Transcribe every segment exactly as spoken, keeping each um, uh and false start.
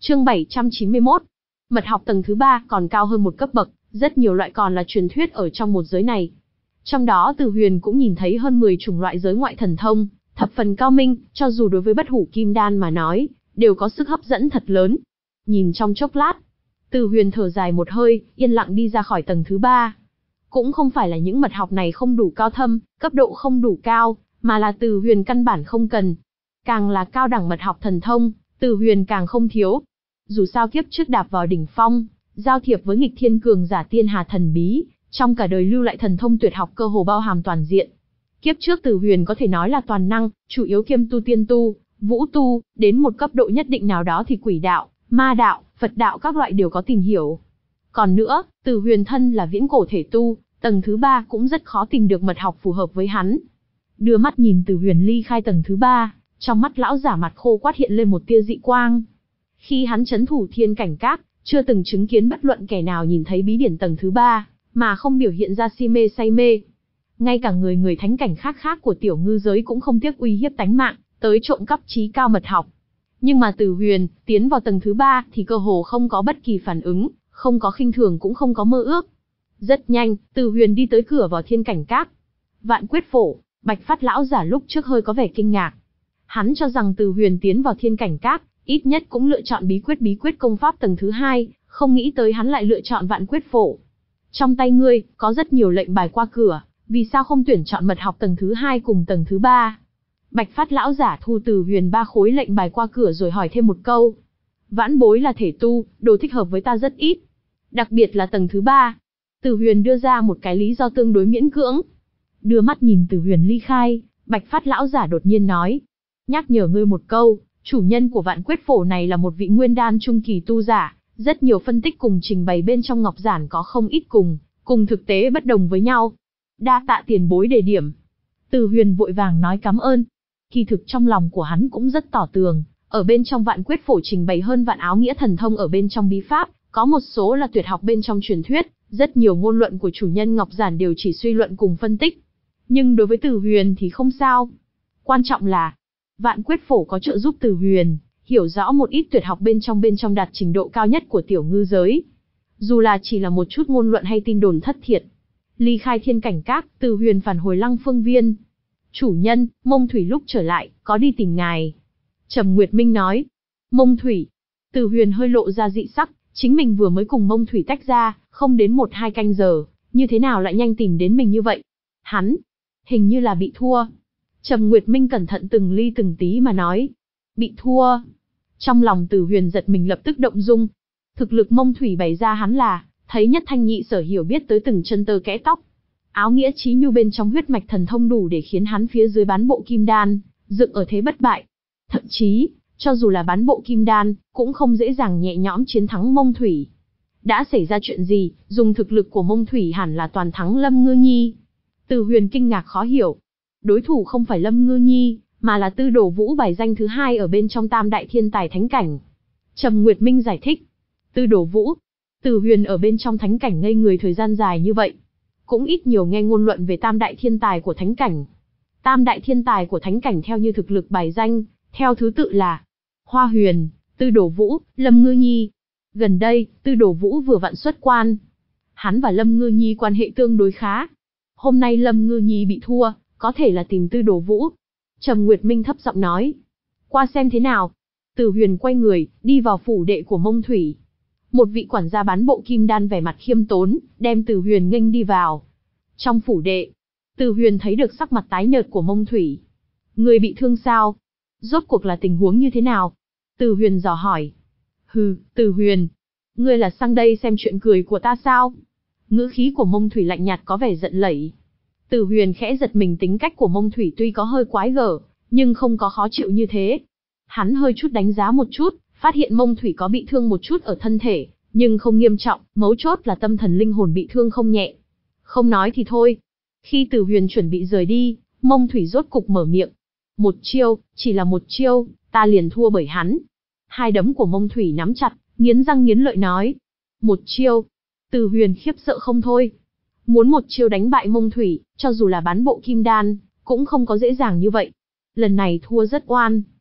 Chương bảy trăm chín mươi mốt. Mật học tầng thứ ba còn cao hơn một cấp bậc, rất nhiều loại còn là truyền thuyết ở trong một giới này. Trong đó Từ Huyền cũng nhìn thấy hơn mười chủng loại giới ngoại thần thông, thập phần cao minh, cho dù đối với bất hủ kim đan mà nói, đều có sức hấp dẫn thật lớn. Nhìn trong chốc lát, Từ Huyền thở dài một hơi, yên lặng đi ra khỏi tầng thứ ba. Cũng không phải là những mật học này không đủ cao thâm, cấp độ không đủ cao, mà là Từ Huyền căn bản không cần. Càng là cao đẳng mật học thần thông, Từ Huyền càng không thiếu. Dù sao kiếp trước đạp vào đỉnh phong, giao thiệp với nghịch thiên cường giả tiên hà thần bí, trong cả đời lưu lại thần thông tuyệt học cơ hồ bao hàm toàn diện. Kiếp trước Từ Huyền có thể nói là toàn năng, chủ yếu kiêm tu tiên tu, vũ tu, đến một cấp độ nhất định nào đó thì quỷ đạo, ma đạo, Phật đạo các loại đều có tìm hiểu. Còn nữa, Từ Huyền thân là viễn cổ thể tu, tầng thứ ba cũng rất khó tìm được mật học phù hợp với hắn. Đưa mắt nhìn Từ Huyền ly khai tầng thứ ba, trong mắt lão giả mặt khô quát hiện lên một tia dị quang. Khi hắn trấn thủ thiên cảnh các, chưa từng chứng kiến bất luận kẻ nào nhìn thấy bí điển tầng thứ ba, mà không biểu hiện ra si mê say mê. Ngay cả người người thánh cảnh khác khác của tiểu ngư giới cũng không tiếc uy hiếp tánh mạng, tới trộm cắp trí cao mật học. Nhưng mà Từ Huyền, tiến vào tầng thứ ba thì cơ hồ không có bất kỳ phản ứng, không có khinh thường cũng không có mơ ước. Rất nhanh, Từ Huyền đi tới cửa vào thiên cảnh các. Vạn quyết phổ, Bạch Phát lão giả lúc trước hơi có vẻ kinh ngạc. Hắn cho rằng Từ Huyền tiến vào thiên cảnh các, ít nhất cũng lựa chọn bí quyết bí quyết công pháp tầng thứ hai, không nghĩ tới hắn lại lựa chọn vạn quyết phổ. Trong tay ngươi, có rất nhiều lệnh bài qua cửa, vì sao không tuyển chọn mật học tầng thứ hai cùng tầng thứ ba? Bạch Phát lão giả thu Từ Huyền ba khối lệnh bài qua cửa rồi hỏi thêm một câu. Vãn bối là thể tu, đồ thích hợp với ta rất ít. Đặc biệt là tầng thứ ba. Từ Huyền đưa ra một cái lý do tương đối miễn cưỡng. Đưa mắt nhìn Từ Huyền ly khai, Bạch Phát lão giả đột nhiên nói. Nhắc nhở ngươi một câu, chủ nhân của vạn quyết phổ này là một vị nguyên đan trung kỳ tu giả, rất nhiều phân tích cùng trình bày bên trong ngọc giản có không ít cùng, cùng thực tế bất đồng với nhau. Đa tạ tiền bối đề điểm. Từ Huyền vội vàng nói cảm ơn. Kỳ thực trong lòng của hắn cũng rất tỏ tường, ở bên trong vạn quyết phổ trình bày hơn vạn áo nghĩa thần thông ở bên trong bí pháp, có một số là tuyệt học bên trong truyền thuyết, rất nhiều ngôn luận của chủ nhân ngọc giản đều chỉ suy luận cùng phân tích. Nhưng đối với Từ Huyền thì không sao. Quan trọng là, vạn quyết phổ có trợ giúp Từ Huyền hiểu rõ một ít tuyệt học bên trong bên trong đạt trình độ cao nhất của tiểu ngư giới. Dù là chỉ là một chút ngôn luận hay tin đồn thất thiệt. Ly khai thiên cảnh các, Từ Huyền phản hồi Lăng Phương Viên. Chủ nhân, Mông Thủy lúc trở lại, có đi tìm ngài. Trầm Nguyệt Minh nói. Mông Thủy. Từ Huyền hơi lộ ra dị sắc, chính mình vừa mới cùng Mông Thủy tách ra, không đến một hai canh giờ, như thế nào lại nhanh tìm đến mình như vậy? Hắn, hình như là bị thua. Trầm Nguyệt Minh cẩn thận từng ly từng tí mà nói. Bị thua. Trong lòng Từ Huyền giật mình lập tức động dung. Thực lực Mông Thủy bày ra hắn là, thấy nhất thanh nhị sở hiểu biết tới từng chân tơ kẽ tóc. Áo nghĩa chí nhu bên trong huyết mạch thần thông đủ để khiến hắn phía dưới bán bộ kim đan, dựng ở thế bất bại. Thậm chí, cho dù là bán bộ kim đan, cũng không dễ dàng nhẹ nhõm chiến thắng Mông Thủy. Đã xảy ra chuyện gì, dùng thực lực của Mông Thủy hẳn là toàn thắng Lâm Ngư Nhi. Từ Huyền kinh ngạc khó hiểu. Đối thủ không phải Lâm Ngư Nhi, mà là Tư Đồ Vũ bài danh thứ hai ở bên trong tam đại thiên tài thánh cảnh. Trầm Nguyệt Minh giải thích. Tư Đồ Vũ. Từ Huyền ở bên trong thánh cảnh ngây người thời gian dài như vậy, cũng ít nhiều nghe ngôn luận về tam đại thiên tài của thánh cảnh. Tam đại thiên tài của thánh cảnh theo như thực lực bài danh, theo thứ tự là Hoa Huyền, Tư Đồ Vũ, Lâm Ngư Nhi. Gần đây, Tư Đồ Vũ vừa vặn xuất quan. Hắn và Lâm Ngư Nhi quan hệ tương đối khá. Hôm nay Lâm Ngư Nhi bị thua, có thể là tìm Tư Đồ Vũ. Trầm Nguyệt Minh thấp giọng nói. Qua xem thế nào. Từ Huyền quay người, đi vào phủ đệ của Mông Thủy. Một vị quản gia bán bộ kim đan vẻ mặt khiêm tốn, đem Từ Huyền nghênh đi vào. Trong phủ đệ, Từ Huyền thấy được sắc mặt tái nhợt của Mông Thủy. Người bị thương sao? Rốt cuộc là tình huống như thế nào? Từ Huyền dò hỏi. Hừ, Từ Huyền, ngươi là sang đây xem chuyện cười của ta sao? Ngữ khí của Mông Thủy lạnh nhạt có vẻ giận lẫy. Từ Huyền khẽ giật mình, tính cách của Mông Thủy tuy có hơi quái gở, nhưng không có khó chịu như thế. Hắn hơi chút đánh giá một chút, phát hiện Mông Thủy có bị thương một chút ở thân thể, nhưng không nghiêm trọng, mấu chốt là tâm thần linh hồn bị thương không nhẹ. Không nói thì thôi. Khi Từ Huyền chuẩn bị rời đi, Mông Thủy rốt cục mở miệng. Một chiêu, chỉ là một chiêu, ta liền thua bởi hắn. Hai đấm của Mông Thủy nắm chặt, nghiến răng nghiến lợi nói. Một chiêu. Từ Huyền khiếp sợ không thôi. Muốn một chiêu đánh bại Mông Thủy, cho dù là bán bộ kim đan, cũng không có dễ dàng như vậy. Lần này thua rất oan.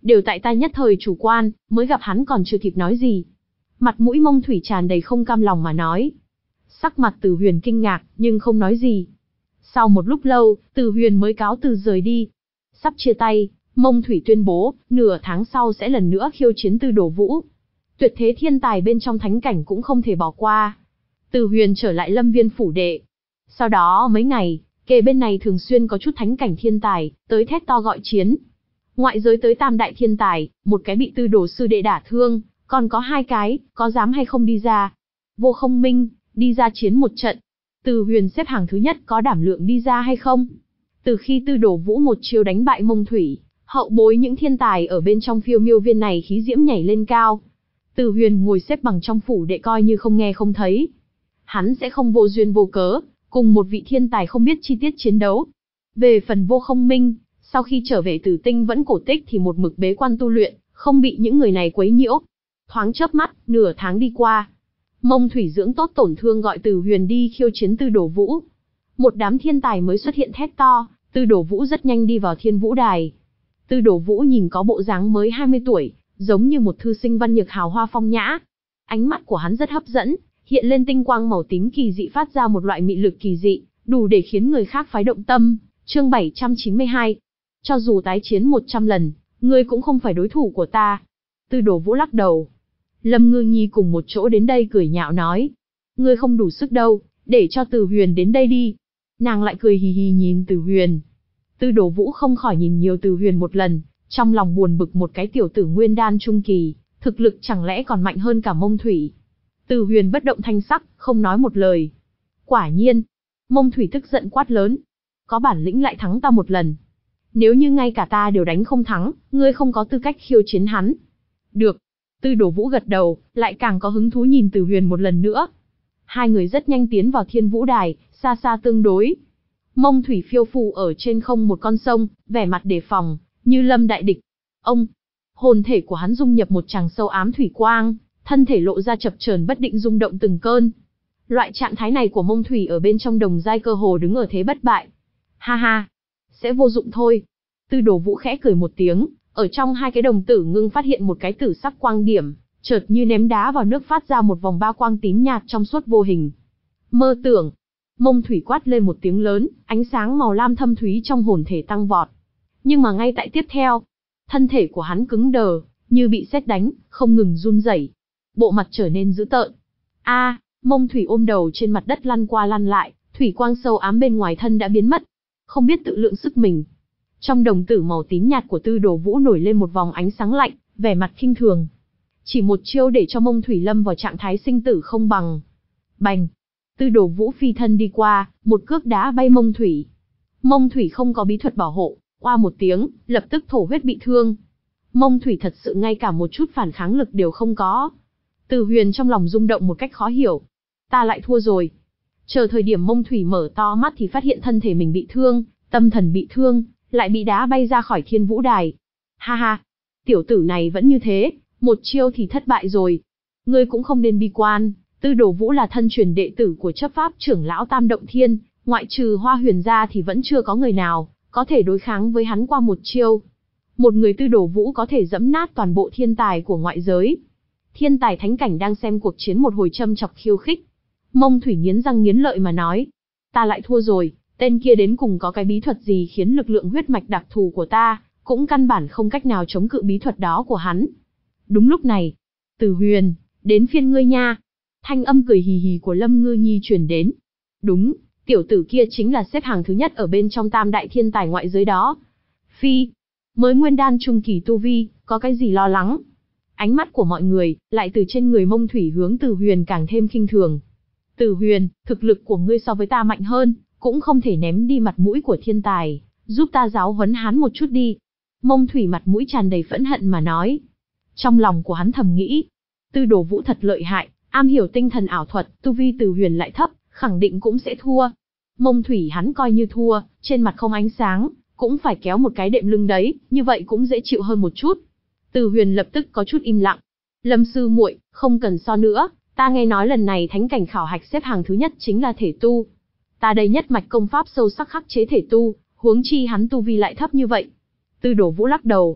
đều tại ta nhất thời chủ quan, mới gặp hắn còn chưa kịp nói gì. Mặt mũi Mông Thủy tràn đầy không cam lòng mà nói. Sắc mặt Từ Huyền kinh ngạc, nhưng không nói gì. Sau một lúc lâu, Từ Huyền mới cáo từ rời đi. Sắp chia tay, Mông Thủy tuyên bố, nửa tháng sau sẽ lần nữa khiêu chiến Tư Đồ Vũ. Tuyệt thế thiên tài bên trong thánh cảnh cũng không thể bỏ qua. Từ Huyền trở lại Lâm Viên phủ đệ. Sau đó mấy ngày, kề bên này thường xuyên có chút thánh cảnh thiên tài, tới thét to gọi chiến. Ngoại giới tới tam đại thiên tài, một cái bị Tư Đồ sư đệ đả thương, còn có hai cái, có dám hay không đi ra. Vô Không Minh, đi ra chiến một trận. Từ Huyền xếp hàng thứ nhất có đảm lượng đi ra hay không? Từ khi Tư Đồ Vũ một chiêu đánh bại Mông Thủy, hậu bối những thiên tài ở bên trong phiêu miêu viên này khí diễm nhảy lên cao. Từ Huyền ngồi xếp bằng trong phủ đệ coi như không nghe không thấy. Hắn sẽ không vô duyên vô cớ, cùng một vị thiên tài không biết chi tiết chiến đấu. Về phần Vô Không Minh, sau khi trở về Tử Tinh vẫn cổ tích thì một mực bế quan tu luyện, không bị những người này quấy nhiễu. Thoáng chớp mắt, nửa tháng đi qua. Mông Thủy dưỡng tốt tổn thương gọi Từ Huyền đi khiêu chiến Tư Đồ Vũ. Một đám thiên tài mới xuất hiện thét to, Tư Đồ Vũ rất nhanh đi vào Thiên Vũ Đài. Tư Đồ Vũ nhìn có bộ dáng mới hai mươi tuổi, giống như một thư sinh văn nhược hào hoa phong nhã. Ánh mắt của hắn rất hấp dẫn, hiện lên tinh quang màu tím kỳ dị phát ra một loại mị lực kỳ dị, đủ để khiến người khác phái động tâm. Chương bảy trăm chín mươi hai. Cho dù tái chiến một trăm lần, ngươi cũng không phải đối thủ của ta. Tư Đồ Vũ lắc đầu. Lâm Ngư Nhi cùng một chỗ đến đây cười nhạo nói. Ngươi không đủ sức đâu, để cho Từ Huyền đến đây đi. Nàng lại cười hì hì nhìn Từ Huyền. Tư Đồ Vũ không khỏi nhìn nhiều Từ Huyền một lần, trong lòng buồn bực một cái tiểu tử nguyên đan trung kỳ, thực lực chẳng lẽ còn mạnh hơn cả Mông Thủy. Từ Huyền bất động thanh sắc, không nói một lời. Quả nhiên, Mông Thủy tức giận quát lớn. Có bản lĩnh lại thắng ta một lần. Nếu như ngay cả ta đều đánh không thắng, ngươi không có tư cách khiêu chiến hắn. Được. Tư Đồ Vũ gật đầu, lại càng có hứng thú nhìn Từ Huyền một lần nữa. Hai người rất nhanh tiến vào Thiên Vũ Đài, xa xa tương đối. Mông Thủy phiêu phù ở trên không một con sông, vẻ mặt đề phòng, như lâm đại địch. Ông, hồn thể của hắn dung nhập một tràng sâu ám thủy quang, thân thể lộ ra chập chờn bất định rung động từng cơn. Loại trạng thái này của Mông Thủy ở bên trong đồng giai cơ hồ đứng ở thế bất bại. Ha ha, sẽ vô dụng thôi. Tư Đồ Vũ khẽ cười một tiếng, ở trong hai cái đồng tử ngưng phát hiện một cái tử sắc quang điểm, chợt như ném đá vào nước phát ra một vòng ba quang tím nhạt trong suốt vô hình. Mơ tưởng. Mông Thủy quát lên một tiếng lớn, ánh sáng màu lam thâm thúy trong hồn thể tăng vọt. Nhưng mà ngay tại tiếp theo, thân thể của hắn cứng đờ, như bị sét đánh, không ngừng run rẩy. Bộ mặt trở nên dữ tợn. A, Mông Thủy ôm đầu trên mặt đất lăn qua lăn lại, thủy quang sâu ám bên ngoài thân đã biến mất. Không biết tự lượng sức mình. Trong đồng tử màu tím nhạt của Tư Đồ Vũ nổi lên một vòng ánh sáng lạnh, vẻ mặt khinh thường. Chỉ một chiêu để cho Mông Thủy lâm vào trạng thái sinh tử không bằng. Bành! Tư Đồ Vũ phi thân đi qua, một cước đá bay Mông Thủy. Mông Thủy không có bí thuật bảo hộ, oa một tiếng, lập tức thổ huyết bị thương. Mông Thủy thật sự ngay cả một chút phản kháng lực đều không có. Từ Huyền trong lòng rung động một cách khó hiểu. Ta lại thua rồi. Chờ thời điểm Mông Thủy mở to mắt thì phát hiện thân thể mình bị thương, tâm thần bị thương, lại bị đá bay ra khỏi Thiên Vũ Đài. Ha ha, tiểu tử này vẫn như thế, một chiêu thì thất bại rồi. Ngươi cũng không nên bi quan, Tư Đồ Vũ là thân truyền đệ tử của chấp pháp trưởng lão Tam Động Thiên, ngoại trừ Hoa Huyền ra thì vẫn chưa có người nào có thể đối kháng với hắn qua một chiêu. Một người Tư Đồ Vũ có thể dẫm nát toàn bộ thiên tài của ngoại giới. Thiên tài thánh cảnh đang xem cuộc chiến một hồi châm chọc khiêu khích. Mông Thủy nghiến răng nghiến lợi mà nói. Ta lại thua rồi, tên kia đến cùng có cái bí thuật gì khiến lực lượng huyết mạch đặc thù của ta, cũng căn bản không cách nào chống cự bí thuật đó của hắn. Đúng lúc này, Từ Huyền, đến phiên ngươi nha. Thanh âm cười hì hì của Lâm Ngư Nhi truyền đến. Đúng, tiểu tử kia chính là xếp hàng thứ nhất ở bên trong tam đại thiên tài ngoại giới đó. Phi, mới nguyên đan trung kỳ tu vi, có cái gì lo lắng. Ánh mắt của mọi người, lại từ trên người Mông Thủy hướng Từ Huyền càng thêm khinh thường. Từ Huyền, thực lực của ngươi so với ta mạnh hơn, cũng không thể ném đi mặt mũi của thiên tài, giúp ta giáo huấn hắn một chút đi. Mông Thủy mặt mũi tràn đầy phẫn hận mà nói. Trong lòng của hắn thầm nghĩ, Tư Đồ Vũ thật lợi hại, am hiểu tinh thần ảo thuật, tu vi Từ Huyền lại thấp, khẳng định cũng sẽ thua. Mông Thủy hắn coi như thua, trên mặt không ánh sáng, cũng phải kéo một cái đệm lưng đấy, như vậy cũng dễ chịu hơn một chút. Từ Huyền lập tức có chút im lặng. Lâm sư muội, không cần so nữa, ta nghe nói lần này thánh cảnh khảo hạch xếp hàng thứ nhất chính là thể tu. Ta đây nhất mạch công pháp sâu sắc khắc chế thể tu, huống chi hắn tu vi lại thấp như vậy. Tư Đồ Vũ lắc đầu.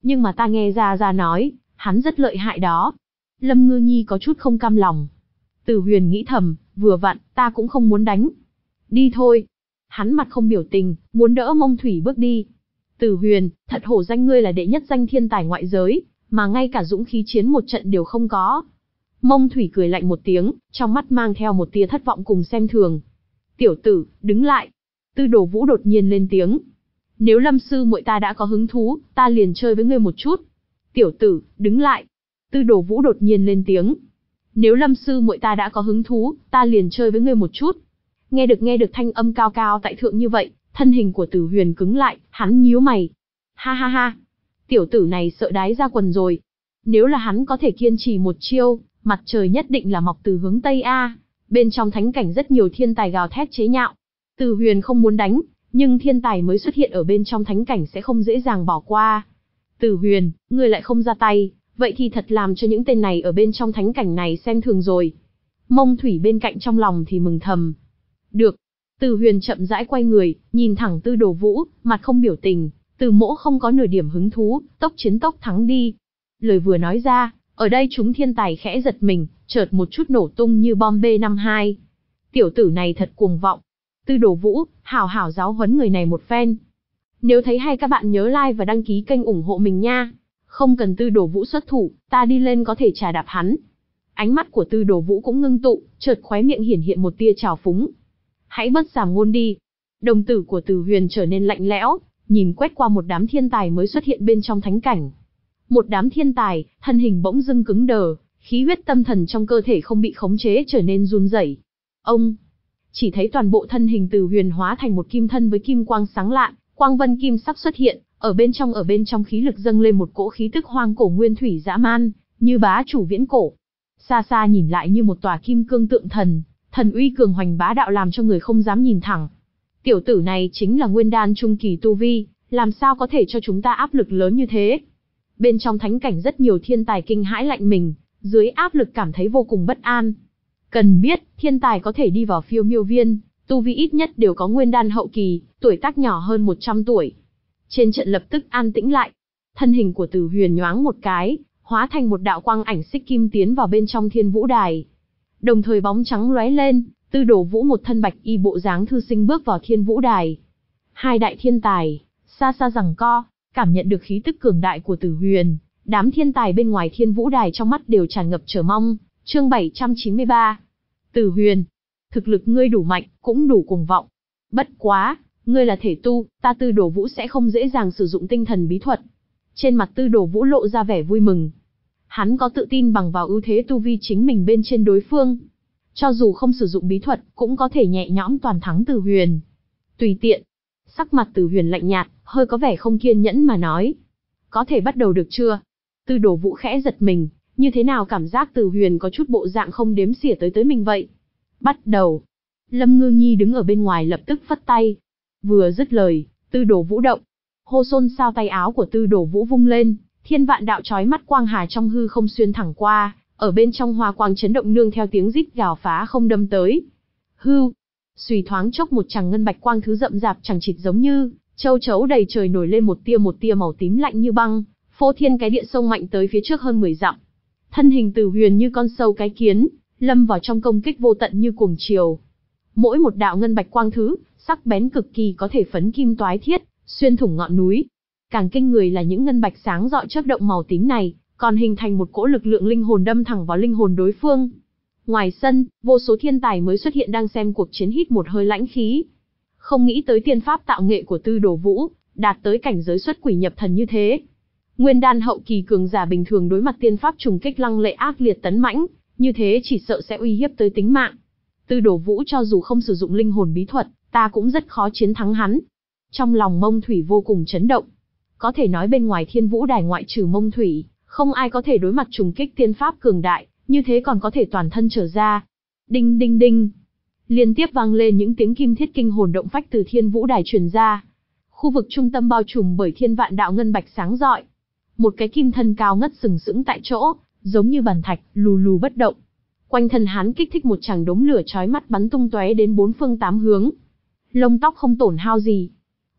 Nhưng mà ta nghe Gia Gia nói, hắn rất lợi hại đó. Lâm Ngư Nhi có chút không cam lòng. Từ Huyền nghĩ thầm, vừa vặn, ta cũng không muốn đánh. Đi thôi. Hắn mặt không biểu tình, muốn đỡ Mông Thủy bước đi. Từ Huyền, thật hổ danh ngươi là đệ nhất danh thiên tài ngoại giới, mà ngay cả dũng khí chiến một trận đều không có. Mông Thủy cười lạnh một tiếng, trong mắt mang theo một tia thất vọng cùng xem thường. Tiểu tử, đứng lại. Tư Đồ Vũ đột nhiên lên tiếng. Nếu Lâm sư muội ta đã có hứng thú, ta liền chơi với ngươi một chút. Tiểu tử, đứng lại. Tư Đồ Vũ đột nhiên lên tiếng. Nếu Lâm sư muội ta đã có hứng thú, ta liền chơi với ngươi một chút. Nghe được nghe được thanh âm cao cao tại thượng như vậy, thân hình của Tử Huyền cứng lại, hắn nhíu mày. Ha ha ha, tiểu tử này sợ đái ra quần rồi. Nếu là hắn có thể kiên trì một chiêu, mặt trời nhất định là mọc từ hướng Tây A. Bên trong thánh cảnh rất nhiều thiên tài gào thét chế nhạo. Tử Huyền không muốn đánh, nhưng thiên tài mới xuất hiện ở bên trong thánh cảnh sẽ không dễ dàng bỏ qua. Tử Huyền, ngươi lại không ra tay, vậy thì thật làm cho những tên này ở bên trong thánh cảnh này xem thường rồi. Mông Thủy bên cạnh trong lòng thì mừng thầm. Được. Tử Huyền chậm rãi quay người, nhìn thẳng Tư Đồ Vũ, mặt không biểu tình. Từ Mỗ không có nửa điểm hứng thú, tốc chiến tốc thắng đi. Lời vừa nói ra, ở đây chúng thiên tài khẽ giật mình, chợt một chút nổ tung như bom B năm mươi hai. Tiểu tử này thật cuồng vọng. Tư Đồ Vũ, hảo hảo giáo huấn người này một phen. Nếu thấy hay các bạn nhớ like và đăng ký kênh ủng hộ mình nha. Không cần Tư Đồ Vũ xuất thủ, ta đi lên có thể trà đạp hắn. Ánh mắt của Tư Đồ Vũ cũng ngưng tụ, chợt khóe miệng hiển hiện một tia trào phúng. Hãy bớt giảm ngôn đi. Đồng tử của Tử Huyền trở nên lạnh lẽo, nhìn quét qua một đám thiên tài mới xuất hiện bên trong thánh cảnh. Một đám thiên tài, thân hình bỗng dưng cứng đờ, khí huyết tâm thần trong cơ thể không bị khống chế trở nên run rẩy. Ông chỉ thấy toàn bộ thân hình Tử Huyền hóa thành một kim thân với kim quang sáng lạn, quang vân kim sắc xuất hiện, ở bên trong ở bên trong khí lực dâng lên một cỗ khí tức hoang cổ nguyên thủy dã man, như bá chủ viễn cổ. Xa xa nhìn lại như một tòa kim cương tượng thần, thần uy cường hoành bá đạo làm cho người không dám nhìn thẳng. Tiểu tử này chính là nguyên đan trung kỳ tu vi, làm sao có thể cho chúng ta áp lực lớn như thế? Bên trong thánh cảnh rất nhiều thiên tài kinh hãi lạnh mình, dưới áp lực cảm thấy vô cùng bất an. Cần biết, thiên tài có thể đi vào phiêu miêu viên, tu vi ít nhất đều có nguyên đan hậu kỳ, tuổi tác nhỏ hơn một trăm tuổi. Trên trận lập tức an tĩnh lại. Thân hình của Tử Huyền nhoáng một cái, hóa thành một đạo quang ảnh xích kim tiến vào bên trong Thiên Vũ Đài. Đồng thời bóng trắng lóe lên, Tư Đồ Vũ một thân bạch y bộ dáng thư sinh bước vào Thiên Vũ Đài. Hai đại thiên tài, xa xa giằng co, cảm nhận được khí tức cường đại của Tử Huyền, đám thiên tài bên ngoài Thiên Vũ Đài trong mắt đều tràn ngập chờ mong. Chương bảy trăm chín mươi ba. Tử Huyền, thực lực ngươi đủ mạnh, cũng đủ cuồng vọng. Bất quá, ngươi là thể tu, ta Tư Đồ Vũ sẽ không dễ dàng sử dụng tinh thần bí thuật. Trên mặt Tư Đồ Vũ lộ ra vẻ vui mừng. Hắn có tự tin bằng vào ưu thế tu vi chính mình bên trên đối phương. Cho dù không sử dụng bí thuật, cũng có thể nhẹ nhõm toàn thắng Tử Huyền. Tùy tiện. Sắc mặt Tử Huyền lạnh nhạt, hơi có vẻ không kiên nhẫn mà nói. Có thể bắt đầu được chưa? Tư Đồ Vũ khẽ giật mình, như thế nào cảm giác Tử Huyền có chút bộ dạng không đếm xỉa tới tới mình vậy? Bắt đầu. Lâm Ngư Nhi đứng ở bên ngoài lập tức phất tay. Vừa dứt lời, Tư Đồ Vũ động. Hô xôn xao tay áo của Tư Đồ Vũ vung lên, thiên vạn đạo chói mắt quang hà trong hư không xuyên thẳng qua, ở bên trong hoa quang chấn động nương theo tiếng rít gào phá không đâm tới. Hưu, xùy thoáng chốc một chàng ngân bạch quang thứ rậm rạp chẳng chịt giống như châu chấu đầy trời nổi lên một tia một tia màu tím lạnh như băng, phô thiên cái địa sông mạnh tới phía trước hơn mười dặm. Thân hình Tử Huyền như con sâu cái kiến, lâm vào trong công kích vô tận như cuồng triều. Mỗi một đạo ngân bạch quang thứ, sắc bén cực kỳ có thể phấn kim toái thiết, xuyên thủng ngọn núi. Càng kinh người là những ngân bạch sáng rọi chớp động màu tím này, còn hình thành một cỗ lực lượng linh hồn đâm thẳng vào linh hồn đối phương. Ngoài sân, vô số thiên tài mới xuất hiện đang xem cuộc chiến hít một hơi lãnh khí. Không nghĩ tới tiên pháp tạo nghệ của Tư Đồ Vũ, đạt tới cảnh giới xuất quỷ nhập thần như thế. Nguyên đan hậu kỳ cường giả bình thường đối mặt tiên pháp trùng kích lăng lệ ác liệt tấn mãnh, như thế chỉ sợ sẽ uy hiếp tới tính mạng. Tư Đồ Vũ cho dù không sử dụng linh hồn bí thuật, ta cũng rất khó chiến thắng hắn. Trong lòng Mông Thủy vô cùng chấn động. Có thể nói bên ngoài Thiên Vũ Đài ngoại trừ Mông Thủy, không ai có thể đối mặt trùng kích tiên pháp cường đại, như thế còn có thể toàn thân trở ra. Đinh đinh đinh. Liên tiếp vang lên những tiếng kim thiết kinh hồn động phách từ Thiên Vũ Đài truyền ra. Khu vực trung tâm bao trùm bởi thiên vạn đạo ngân bạch sáng rọi. Một cái kim thân cao ngất sừng sững tại chỗ, giống như bàn thạch, lù lù bất động. Quanh thân hắn kích thích một tràng đống lửa chói mắt bắn tung tóe đến bốn phương tám hướng. Lông tóc không tổn hao gì.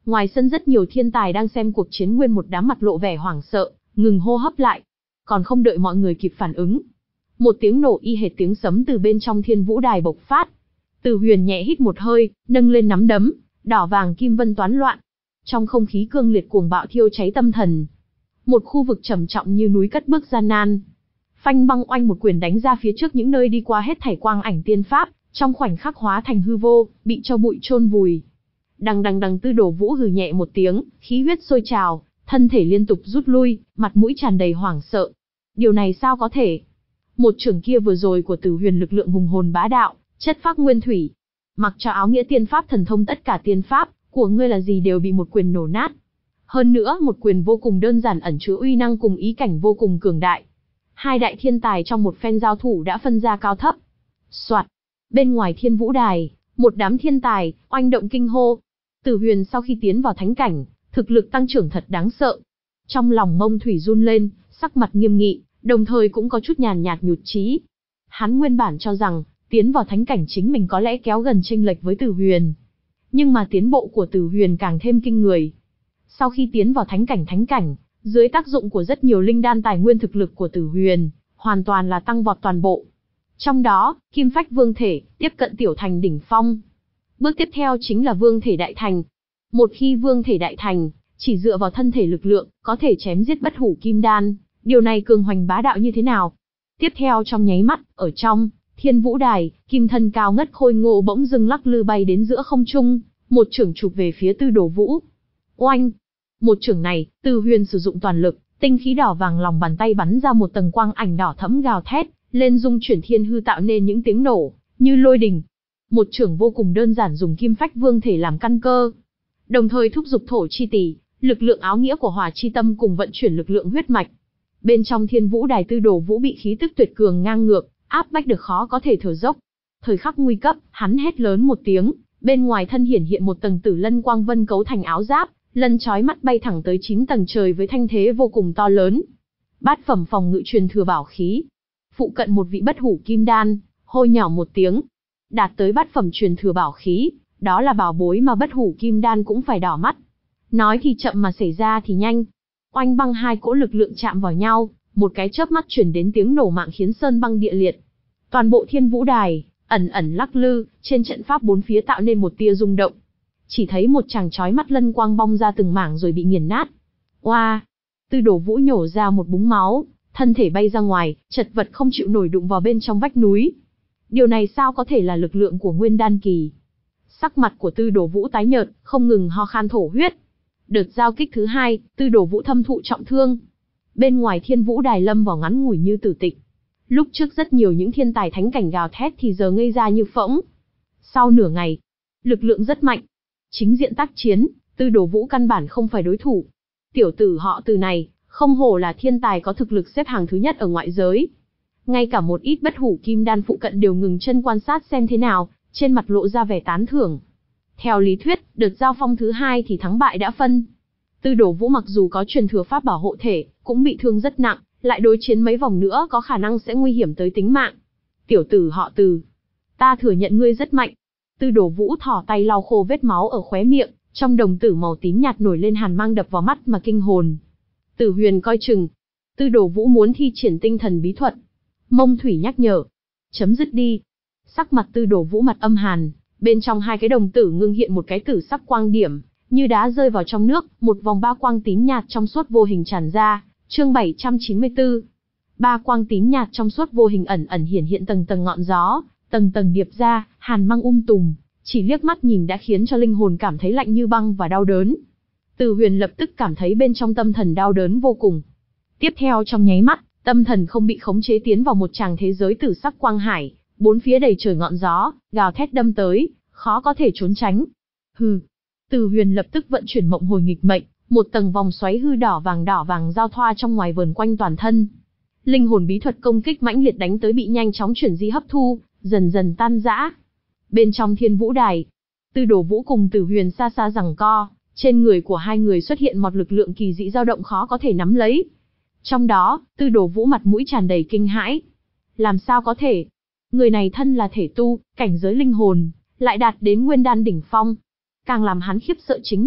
Ngoài sân rất nhiều thiên tài đang xem cuộc chiến, nguyên một đám mặt lộ vẻ hoảng sợ, ngừng hô hấp lại. Còn không đợi mọi người kịp phản ứng, một tiếng nổ y hệt tiếng sấm từ bên trong Thiên Vũ Đài bộc phát. Từ Huyền nhẹ hít một hơi, nâng lên nắm đấm, đỏ vàng kim vân toán loạn. Trong không khí cương liệt cuồng bạo thiêu cháy tâm thần. Một khu vực trầm trọng như núi cất bước gian nan. Phanh băng oanh một quyền đánh ra phía trước, những nơi đi qua hết thảy quang ảnh tiên pháp, trong khoảnh khắc hóa thành hư vô, bị cho bụi chôn vùi. Đằng đằng đằng, Tư Đồ Vũ hừ nhẹ một tiếng, khí huyết sôi trào, thân thể liên tục rút lui, mặt mũi tràn đầy hoảng sợ. Điều này sao có thể? Một chưởng kia vừa rồi của Từ Huyền lực lượng hùng hồn bá đạo, chất phác nguyên thủy. Mặc cho áo nghĩa tiên pháp thần thông, tất cả tiên pháp của ngươi là gì đều bị một quyền nổ nát. Hơn nữa, một quyền vô cùng đơn giản ẩn chứa uy năng cùng ý cảnh vô cùng cường đại. Hai đại thiên tài trong một phen giao thủ đã phân ra cao thấp. Soạt, bên ngoài Thiên Vũ Đài, một đám thiên tài oanh động kinh hô. Từ Huyền sau khi tiến vào thánh cảnh, thực lực tăng trưởng thật đáng sợ. Trong lòng Mông Thủy run lên, sắc mặt nghiêm nghị, đồng thời cũng có chút nhàn nhạt nhụt chí. Hắn nguyên bản cho rằng, tiến vào thánh cảnh chính mình có lẽ kéo gần chênh lệch với Từ Huyền. Nhưng mà tiến bộ của Từ Huyền càng thêm kinh người. Sau khi tiến vào thánh cảnh thánh cảnh, dưới tác dụng của rất nhiều linh đan, tài nguyên thực lực của Từ Huyền hoàn toàn là tăng vọt toàn bộ. Trong đó, Kim Phách Vương Thể tiếp cận tiểu thành đỉnh phong. Bước tiếp theo chính là Vương Thể Đại Thành. Một khi Vương Thể Đại Thành, chỉ dựa vào thân thể lực lượng, có thể chém giết bất hủ kim đan. Điều này cường hoành bá đạo như thế nào? Tiếp theo trong nháy mắt, ở trong Thiên Vũ Đài, kim thân cao ngất khôi ngô bỗng dưng lắc lư bay đến giữa không trung, một chưởng chụp về phía Tư Đồ Vũ. Oanh! Một chưởng này, Từ Huyền sử dụng toàn lực, tinh khí đỏ vàng lòng bàn tay bắn ra một tầng quang ảnh đỏ thẫm gào thét lên, dung chuyển thiên hư, tạo nên những tiếng nổ như lôi đình. Một chưởng vô cùng đơn giản, dùng Kim Phách Vương Thể làm căn cơ, đồng thời thúc giục thổ chi tỷ, lực lượng áo nghĩa của hỏa chi tâm cùng vận chuyển lực lượng huyết mạch. Bên trong Thiên Vũ Đài, Tư Đồ Vũ bị khí tức tuyệt cường ngang ngược áp bách được khó có thể thở dốc. Thời khắc nguy cấp, hắn hét lớn một tiếng, bên ngoài thân hiển hiện một tầng tử lân quang vân cấu thành áo giáp, lân chói mắt bay thẳng tới chín tầng trời với thanh thế vô cùng to lớn. Bát phẩm phòng ngự truyền thừa bảo khí. Phụ cận một vị bất hủ kim đan, hô nhỏ một tiếng. Đạt tới bát phẩm truyền thừa bảo khí, đó là bảo bối mà bất hủ kim đan cũng phải đỏ mắt. Nói thì chậm mà xảy ra thì nhanh. Oanh băng, hai cỗ lực lượng chạm vào nhau, một cái chớp mắt chuyển đến tiếng nổ mạng khiến sơn băng địa liệt. Toàn bộ Thiên Vũ Đài ẩn ẩn lắc lư, trên trận pháp bốn phía tạo nên một tia rung động. Chỉ thấy một chàng chói mắt lân quang bong ra từng mảng rồi bị nghiền nát. Oa! Tư Đồ Vũ nhổ ra một búng máu, thân thể bay ra ngoài, chật vật không chịu nổi đụng vào bên trong vách núi. Điều này sao có thể là lực lượng của Nguyên Đan Kỳ? Sắc mặt của Tư Đồ Vũ tái nhợt, không ngừng ho khan thổ huyết. Đợt giao kích thứ hai, Tư Đồ Vũ thâm thụ trọng thương. Bên ngoài Thiên Vũ Đài lâm vào ngắn ngủi như tử tịch. Lúc trước rất nhiều những thiên tài thánh cảnh gào thét thì giờ ngây ra như phỗng. Sau nửa ngày, lực lượng rất mạnh. Chính diện tác chiến, Tư Đồ Vũ căn bản không phải đối thủ. Tiểu tử họ Từ này, không hổ là thiên tài có thực lực xếp hàng thứ nhất ở ngoại giới. Ngay cả một ít bất hủ kim đan phụ cận đều ngừng chân quan sát xem thế nào, trên mặt lộ ra vẻ tán thưởng. Theo lý thuyết, đợt giao phong thứ hai thì thắng bại đã phân. Tư Đồ Vũ mặc dù có truyền thừa pháp bảo hộ thể, cũng bị thương rất nặng, lại đối chiến mấy vòng nữa có khả năng sẽ nguy hiểm tới tính mạng. Tiểu tử họ Từ, ta thừa nhận ngươi rất mạnh. Tư Đồ Vũ thò tay lau khô vết máu ở khóe miệng, trong đồng tử màu tím nhạt nổi lên hàn mang đập vào mắt mà kinh hồn. Tử Huyền coi chừng. Tư Đồ Vũ muốn thi triển tinh thần bí thuật. Mông Thủy nhắc nhở. Chấm dứt đi. Sắc mặt Tư Đồ Vũ mặt âm hàn, bên trong hai cái đồng tử ngưng hiện một cái tử sắc quang điểm, như đá rơi vào trong nước, một vòng ba quang tím nhạt trong suốt vô hình tràn ra. Chương bảy trăm chín mươi tư. Ba quang tím nhạt trong suốt vô hình ẩn ẩn hiển hiện tầng tầng ngọn gió, tầng tầng điệp ra, hàn mang um tùm, chỉ liếc mắt nhìn đã khiến cho linh hồn cảm thấy lạnh như băng và đau đớn. Từ Huyền lập tức cảm thấy bên trong tâm thần đau đớn vô cùng. Tiếp theo trong nháy mắt, tâm thần không bị khống chế tiến vào một tràng thế giới tử sắc quang hải, bốn phía đầy trời ngọn gió, gào thét đâm tới, khó có thể trốn tránh. Hừ. Từ Huyền lập tức vận chuyển mộng hồi nghịch mệnh, một tầng vòng xoáy hư đỏ vàng đỏ vàng giao thoa trong ngoài vờn quanh toàn thân. Linh hồn bí thuật công kích mãnh liệt đánh tới bị nhanh chóng chuyển di hấp thu, dần dần tan rã. Bên trong Thiên Vũ Đài, Tư Đồ Vũ cùng Tử Huyền xa xa giằng co, trên người của hai người xuất hiện một lực lượng kỳ dị dao động khó có thể nắm lấy. Trong đó, Tư Đồ Vũ mặt mũi tràn đầy kinh hãi. Làm sao có thể? Người này thân là thể tu, cảnh giới linh hồn, lại đạt đến Nguyên Đan đỉnh phong. Càng làm hắn khiếp sợ chính là,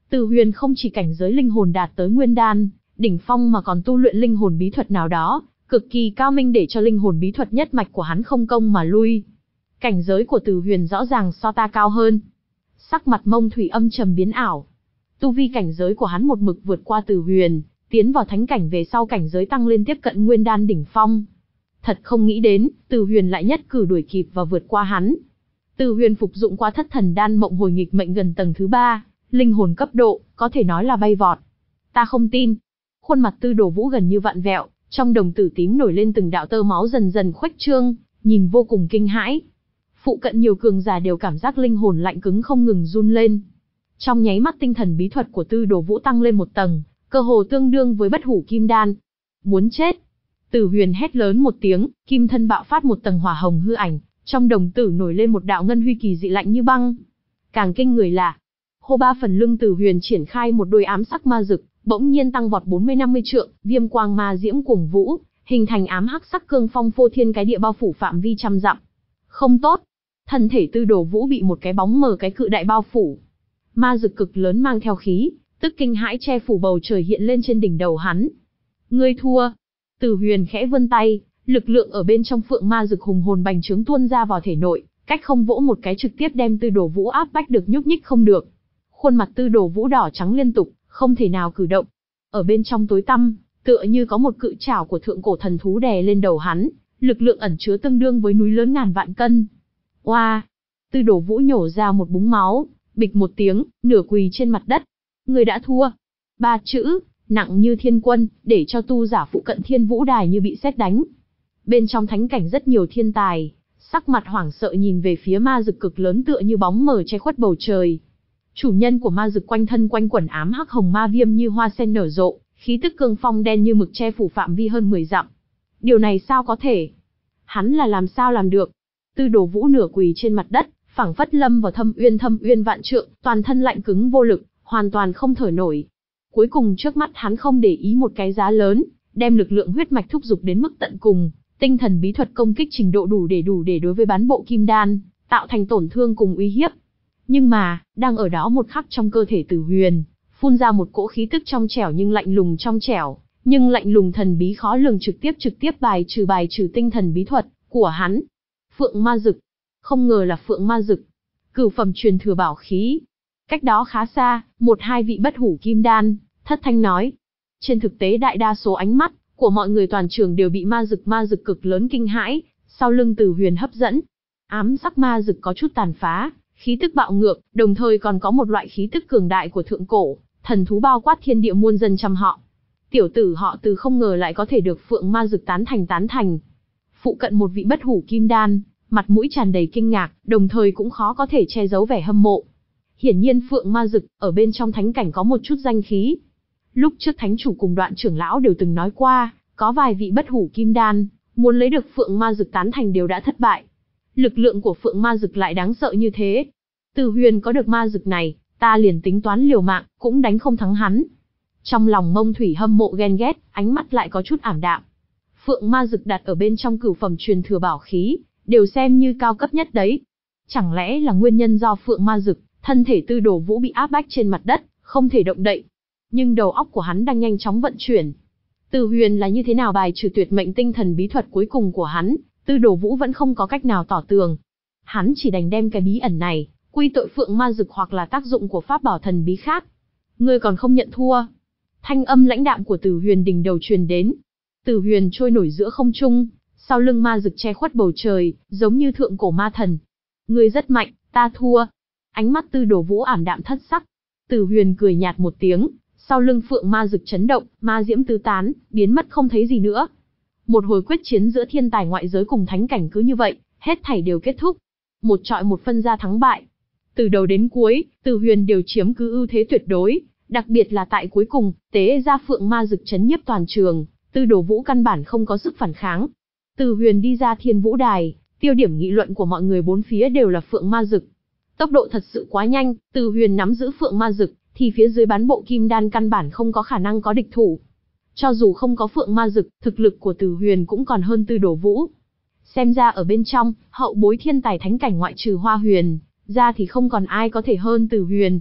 Từ Huyền không chỉ cảnh giới linh hồn đạt tới nguyên đan đỉnh phong mà còn tu luyện linh hồn bí thuật nào đó, cực kỳ cao minh để cho linh hồn bí thuật nhất mạch của hắn không công mà lui. Cảnh giới của Từ Huyền rõ ràng so ta cao hơn. Sắc mặt Mông Thủy âm trầm biến ảo. Tu vi cảnh giới của hắn một mực vượt qua Từ Huyền, tiến vào thánh cảnh về sau cảnh giới tăng lên tiếp cận nguyên đan đỉnh phong. Thật không nghĩ đến, Từ Huyền lại nhất cử đuổi kịp và vượt qua hắn. Từ Huyền phục dụng qua thất thần đan mộng hồi nghịch mệnh gần tầng thứ ba, linh hồn cấp độ, có thể nói là bay vọt. Ta không tin. Khuôn mặt Tư Đồ Vũ gần như vặn vẹo, trong đồng tử tím nổi lên từng đạo tơ máu dần dần khuếch trương, nhìn vô cùng kinh hãi. Phụ cận nhiều cường giả đều cảm giác linh hồn lạnh cứng không ngừng run lên. Trong nháy mắt tinh thần bí thuật của Tư Đồ Vũ tăng lên một tầng, cơ hồ tương đương với bất hủ kim đan. Muốn chết. Từ Huyền hét lớn một tiếng, kim thân bạo phát một tầng hỏa hồng hư ảnh, trong đồng tử nổi lên một đạo ngân huy kỳ dị lạnh như băng. Càng kinh người là, hô ba phần lưng Từ Huyền triển khai một đôi ám sắc ma dực, bỗng nhiên tăng vọt bốn mươi năm mươi trượng, viêm quang ma diễm cuồng vũ, hình thành ám hắc sắc cương phong phô thiên cái địa bao phủ phạm vi trăm dặm. Không tốt, thân thể Tư Đồ Vũ bị một cái bóng mờ cái cự đại bao phủ. Ma dực cực lớn mang theo khí, tức kinh hãi che phủ bầu trời hiện lên trên đỉnh đầu hắn. Ngươi thua. Từ Huyền khẽ vươn tay, lực lượng ở bên trong phượng ma dực hùng hồn bành trướng tuôn ra vào thể nội, cách không vỗ một cái trực tiếp đem Tư Đồ Vũ áp bách được nhúc nhích không được. Khuôn mặt Tư Đồ Vũ đỏ trắng liên tục, không thể nào cử động. Ở bên trong tối tăm, tựa như có một cự trảo của thượng cổ thần thú đè lên đầu hắn, lực lượng ẩn chứa tương đương với núi lớn ngàn vạn cân. Oa! Tư Đồ Vũ nhổ ra một búng máu, bịch một tiếng, nửa quỳ trên mặt đất. Người đã thua. Ba chữ, nặng như thiên quân, để cho tu giả phụ cận Thiên Vũ Đài như bị sét đánh. Bên trong thánh cảnh rất nhiều thiên tài, sắc mặt hoảng sợ nhìn về phía ma dực cực lớn tựa như bóng mờ che khuất bầu trời. Chủ nhân của ma dực quanh thân quanh quẩn ám hắc hồng ma viêm như hoa sen nở rộ, khí tức cương phong đen như mực che phủ phạm vi hơn mười dặm. Điều này sao có thể? Hắn là làm sao làm được? Tư Đồ Vũ nửa quỳ trên mặt đất, phảng phất lâm vào thâm uyên thâm uyên vạn trượng, toàn thân lạnh cứng vô lực, hoàn toàn không thở nổi. Cuối cùng trước mắt hắn không để ý một cái giá lớn, đem lực lượng huyết mạch thúc dục đến mức tận cùng, tinh thần bí thuật công kích trình độ đủ để đủ để đối với bán bộ kim đan, tạo thành tổn thương cùng uy hiếp. Nhưng mà, đang ở đó một khắc trong cơ thể Từ Huyền, phun ra một cỗ khí tức trong trẻo nhưng lạnh lùng trong trẻo, nhưng lạnh lùng thần bí khó lường trực tiếp trực tiếp bài trừ bài trừ tinh thần bí thuật của hắn. Phượng ma dực, không ngờ là phượng ma dực, cửu phẩm truyền thừa bảo khí. Cách đó khá xa, một hai vị bất hủ kim đan, thất thanh nói. Trên thực tế đại đa số ánh mắt của mọi người toàn trường đều bị ma dực ma dực cực lớn kinh hãi, sau lưng Từ Huyền hấp dẫn. Ám sắc ma dực có chút tàn phá, khí tức bạo ngược, đồng thời còn có một loại khí tức cường đại của thượng cổ, thần thú bao quát thiên địa muôn dân trăm họ. Tiểu tử họ Từ không ngờ lại có thể được phượng ma dực tán thành tán thành. Phụ cận một vị bất hủ kim đan, mặt mũi tràn đầy kinh ngạc, đồng thời cũng khó có thể che giấu vẻ hâm mộ. Hiển nhiên phượng ma dực, ở bên trong thánh cảnh có một chút danh khí. Lúc trước thánh chủ cùng Đoạn trưởng lão đều từng nói qua, có vài vị bất hủ kim đan, muốn lấy được phượng ma dực tán thành đều đã thất bại. Lực lượng của phượng ma dực lại đáng sợ như thế. Từ Huyền có được ma dực này, ta liền tính toán liều mạng, cũng đánh không thắng hắn. Trong lòng Mông Thủy hâm mộ ghen ghét, ánh mắt lại có chút ảm đạm. Phượng ma dực đặt ở bên trong cửu phẩm truyền thừa bảo khí, đều xem như cao cấp nhất đấy. Chẳng lẽ là nguyên nhân do phượng ma dực, thân thể Tư Đồ Vũ bị áp bách trên mặt đất, không thể động đậy. Nhưng đầu óc của hắn đang nhanh chóng vận chuyển. Từ Huyền là như thế nào bài trừ tuyệt mệnh tinh thần bí thuật cuối cùng của hắn, Tư Đồ Vũ vẫn không có cách nào tỏ tường. Hắn chỉ đành đem cái bí ẩn này, quy tội phượng ma dực hoặc là tác dụng của pháp bảo thần bí khác. Ngươi còn không nhận thua. Thanh âm lãnh đạm của Từ Huyền đỉnh đầu truyền đến. Từ Huyền trôi nổi giữa không trung, sau lưng ma dực che khuất bầu trời, giống như thượng cổ ma thần. Ngươi rất mạnh, ta thua. Ánh mắt Tư Đồ Vũ ảm đạm thất sắc. Từ Huyền cười nhạt một tiếng, sau lưng phượng ma dực chấn động, ma diễm tứ tán, biến mất không thấy gì nữa. Một hồi quyết chiến giữa thiên tài ngoại giới cùng thánh cảnh cứ như vậy, hết thảy đều kết thúc. Một trọi một phân ra thắng bại. Từ đầu đến cuối, Từ Huyền đều chiếm cứ ưu thế tuyệt đối, đặc biệt là tại cuối cùng, tế ra phượng ma dực chấn nhiếp toàn trường, Tư Đồ Vũ căn bản không có sức phản kháng. Từ Huyền đi ra Thiên Vũ Đài, tiêu điểm nghị luận của mọi người bốn phía đều là phượng ma dực. Tốc độ thật sự quá nhanh, Từ Huyền nắm giữ phượng ma dực, thì phía dưới bán bộ kim đan căn bản không có khả năng có địch thủ. Cho dù không có phượng ma dực, thực lực của Từ Huyền cũng còn hơn Tư Đồ Vũ. Xem ra ở bên trong, hậu bối thiên tài thánh cảnh ngoại trừ Hoa Huyền, ra thì không còn ai có thể hơn Từ Huyền.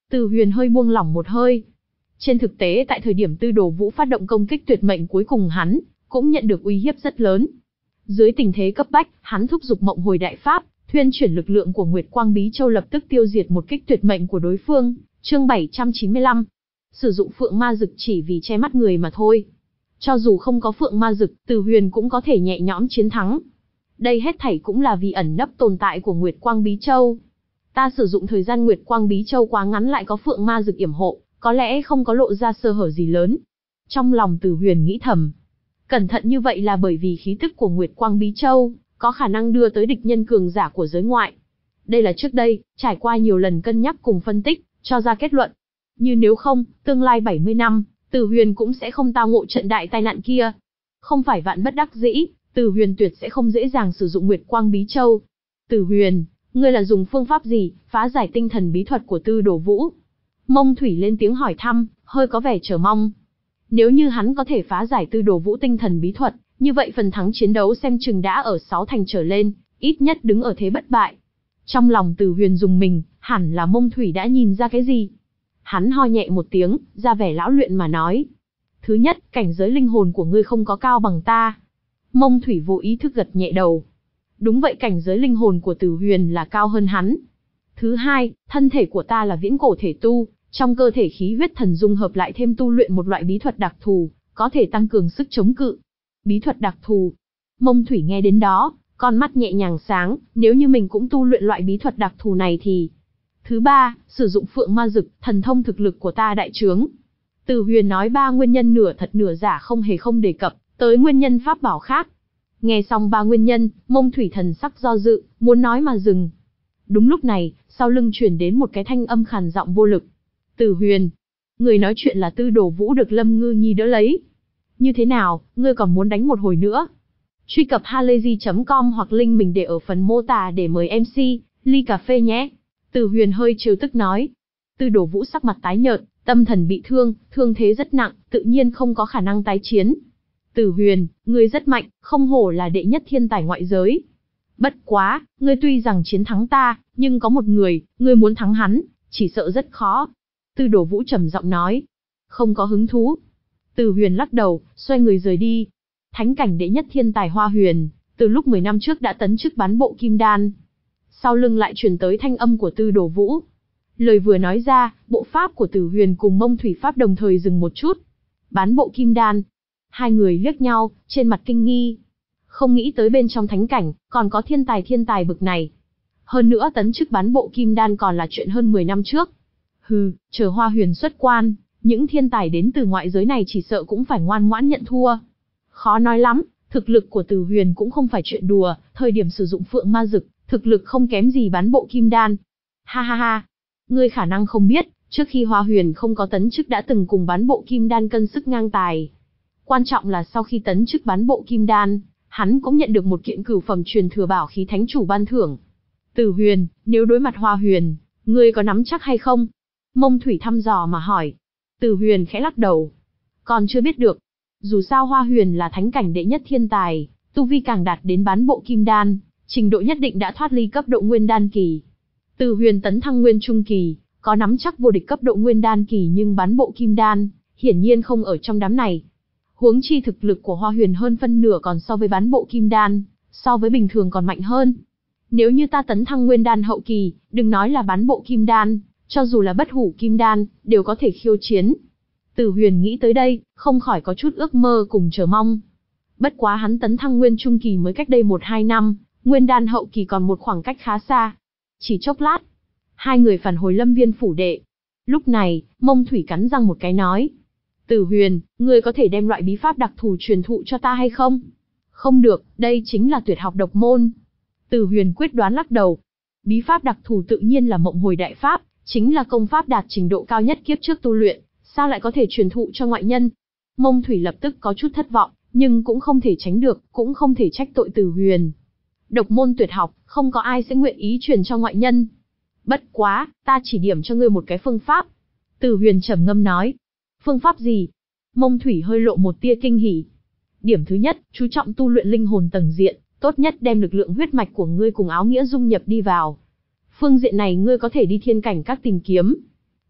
Từ Huyền hơi buông lỏng một hơi. Trên thực tế tại thời điểm Tư Đồ Vũ phát động công kích tuyệt mệnh cuối cùng hắn cũng nhận được uy hiếp rất lớn. Dưới tình thế cấp bách, hắn thúc giục Mộng Hồi Đại Pháp, thuyên chuyển lực lượng của Nguyệt Quang Bí Châu lập tức tiêu diệt một kích tuyệt mệnh của đối phương. Chương bảy trăm chín mươi lăm. Sử dụng Phượng Ma Dực chỉ vì che mắt người mà thôi. Cho dù không có Phượng Ma Dực, Từ Huyền cũng có thể nhẹ nhõm chiến thắng. Đây hết thảy cũng là vì ẩn nấp tồn tại của Nguyệt Quang Bí Châu. Ta sử dụng thời gian Nguyệt Quang Bí Châu quá ngắn lại có Phượng Ma Dực yểm hộ, có lẽ không có lộ ra sơ hở gì lớn. Trong lòng Từ Huyền nghĩ thầm. Cẩn thận như vậy là bởi vì khí tức của Nguyệt Quang Bí Châu có khả năng đưa tới địch nhân cường giả của giới ngoại. Đây là trước đây, trải qua nhiều lần cân nhắc cùng phân tích, cho ra kết luận. Như nếu không, tương lai bảy mươi năm, Từ Huyền cũng sẽ không tao ngộ trận đại tai nạn kia. Không phải vạn bất đắc dĩ, Từ Huyền tuyệt sẽ không dễ dàng sử dụng Nguyệt Quang Bí Châu. Từ Huyền, ngươi là dùng phương pháp gì, phá giải tinh thần bí thuật của Tư Đồ Vũ? Mông Thủy lên tiếng hỏi thăm, hơi có vẻ chờ mong. Nếu như hắn có thể phá giải Tư Đồ Vũ tinh thần bí thuật, như vậy phần thắng chiến đấu xem chừng đã ở sáu thành trở lên, ít nhất đứng ở thế bất bại. Trong lòng Từ Huyền dùng mình, hẳn là Mông Thủy đã nhìn ra cái gì. Hắn ho nhẹ một tiếng, ra vẻ lão luyện mà nói. Thứ nhất, cảnh giới linh hồn của ngươi không có cao bằng ta. Mông Thủy vô ý thức gật nhẹ đầu. Đúng vậy, cảnh giới linh hồn của Từ Huyền là cao hơn hắn. Thứ hai, thân thể của ta là viễn cổ thể tu, trong cơ thể khí huyết thần dung hợp lại thêm tu luyện một loại bí thuật đặc thù, có thể tăng cường sức chống cự. Bí thuật đặc thù. Mông Thủy nghe đến đó, con mắt nhẹ nhàng sáng, nếu như mình cũng tu luyện loại bí thuật đặc thù này thì... Thứ ba, sử dụng Phượng Ma Dực, thần thông thực lực của ta đại trướng. Từ Huyền nói ba nguyên nhân nửa thật nửa giả không hề không đề cập tới nguyên nhân pháp bảo khác. Nghe xong ba nguyên nhân, Mông Thủy thần sắc do dự, muốn nói mà dừng. Đúng lúc này, sau lưng truyền đến một cái thanh âm khàn giọng vô lực. Từ Huyền, người nói chuyện là Tư Đồ Vũ được Lâm Ngư Nhi đỡ lấy. Như thế nào, ngươi còn muốn đánh một hồi nữa? Truy cập halayzi chấm com hoặc link mình để ở phần mô tả để mời em xê, ly cà phê nhé. Từ Huyền hơi trêu tức nói. Tư Đồ Vũ sắc mặt tái nhợt, tâm thần bị thương, thương thế rất nặng, tự nhiên không có khả năng tái chiến. Từ Huyền, ngươi rất mạnh, không hổ là đệ nhất thiên tài ngoại giới. Bất quá, ngươi tuy rằng chiến thắng ta, nhưng có một người, ngươi muốn thắng hắn, chỉ sợ rất khó. Tư Đồ Vũ trầm giọng nói. Không có hứng thú. Từ Huyền lắc đầu, xoay người rời đi. Thánh cảnh đệ nhất thiên tài Hoa Huyền, từ lúc mười năm trước đã tấn chức bán bộ kim đan. Sau lưng lại truyền tới thanh âm của Tư Đồ Vũ. Lời vừa nói ra, bộ pháp của Từ Huyền cùng Mông Thủy pháp đồng thời dừng một chút. Bán bộ kim đan. Hai người liếc nhau, trên mặt kinh nghi. Không nghĩ tới bên trong thánh cảnh, còn có thiên tài thiên tài bực này. Hơn nữa tấn chức bán bộ kim đan còn là chuyện hơn mười năm trước. Hừ, chờ Hoa Huyền xuất quan, những thiên tài đến từ ngoại giới này chỉ sợ cũng phải ngoan ngoãn nhận thua. Khó nói lắm, thực lực của Từ Huyền cũng không phải chuyện đùa, thời điểm sử dụng Phượng Ma Dực, thực lực không kém gì bán bộ kim đan. Ha ha ha, ngươi khả năng không biết, trước khi Hoa Huyền không có tấn chức đã từng cùng bán bộ kim đan cân sức ngang tài. Quan trọng là sau khi tấn chức bán bộ kim đan, hắn cũng nhận được một kiện cửu phẩm truyền thừa bảo khí thánh chủ ban thưởng. Từ Huyền, nếu đối mặt Hoa Huyền, ngươi có nắm chắc hay không? Mông Thủy thăm dò mà hỏi. Từ Huyền khẽ lắc đầu. Còn chưa biết được. Dù sao Hoa Huyền là thánh cảnh đệ nhất thiên tài, tu vi càng đạt đến bán bộ kim đan, trình độ nhất định đã thoát ly cấp độ nguyên đan kỳ. Từ Huyền tấn thăng nguyên trung kỳ, có nắm chắc vô địch cấp độ nguyên đan kỳ nhưng bán bộ kim đan, hiển nhiên không ở trong đám này. Huống chi thực lực của Hoa Huyền hơn phân nửa còn so với bán bộ kim đan, so với bình thường còn mạnh hơn. Nếu như ta tấn thăng nguyên đan hậu kỳ, đừng nói là bán bộ kim đan, cho dù là bất hủ kim đan, đều có thể khiêu chiến. Từ Huyền nghĩ tới đây, không khỏi có chút ước mơ cùng chờ mong. Bất quá hắn tấn thăng nguyên trung kỳ mới cách đây một hai năm, nguyên đan hậu kỳ còn một khoảng cách khá xa. Chỉ chốc lát, hai người phản hồi Lâm Viên phủ đệ. Lúc này, Mông Thủy cắn răng một cái nói. Từ Huyền, ngươi có thể đem loại bí pháp đặc thù truyền thụ cho ta hay không? Không được, đây chính là tuyệt học độc môn. Từ Huyền quyết đoán lắc đầu. Bí pháp đặc thù tự nhiên là Mộng Hồi Đại Pháp, chính là công pháp đạt trình độ cao nhất kiếp trước tu luyện, sao lại có thể truyền thụ cho ngoại nhân? Mông Thủy lập tức có chút thất vọng, nhưng cũng không thể tránh được, cũng không thể trách tội Từ Huyền. Độc môn tuyệt học, không có ai sẽ nguyện ý truyền cho ngoại nhân. Bất quá, ta chỉ điểm cho ngươi một cái phương pháp. Từ Huyền trầm ngâm nói. Phương pháp gì? Mông Thủy hơi lộ một tia kinh hỉ. Điểm thứ nhất, chú trọng tu luyện linh hồn tầng diện, tốt nhất đem lực lượng huyết mạch của ngươi cùng áo nghĩa dung nhập đi vào. Phương diện này ngươi có thể đi thiên cảnh các tìm kiếm.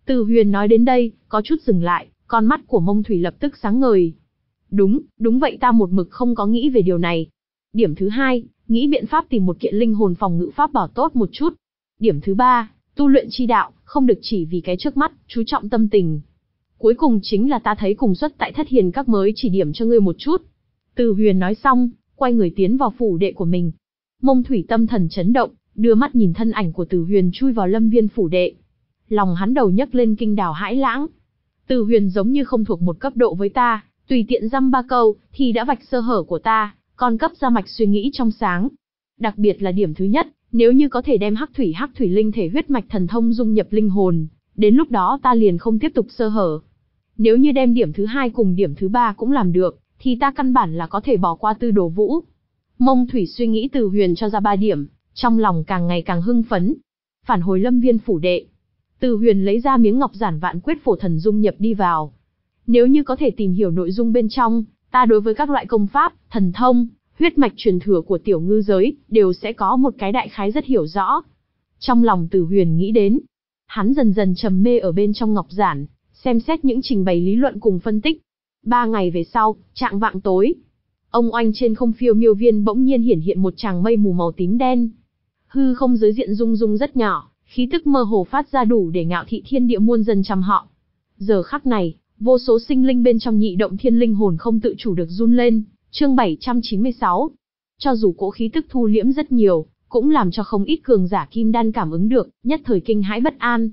Từ Huyền nói đến đây, có chút dừng lại, con mắt của Mông Thủy lập tức sáng ngời. Đúng, đúng vậy, ta một mực không có nghĩ về điều này. Điểm thứ hai, nghĩ biện pháp tìm một kiện linh hồn phòng ngự pháp bảo tốt một chút. Điểm thứ ba, tu luyện chi đạo, không được chỉ vì cái trước mắt, chú trọng tâm tình. Cuối cùng chính là ta thấy cùng xuất tại Thất Hiền Các mới chỉ điểm cho ngươi một chút. Từ Huyền nói xong, quay người tiến vào phủ đệ của mình. Mông Thủy tâm thần chấn động, đưa mắt nhìn thân ảnh của Từ Huyền chui vào Lâm Viên phủ đệ. Lòng hắn đầu nhấc lên kinh đào hãi lãng. Từ Huyền giống như không thuộc một cấp độ với ta, tùy tiện dăm ba câu, thì đã vạch sơ hở của ta, còn cấp ra mạch suy nghĩ trong sáng. Đặc biệt là điểm thứ nhất, nếu như có thể đem hắc thủy hắc thủy linh thể huyết mạch thần thông dung nhập linh hồn, đến lúc đó ta liền không tiếp tục sơ hở. Nếu như đem điểm thứ hai cùng điểm thứ ba cũng làm được, thì ta căn bản là có thể bỏ qua Tư Đồ Vũ. Mông Thủy suy nghĩ Từ Huyền cho ra ba điểm, trong lòng càng ngày càng hưng phấn. Phản hồi Lâm Viên phủ đệ, Từ Huyền lấy ra miếng ngọc giản vạn quyết phổ thần dung nhập đi vào. Nếu như có thể tìm hiểu nội dung bên trong, ta đối với các loại công pháp, thần thông, huyết mạch truyền thừa của tiểu ngư giới, đều sẽ có một cái đại khái rất hiểu rõ. Trong lòng Từ Huyền nghĩ đến, hắn dần dần trầm mê ở bên trong ngọc giản, xem xét những trình bày lý luận cùng phân tích. Ba ngày về sau, trạng vạng tối, ông oanh trên không phiêu miêu viên bỗng nhiên hiển hiện một tràng mây mù màu tím đen. Hư không giới diện rung rung rất nhỏ, khí tức mơ hồ phát ra đủ để ngạo thị thiên địa muôn dân trăm họ. Giờ khắc này, vô số sinh linh bên trong nhị động thiên linh hồn không tự chủ được run lên. Chương bảy trăm chín mươi sáu. Cho dù cỗ khí tức thu liễm rất nhiều, cũng làm cho không ít cường giả kim đan cảm ứng được, nhất thời kinh hãi bất an.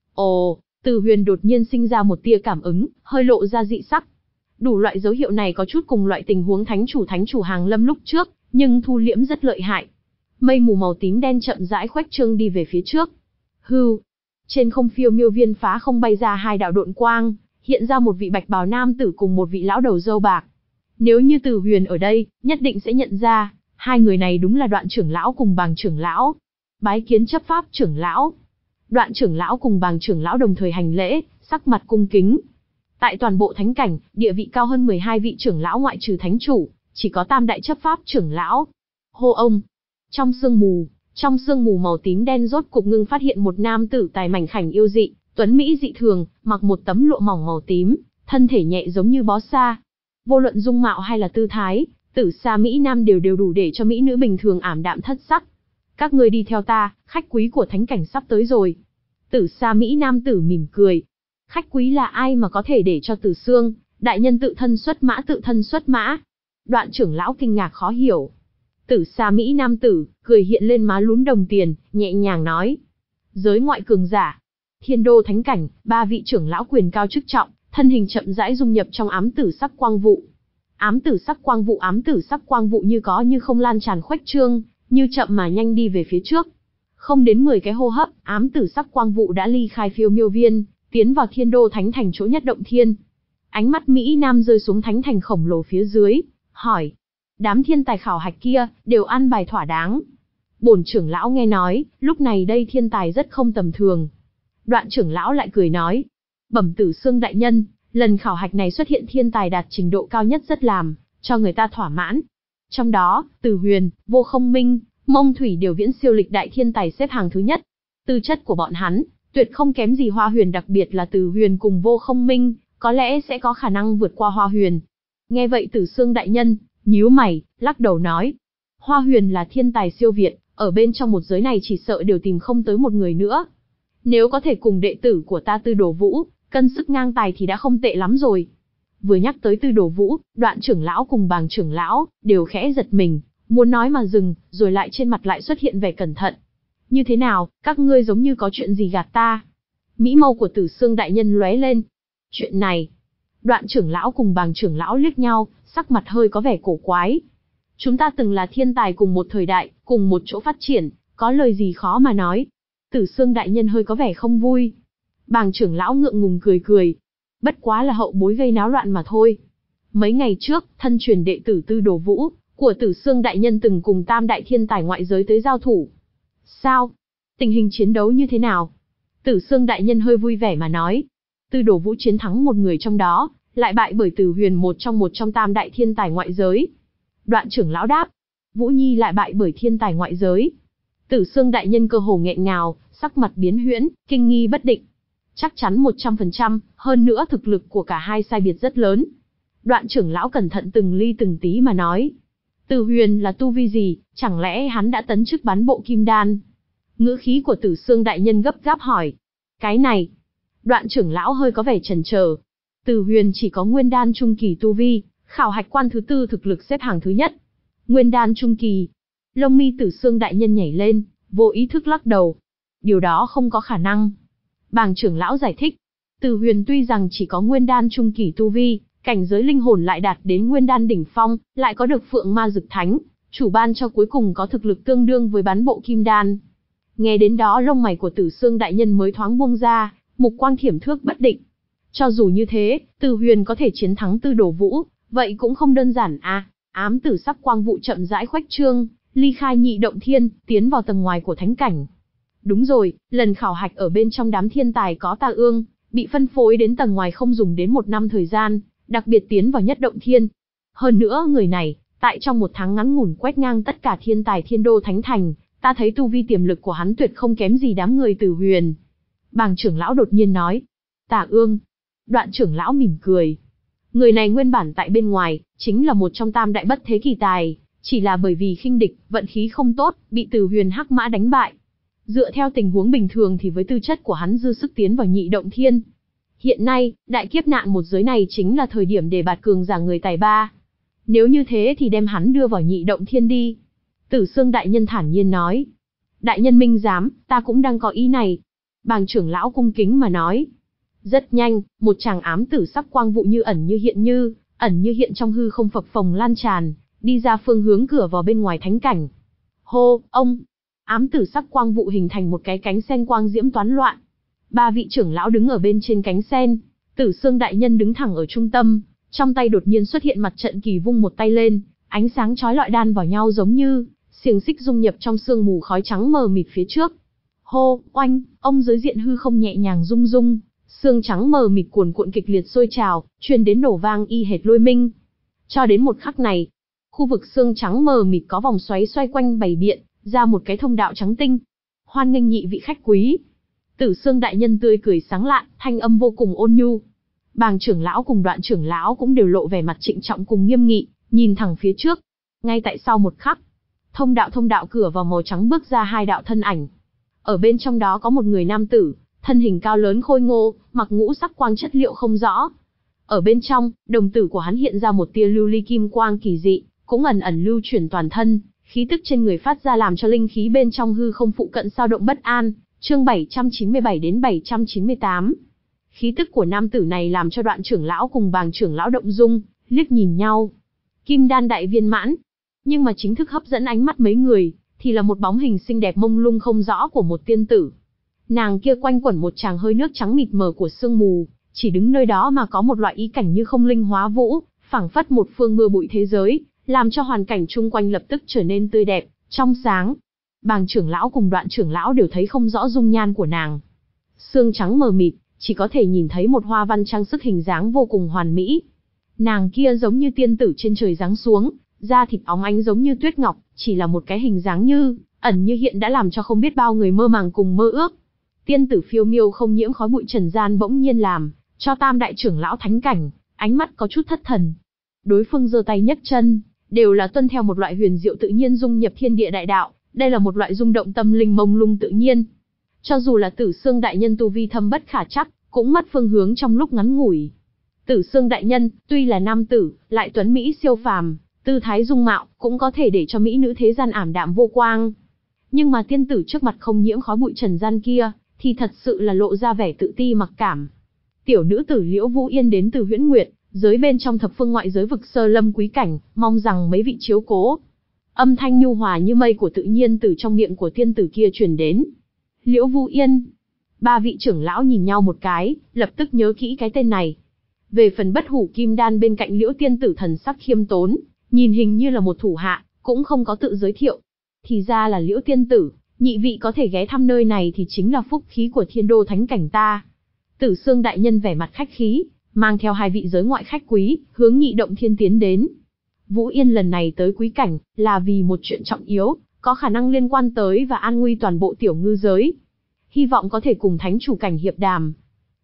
Ồ, Từ Huyền đột nhiên sinh ra một tia cảm ứng, hơi lộ ra dị sắc. Đủ loại dấu hiệu này có chút cùng loại tình huống thánh chủ thánh chủ hàng lâm lúc trước, nhưng thu liễm rất lợi hại. Mây mù màu tím đen chậm rãi khuếch trương đi về phía trước. Hưu, trên không phiêu miêu viên phá không bay ra hai đạo độn quang, hiện ra một vị bạch bào nam tử cùng một vị lão đầu râu bạc. Nếu như Từ Huyền ở đây, nhất định sẽ nhận ra, hai người này đúng là Đoạn trưởng lão cùng Bàng trưởng lão. Bái kiến chấp pháp trưởng lão. Đoạn trưởng lão cùng Bàng trưởng lão đồng thời hành lễ, sắc mặt cung kính. Tại toàn bộ thánh cảnh, địa vị cao hơn mười hai vị trưởng lão ngoại trừ thánh chủ, chỉ có tam đại chấp pháp trưởng lão. Hô ông. Trong sương mù, trong sương mù màu tím đen rốt cục ngưng phát hiện một nam tử tài mảnh khảnh yêu dị, tuấn mỹ dị thường, mặc một tấm lụa mỏng màu tím, thân thể nhẹ giống như bó sa. Vô luận dung mạo hay là tư thái, Tử Sa mỹ nam đều đều đủ để cho mỹ nữ bình thường ảm đạm thất sắc. Các ngươi đi theo ta, khách quý của thánh cảnh sắp tới rồi. Tử Sa mỹ nam tử mỉm cười. Khách quý là ai mà có thể để cho Tử Sương đại nhân tự thân xuất mã tự thân xuất mã? Đoạn trưởng lão kinh ngạc khó hiểu. Tử Sa mỹ nam tử cười hiện lên má lúm đồng tiền, nhẹ nhàng nói: giới ngoại cường giả, Thiên Đô thánh cảnh, ba vị trưởng lão quyền cao chức trọng, thân hình chậm rãi dung nhập trong ám tử sắc quang vụ. Ám tử sắc quang vụ, ám tử sắc quang vụ như có như không lan tràn khuếch trương, như chậm mà nhanh đi về phía trước. Không đến mười cái hô hấp, ám tử sắc quang vụ đã ly khai phiêu miêu viên, tiến vào Thiên Đô thánh thành chỗ nhất động thiên. Ánh mắt Mỹ Nam rơi xuống thánh thành khổng lồ phía dưới, hỏi: đám thiên tài khảo hạch kia đều ăn bài thỏa đáng? Bổn trưởng lão nghe nói, lúc này đây thiên tài rất không tầm thường. Đoạn trưởng lão lại cười nói: bẩm Tử Sương đại nhân, lần khảo hạch này xuất hiện thiên tài đạt trình độ cao nhất rất làm cho người ta thỏa mãn. Trong đó, Từ Huyền, Vô Không Minh, Mông Thủy đều viễn siêu lịch đại thiên tài xếp hàng thứ nhất. Tư chất của bọn hắn tuyệt không kém gì Hoa Huyền, đặc biệt là Từ Huyền cùng Vô Không Minh, có lẽ sẽ có khả năng vượt qua Hoa Huyền. Nghe vậy Tử Sương đại nhân nhíu mày, lắc đầu nói: Hoa Huyền là thiên tài siêu việt, ở bên trong một giới này chỉ sợ đều tìm không tới một người nữa. Nếu có thể cùng đệ tử của ta Tư Đồ Vũ cân sức ngang tài thì đã không tệ lắm rồi. Vừa nhắc tới Tư Đồ Vũ, Đoạn trưởng lão cùng Bàng trưởng lão đều khẽ giật mình, muốn nói mà dừng, rồi lại trên mặt lại xuất hiện vẻ cẩn thận. Như thế nào, các ngươi giống như có chuyện gì gạt ta? Mỹ mâu của Tử Sương đại nhân lóe lên. Chuyện này, Đoạn trưởng lão cùng Bàng trưởng lão liếc nhau, sắc mặt hơi có vẻ cổ quái. Chúng ta từng là thiên tài cùng một thời đại, cùng một chỗ phát triển, có lời gì khó mà nói. Tử Sương đại nhân hơi có vẻ không vui. Bàng trưởng lão ngượng ngùng cười cười. Bất quá là hậu bối gây náo loạn mà thôi. Mấy ngày trước, thân truyền đệ tử Tư Đồ Vũ của Tử Sương đại nhân từng cùng tam đại thiên tài ngoại giới tới giao thủ. Sao? Tình hình chiến đấu như thế nào? Tử Sương đại nhân hơi vui vẻ mà nói. Tư Đồ Vũ chiến thắng một người trong đó, lại bại bởi Từ Huyền một trong một trong tam đại thiên tài ngoại giới. Đoạn trưởng lão đáp. Vũ Nhi lại bại bởi thiên tài ngoại giới. Tử Sương đại nhân cơ hồ nghẹn ngào, sắc mặt biến huyễn, kinh nghi bất định. Chắc chắn một trăm phần trăm, hơn nữa thực lực của cả hai sai biệt rất lớn. Đoạn trưởng lão cẩn thận từng ly từng tí mà nói. Từ Huyền là tu vi gì, chẳng lẽ hắn đã tấn chức bán bộ kim đan? Ngữ khí của Tử Xương đại nhân gấp gáp hỏi. Cái này, đoạn trưởng lão hơi có vẻ chần chờ. Từ Huyền chỉ có nguyên đan trung kỳ tu vi, khảo hạch quan thứ tư thực lực xếp hàng thứ nhất. Nguyên đan trung kỳ. Lông mi Tử Xương đại nhân nhảy lên, vô ý thức lắc đầu. Điều đó không có khả năng. Bàng trưởng lão giải thích. Từ Huyền tuy rằng chỉ có nguyên đan trung kỳ tu vi, cảnh giới linh hồn lại đạt đến nguyên đan đỉnh phong, lại có được phượng ma dực thánh, chủ ban cho cuối cùng có thực lực tương đương với bán bộ kim đan. Nghe đến đó lông mày của Tử Xương đại nhân mới thoáng buông ra, mục quang thiểm thước bất định. Cho dù như thế, Từ Huyền có thể chiến thắng Tư Đồ Vũ, vậy cũng không đơn giản à. Ám tử sắc quang vụ chậm rãi khuếch trương, ly khai nhị động thiên, tiến vào tầng ngoài của thánh cảnh. Đúng rồi, lần khảo hạch ở bên trong đám thiên tài có Ta Ương, bị phân phối đến tầng ngoài không dùng đến một năm thời gian, đặc biệt tiến vào nhất động thiên. Hơn nữa người này, tại trong một tháng ngắn ngủn quét ngang tất cả thiên tài thiên đô thánh thành, ta thấy tu vi tiềm lực của hắn tuyệt không kém gì đám người Từ Huyền. Bàng trưởng lão đột nhiên nói. Ta Ương. Đoạn trưởng lão mỉm cười. Người này nguyên bản tại bên ngoài, chính là một trong tam đại bất thế kỳ tài, chỉ là bởi vì khinh địch, vận khí không tốt, bị Từ Huyền hắc mã đánh bại. Dựa theo tình huống bình thường thì với tư chất của hắn dư sức tiến vào nhị động thiên. Hiện nay, đại kiếp nạn một giới này chính là thời điểm để bạt cường giả người tài ba. Nếu như thế thì đem hắn đưa vào nhị động thiên đi. Tử Xương đại nhân thản nhiên nói. Đại nhân minh giám, ta cũng đang có ý này. Bàng trưởng lão cung kính mà nói. Rất nhanh, một tràng ám tử sắc quang vụ như ẩn như hiện như, ẩn như hiện trong hư không phập phồng lan tràn, đi ra phương hướng cửa vào bên ngoài thánh cảnh. Hô, ông! Ám tử sắc quang vụ hình thành một cái cánh sen quang diễm toán loạn. Ba vị trưởng lão đứng ở bên trên cánh sen, Tử Xương đại nhân đứng thẳng ở trung tâm, trong tay đột nhiên xuất hiện mặt trận kỳ vung một tay lên, ánh sáng chói lọi đan vào nhau giống như xiềng xích dung nhập trong sương mù khói trắng mờ mịt phía trước. Hô, oanh, ông giới diện hư không nhẹ nhàng rung rung, sương trắng mờ mịt cuồn cuộn kịch liệt sôi trào, truyền đến nổ vang y hệt lôi minh. Cho đến một khắc này, khu vực sương trắng mờ mịt có vòng xoáy xoay quanh bày biện, ra một cái thông đạo trắng tinh. Hoan nghênh nhị vị khách quý. Tử Xương đại nhân tươi cười sáng lạn, thanh âm vô cùng ôn nhu. Bàng trưởng lão cùng Đoạn trưởng lão cũng đều lộ vẻ mặt trịnh trọng cùng nghiêm nghị, nhìn thẳng phía trước. Ngay tại sau một khắc, thông đạo thông đạo cửa vào màu trắng bước ra hai đạo thân ảnh. Ở bên trong đó có một người nam tử, thân hình cao lớn khôi ngô, mặc ngũ sắc quang chất liệu không rõ. Ở bên trong, đồng tử của hắn hiện ra một tia lưu ly kim quang kỳ dị, cũng ẩn ẩn lưu chuyển toàn thân, khí tức trên người phát ra làm cho linh khí bên trong hư không phụ cận dao động bất an. Chương bảy trăm chín mươi bảy đến bảy trăm chín mươi tám. Khí tức của nam tử này làm cho Đoạn trưởng lão cùng Bàng trưởng lão động dung, liếc nhìn nhau. Kim đan đại viên mãn. Nhưng mà chính thức hấp dẫn ánh mắt mấy người, thì là một bóng hình xinh đẹp mông lung không rõ của một tiên tử. Nàng kia quanh quẩn một tràng hơi nước trắng mịt mờ của sương mù, chỉ đứng nơi đó mà có một loại ý cảnh như không linh hóa vũ, phảng phất một phương mưa bụi thế giới, làm cho hoàn cảnh chung quanh lập tức trở nên tươi đẹp, trong sáng. Bàng trưởng lão cùng Đoạn trưởng lão đều thấy không rõ dung nhan của nàng. Sương trắng mờ mịt, chỉ có thể nhìn thấy một hoa văn trang sức hình dáng vô cùng hoàn mỹ. Nàng kia giống như tiên tử trên trời giáng xuống, da thịt óng ánh giống như tuyết ngọc, chỉ là một cái hình dáng như, ẩn như hiện đã làm cho không biết bao người mơ màng cùng mơ ước. Tiên tử phiêu miêu không nhiễm khói bụi trần gian bỗng nhiên làm cho tam đại trưởng lão thánh cảnh, ánh mắt có chút thất thần. Đối phương giơ tay nhấc chân, đều là tuân theo một loại huyền diệu tự nhiên dung nhập thiên địa đại đạo. Đây là một loại rung động tâm linh mông lung tự nhiên. Cho dù là Tử Xương đại nhân tu vi thâm bất khả trắc, cũng mất phương hướng trong lúc ngắn ngủi. Tử Xương đại nhân, tuy là nam tử, lại tuấn mỹ siêu phàm, tư thái dung mạo, cũng có thể để cho mỹ nữ thế gian ảm đạm vô quang. Nhưng mà tiên tử trước mặt không nhiễm khói bụi trần gian kia, thì thật sự là lộ ra vẻ tự ti mặc cảm. Tiểu nữ tử Liễu Vũ Yên đến từ Huyễn Nguyệt, giới bên trong thập phương ngoại giới vực sơ lâm quý cảnh, mong rằng mấy vị chiếu cố. Âm thanh nhu hòa như mây của tự nhiên từ trong miệng của tiên tử kia truyền đến. Liễu Vũ Yên. Ba vị trưởng lão nhìn nhau một cái, lập tức nhớ kỹ cái tên này. Về phần Bất Hủ Kim Đan bên cạnh Liễu tiên tử thần sắc khiêm tốn, nhìn hình như là một thủ hạ, cũng không có tự giới thiệu. Thì ra là Liễu tiên tử, nhị vị có thể ghé thăm nơi này thì chính là phúc khí của thiên đô thánh cảnh ta. Tử Xương đại nhân vẻ mặt khách khí, mang theo hai vị giới ngoại khách quý, hướng nhị động thiên tiến đến. Vũ Yên lần này tới quý cảnh, là vì một chuyện trọng yếu, có khả năng liên quan tới và an nguy toàn bộ tiểu ngư giới. Hy vọng có thể cùng thánh chủ cảnh hiệp đàm.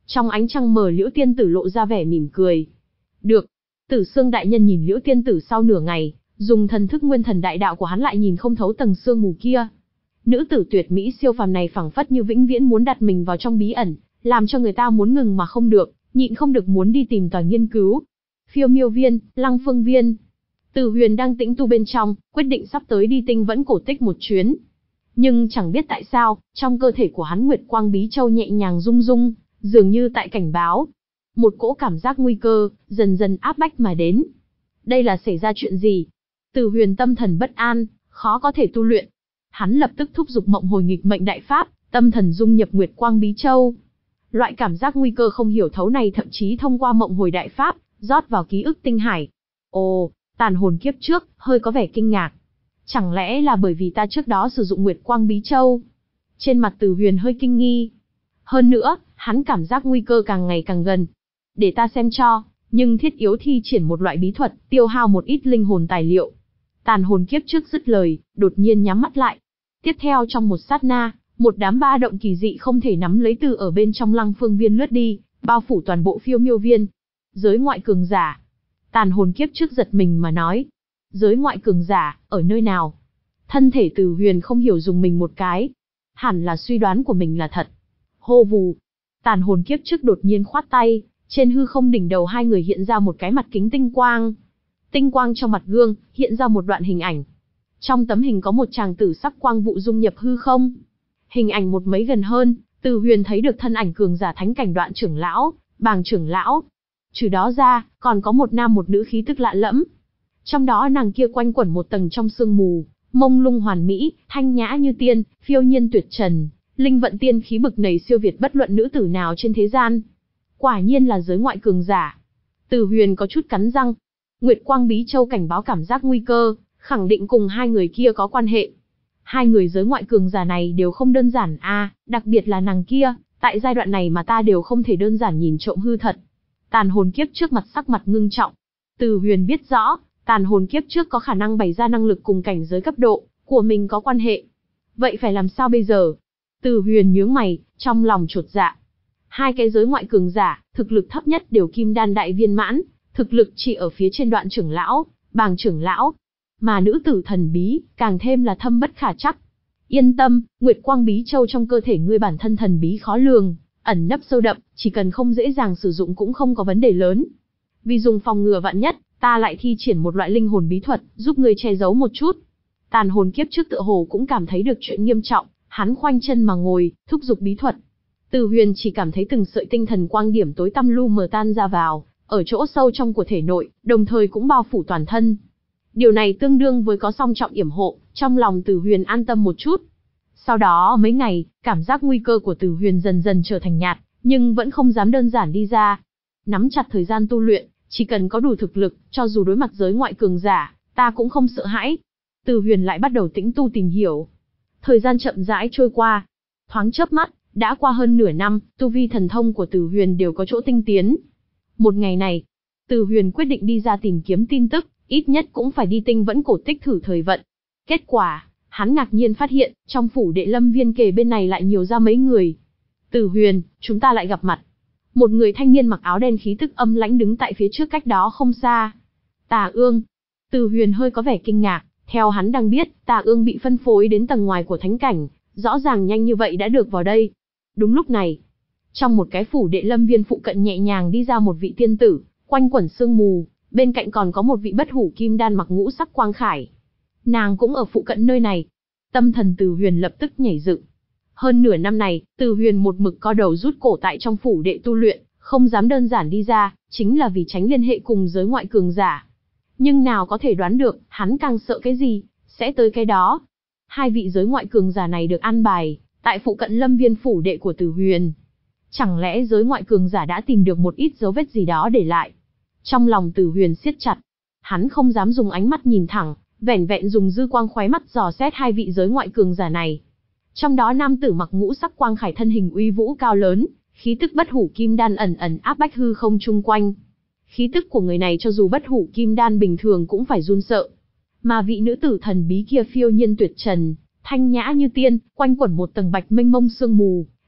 Trong ánh trăng mờ Liễu tiên tử lộ ra vẻ mỉm cười. Được. Tử Xương đại nhân nhìn Liễu tiên tử sau nửa ngày, dùng thần thức nguyên thần đại đạo của hắn lại nhìn không thấu tầng sương mù kia. Nữ tử tuyệt mỹ siêu phàm này phảng phất như vĩnh viễn muốn đặt mình vào trong bí ẩn, làm cho người ta muốn ngừng mà không được, nhịn không được muốn đi tìm tòi nghiên cứu. Phiêu Miêu Viên, Lăng Phương Viên. Từ Huyền đang tĩnh tu bên trong, quyết định sắp tới đi Tinh Vẫn cổ tích một chuyến. Nhưng chẳng biết tại sao, trong cơ thể của hắn Nguyệt Quang Bí Châu nhẹ nhàng rung rung, dường như tại cảnh báo. Một cỗ cảm giác nguy cơ, dần dần áp bách mà đến. Đây là xảy ra chuyện gì? Từ Huyền tâm thần bất an, khó có thể tu luyện. Hắn lập tức thúc giục Mộng Hồi Nghịch Mệnh Đại Pháp, tâm thần dung nhập Nguyệt Quang Bí Châu. Loại cảm giác nguy cơ không hiểu thấu này thậm chí thông qua Mộng Hồi Đại Pháp, rót vào ký ức tinh hải. Ồ, tàn hồn kiếp trước, hơi có vẻ kinh ngạc. Chẳng lẽ là bởi vì ta trước đó sử dụng Nguyệt Quang Bí Châu? Trên mặt Từ Huyền hơi kinh nghi. Hơn nữa, hắn cảm giác nguy cơ càng ngày càng gần. Để ta xem cho, nhưng thiết yếu thi triển một loại bí thuật, tiêu hao một ít linh hồn tài liệu. Tàn hồn kiếp trước dứt lời, đột nhiên nhắm mắt lại. Tiếp theo trong một sát na, một đám ba động kỳ dị không thể nắm lấy từ ở bên trong Lăng Phương Viên lướt đi, bao phủ toàn bộ Phiêu Miêu Viên. Giới ngoại cường giả. Tàn hồn kiếp trước giật mình mà nói. Giới ngoại cường giả, ở nơi nào? Thân thể Từ Huyền không hiểu dùng mình một cái. Hẳn là suy đoán của mình là thật. Hô vù. Tàn hồn kiếp trước đột nhiên khoát tay, trên hư không đỉnh đầu hai người hiện ra một cái mặt kính tinh quang. Tinh quang trong mặt gương, hiện ra một đoạn hình ảnh. Trong tấm hình có một chàng tử sắc quang vụ dung nhập hư không. Hình ảnh một mấy gần hơn, Từ Huyền thấy được thân ảnh cường giả thánh cảnh Đoạn trưởng lão, Bàng trưởng lão. Trừ đó ra, còn có một nam một nữ khí tức lạ lẫm. Trong đó nàng kia quanh quẩn một tầng trong sương mù, mông lung hoàn mỹ, thanh nhã như tiên, phiêu nhiên tuyệt trần, linh vận tiên khí bực này siêu việt bất luận nữ tử nào trên thế gian. Quả nhiên là giới ngoại cường giả. Từ Huyền có chút cắn răng. Nguyệt Quang Bí Châu cảnh báo cảm giác nguy cơ, khẳng định cùng hai người kia có quan hệ. Hai người giới ngoại cường giả này đều không đơn giản a, à, đặc biệt là nàng kia, tại giai đoạn này mà ta đều không thể đơn giản nhìn trộm hư thật. Tàn hồn kiếp trước mặt sắc mặt ngưng trọng. Từ Huyền biết rõ, tàn hồn kiếp trước có khả năng bày ra năng lực cùng cảnh giới cấp độ của mình có quan hệ. Vậy phải làm sao bây giờ? Từ Huyền nhướng mày, trong lòng chột dạ. Hai cái giới ngoại cường giả, thực lực thấp nhất đều kim đan đại viên mãn, thực lực chỉ ở phía trên Đoạn trưởng lão, Bàng trưởng lão. Mà nữ tử thần bí, càng thêm là thâm bất khả trắc. Yên tâm, Nguyệt Quang Bí Châu trong cơ thể ngươi bản thân thần bí khó lường, ẩn nấp sâu đậm, chỉ cần không dễ dàng sử dụng cũng không có vấn đề lớn. Vì dùng phòng ngừa vạn nhất, ta lại thi triển một loại linh hồn bí thuật, giúp ngươi che giấu một chút. Tàn hồn kiếp trước tựa hồ cũng cảm thấy được chuyện nghiêm trọng, hắn khoanh chân mà ngồi, thúc giục bí thuật. Từ Huyền chỉ cảm thấy từng sợi tinh thần quang điểm tối tăm lu mờ tan ra vào, ở chỗ sâu trong của thể nội, đồng thời cũng bao phủ toàn thân. Điều này tương đương với có song trọng yểm hộ, trong lòng Từ Huyền an tâm một chút. Sau đó mấy ngày, cảm giác nguy cơ của Từ Huyền dần dần trở thành nhạt, nhưng vẫn không dám đơn giản đi ra. Nắm chặt thời gian tu luyện, chỉ cần có đủ thực lực, cho dù đối mặt giới ngoại cường giả, ta cũng không sợ hãi. Từ Huyền lại bắt đầu tĩnh tu tìm hiểu. Thời gian chậm rãi trôi qua, thoáng chớp mắt, đã qua hơn nửa năm, tu vi thần thông của Từ Huyền đều có chỗ tinh tiến. Một ngày này, Từ Huyền quyết định đi ra tìm kiếm tin tức, ít nhất cũng phải đi Tinh Vẫn cổ tích thử thời vận. Kết quả, hắn ngạc nhiên phát hiện, trong phủ Đệ Lâm Viên kề bên này lại nhiều ra mấy người. Từ Huyền, chúng ta lại gặp mặt. Một người thanh niên mặc áo đen khí tức âm lãnh đứng tại phía trước cách đó không xa. Tà Ương. Từ Huyền hơi có vẻ kinh ngạc, theo hắn đang biết, Tà Ương bị phân phối đến tầng ngoài của thánh cảnh, rõ ràng nhanh như vậy đã được vào đây. Đúng lúc này, trong một cái phủ Đệ Lâm Viên phụ cận nhẹ nhàng đi ra một vị tiên tử, quanh quẩn sương mù, bên cạnh còn có một vị bất hủ kim đan mặc ngũ sắc quang khải. Nàng cũng ở phụ cận nơi này. Tâm thần Từ Huyền lập tức nhảy dựng. Hơn nửa năm này, Từ Huyền một mực co đầu rút cổ tại trong phủ đệ tu luyện, không dám đơn giản đi ra, chính là vì tránh liên hệ cùng giới ngoại cường giả. Nhưng nào có thể đoán được, hắn càng sợ cái gì, sẽ tới cái đó. Hai vị giới ngoại cường giả này được an bài tại phụ cận Lâm Viên phủ đệ của Từ Huyền. Chẳng lẽ giới ngoại cường giả đã tìm được một ít dấu vết gì đó để lại? Trong lòng Từ Huyền siết chặt, hắn không dám dùng ánh mắt nhìn thẳng, vẻn vẹn dùng dư quang khóe mắt dò xét hai vị giới ngoại cường giả này. Trong đó nam tử mặc ngũ sắc quang khải thân hình uy vũ cao lớn, khí tức bất hủ kim đan ẩn ẩn áp bách hư không chung quanh. Khí tức của người này cho dù bất hủ kim đan bình thường cũng phải run sợ. Mà vị nữ tử thần bí kia phiêu nhiên tuyệt trần, thanh nhã như tiên, quanh quẩn một tầng bạch mênh mông sương mù,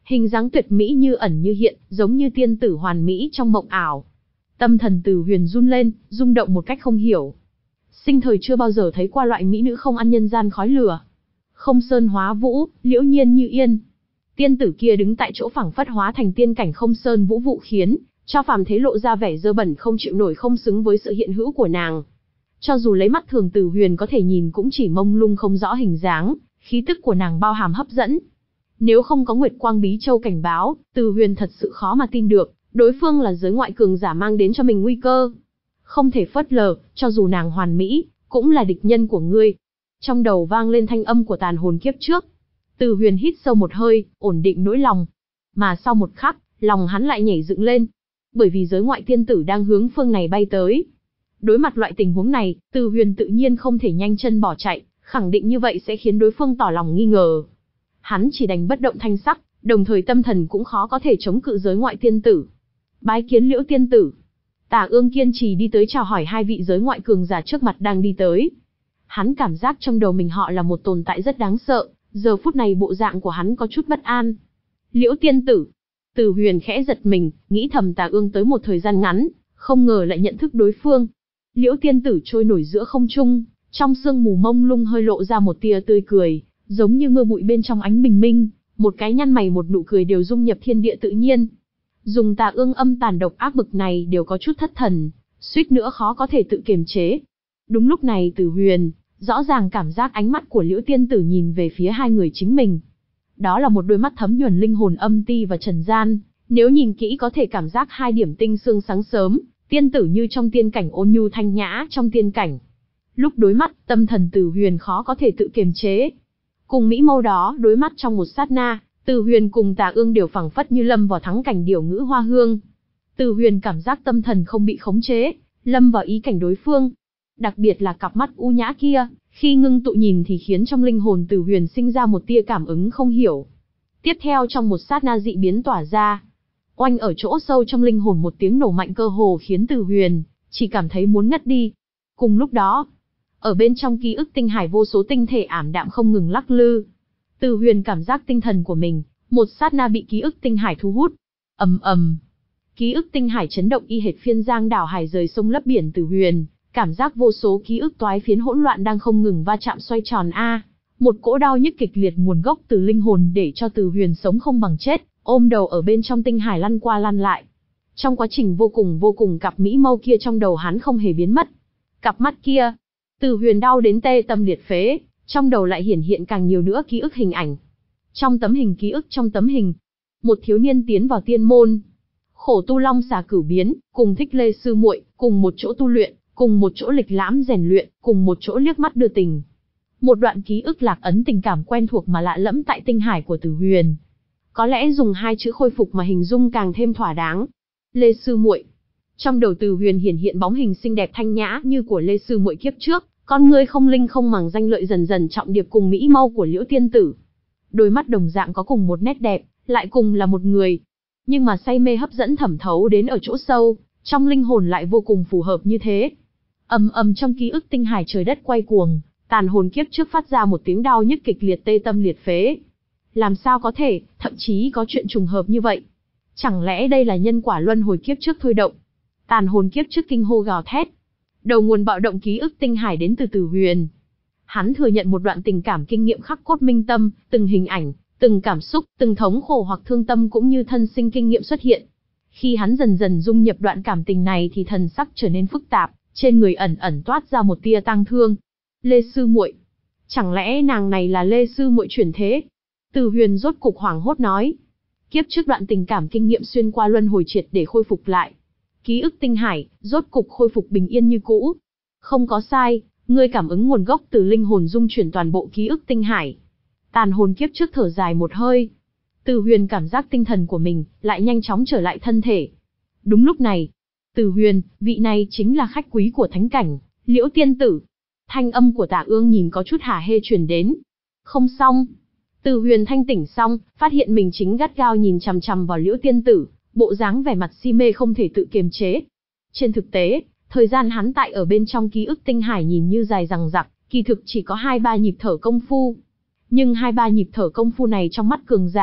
hình dáng tuyệt mỹ như ẩn như hiện, giống như tiên tử hoàn mỹ trong mộng ảo. Tâm thần Từ Huyền run lên, rung động một cách không hiểu. Sinh thời chưa bao giờ thấy qua loại mỹ nữ không ăn nhân gian khói lửa. Không sơn hóa vũ, liễu nhiên như yên. Tiên tử kia đứng tại chỗ phảng phất hóa thành tiên cảnh không sơn vũ vụ, khiến cho phàm thế lộ ra vẻ dơ bẩn không chịu nổi, không xứng với sự hiện hữu của nàng. Cho dù lấy mắt thường Từ Huyền có thể nhìn cũng chỉ mông lung không rõ hình dáng, khí tức của nàng bao hàm hấp dẫn. Nếu không có Nguyệt Quang Bí Châu cảnh báo, Từ Huyền thật sự khó mà tin được, đối phương là giới ngoại cường giả mang đến cho mình nguy cơ. Không thể phớt lờ, cho dù nàng hoàn mỹ, cũng là địch nhân của ngươi. Trong đầu vang lên thanh âm của tàn hồn kiếp trước. Từ Huyền hít sâu một hơi, ổn định nỗi lòng. Mà sau một khắc, lòng hắn lại nhảy dựng lên. Bởi vì giới ngoại tiên tử đang hướng phương này bay tới. Đối mặt loại tình huống này, Từ Huyền tự nhiên không thể nhanh chân bỏ chạy, khẳng định như vậy sẽ khiến đối phương tỏ lòng nghi ngờ. Hắn chỉ đành bất động thanh sắc, đồng thời tâm thần cũng khó có thể chống cự giới ngoại tiên tử. Bái kiến Liễu tiên tử. Tả Ương kiên trì đi tới chào hỏi hai vị giới ngoại cường giả trước mặt đang đi tới. Hắn cảm giác trong đầu mình họ là một tồn tại rất đáng sợ, giờ phút này bộ dạng của hắn có chút bất an. Liễu tiên tử. Từ Huyền khẽ giật mình, nghĩ thầm Tả Ương tới một thời gian ngắn, không ngờ lại nhận thức đối phương. Liễu tiên tử trôi nổi giữa không trung, trong sương mù mông lung hơi lộ ra một tia tươi cười, giống như mưa bụi bên trong ánh bình minh, một cái nhăn mày một nụ cười đều dung nhập thiên địa tự nhiên. Dùng Tà Ương âm tàn độc ác bực này đều có chút thất thần, suýt nữa khó có thể tự kiềm chế. Đúng lúc này Từ Huyền, rõ ràng cảm giác ánh mắt của Liễu tiên tử nhìn về phía hai người chính mình. Đó là một đôi mắt thấm nhuần linh hồn âm ti và trần gian, nếu nhìn kỹ có thể cảm giác hai điểm tinh xương sáng sớm, tiên tử như trong tiên cảnh, ôn nhu thanh nhã trong tiên cảnh. Lúc đối mắt, tâm thần Từ Huyền khó có thể tự kiềm chế. Cùng mỹ mâu đó đối mắt trong một sát na, Từ Huyền cùng Tà Ương đều phảng phất như lâm vào thắng cảnh điểu ngữ hoa hương. Từ Huyền cảm giác tâm thần không bị khống chế, lâm vào ý cảnh đối phương. Đặc biệt là cặp mắt u nhã kia, khi ngưng tụ nhìn thì khiến trong linh hồn Từ Huyền sinh ra một tia cảm ứng không hiểu. Tiếp theo trong một sát na dị biến tỏa ra. Oanh, ở chỗ sâu trong linh hồn một tiếng nổ mạnh cơ hồ khiến Từ Huyền chỉ cảm thấy muốn ngất đi. Cùng lúc đó, ở bên trong ký ức tinh hải vô số tinh thể ảm đạm không ngừng lắc lư. Từ Huyền cảm giác tinh thần của mình, một sát na bị ký ức tinh hải thu hút. Ầm ầm. Ký ức tinh hải chấn động y hệt phiên giang đảo hải rời sông lấp biển. Từ Huyền cảm giác vô số ký ức toái phiến hỗn loạn đang không ngừng va chạm xoay tròn a. Một cỗ đau nhức kịch liệt nguồn gốc từ linh hồn để cho Từ Huyền sống không bằng chết, ôm đầu ở bên trong tinh hải lăn qua lăn lại. Trong quá trình vô cùng vô cùng, cặp mỹ mâu kia trong đầu hắn không hề biến mất. Cặp mắt kia, Từ Huyền đau đến tê tâm liệt phế, trong đầu lại hiển hiện càng nhiều nữa ký ức hình ảnh. Trong tấm hình ký ức trong tấm hình, một thiếu niên tiến vào tiên môn, khổ tu long xà cửu biến, cùng Thích Lê sư muội, cùng một chỗ tu luyện, cùng một chỗ lịch lãm rèn luyện, cùng một chỗ liếc mắt đưa tình. Một đoạn ký ức lạc ấn tình cảm quen thuộc mà lạ lẫm tại tinh hải của Từ Huyền. Có lẽ dùng hai chữ khôi phục mà hình dung càng thêm thỏa đáng. Lê sư muội. Trong đầu Từ Huyền hiển hiện bóng hình xinh đẹp thanh nhã như của Lê sư muội kiếp trước, con ngươi không linh không màng danh lợi dần dần trọng điệp cùng mỹ mâu của Liễu tiên tử. Đôi mắt đồng dạng có cùng một nét đẹp, lại cùng là một người. Nhưng mà say mê hấp dẫn thẩm thấu đến ở chỗ sâu, trong linh hồn lại vô cùng phù hợp như thế. Ầm ầm, trong ký ức tinh hải trời đất quay cuồng, tàn hồn kiếp trước phát ra một tiếng đau nhức kịch liệt tê tâm liệt phế. Làm sao có thể, thậm chí có chuyện trùng hợp như vậy? Chẳng lẽ đây là nhân quả luân hồi kiếp trước thôi động? Tàn hồn kiếp trước kinh hô gào thét. Đầu nguồn bạo động ký ức tinh hải đến từ Từ Huyền. Hắn thừa nhận một đoạn tình cảm kinh nghiệm khắc cốt minh tâm, từng hình ảnh, từng cảm xúc, từng thống khổ hoặc thương tâm cũng như thân sinh kinh nghiệm xuất hiện. Khi hắn dần dần dung nhập đoạn cảm tình này thì thần sắc trở nên phức tạp, trên người ẩn ẩn toát ra một tia tang thương. Lê sư muội, chẳng lẽ nàng này là Lê sư muội chuyển thế? Từ Huyền rốt cục hoảng hốt nói. Kiếp trước đoạn tình cảm kinh nghiệm xuyên qua luân hồi triệt để khôi phục lại. Ký ức tinh hải, rốt cục khôi phục bình yên như cũ. Không có sai, ngươi cảm ứng nguồn gốc từ linh hồn dung chuyển toàn bộ ký ức tinh hải. Tàn hồn kiếp trước thở dài một hơi. Từ Huyền cảm giác tinh thần của mình lại nhanh chóng trở lại thân thể. Đúng lúc này, Từ Huyền, vị này chính là khách quý của thánh cảnh, Liễu tiên tử. Thanh âm của Tả Ương nhìn có chút hả hê truyền đến. Không xong. Từ Huyền thanh tỉnh xong, phát hiện mình chính gắt gao nhìn chằm chằm vào Liễu tiên tử, bộ dáng vẻ mặt si mê không thể tự kiềm chế. Trên thực tế, thời gian hắn tại ở bên trong ký ức tinh hải nhìn như dài dằng dặc, kỳ thực chỉ có hai ba nhịp thở công phu. Nhưng hai ba nhịp thở công phu này trong mắt cường giả,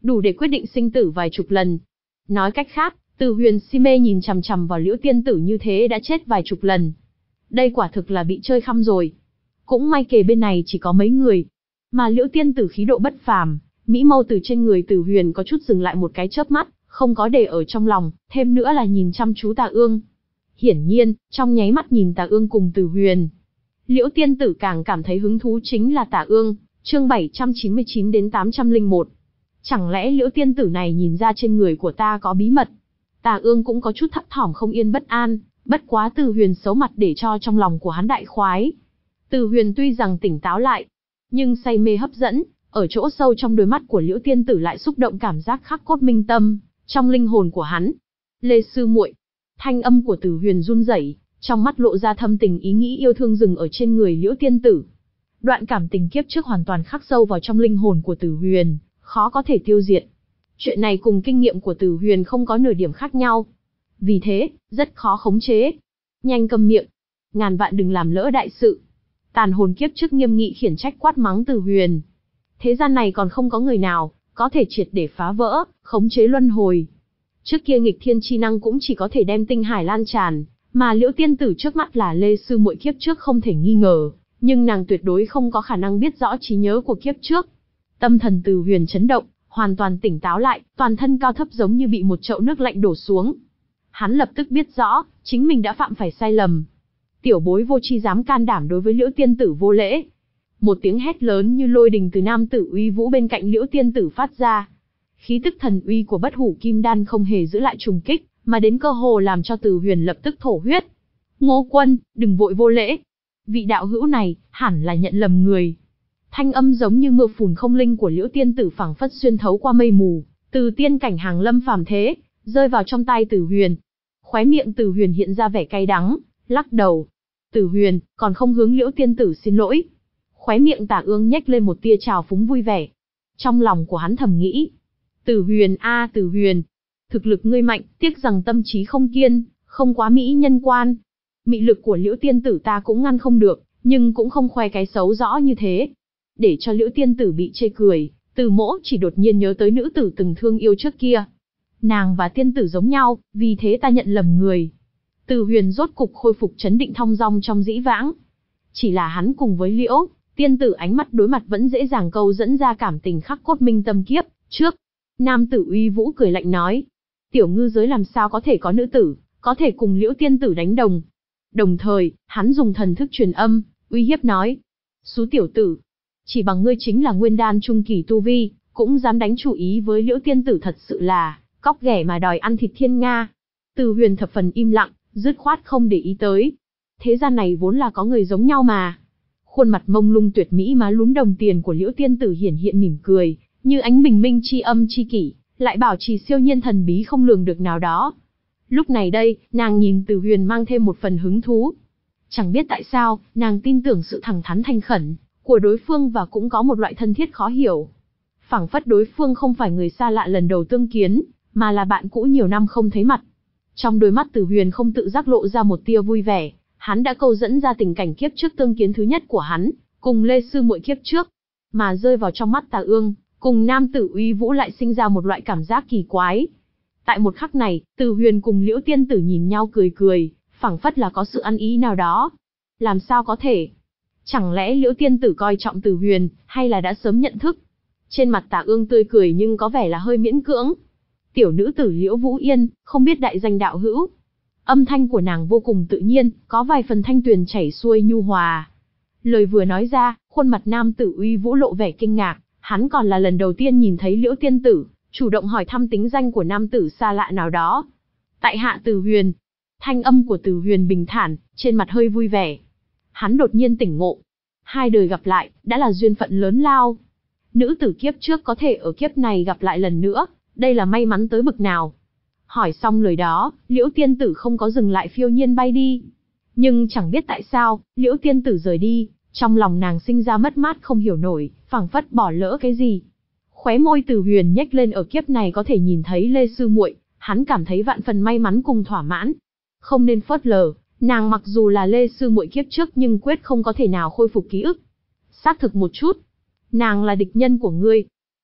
đủ để quyết định sinh tử vài chục lần. Nói cách khác, Từ Huyền si mê nhìn chằm chằm vào Liễu tiên tử như thế đã chết vài chục lần. Đây quả thực là bị chơi khăm rồi. Cũng may kề bên này chỉ có mấy người, mà Liễu tiên tử khí độ bất phàm, mỹ mâu từ trên người Từ Huyền có chút dừng lại một cái chớp mắt, không có để ở trong lòng, thêm nữa là nhìn chăm chú Tà Ương. Hiển nhiên, trong nháy mắt nhìn Tà Ương cùng Từ Huyền, Liễu tiên tử càng cảm thấy hứng thú chính là Tà Ương. Chương bảy trăm chín mươi chín đến tám trăm lẻ một. Chẳng lẽ Liễu tiên tử này nhìn ra trên người của ta có bí mật? Tà Ương cũng có chút thấp thỏm không yên bất an, bất quá Từ Huyền xấu mặt để cho trong lòng của hắn đại khoái. Từ Huyền tuy rằng tỉnh táo lại, nhưng say mê hấp dẫn, ở chỗ sâu trong đôi mắt của Liễu tiên tử lại xúc động cảm giác khắc cốt minh tâm, trong linh hồn của hắn. Lê sư muội. Thanh âm của Từ Huyền run rẩy, trong mắt lộ ra thâm tình ý nghĩ yêu thương dừng ở trên người Liễu tiên tử. Đoạn cảm tình kiếp trước hoàn toàn khắc sâu vào trong linh hồn của Từ Huyền, khó có thể tiêu diệt. Chuyện này cùng kinh nghiệm của Từ Huyền không có nửa điểm khác nhau. Vì thế, rất khó khống chế. Nhanh câm miệng. Ngàn vạn đừng làm lỡ đại sự. Tàn hồn kiếp trước nghiêm nghị khiển trách quát mắng Từ Huyền. Thế gian này còn không có người nào có thể triệt để phá vỡ, khống chế luân hồi. Trước kia nghịch thiên chi năng cũng chỉ có thể đem tinh hải lan tràn, mà Liễu tiên tử trước mắt là Lê sư muội kiếp trước không thể nghi ngờ, nhưng nàng tuyệt đối không có khả năng biết rõ trí nhớ của kiếp trước. Tâm thần Từ Huyền chấn động, hoàn toàn tỉnh táo lại, toàn thân cao thấp giống như bị một chậu nước lạnh đổ xuống. Hắn lập tức biết rõ, chính mình đã phạm phải sai lầm. Tiểu bối vô tri dám can đảm đối với Liễu tiên tử vô lễ. Một tiếng hét lớn như lôi đình từ nam tử uy vũ bên cạnh Liễu tiên tử phát ra. Khí tức thần uy của bất hủ kim đan không hề giữ lại trùng kích, mà đến cơ hồ làm cho Từ Huyền lập tức thổ huyết. Ngô Quân, đừng vội vô lễ. Vị đạo hữu này, hẳn là nhận lầm người. Thanh âm giống như mưa phùn không linh của Liễu tiên tử phảng phất xuyên thấu qua mây mù, từ tiên cảnh hàng lâm phàm thế, rơi vào trong tai Từ Huyền. Khóe miệng Từ Huyền hiện ra vẻ cay đắng, lắc đầu. Từ Huyền, còn không hướng Liễu tiên tử xin lỗi. Khóe miệng Tà Ương nhếch lên một tia trào phúng vui vẻ. Trong lòng của hắn thầm nghĩ. Từ Huyền a Từ Huyền. Thực lực ngươi mạnh, tiếc rằng tâm trí không kiên, không quá mỹ nhân quan. Mị lực của Liễu tiên tử ta cũng ngăn không được, nhưng cũng không khoe cái xấu rõ như thế. Để cho Liễu tiên tử bị chê cười, Từ Mỗ chỉ đột nhiên nhớ tới nữ tử từng thương yêu trước kia. Nàng và tiên tử giống nhau, vì thế ta nhận lầm người. Từ Huyền rốt cục khôi phục trấn định thong dong trong dĩ vãng. Chỉ là hắn cùng với Liễu tiên tử ánh mắt đối mặt vẫn dễ dàng câu dẫn ra cảm tình khắc cốt minh tâm kiếp trước. Nam tử uy vũ cười lạnh nói. Tiểu ngư giới làm sao có thể có nữ tử, có thể cùng Liễu tiên tử đánh đồng. Đồng thời, hắn dùng thần thức truyền âm, uy hiếp nói. Xú tiểu tử, chỉ bằng ngươi chính là nguyên đan trung kỳ tu vi, cũng dám đánh chủ ý với Liễu tiên tử, thật sự là cóc ghẻ mà đòi ăn thịt thiên nga. Từ Huyền thập phần im lặng, dứt khoát không để ý tới. Thế gian này vốn là có người giống nhau mà. Khuôn mặt mông lung tuyệt mỹ má lúm đồng tiền của Liễu tiên tử hiển hiện mỉm cười, như ánh bình minh chi âm chi kỷ, lại bảo trì siêu nhiên thần bí không lường được nào đó. Lúc này đây, nàng nhìn Từ Huyền mang thêm một phần hứng thú. Chẳng biết tại sao, nàng tin tưởng sự thẳng thắn thanh khẩn của đối phương và cũng có một loại thân thiết khó hiểu. Phảng phất đối phương không phải người xa lạ lần đầu tương kiến, mà là bạn cũ nhiều năm không thấy mặt. Trong đôi mắt Từ Huyền không tự giác lộ ra một tia vui vẻ, hắn đã câu dẫn ra tình cảnh kiếp trước tương kiến thứ nhất của hắn, cùng Lê sư muội kiếp trước, mà rơi vào trong mắt Tà Ương, cùng nam tử uy vũ lại sinh ra một loại cảm giác kỳ quái. Tại một khắc này, Từ Huyền cùng Liễu tiên tử nhìn nhau cười cười, phảng phất là có sự ăn ý nào đó. Làm sao có thể? Chẳng lẽ Liễu tiên tử coi trọng Từ Huyền, hay là đã sớm nhận thức? Trên mặt Tà Ương tươi cười nhưng có vẻ là hơi miễn cưỡng. Tiểu nữ tử Liễu Vũ Yên, không biết đại danh đạo hữu. Âm thanh của nàng vô cùng tự nhiên, có vài phần thanh tuyền chảy xuôi nhu hòa. Lời vừa nói ra, khuôn mặt nam tử uy vũ lộ vẻ kinh ngạc, hắn còn là lần đầu tiên nhìn thấy Liễu tiên tử chủ động hỏi thăm tính danh của nam tử xa lạ nào đó. Tại hạ Từ Huyền. Thanh âm của Từ Huyền bình thản, trên mặt hơi vui vẻ. Hắn đột nhiên tỉnh ngộ. Hai đời gặp lại, đã là duyên phận lớn lao. Nữ tử kiếp trước có thể ở kiếp này gặp lại lần nữa, đây là may mắn tới bực nào. Hỏi xong lời đó, Liễu tiên tử không có dừng lại phiêu nhiên bay đi. Nhưng chẳng biết tại sao, Liễu tiên tử rời đi, trong lòng nàng sinh ra mất mát không hiểu nổi, phảng phất bỏ lỡ cái gì. Khóe môi Từ Huyền nhếch lên, ở kiếp này có thể nhìn thấy Lê sư muội, hắn cảm thấy vạn phần may mắn cùng thỏa mãn. Không nên phớt lờ, nàng mặc dù là Lê sư muội kiếp trước nhưng quyết không có thể nào khôi phục ký ức. Xác thực một chút, nàng là địch nhân của ngươi.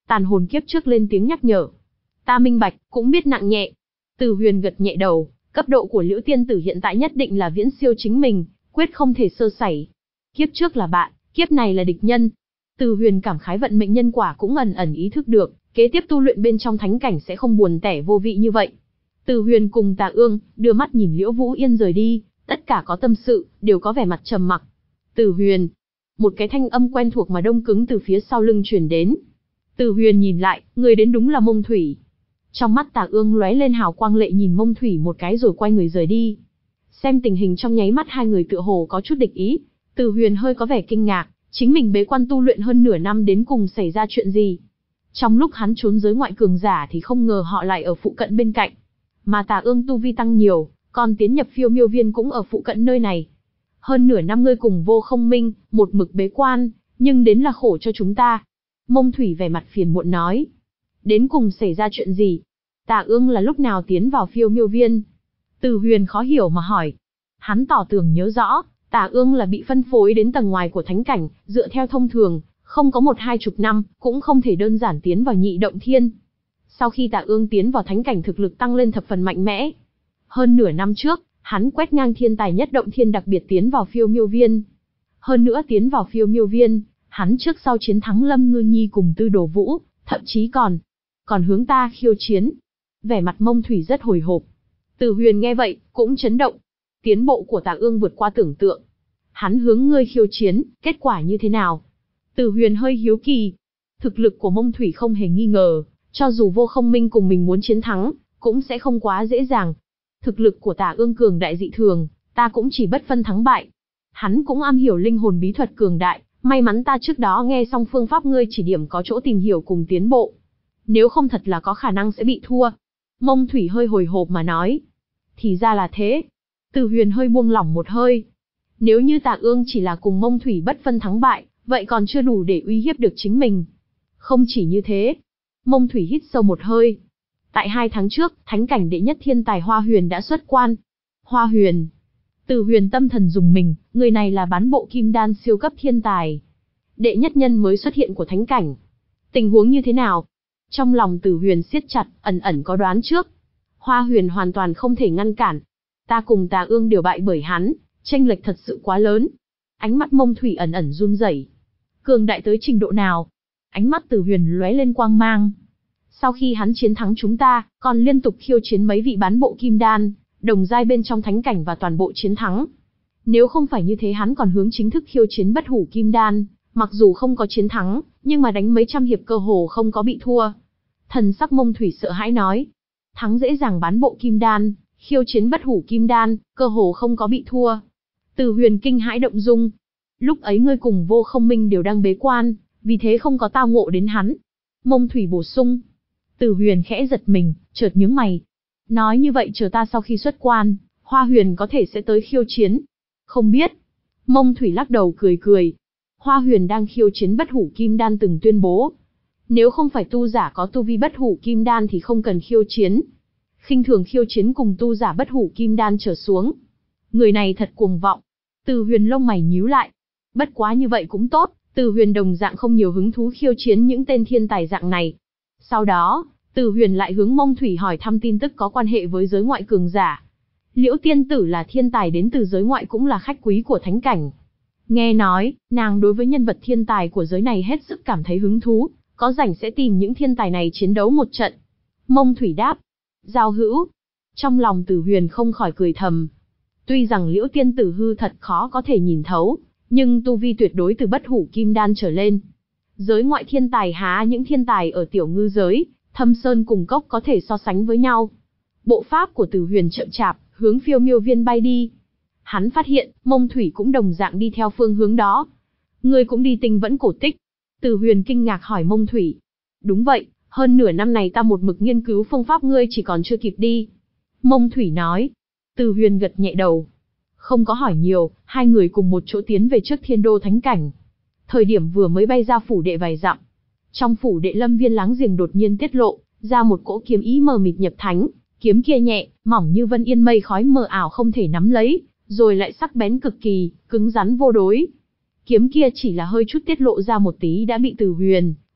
Tàn hồn kiếp trước lên tiếng nhắc nhở. Ta minh bạch, cũng biết nặng nhẹ. Từ Huyền gật nhẹ đầu, cấp độ của Liễu Tiên Tử hiện tại nhất định là viễn siêu chính mình, quyết không thể sơ sẩy. Kiếp trước là bạn, kiếp này là địch nhân. Từ Huyền cảm khái vận mệnh nhân quả cũng ẩn ẩn ý thức được, kế tiếp tu luyện bên trong thánh cảnh sẽ không buồn tẻ vô vị như vậy. Từ Huyền cùng Tà Ương đưa mắt nhìn Liễu Vũ Yên rời đi, tất cả có tâm sự, đều có vẻ mặt trầm mặc. Từ Huyền, một cái thanh âm quen thuộc mà đông cứng từ phía sau lưng truyền đến. Từ Huyền nhìn lại, người đến đúng là Mông Thủy. Trong mắt Tà Ương lóe lên hào quang lệ nhìn Mông Thủy một cái rồi quay người rời đi. Xem tình hình trong nháy mắt hai người tựa hồ có chút địch ý, Từ Huyền hơi có vẻ kinh ngạc, chính mình bế quan tu luyện hơn nửa năm đến cùng xảy ra chuyện gì. Trong lúc hắn trốn giới ngoại cường giả thì không ngờ họ lại ở phụ cận bên cạnh. Mà Tà Ương tu vi tăng nhiều, còn tiến nhập Phiêu Miêu Viên cũng ở phụ cận nơi này. Hơn nửa năm ngươi cùng Vô Không Minh, một mực bế quan, nhưng đến là khổ cho chúng ta. Mông Thủy vẻ mặt phiền muộn nói. Đến cùng xảy ra chuyện gì? Tà Ương là lúc nào tiến vào Phiêu Miêu Viên? Từ Huyền khó hiểu mà hỏi. Hắn tỏ tường nhớ rõ, Tà Ương là bị phân phối đến tầng ngoài của thánh cảnh, dựa theo thông thường, không có một hai chục năm, cũng không thể đơn giản tiến vào nhị động thiên. Sau khi Tà Ương tiến vào thánh cảnh thực lực tăng lên thập phần mạnh mẽ. Hơn nửa năm trước, hắn quét ngang thiên tài nhất động thiên đặc biệt tiến vào Phiêu Miêu Viên. Hơn nữa tiến vào Phiêu Miêu Viên, hắn trước sau chiến thắng Lâm Ngư Nhi cùng Tư Đồ Vũ, thậm chí còn, còn hướng ta khiêu chiến. Vẻ mặt Mông Thủy rất hồi hộp. Từ Huyền nghe vậy, cũng chấn động. Tiến bộ của Tà Ương vượt qua tưởng tượng. Hắn hướng ngươi khiêu chiến, kết quả như thế nào? Từ Huyền hơi hiếu kỳ. Thực lực của Mông Thủy không hề nghi ngờ, cho dù Vô Không Minh cùng mình muốn chiến thắng, cũng sẽ không quá dễ dàng. Thực lực của Tà Ương cường đại dị thường, ta cũng chỉ bất phân thắng bại. Hắn cũng am hiểu linh hồn bí thuật cường đại, may mắn ta trước đó nghe xong phương pháp ngươi chỉ điểm có chỗ tìm hiểu cùng tiến bộ. Nếu không thật là có khả năng sẽ bị thua. Mông Thủy hơi hồi hộp mà nói. Thì ra là thế. Từ Huyền hơi buông lỏng một hơi. Nếu như Tà Ương chỉ là cùng Mông Thủy bất phân thắng bại, vậy còn chưa đủ để uy hiếp được chính mình. Không chỉ như thế. Mông Thủy hít sâu một hơi. Tại hai tháng trước, thánh cảnh đệ nhất thiên tài Hoa Huyền đã xuất quan. Hoa Huyền. Từ Huyền tâm thần dùng mình, người này là bán bộ kim đan siêu cấp thiên tài. Đệ nhất nhân mới xuất hiện của thánh cảnh. Tình huống như thế nào? Trong lòng Từ Huyền siết chặt, ẩn ẩn có đoán trước. Hoa Huyền hoàn toàn không thể ngăn cản. Ta cùng Tà Ương đều bại bởi hắn, chênh lệch thật sự quá lớn. Ánh mắt Mông Thủy ẩn ẩn run rẩy. Cường đại tới trình độ nào? Ánh mắt Từ Huyền lóe lên quang mang. Sau khi hắn chiến thắng chúng ta, còn liên tục khiêu chiến mấy vị bán bộ kim đan, đồng giai bên trong thánh cảnh và toàn bộ chiến thắng. Nếu không phải như thế hắn còn hướng chính thức khiêu chiến bất hủ kim đan, mặc dù không có chiến thắng, nhưng mà đánh mấy trăm hiệp cơ hồ không có bị thua. Thần sắc Mông Thủy sợ hãi nói. Thắng dễ dàng bán bộ kim đan, khiêu chiến bất hủ kim đan, cơ hồ không có bị thua. Từ Huyền kinh hãi động dung. Lúc ấy ngươi cùng Vô Không Minh đều đang bế quan, vì thế không có tao ngộ đến hắn. Mông Thủy bổ sung. Từ Huyền khẽ giật mình, chợt nhướng mày. Nói như vậy chờ ta sau khi xuất quan, Hoa Huyền có thể sẽ tới khiêu chiến. Không biết. Mông Thủy lắc đầu cười cười. Hoa Huyền đang khiêu chiến bất hủ kim đan từng tuyên bố. Nếu không phải tu giả có tu vi bất hủ kim đan thì không cần khiêu chiến. Khinh thường khiêu chiến cùng tu giả bất hủ kim đan trở xuống. Người này thật cuồng vọng. Từ Huyền lông mày nhíu lại. Bất quá như vậy cũng tốt, Từ Huyền đồng dạng không nhiều hứng thú khiêu chiến những tên thiên tài dạng này. Sau đó, Từ Huyền lại hướng Mông Thủy hỏi thăm tin tức có quan hệ với giới ngoại cường giả. Liễu Tiên Tử là thiên tài đến từ giới ngoại cũng là khách quý của thánh cảnh. Nghe nói, nàng đối với nhân vật thiên tài của giới này hết sức cảm thấy hứng thú, có rảnh sẽ tìm những thiên tài này chiến đấu một trận. Mông Thủy đáp. Giao hữu. Trong lòng Từ Huyền không khỏi cười thầm. Tuy rằng Liễu Tiên Tử hư thật khó có thể nhìn thấu, nhưng tu vi tuyệt đối từ bất hủ kim đan trở lên. Giới ngoại thiên tài há những thiên tài ở tiểu ngư giới, Thâm Sơn cùng Cốc có thể so sánh với nhau. Bộ pháp của Từ Huyền chậm chạp, hướng Phiêu Miêu Viên bay đi. Hắn phát hiện, Mông Thủy cũng đồng dạng đi theo phương hướng đó. Ngươi cũng đi Tinh Vẫn cổ tích. Từ Huyền kinh ngạc hỏi Mông Thủy. Đúng vậy, hơn nửa năm này ta một mực nghiên cứu phương pháp ngươi chỉ còn chưa kịp đi. Mông Thủy nói. Từ Huyền gật nhẹ đầu. Không có hỏi nhiều, hai người cùng một chỗ tiến về trước Thiên Đô Thánh Cảnh. Thời điểm vừa mới bay ra phủ đệ vài dặm. Trong phủ đệ Lâm Viên láng giềng đột nhiên tiết lộ ra một cỗ kiếm ý mờ mịt nhập thánh, kiếm kia nhẹ, mỏng như vân yên mây khói mờ ảo không thể nắm lấy, rồi lại sắc bén cực kỳ, cứng rắn vô đối. Kiếm kia chỉ là hơi chút tiết lộ ra một tí đã bị Từ Huyền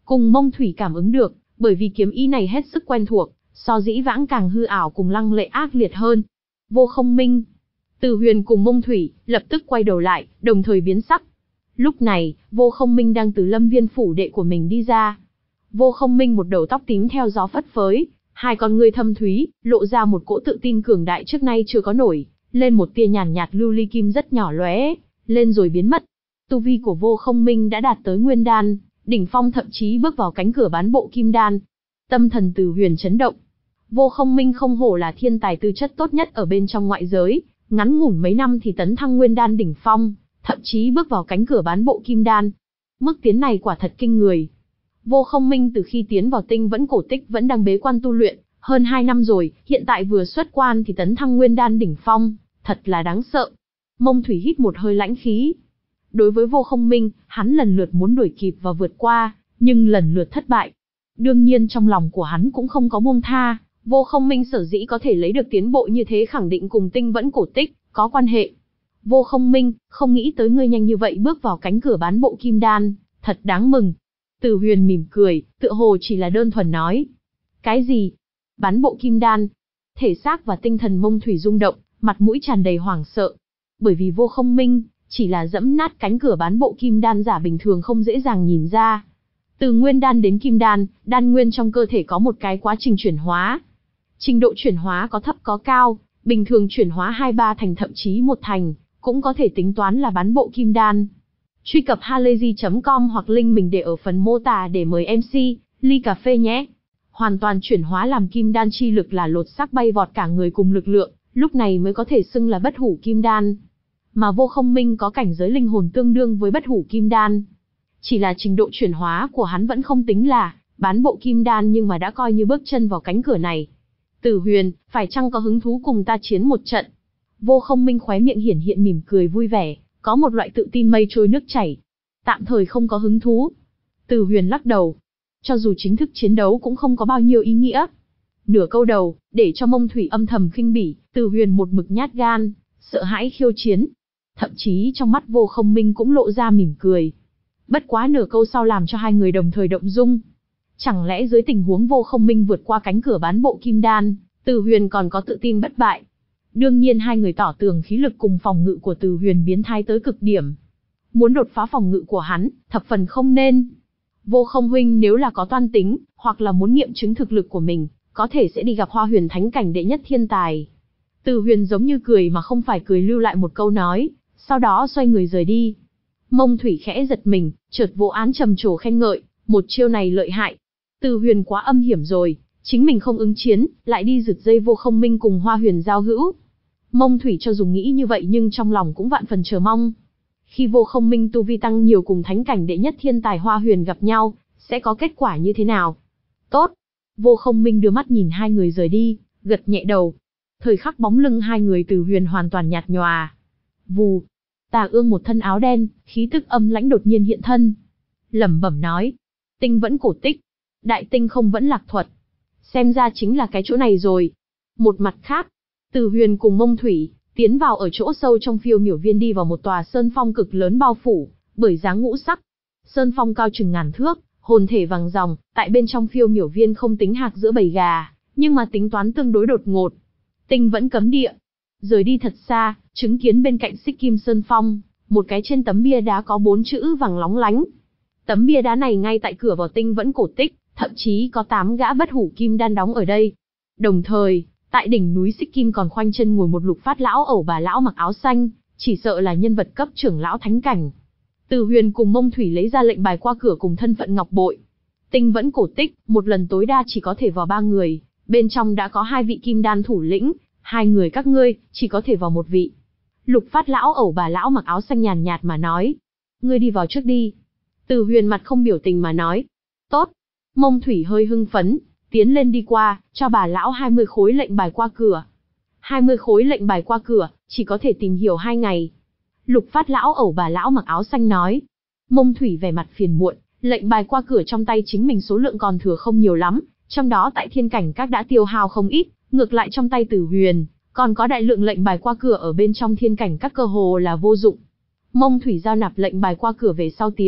Cùng Mông Thủy cảm ứng được, bởi vì kiếm ý này hết sức quen thuộc, so dĩ vãng càng hư ảo cùng lăng lệ ác liệt hơn. Vô Không Minh. Từ Huyền cùng Mông Thủy lập tức quay đầu lại, đồng thời biến sắc. Lúc này, Vô Không Minh đang từ Lâm Viên phủ đệ của mình đi ra. Vô Không Minh một đầu tóc tím theo gió phất phới, hai con ngươi thâm thúy, lộ ra một cỗ tự tin cường đại trước nay chưa có nổi, lên một tia nhàn nhạt, nhạt lưu ly kim rất nhỏ lóe lên rồi biến mất. Tu vi của Vô Không Minh đã đạt tới Nguyên Đan, đỉnh phong, thậm chí bước vào cánh cửa bán bộ Kim Đan. Tâm thần Từ Huyền chấn động. Vô Không Minh không hổ là thiên tài tư chất tốt nhất ở bên trong ngoại giới, ngắn ngủn mấy năm thì tấn thăng Nguyên Đan đỉnh phong, thậm chí bước vào cánh cửa bán bộ Kim Đan. Mức tiến này quả thật kinh người. Vô Không Minh từ khi tiến vào Tinh Vẫn Cổ Tích vẫn đang bế quan tu luyện, hơn hai năm rồi, hiện tại vừa xuất quan thì tấn thăng Nguyên Đan đỉnh phong, thật là đáng sợ. Mông Thủy hít một hơi lãnh khí. Đối với Vô Không Minh, hắn lần lượt muốn đuổi kịp và vượt qua, nhưng lần lượt thất bại. Đương nhiên trong lòng của hắn cũng không có buông tha, Vô Không Minh sở dĩ có thể lấy được tiến bộ như thế khẳng định cùng Tinh Vẫn Cổ Tích có quan hệ. Vô Không Minh, không nghĩ tới ngươi nhanh như vậy bước vào cánh cửa bán bộ Kim Đan, thật đáng mừng. Từ Huyền mỉm cười, tựa hồ chỉ là đơn thuần nói. Cái gì? Bán bộ Kim Đan? Thể xác và tinh thần Mông Thủy rung động, mặt mũi tràn đầy hoảng sợ. Bởi vì Vô Không Minh chỉ là dẫm nát cánh cửa bán bộ Kim Đan giả bình thường không dễ dàng nhìn ra. Từ Nguyên Đan đến Kim Đan, đan nguyên trong cơ thể có một cái quá trình chuyển hóa. Trình độ chuyển hóa có thấp có cao, bình thường chuyển hóa hai ba thành thậm chí một thành, cũng có thể tính toán là bán bộ Kim Đan. Truy cập halayzi chấm com hoặc link mình để ở phần mô tả để mời em xê, ly cà phê nhé. Hoàn toàn chuyển hóa làm Kim Đan chi lực là lột xác bay vọt cả người cùng lực lượng, lúc này mới có thể xưng là bất hủ Kim Đan. Mà Vô Không Minh có cảnh giới linh hồn tương đương với bất hủ Kim Đan. Chỉ là trình độ chuyển hóa của hắn vẫn không tính là bán bộ Kim Đan nhưng mà đã coi như bước chân vào cánh cửa này. Tử Huyền, phải chăng có hứng thú cùng ta chiến một trận? Vô Không Minh khóe miệng hiển hiện mỉm cười vui vẻ, có một loại tự tin mây trôi nước chảy. Tạm thời không có hứng thú. Tử Huyền lắc đầu. Cho dù chính thức chiến đấu cũng không có bao nhiêu ý nghĩa. Nửa câu đầu, để cho Mông Thủy âm thầm khinh bỉ, Tử Huyền một mực nhát gan, sợ hãi khiêu chiến. Thậm chí trong mắt Vô Không Minh cũng lộ ra mỉm cười. Bất quá nửa câu sau làm cho hai người đồng thời động dung. Chẳng lẽ dưới tình huống Vô Không Minh vượt qua cánh cửa bán bộ Kim Đan, Từ Huyền còn có tự tin bất bại? Đương nhiên hai người tỏ tường khí lực cùng phòng ngự của Từ Huyền biến thái tới cực điểm. Muốn đột phá phòng ngự của hắn, thập phần không nên. Vô Không huynh nếu là có toan tính, hoặc là muốn nghiệm chứng thực lực của mình, có thể sẽ đi gặp Hoa Huyền Thánh cảnh đệ nhất thiên tài. Từ Huyền giống như cười mà không phải cười lưu lại một câu nói, sau đó xoay người rời đi. Mông Thủy khẽ giật mình, chợt vô án trầm trồ khen ngợi, một chiêu này lợi hại. Từ Huyền quá âm hiểm rồi, chính mình không ứng chiến, lại đi giật dây Vô Không Minh cùng Hoa Huyền giao hữu. Mông Thủy cho dù nghĩ như vậy nhưng trong lòng cũng vạn phần chờ mong. Khi Vô Không Minh tu vi tăng nhiều cùng thánh cảnh đệ nhất thiên tài Hoa Huyền gặp nhau, sẽ có kết quả như thế nào? Tốt. Vô Không Minh đưa mắt nhìn hai người rời đi, gật nhẹ đầu. Thời khắc bóng lưng hai người Từ Huyền hoàn toàn nhạt nhòa. Vù. Tà Ương một thân áo đen, khí tức âm lãnh đột nhiên hiện thân. Lẩm bẩm nói. Tinh Vẫn Cổ Tích. Đại tinh không vẫn lạc thuật. Xem ra chính là cái chỗ này rồi. Một mặt khác, Từ Huyền cùng Mông Thủy tiến vào ở chỗ sâu trong Phiêu Miểu Viên, đi vào một tòa sơn phong cực lớn bao phủ bởi dáng ngũ sắc. Sơn phong cao chừng ngàn thước, hồn thể vàng ròng, tại bên trong Phiêu Miểu Viên không tính hạc giữa bầy gà, nhưng mà tính toán tương đối đột ngột. Tinh Vẫn Cấm Địa. Rời đi thật xa, chứng kiến bên cạnh Xích Kim Sơn Phong, một cái trên tấm bia đá có bốn chữ vàng lóng lánh. Tấm bia đá này ngay tại cửa vào Tinh Vẫn Cổ Tích, thậm chí có tám gã bất hủ kim đan đóng ở đây. Đồng thời, tại đỉnh núi Xích Kim còn khoanh chân ngồi một Lục Phát lão ẩu bà lão mặc áo xanh, chỉ sợ là nhân vật cấp trưởng lão thánh cảnh. Từ Huyền cùng Mông Thủy lấy ra lệnh bài qua cửa cùng thân phận ngọc bội. Tinh Vẫn Cổ Tích, một lần tối đa chỉ có thể vào ba người, bên trong đã có hai vị kim đan thủ lĩnh, hai người các ngươi, chỉ có thể vào một vị. Lục Phát lão ẩu bà lão mặc áo xanh nhàn nhạt mà nói. Ngươi đi vào trước đi. Từ Huyền mặt không biểu tình mà nói. Tốt. Mông Thủy hơi hưng phấn, tiến lên đi qua, cho bà lão hai mươi khối lệnh bài qua cửa. hai mươi khối lệnh bài qua cửa, chỉ có thể tìm hiểu hai ngày. Lục Phát lão ẩu bà lão mặc áo xanh nói. Mông Thủy vẻ mặt phiền muộn, lệnh bài qua cửa trong tay chính mình số lượng còn thừa không nhiều lắm, trong đó tại thiên cảnh các đã tiêu hao không ít, ngược lại trong tay Tử Huyền, còn có đại lượng lệnh bài qua cửa ở bên trong thiên cảnh các cơ hồ là vô dụng. Mông Thủy giao nạp lệnh bài qua cửa về sau tiến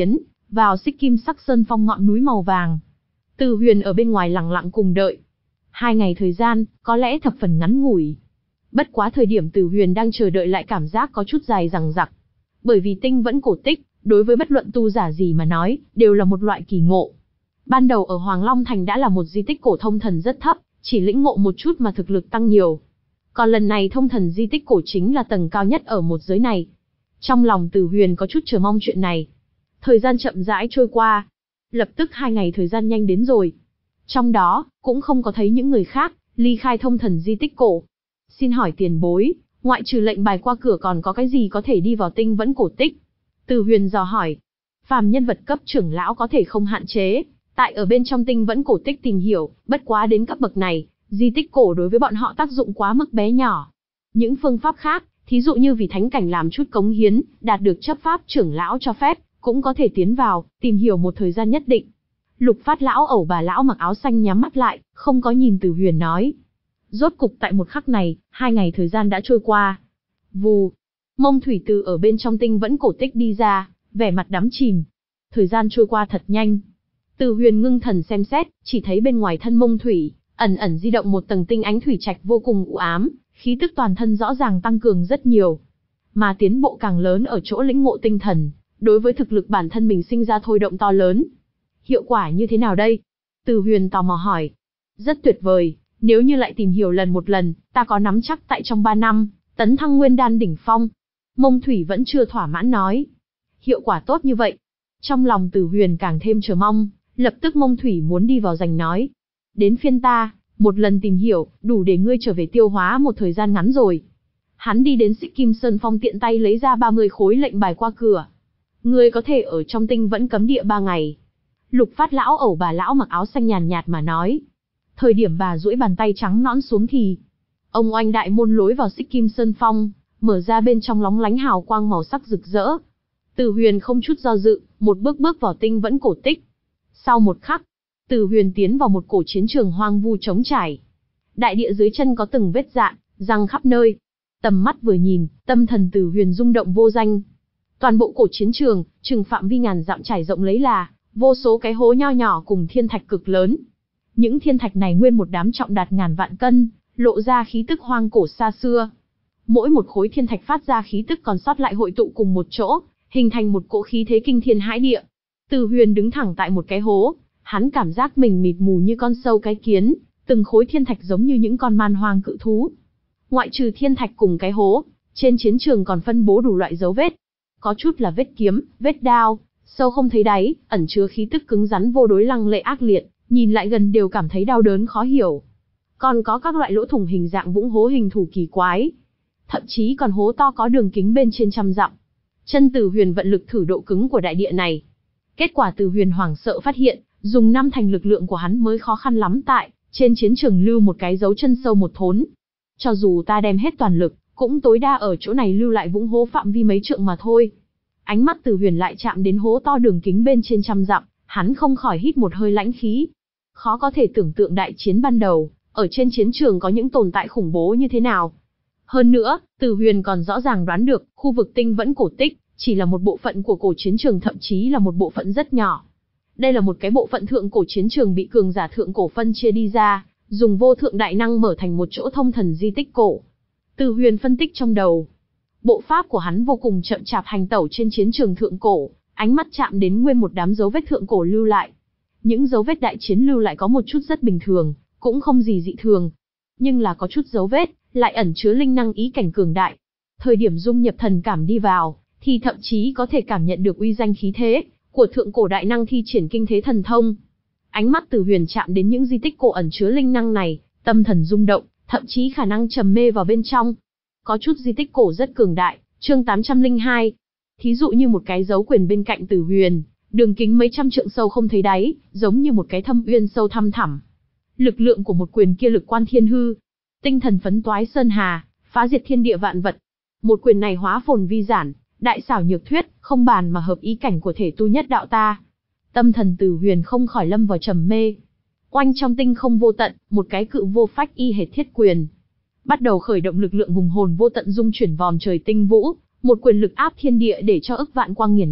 vào xích kim sắc sơn phong ngọn núi màu vàng. Từ Huyền ở bên ngoài lặng lặng cùng đợi. Hai ngày thời gian, có lẽ thập phần ngắn ngủi. Bất quá thời điểm Từ Huyền đang chờ đợi lại cảm giác có chút dài dằng dặc. Bởi vì tinh vẫn cổ tích, đối với bất luận tu giả gì mà nói, đều là một loại kỳ ngộ. Ban đầu ở Hoàng Long Thành đã là một di tích cổ thông thần rất thấp, chỉ lĩnh ngộ một chút mà thực lực tăng nhiều. Còn lần này thông thần di tích cổ chính là tầng cao nhất ở một giới này. Trong lòng Từ Huyền có chút chờ mong chuyện này. Thời gian chậm rãi trôi qua. Lập tức hai ngày thời gian nhanh đến rồi. Trong đó, cũng không có thấy những người khác, ly khai thông thần di tích cổ. Xin hỏi tiền bối, ngoại trừ lệnh bài qua cửa còn có cái gì có thể đi vào tinh vẫn cổ tích? Từ Huyền dò hỏi. Phàm nhân vật cấp trưởng lão có thể không hạn chế, tại ở bên trong tinh vẫn cổ tích tìm hiểu, bất quá đến cấp bậc này, di tích cổ đối với bọn họ tác dụng quá mức bé nhỏ. Những phương pháp khác, thí dụ như vì thánh cảnh làm chút cống hiến, đạt được chấp pháp trưởng lão cho phép, cũng có thể tiến vào, tìm hiểu một thời gian nhất định. Lục Phát lão ẩu bà lão mặc áo xanh nhắm mắt lại, không có nhìn Từ Huyền nói. Rốt cục tại một khắc này, hai ngày thời gian đã trôi qua. Vù, Mông Thủy từ ở bên trong tinh vẫn cổ tích đi ra, vẻ mặt đắm chìm. Thời gian trôi qua thật nhanh. Từ Huyền ngưng thần xem xét, chỉ thấy bên ngoài thân Mông Thủy, ẩn ẩn di động một tầng tinh ánh thủy trạch vô cùng u ám, khí tức toàn thân rõ ràng tăng cường rất nhiều. Mà tiến bộ càng lớn ở chỗ lĩnh ngộ tinh thần, đối với thực lực bản thân mình sinh ra thôi động to lớn. Hiệu quả như thế nào đây? Từ Huyền tò mò hỏi. Rất tuyệt vời, nếu như lại tìm hiểu lần một lần, ta có nắm chắc tại trong ba năm, tấn thăng nguyên đan đỉnh phong. Mông Thủy vẫn chưa thỏa mãn nói. Hiệu quả tốt như vậy. Trong lòng Từ Huyền càng thêm chờ mong, lập tức Mông Thủy muốn đi vào giành nói. Đến phiên ta, một lần tìm hiểu, đủ để ngươi trở về tiêu hóa một thời gian ngắn rồi. Hắn đi đến Xích Kim Sơn Phong tiện tay lấy ra ba mươi khối lệnh bài qua cửa. Ngươi có thể ở trong tinh vẫn cấm địa ba ngày. Lục Phát lão ẩu bà lão mặc áo xanh nhàn nhạt mà nói. Thời điểm bà duỗi bàn tay trắng nõn xuống thì, ông oanh đại môn lối vào Xích Kim Sơn Phong, mở ra bên trong lóng lánh hào quang màu sắc rực rỡ. Từ Huyền không chút do dự, một bước bước vào tinh vẫn cổ tích. Sau một khắc, Từ Huyền tiến vào một cổ chiến trường hoang vu trống trải. Đại địa dưới chân có từng vết dạn, răng khắp nơi. Tầm mắt vừa nhìn, tâm thần Từ Huyền rung động vô danh. Toàn bộ cổ chiến trường, chừng phạm vi ngàn dặm trải rộng lấy là vô số cái hố nho nhỏ cùng thiên thạch cực lớn. Những thiên thạch này nguyên một đám trọng đạt ngàn vạn cân, lộ ra khí tức hoang cổ xa xưa. Mỗi một khối thiên thạch phát ra khí tức còn sót lại hội tụ cùng một chỗ, hình thành một cỗ khí thế kinh thiên hãi địa. Từ Huyền đứng thẳng tại một cái hố, hắn cảm giác mình mịt mù như con sâu cái kiến, từng khối thiên thạch giống như những con man hoang cự thú. Ngoại trừ thiên thạch cùng cái hố, trên chiến trường còn phân bố đủ loại dấu vết. Có chút là vết kiếm, vết đao, sâu không thấy đáy, ẩn chứa khí tức cứng rắn vô đối lăng lệ ác liệt, nhìn lại gần đều cảm thấy đau đớn khó hiểu. Còn có các loại lỗ thủng hình dạng vũng hố hình thù kỳ quái. Thậm chí còn hố to có đường kính bên trên trăm dặm. Chân Từ Huyền vận lực thử độ cứng của đại địa này. Kết quả Từ Huyền hoảng sợ phát hiện, dùng năm thành lực lượng của hắn mới khó khăn lắm tại trên chiến trường lưu một cái dấu chân sâu một thốn. Cho dù ta đem hết toàn lực, cũng tối đa ở chỗ này lưu lại vũng hố phạm vi mấy trượng mà thôi. Ánh mắt Từ Huyền lại chạm đến hố to đường kính bên trên trăm dặm, hắn không khỏi hít một hơi lãnh khí. Khó có thể tưởng tượng đại chiến ban đầu, ở trên chiến trường có những tồn tại khủng bố như thế nào. Hơn nữa, Từ Huyền còn rõ ràng đoán được, khu vực tinh vẫn cổ tích, chỉ là một bộ phận của cổ chiến trường, thậm chí là một bộ phận rất nhỏ. Đây là một cái bộ phận thượng cổ chiến trường bị cường giả thượng cổ phân chia đi ra, dùng vô thượng đại năng mở thành một chỗ thông thần di tích cổ. Từ Huyền phân tích trong đầu. Bộ pháp của hắn vô cùng chậm chạp hành tẩu trên chiến trường thượng cổ, ánh mắt chạm đến nguyên một đám dấu vết thượng cổ lưu lại. Những dấu vết đại chiến lưu lại có một chút rất bình thường, cũng không gì dị thường. Nhưng là có chút dấu vết, lại ẩn chứa linh năng ý cảnh cường đại. Thời điểm dung nhập thần cảm đi vào, thì thậm chí có thể cảm nhận được uy danh khí thế của thượng cổ đại năng thi triển kinh thế thần thông. Ánh mắt Từ Huyền chạm đến những di tích cổ ẩn chứa linh năng này, tâm thần rung động, thậm chí khả năng trầm mê vào bên trong. Có chút di tích cổ rất cường đại, chương tám trăm lẻ hai. Thí dụ như một cái dấu quyền bên cạnh Từ Huyền, đường kính mấy trăm trượng sâu không thấy đáy, giống như một cái thâm uyên sâu thăm thẳm. Lực lượng của một quyền kia lực quan thiên hư, tinh thần phấn toái sơn hà, phá diệt thiên địa vạn vật. Một quyền này hóa phồn vi giản, đại xảo nhược thuyết, không bàn mà hợp ý cảnh của thể tu nhất đạo ta. Tâm thần Từ Huyền không khỏi lâm vào trầm mê. Oanh trong tinh không vô tận, một cái cự vô phách y hệt thiết quyền. Bắt đầu khởi động lực lượng hùng hồn vô tận dung chuyển vòm trời tinh vũ, một quyền lực áp thiên địa để cho ức vạn quang nghiền nát,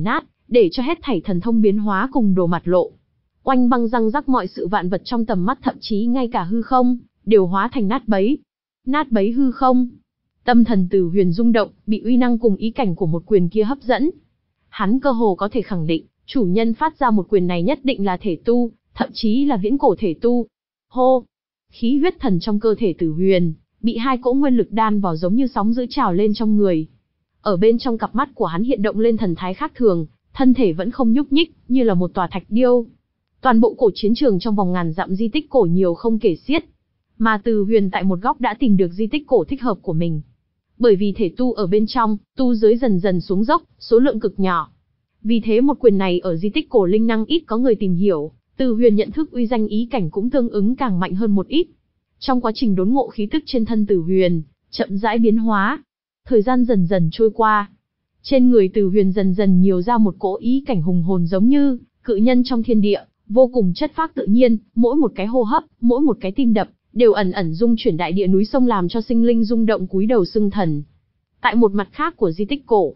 để cho hết thảy thần thông biến hóa cùng đồ mặt lộ. Oanh băng răng rắc, mọi sự vạn vật trong tầm mắt, thậm chí ngay cả hư không, đều hóa thành nát bấy. Nát bấy hư không. Tâm thần Từ Huyền rung động, bị uy năng cùng ý cảnh của một quyền kia hấp dẫn. Hắn cơ hồ có thể khẳng định, chủ nhân phát ra một quyền này nhất định là thể tu, thậm chí là viễn cổ thể tu. Hô! Khí huyết thần trong cơ thể Từ Huyền, bị hai cỗ nguyên lực đan vào giống như sóng dữ trào lên trong người. Ở bên trong cặp mắt của hắn hiện động lên thần thái khác thường, thân thể vẫn không nhúc nhích, như là một tòa thạch điêu. Toàn bộ cổ chiến trường trong vòng ngàn dặm di tích cổ nhiều không kể xiết. Mà Từ Huyền tại một góc đã tìm được di tích cổ thích hợp của mình. Bởi vì thể tu ở bên trong, tu giới dần dần xuống dốc, số lượng cực nhỏ. Vì thế một quyền này ở di tích cổ linh năng ít có người tìm hiểu, Từ Huyền nhận thức uy danh ý cảnh cũng tương ứng càng mạnh hơn một ít. Trong quá trình đốn ngộ, khí tức trên thân Từ Huyền chậm rãi biến hóa. Thời gian dần dần trôi qua, trên người Từ Huyền dần dần nhiều ra một cỗ ý cảnh hùng hồn, giống như cự nhân trong thiên địa, vô cùng chất phác tự nhiên, mỗi một cái hô hấp, mỗi một cái tim đập đều ẩn ẩn rung chuyển đại địa núi sông, làm cho sinh linh rung động cúi đầu xưng thần. Tại một mặt khác của di tích cổ,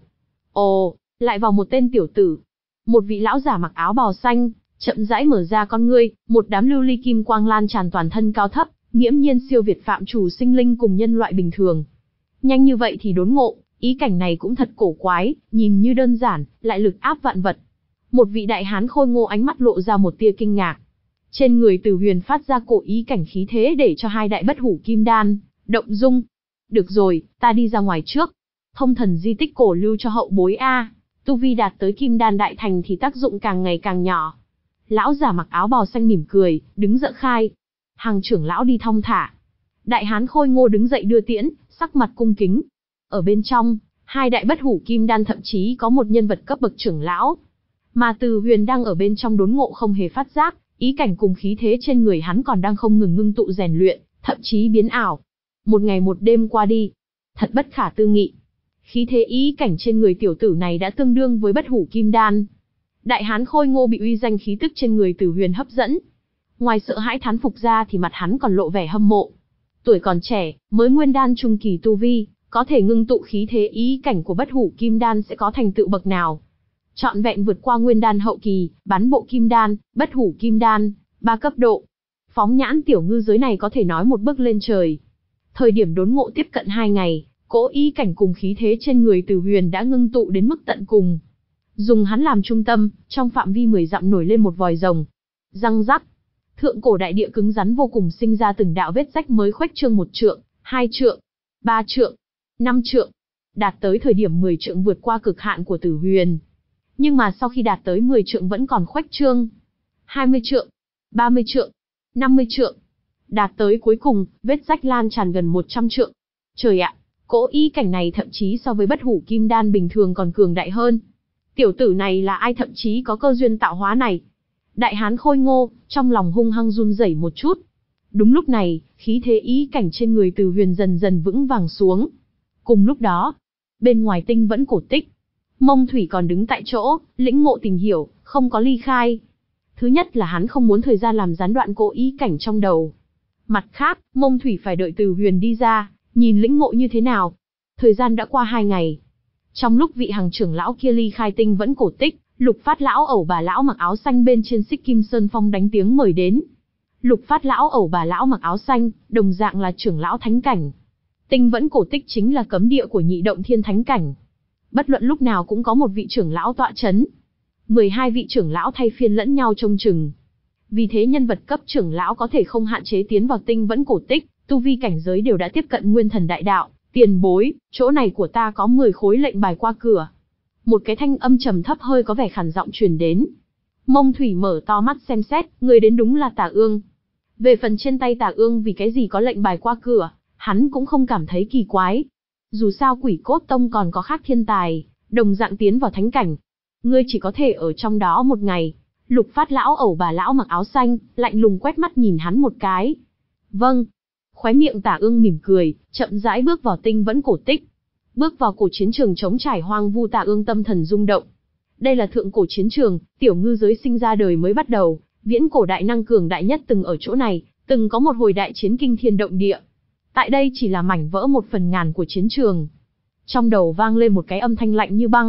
ồ, lại vào một tên tiểu tử. Một vị lão giả mặc áo bào xanh, chậm rãi mở ra con ngươi, một đám lưu ly kim quang lan tràn toàn thân, cao thấp, nghiễm nhiên siêu việt phạm chủ sinh linh cùng nhân loại bình thường. Nhanh như vậy thì đốn ngộ, ý cảnh này cũng thật cổ quái, nhìn như đơn giản, lại lực áp vạn vật. Một vị đại hán khôi ngô ánh mắt lộ ra một tia kinh ngạc. Trên người Từ Huyền phát ra cổ ý cảnh khí thế để cho hai đại bất hủ kim đan động dung. Được rồi, ta đi ra ngoài trước. Thông thần di tích cổ lưu cho hậu bối a. Tu vi đạt tới kim đan đại thành thì tác dụng càng ngày càng nhỏ. Lão giả mặc áo bào xanh mỉm cười, đứng dậy khai. Hàng trưởng lão đi thong thả. Đại hán khôi ngô đứng dậy đưa tiễn, sắc mặt cung kính. Ở bên trong, hai đại bất hủ kim đan, thậm chí có một nhân vật cấp bậc trưởng lão. Mà Từ Huyền đang ở bên trong đốn ngộ không hề phát giác, ý cảnh cùng khí thế trên người hắn còn đang không ngừng ngưng tụ rèn luyện, thậm chí biến ảo. Một ngày một đêm qua đi, thật bất khả tư nghị. Khí thế ý cảnh trên người tiểu tử này đã tương đương với bất hủ kim đan. Đại hán khôi ngô bị uy danh khí tức trên người Từ Huyền hấp dẫn. Ngoài sợ hãi thán phục ra thì mặt hắn còn lộ vẻ hâm mộ. Tuổi còn trẻ, mới nguyên đan trung kỳ tu vi, có thể ngưng tụ khí thế ý cảnh của bất hủ kim đan sẽ có thành tựu bậc nào? Trọn vẹn vượt qua nguyên đan hậu kỳ, bán bộ kim đan, bất hủ kim đan, ba cấp độ. Phóng nhãn tiểu ngư giới này có thể nói một bước lên trời. Thời điểm đốn ngộ tiếp cận hai ngày, cỗ ý cảnh cùng khí thế trên người Từ Huyền đã ngưng tụ đến mức tận cùng. Dùng hắn làm trung tâm, trong phạm vi mười dặm nổi lên một vòi rồng. Răng rắc. Thượng cổ đại địa cứng rắn vô cùng sinh ra từng đạo vết rách mới, khuếch trương một trượng, hai trượng, ba trượng, năm trượng. Đạt tới thời điểm mười trượng vượt qua cực hạn của Từ Huyền. Nhưng mà sau khi đạt tới mười trượng vẫn còn khuếch trương. hai mươi trượng, ba mươi trượng, năm mươi trượng. Đạt tới cuối cùng, vết rách lan tràn gần một trăm trượng. Trời ạ, cỗ ý cảnh này thậm chí so với bất hủ kim đan bình thường còn cường đại hơn. Tiểu tử này là ai, thậm chí có cơ duyên tạo hóa này? Đại hán khôi ngô, trong lòng hung hăng run rẩy một chút. Đúng lúc này, khí thế ý cảnh trên người Từ Huyền dần dần vững vàng xuống. Cùng lúc đó, bên ngoài tinh vẫn cổ tích, Mông Thủy còn đứng tại chỗ, lĩnh ngộ tìm hiểu, không có ly khai. Thứ nhất là hắn không muốn thời gian làm gián đoạn cỗ ý cảnh trong đầu. Mặt khác, Mông Thủy phải đợi Từ Huyền đi ra, nhìn lĩnh ngộ như thế nào. Thời gian đã qua hai ngày. Trong lúc vị hàng trưởng lão kia ly khai tinh vẫn cổ tích, Lục Phát lão ẩu bà lão mặc áo xanh bên trên Xích Kim Sơn Phong đánh tiếng mời đến. Lục Phát lão ẩu bà lão mặc áo xanh, đồng dạng là trưởng lão thánh cảnh. Tinh vẫn cổ tích chính là cấm địa của nhị động thiên thánh cảnh. Bất luận lúc nào cũng có một vị trưởng lão tọa chấn. mười hai vị trưởng lão thay phiên lẫn nhau trông chừng. Vì thế nhân vật cấp trưởng lão có thể không hạn chế tiến vào tinh vẫn cổ tích, tu vi cảnh giới đều đã tiếp cận nguyên thần đại đạo. Tiền bối, chỗ này của ta có mười khối lệnh bài qua cửa. Một cái thanh âm trầm thấp hơi có vẻ khản giọng truyền đến. Mông Thủy mở to mắt xem xét, người đến đúng là Tà Ương. Về phần trên tay Tà Ương vì cái gì có lệnh bài qua cửa, hắn cũng không cảm thấy kỳ quái. Dù sao Quỷ Cốt Tông còn có khác thiên tài, đồng dạng tiến vào thánh cảnh. Ngươi chỉ có thể ở trong đó một ngày. Lục Phát lão ẩu bà lão mặc áo xanh, lạnh lùng quét mắt nhìn hắn một cái. Vâng. Khóe miệng Tà Ương mỉm cười, chậm rãi bước vào tinh vẫn cổ tích. Bước vào cổ chiến trường trống trải hoang vu, Tà Ương tâm thần rung động. Đây là thượng cổ chiến trường, tiểu ngư giới sinh ra đời mới bắt đầu, viễn cổ đại năng cường đại nhất từng ở chỗ này, từng có một hồi đại chiến kinh thiên động địa. Tại đây chỉ là mảnh vỡ một phần ngàn của chiến trường. Trong đầu vang lên một cái âm thanh lạnh như băng,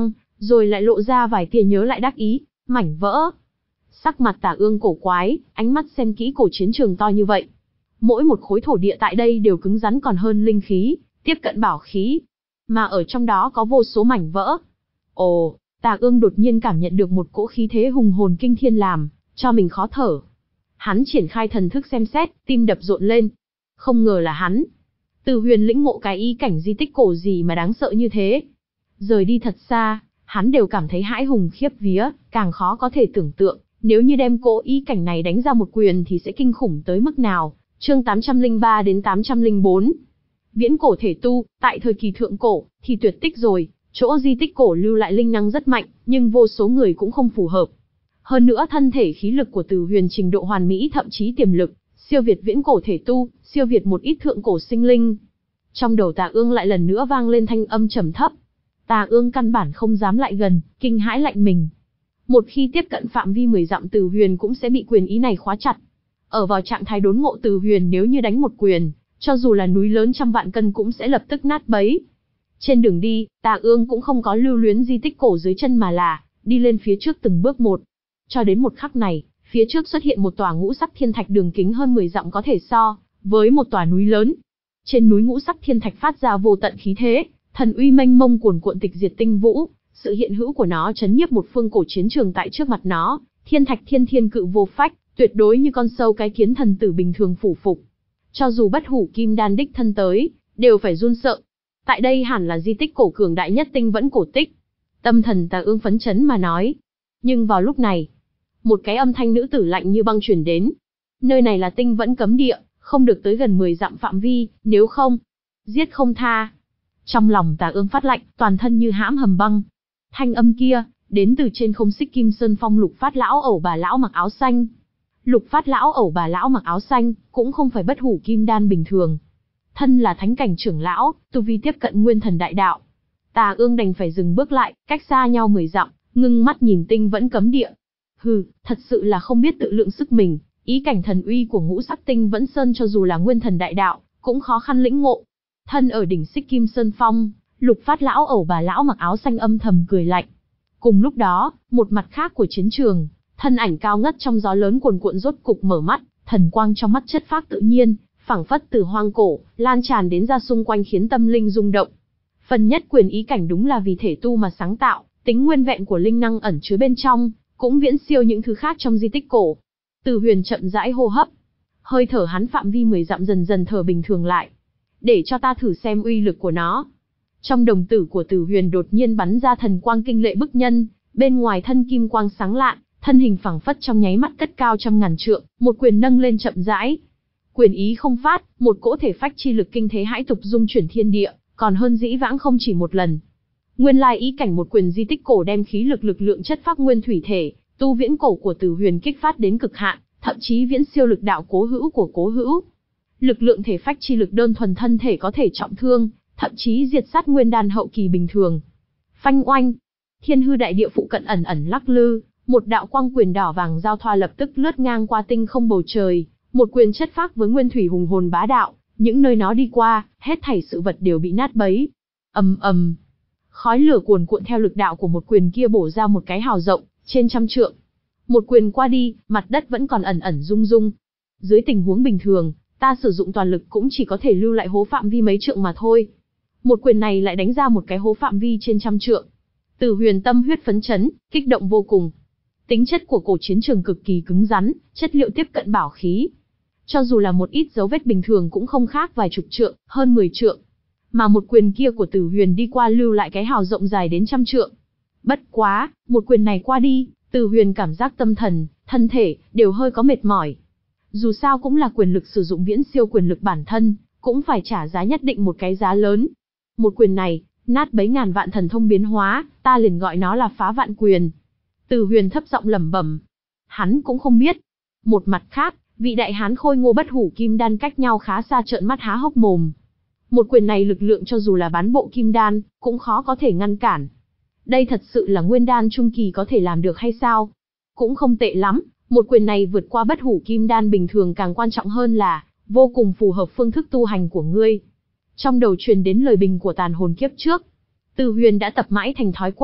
rồi lại lộ ra vài tia nhớ lại đắc ý, mảnh vỡ. Sắc mặt Tả Ương cổ quái, ánh mắt xem kỹ cổ chiến trường to như vậy. Mỗi một khối thổ địa tại đây đều cứng rắn còn hơn linh khí, tiếp cận bảo khí. Mà ở trong đó có vô số mảnh vỡ. Ồ, Tả Ương đột nhiên cảm nhận được một cỗ khí thế hùng hồn kinh thiên làm cho mình khó thở. Hắn triển khai thần thức xem xét, tim đập rộn lên. Không ngờ là hắn. Từ Huyền lĩnh ngộ cái ý cảnh di tích cổ gì mà đáng sợ như thế. Rời đi thật xa, hắn đều cảm thấy hãi hùng khiếp vía, càng khó có thể tưởng tượng, nếu như đem cỗ ý cảnh này đánh ra một quyền thì sẽ kinh khủng tới mức nào. Chương tám trăm lẻ ba đến tám trăm lẻ bốn. Viễn cổ thể tu, tại thời kỳ thượng cổ thì tuyệt tích rồi, chỗ di tích cổ lưu lại linh năng rất mạnh, nhưng vô số người cũng không phù hợp. Hơn nữa thân thể khí lực của Từ Huyền trình độ hoàn mỹ thậm chí tiềm lực, siêu việt viễn cổ thể tu, siêu việt một ít thượng cổ sinh linh. Trong đầu Tà Ương lại lần nữa vang lên thanh âm trầm thấp. Tà Ương căn bản không dám lại gần, kinh hãi lạnh mình. Một khi tiếp cận phạm vi mười dặm Từ Huyền cũng sẽ bị quyền ý này khóa chặt. Ở vào trạng thái đốn ngộ Từ Huyền nếu như đánh một quyền, cho dù là núi lớn trăm vạn cân cũng sẽ lập tức nát bấy. Trên đường đi, Tà Ương cũng không có lưu luyến di tích cổ dưới chân mà là đi lên phía trước từng bước một. Cho đến một khắc này, phía trước xuất hiện một tòa ngũ sắc thiên thạch đường kính hơn mười dặm có thể so với một tòa núi lớn. Trên núi ngũ sắc thiên thạch phát ra vô tận khí thế, thần uy mênh mông cuồn cuộn tịch diệt tinh vũ, sự hiện hữu của nó chấn nhiếp một phương cổ chiến trường tại trước mặt nó, thiên thạch thiên thiên cự vô phách, tuyệt đối như con sâu cái kiến thần tử bình thường phủ phục. Cho dù bất hủ kim đan đích thân tới, đều phải run sợ. Tại đây hẳn là di tích cổ cường đại nhất tinh vẫn cổ tích. Tâm thần Tà Ương phấn chấn mà nói. Nhưng vào lúc này, một cái âm thanh nữ tử lạnh như băng truyền đến. Nơi này là tinh vẫn cấm địa, không được tới gần mười dặm phạm vi, nếu không, giết không tha. Trong lòng Tà Ương phát lạnh, toàn thân như hãm hầm băng. Thanh âm kia, đến từ trên không xích kim sơn phong Lục Phát lão ẩu bà lão mặc áo xanh. Lục Phát lão ẩu bà lão mặc áo xanh, cũng không phải bất hủ kim đan bình thường. Thân là thánh cảnh trưởng lão, tu vi tiếp cận nguyên thần đại đạo. Tà Ương đành phải dừng bước lại, cách xa nhau mười dặm, ngưng mắt nhìn tinh vẫn cấm địa. Hừ, thật sự là không biết tự lượng sức mình, ý cảnh thần uy của ngũ sắc tinh vẫn sơn cho dù là nguyên thần đại đạo, cũng khó khăn lĩnh ngộ. Thân ở đỉnh xích kim sơn phong, Lục Phát lão ẩu bà lão mặc áo xanh âm thầm cười lạnh. Cùng lúc đó, một mặt khác của chiến trường, thân ảnh cao ngất trong gió lớn cuồn cuộn rốt cục mở mắt, thần quang trong mắt chất phác tự nhiên, phảng phất từ hoang cổ, lan tràn đến ra xung quanh khiến tâm linh rung động. Phần nhất quyền ý cảnh đúng là vì thể tu mà sáng tạo, tính nguyên vẹn của linh năng ẩn chứa bên trong, cũng viễn siêu những thứ khác trong di tích cổ. Từ Huyền chậm rãi hô hấp, hơi thở hắn phạm vi mười dặm dần dần thở bình thường lại. Để cho ta thử xem uy lực của nó. Trong đồng tử của Từ Huyền đột nhiên bắn ra thần quang kinh lệ bức nhân, bên ngoài thân kim quang sáng lạn, thân hình phảng phất trong nháy mắt cất cao trăm ngàn trượng, một quyền nâng lên chậm rãi. Quyền ý không phát, một cỗ thể phách chi lực kinh thế hãi tục dung chuyển thiên địa, còn hơn dĩ vãng không chỉ một lần. Nguyên lai ý cảnh một quyền di tích cổ đem khí lực lực lượng chất phác nguyên thủy thể, tu viễn cổ của Từ Huyền kích phát đến cực hạn, thậm chí viễn siêu lực đạo cố hữu của cố hữu. Lực lượng thể phách chi lực đơn thuần thân thể có thể trọng thương, thậm chí diệt sát nguyên đan hậu kỳ bình thường. Phanh oanh, thiên hư đại địa phụ cận ẩn ẩn lắc lư, một đạo quang quyền đỏ vàng giao thoa lập tức lướt ngang qua tinh không bầu trời, một quyền chất phác với nguyên thủy hùng hồn bá đạo, những nơi nó đi qua, hết thảy sự vật đều bị nát bấy. Ầm ầm, khói lửa cuồn cuộn theo lực đạo của một quyền kia bổ ra một cái hào rộng trên trăm trượng. Một quyền qua đi, mặt đất vẫn còn ẩn ẩn rung rung. Dưới tình huống bình thường, ta sử dụng toàn lực cũng chỉ có thể lưu lại hố phạm vi mấy trượng mà thôi. Một quyền này lại đánh ra một cái hố phạm vi trên trăm trượng. Từ Huyền tâm huyết phấn chấn, kích động vô cùng. Tính chất của cổ chiến trường cực kỳ cứng rắn, chất liệu tiếp cận bảo khí. Cho dù là một ít dấu vết bình thường cũng không khác vài chục trượng, hơn mười trượng. Mà một quyền kia của Từ Huyền đi qua lưu lại cái hào rộng dài đến trăm trượng. Bất quá, một quyền này qua đi, Từ Huyền cảm giác tâm thần, thân thể, đều hơi có mệt mỏi. Dù sao cũng là quyền lực sử dụng viễn siêu quyền lực bản thân, cũng phải trả giá nhất định một cái giá lớn. Một quyền này, nát bấy ngàn vạn thần thông biến hóa, ta liền gọi nó là phá vạn quyền. Từ Huyền thấp giọng lẩm bẩm. Hắn cũng không biết. Một mặt khác, vị đại hán khôi ngô bất hủ kim đan cách nhau khá xa trợn mắt há hốc mồm. Một quyền này lực lượng cho dù là bán bộ kim đan, cũng khó có thể ngăn cản. Đây thật sự là nguyên đan trung kỳ có thể làm được hay sao? Cũng không tệ lắm, một quyền này vượt qua bất hủ kim đan bình thường, càng quan trọng hơn là, vô cùng phù hợp phương thức tu hành của ngươi. Trong đầu truyền đến lời bình của tàn hồn kiếp trước. Từ Huyền đã tập mãi thành thói quen,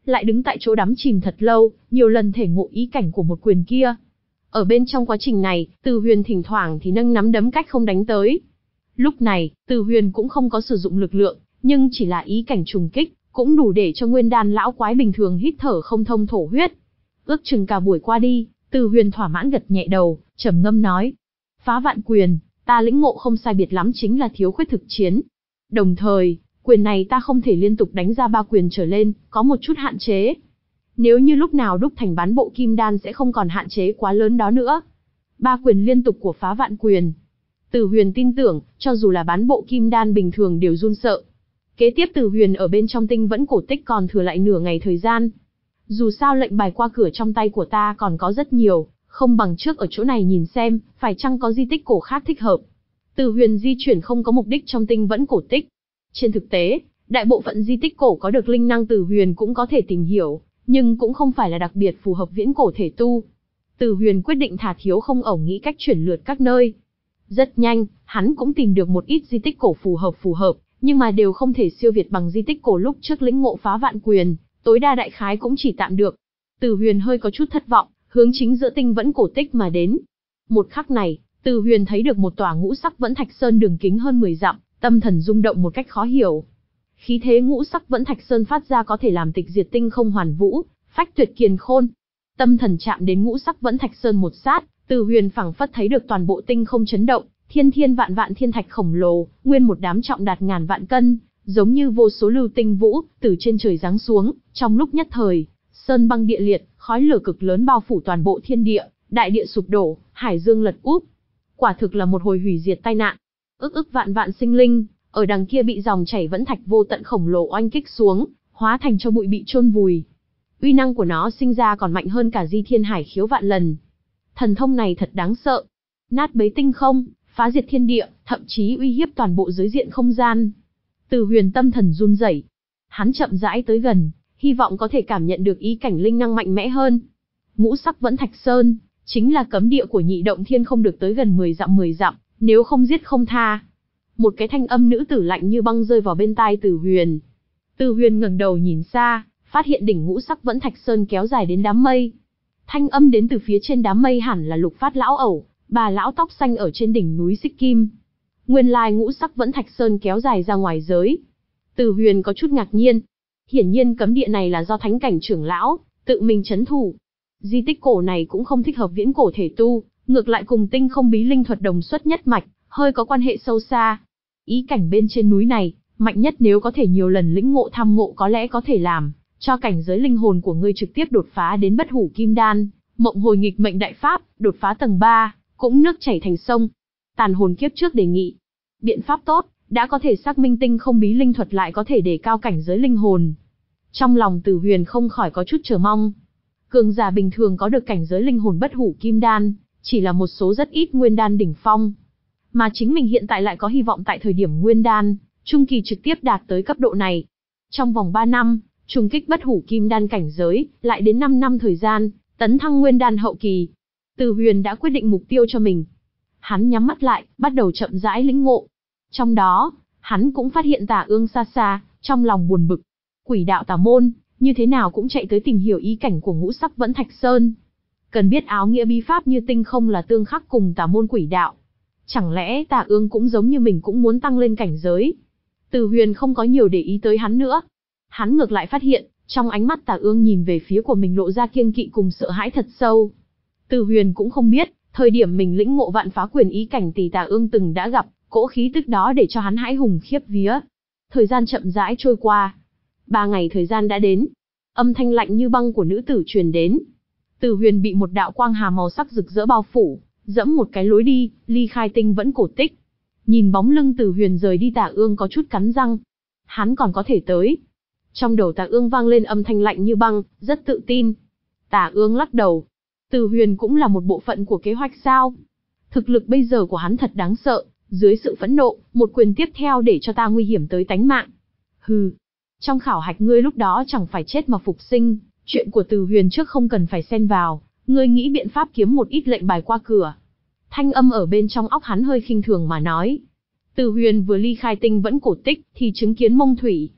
lại đứng tại chỗ đắm chìm thật lâu, nhiều lần thể ngộ ý cảnh của một quyền kia. Ở bên trong quá trình này, Từ Huyền thỉnh thoảng thì nâng nắm đấm cách không đánh tới. Lúc này, Từ Huyền cũng không có sử dụng lực lượng, nhưng chỉ là ý cảnh trùng kích, cũng đủ để cho nguyên đan lão quái bình thường hít thở không thông thổ huyết. Ước chừng cả buổi qua đi, Từ Huyền thỏa mãn gật nhẹ đầu, trầm ngâm nói: Phá vạn quyền, ta lĩnh ngộ không sai biệt lắm chính là thiếu khuyết thực chiến. Đồng thời, quyền này ta không thể liên tục đánh ra ba quyền trở lên, có một chút hạn chế. Nếu như lúc nào đúc thành bán bộ kim đan sẽ không còn hạn chế quá lớn đó nữa. Ba quyền liên tục của phá vạn quyền. Từ Huyền tin tưởng, cho dù là bán bộ kim đan bình thường đều run sợ. Kế tiếp Từ Huyền ở bên trong tinh vẫn cổ tích còn thừa lại nửa ngày thời gian. Dù sao lệnh bài qua cửa trong tay của ta còn có rất nhiều, không bằng trước ở chỗ này nhìn xem, phải chăng có di tích cổ khác thích hợp. Từ Huyền di chuyển không có mục đích trong tinh vẫn cổ tích. Trên thực tế, đại bộ phận di tích cổ có được linh năng Từ Huyền cũng có thể tìm hiểu, nhưng cũng không phải là đặc biệt phù hợp viễn cổ thể tu. Từ Huyền quyết định thả thiếu không ẩu nghĩ cách chuyển lượt các nơi. Rất nhanh, hắn cũng tìm được một ít di tích cổ phù hợp phù hợp, nhưng mà đều không thể siêu việt bằng di tích cổ lúc trước lĩnh ngộ phá vạn quyền, tối đa đại khái cũng chỉ tạm được. Từ Huyền hơi có chút thất vọng, hướng chính giữa tinh vẫn cổ tích mà đến. Một khắc này, Từ Huyền thấy được một tòa ngũ sắc vẫn thạch sơn đường kính hơn mười dặm, tâm thần rung động một cách khó hiểu. Khí thế ngũ sắc vẫn thạch sơn phát ra có thể làm tịch diệt tinh không hoàn vũ, phách tuyệt kiền khôn. Tâm thần chạm đến ngũ sắc vẫn thạch sơn một sát, Từ Huyền phảng phất thấy được toàn bộ tinh không chấn động, thiên thiên vạn vạn thiên thạch khổng lồ, nguyên một đám trọng đạt ngàn vạn cân, giống như vô số lưu tinh vũ từ trên trời giáng xuống, trong lúc nhất thời, sơn băng địa liệt, khói lửa cực lớn bao phủ toàn bộ thiên địa, đại địa sụp đổ, hải dương lật úp. Quả thực là một hồi hủy diệt tai nạn. Ức ức vạn vạn sinh linh, ở đằng kia bị dòng chảy vẫn thạch vô tận khổng lồ oanh kích xuống, hóa thành cho bụi bị chôn vùi. Uy năng của nó sinh ra còn mạnh hơn cả Di Thiên Hải Khiếu vạn lần. Thần thông này thật đáng sợ. Nát bấy tinh không, phá diệt thiên địa, thậm chí uy hiếp toàn bộ giới diện không gian. Từ Huyền tâm thần run rẩy. Hắn chậm rãi tới gần, hy vọng có thể cảm nhận được ý cảnh linh năng mạnh mẽ hơn. Ngũ sắc vẫn thạch sơn, chính là cấm địa của nhị động thiên, không được tới gần mười dặm mười dặm, nếu không giết không tha. Một cái thanh âm nữ tử lạnh như băng rơi vào bên tai Từ Huyền. Từ Huyền ngẩng đầu nhìn xa, phát hiện đỉnh ngũ sắc vẫn thạch sơn kéo dài đến đám mây. Thanh âm đến từ phía trên đám mây hẳn là Lục Phát lão ẩu, bà lão tóc xanh ở trên đỉnh núi Xích Kim. Nguyên lai ngũ sắc vẫn thạch sơn kéo dài ra ngoài giới. Từ Huyền có chút ngạc nhiên. Hiển nhiên cấm địa này là do thánh cảnh trưởng lão tự mình trấn thủ. Di tích cổ này cũng không thích hợp viễn cổ thể tu, ngược lại cùng tinh không bí linh thuật đồng xuất nhất mạch, hơi có quan hệ sâu xa. Ý cảnh bên trên núi này, mạnh nhất nếu có thể nhiều lần lĩnh ngộ tham ngộ có lẽ có thể làm cho cảnh giới linh hồn của ngươi trực tiếp đột phá đến bất hủ kim đan, mộng hồi nghịch mệnh đại pháp, đột phá tầng ba, cũng nước chảy thành sông. Tàn hồn kiếp trước đề nghị. Biện pháp tốt, đã có thể xác minh tinh không bí linh thuật lại có thể đề cao cảnh giới linh hồn. Trong lòng Từ Huyền không khỏi có chút chờ mong. Cường giả bình thường có được cảnh giới linh hồn bất hủ kim đan, chỉ là một số rất ít nguyên đan đỉnh phong. Mà chính mình hiện tại lại có hy vọng tại thời điểm nguyên đan, trung kỳ trực tiếp đạt tới cấp độ này. Trong vòng ba năm, trùng kích bất hủ kim đan cảnh giới, lại đến năm năm thời gian, tấn thăng nguyên đan hậu kỳ. Từ Huyền đã quyết định mục tiêu cho mình. Hắn nhắm mắt lại, bắt đầu chậm rãi lĩnh ngộ. Trong đó, hắn cũng phát hiện Tà Ương xa xa, trong lòng buồn bực. Quỷ đạo tà môn, như thế nào cũng chạy tới tìm hiểu ý cảnh của ngũ sắc vẫn thạch sơn. Cần biết áo nghĩa bí pháp như tinh không là tương khắc cùng tà môn quỷ đạo. Chẳng lẽ Tà Ương cũng giống như mình cũng muốn tăng lên cảnh giới? Từ Huyền không có nhiều để ý tới hắn nữa. Hắn ngược lại phát hiện, trong ánh mắt Tà Ương nhìn về phía của mình lộ ra kiêng kỵ cùng sợ hãi thật sâu. Từ Huyền cũng không biết, thời điểm mình lĩnh ngộ vạn phá quyền ý cảnh thì Tà Ương từng đã gặp, cỗ khí tức đó để cho hắn hãi hùng khiếp vía. Thời gian chậm rãi trôi qua. Ba ngày thời gian đã đến. Âm thanh lạnh như băng của nữ tử truyền đến. Từ Huyền bị một đạo quang hà màu sắc rực rỡ bao phủ, dẫm một cái lối đi, ly khai tinh vẫn cổ tích. Nhìn bóng lưng Từ Huyền rời đi, Tà Ương có chút cắn răng. Hắn còn có thể tới. Trong đầu Tà Ương vang lên âm thanh lạnh như băng, rất tự tin. Tà Ương lắc đầu. Từ Huyền cũng là một bộ phận của kế hoạch sao? Thực lực bây giờ của hắn thật đáng sợ, dưới sự phẫn nộ, một quyền tiếp theo để cho ta nguy hiểm tới tánh mạng. Hừ, trong khảo hạch ngươi lúc đó chẳng phải chết mà phục sinh, chuyện của Từ Huyền trước không cần phải xen vào, ngươi nghĩ biện pháp kiếm một ít lệnh bài qua cửa. Thanh âm ở bên trong óc hắn hơi khinh thường mà nói. Từ Huyền vừa ly khai tinh vẫn cổ tích thì chứng kiến Mông Thủy.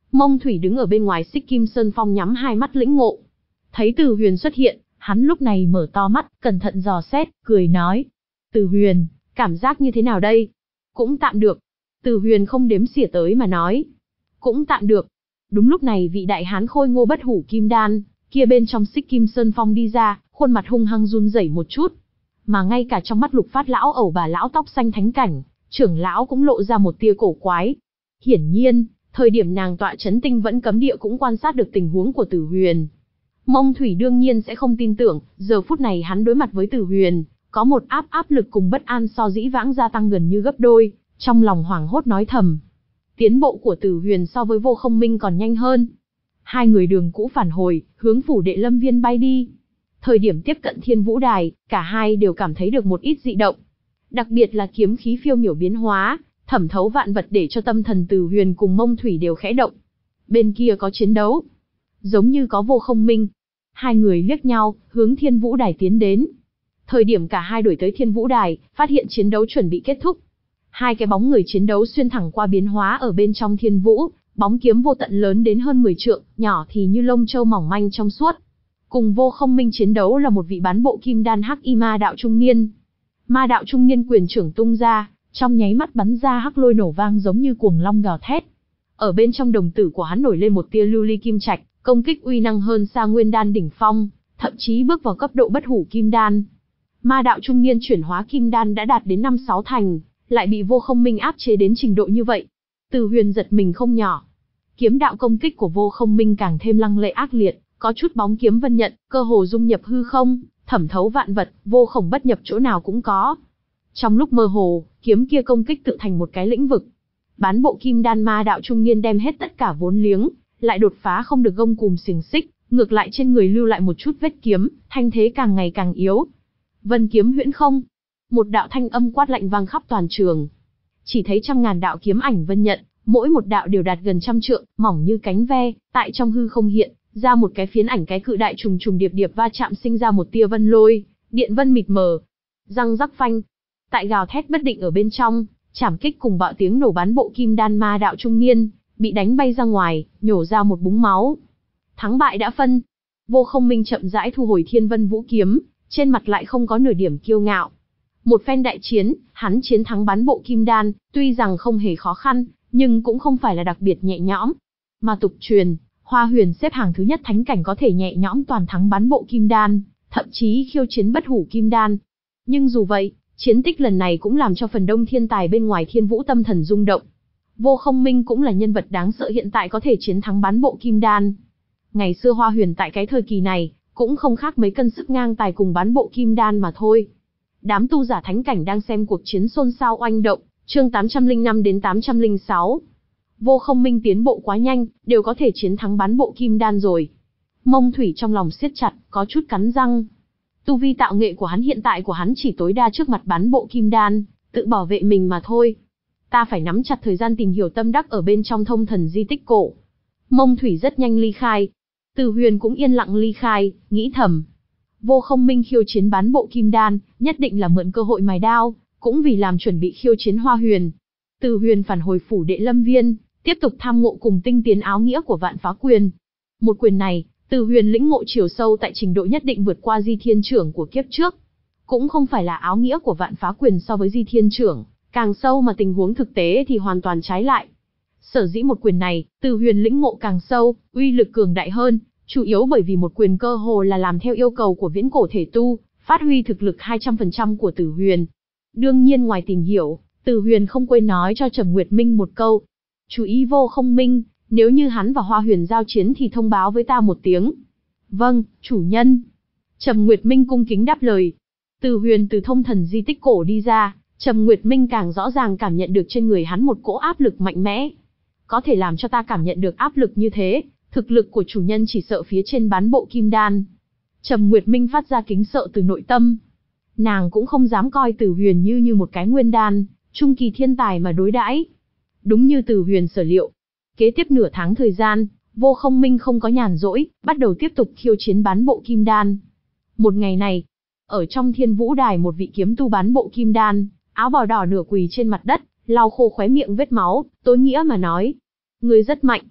Mông Thủy đứng ở bên ngoài Xích Kim Sơn Phong nhắm hai mắt lĩnh ngộ. Thấy Từ Huyền xuất hiện, hắn lúc này mở to mắt, cẩn thận dò xét, cười nói. Từ Huyền, cảm giác như thế nào đây? Cũng tạm được. Từ Huyền không đếm xỉa tới mà nói. Cũng tạm được. Đúng lúc này vị đại hán khôi ngô bất hủ kim đan, kia bên trong Xích Kim Sơn Phong đi ra, khuôn mặt hung hăng run rẩy một chút. Mà ngay cả trong mắt Lục Phát lão ẩu bà lão tóc xanh thánh cảnh, trưởng lão cũng lộ ra một tia cổ quái. Hiển nhiên, thời điểm nàng tọa chấn tinh vẫn cấm địa cũng quan sát được tình huống của Từ Huyền. Mông Thủy đương nhiên sẽ không tin tưởng, giờ phút này hắn đối mặt với Từ Huyền, có một áp áp lực cùng bất an so dĩ vãng gia tăng gần như gấp đôi, trong lòng hoảng hốt nói thầm. Tiến bộ của Từ Huyền so với Vô Không Minh còn nhanh hơn. Hai người đường cũ phản hồi, hướng phủ đệ lâm viên bay đi. Thời điểm tiếp cận Thiên Vũ Đài, cả hai đều cảm thấy được một ít dị động. Đặc biệt là kiếm khí phiêu miểu biến hóa, thẩm thấu vạn vật để cho tâm thần Từ Huyền cùng Mông Thủy đều khẽ động. Bên kia có chiến đấu, giống như có Vô Không Minh. Hai người liếc nhau, hướng Thiên Vũ Đài tiến đến. Thời điểm cả hai đuổi tới Thiên Vũ Đài, phát hiện chiến đấu chuẩn bị kết thúc. Hai cái bóng người chiến đấu xuyên thẳng qua biến hóa ở bên trong Thiên Vũ, bóng kiếm vô tận lớn đến hơn mười trượng, nhỏ thì như lông châu mỏng manh trong suốt. Cùng Vô Không Minh chiến đấu là một vị bán bộ kim đan hắc y ma đạo trung niên. Ma đạo trung niên quyền trưởng tung ra, trong nháy mắt bắn ra hắc lôi nổ vang giống như cuồng long gào thét. Ở bên trong đồng tử của hắn nổi lên một tia lưu ly kim trạch, công kích uy năng hơn xa nguyên đan đỉnh phong, thậm chí bước vào cấp độ bất hủ kim đan. Ma đạo trung niên chuyển hóa kim đan đã đạt đến năm sáu thành, lại bị Vô Không Minh áp chế đến trình độ như vậy. Từ Huyền giật mình không nhỏ. Kiếm đạo công kích của Vô Không Minh càng thêm lăng lệ ác liệt, có chút bóng kiếm vân nhận, cơ hồ dung nhập hư không, thẩm thấu vạn vật, vô khổng bất nhập chỗ nào cũng có. Trong lúc mơ hồ, kiếm kia công kích tự thành một cái lĩnh vực. Bán bộ kim đan ma đạo trung niên đem hết tất cả vốn liếng, lại đột phá không được gông cùm xiềng xích, ngược lại trên người lưu lại một chút vết kiếm, thanh thế càng ngày càng yếu. Vân kiếm huyễn không. Một đạo thanh âm quát lạnh vang khắp toàn trường. Chỉ thấy trăm ngàn đạo kiếm ảnh vân nhận, mỗi một đạo đều đạt gần trăm trượng, mỏng như cánh ve, tại trong hư không hiện ra một cái phiến ảnh cái cự đại trùng trùng điệp điệp va chạm sinh ra một tia vân lôi, điện vân mịt mờ. Răng rắc phanh. Tại gào thét bất định ở bên trong, chảm kích cùng bạo tiếng nổ bán bộ kim đan ma đạo trung niên, bị đánh bay ra ngoài, nhổ ra một búng máu. Thắng bại đã phân. Vô Không Minh chậm rãi thu hồi Thiên Vân Vũ kiếm, trên mặt lại không có nửa điểm kiêu ngạo. Một phen đại chiến, hắn chiến thắng bán bộ kim đan, tuy rằng không hề khó khăn, nhưng cũng không phải là đặc biệt nhẹ nhõm. Mà tục truyền, Hoa Huyền xếp hàng thứ nhất thánh cảnh có thể nhẹ nhõm toàn thắng bán bộ kim đan, thậm chí khiêu chiến bất hủ kim đan. Nhưng dù vậy, chiến tích lần này cũng làm cho phần đông thiên tài bên ngoài Thiên Vũ tâm thần rung động. Vô Không Minh cũng là nhân vật đáng sợ hiện tại có thể chiến thắng bán bộ kim đan. Ngày xưa Hoa Huyền tại cái thời kỳ này, cũng không khác mấy cân sức ngang tài cùng bán bộ kim đan mà thôi. Đám tu giả thánh cảnh đang xem cuộc chiến xôn xao oanh động, chương tám trăm lẻ năm đến tám trăm lẻ sáu. Vô Không Minh tiến bộ quá nhanh, đều có thể chiến thắng bán bộ kim đan rồi. Mông Thủy trong lòng siết chặt, có chút cắn răng. Tu vi tạo nghệ của hắn hiện tại của hắn chỉ tối đa trước mặt bán bộ kim đan, tự bảo vệ mình mà thôi. Ta phải nắm chặt thời gian tìm hiểu tâm đắc ở bên trong thông thần di tích cổ. Mông Thủy rất nhanh ly khai. Từ Huyền cũng yên lặng ly khai, nghĩ thầm. Vô Không Minh khiêu chiến bán bộ kim đan, nhất định là mượn cơ hội mài đao, cũng vì làm chuẩn bị khiêu chiến Hoa Huyền. Từ Huyền phản hồi phủ đệ lâm viên, tiếp tục tham ngộ cùng tinh tiến áo nghĩa của vạn phá quyền. Một quyền này, Từ Huyền lĩnh ngộ chiều sâu tại trình độ nhất định vượt qua Di Thiên Trưởng của kiếp trước. Cũng không phải là áo nghĩa của vạn phá quyền so với Di Thiên Trưởng càng sâu, mà tình huống thực tế thì hoàn toàn trái lại. Sở dĩ một quyền này, Từ Huyền lĩnh ngộ càng sâu, uy lực cường đại hơn, chủ yếu bởi vì một quyền cơ hồ là làm theo yêu cầu của viễn cổ thể tu, phát huy thực lực hai trăm phần trăm của Từ Huyền. Đương nhiên ngoài tìm hiểu, Từ Huyền không quên nói cho Trầm Nguyệt Minh một câu. Chú ý Vô Không Minh, nếu như hắn và Hoa Huyền giao chiến thì thông báo với ta một tiếng. Vâng, chủ nhân. Trầm Nguyệt Minh cung kính đáp lời. Từ Huyền từ thông thần di tích cổ đi ra, Trầm Nguyệt Minh càng rõ ràng cảm nhận được trên người hắn một cỗ áp lực mạnh mẽ. Có thể làm cho ta cảm nhận được áp lực như thế, thực lực của chủ nhân chỉ sợ phía trên bán bộ kim đan. Trầm Nguyệt Minh phát ra kính sợ từ nội tâm. Nàng cũng không dám coi Từ Huyền như như một cái nguyên đan, trung kỳ thiên tài mà đối đãi. Đúng như Từ Huyền sở liệu. Kế tiếp nửa tháng thời gian, Vô Không Minh không có nhàn rỗi, bắt đầu tiếp tục khiêu chiến bán bộ kim đan. Một ngày này, ở trong Thiên Vũ Đài một vị kiếm tu bán bộ kim đan, áo bào đỏ nửa quỳ trên mặt đất, lau khô khóe miệng vết máu, tối nghĩa mà nói. Ngươi rất mạnh.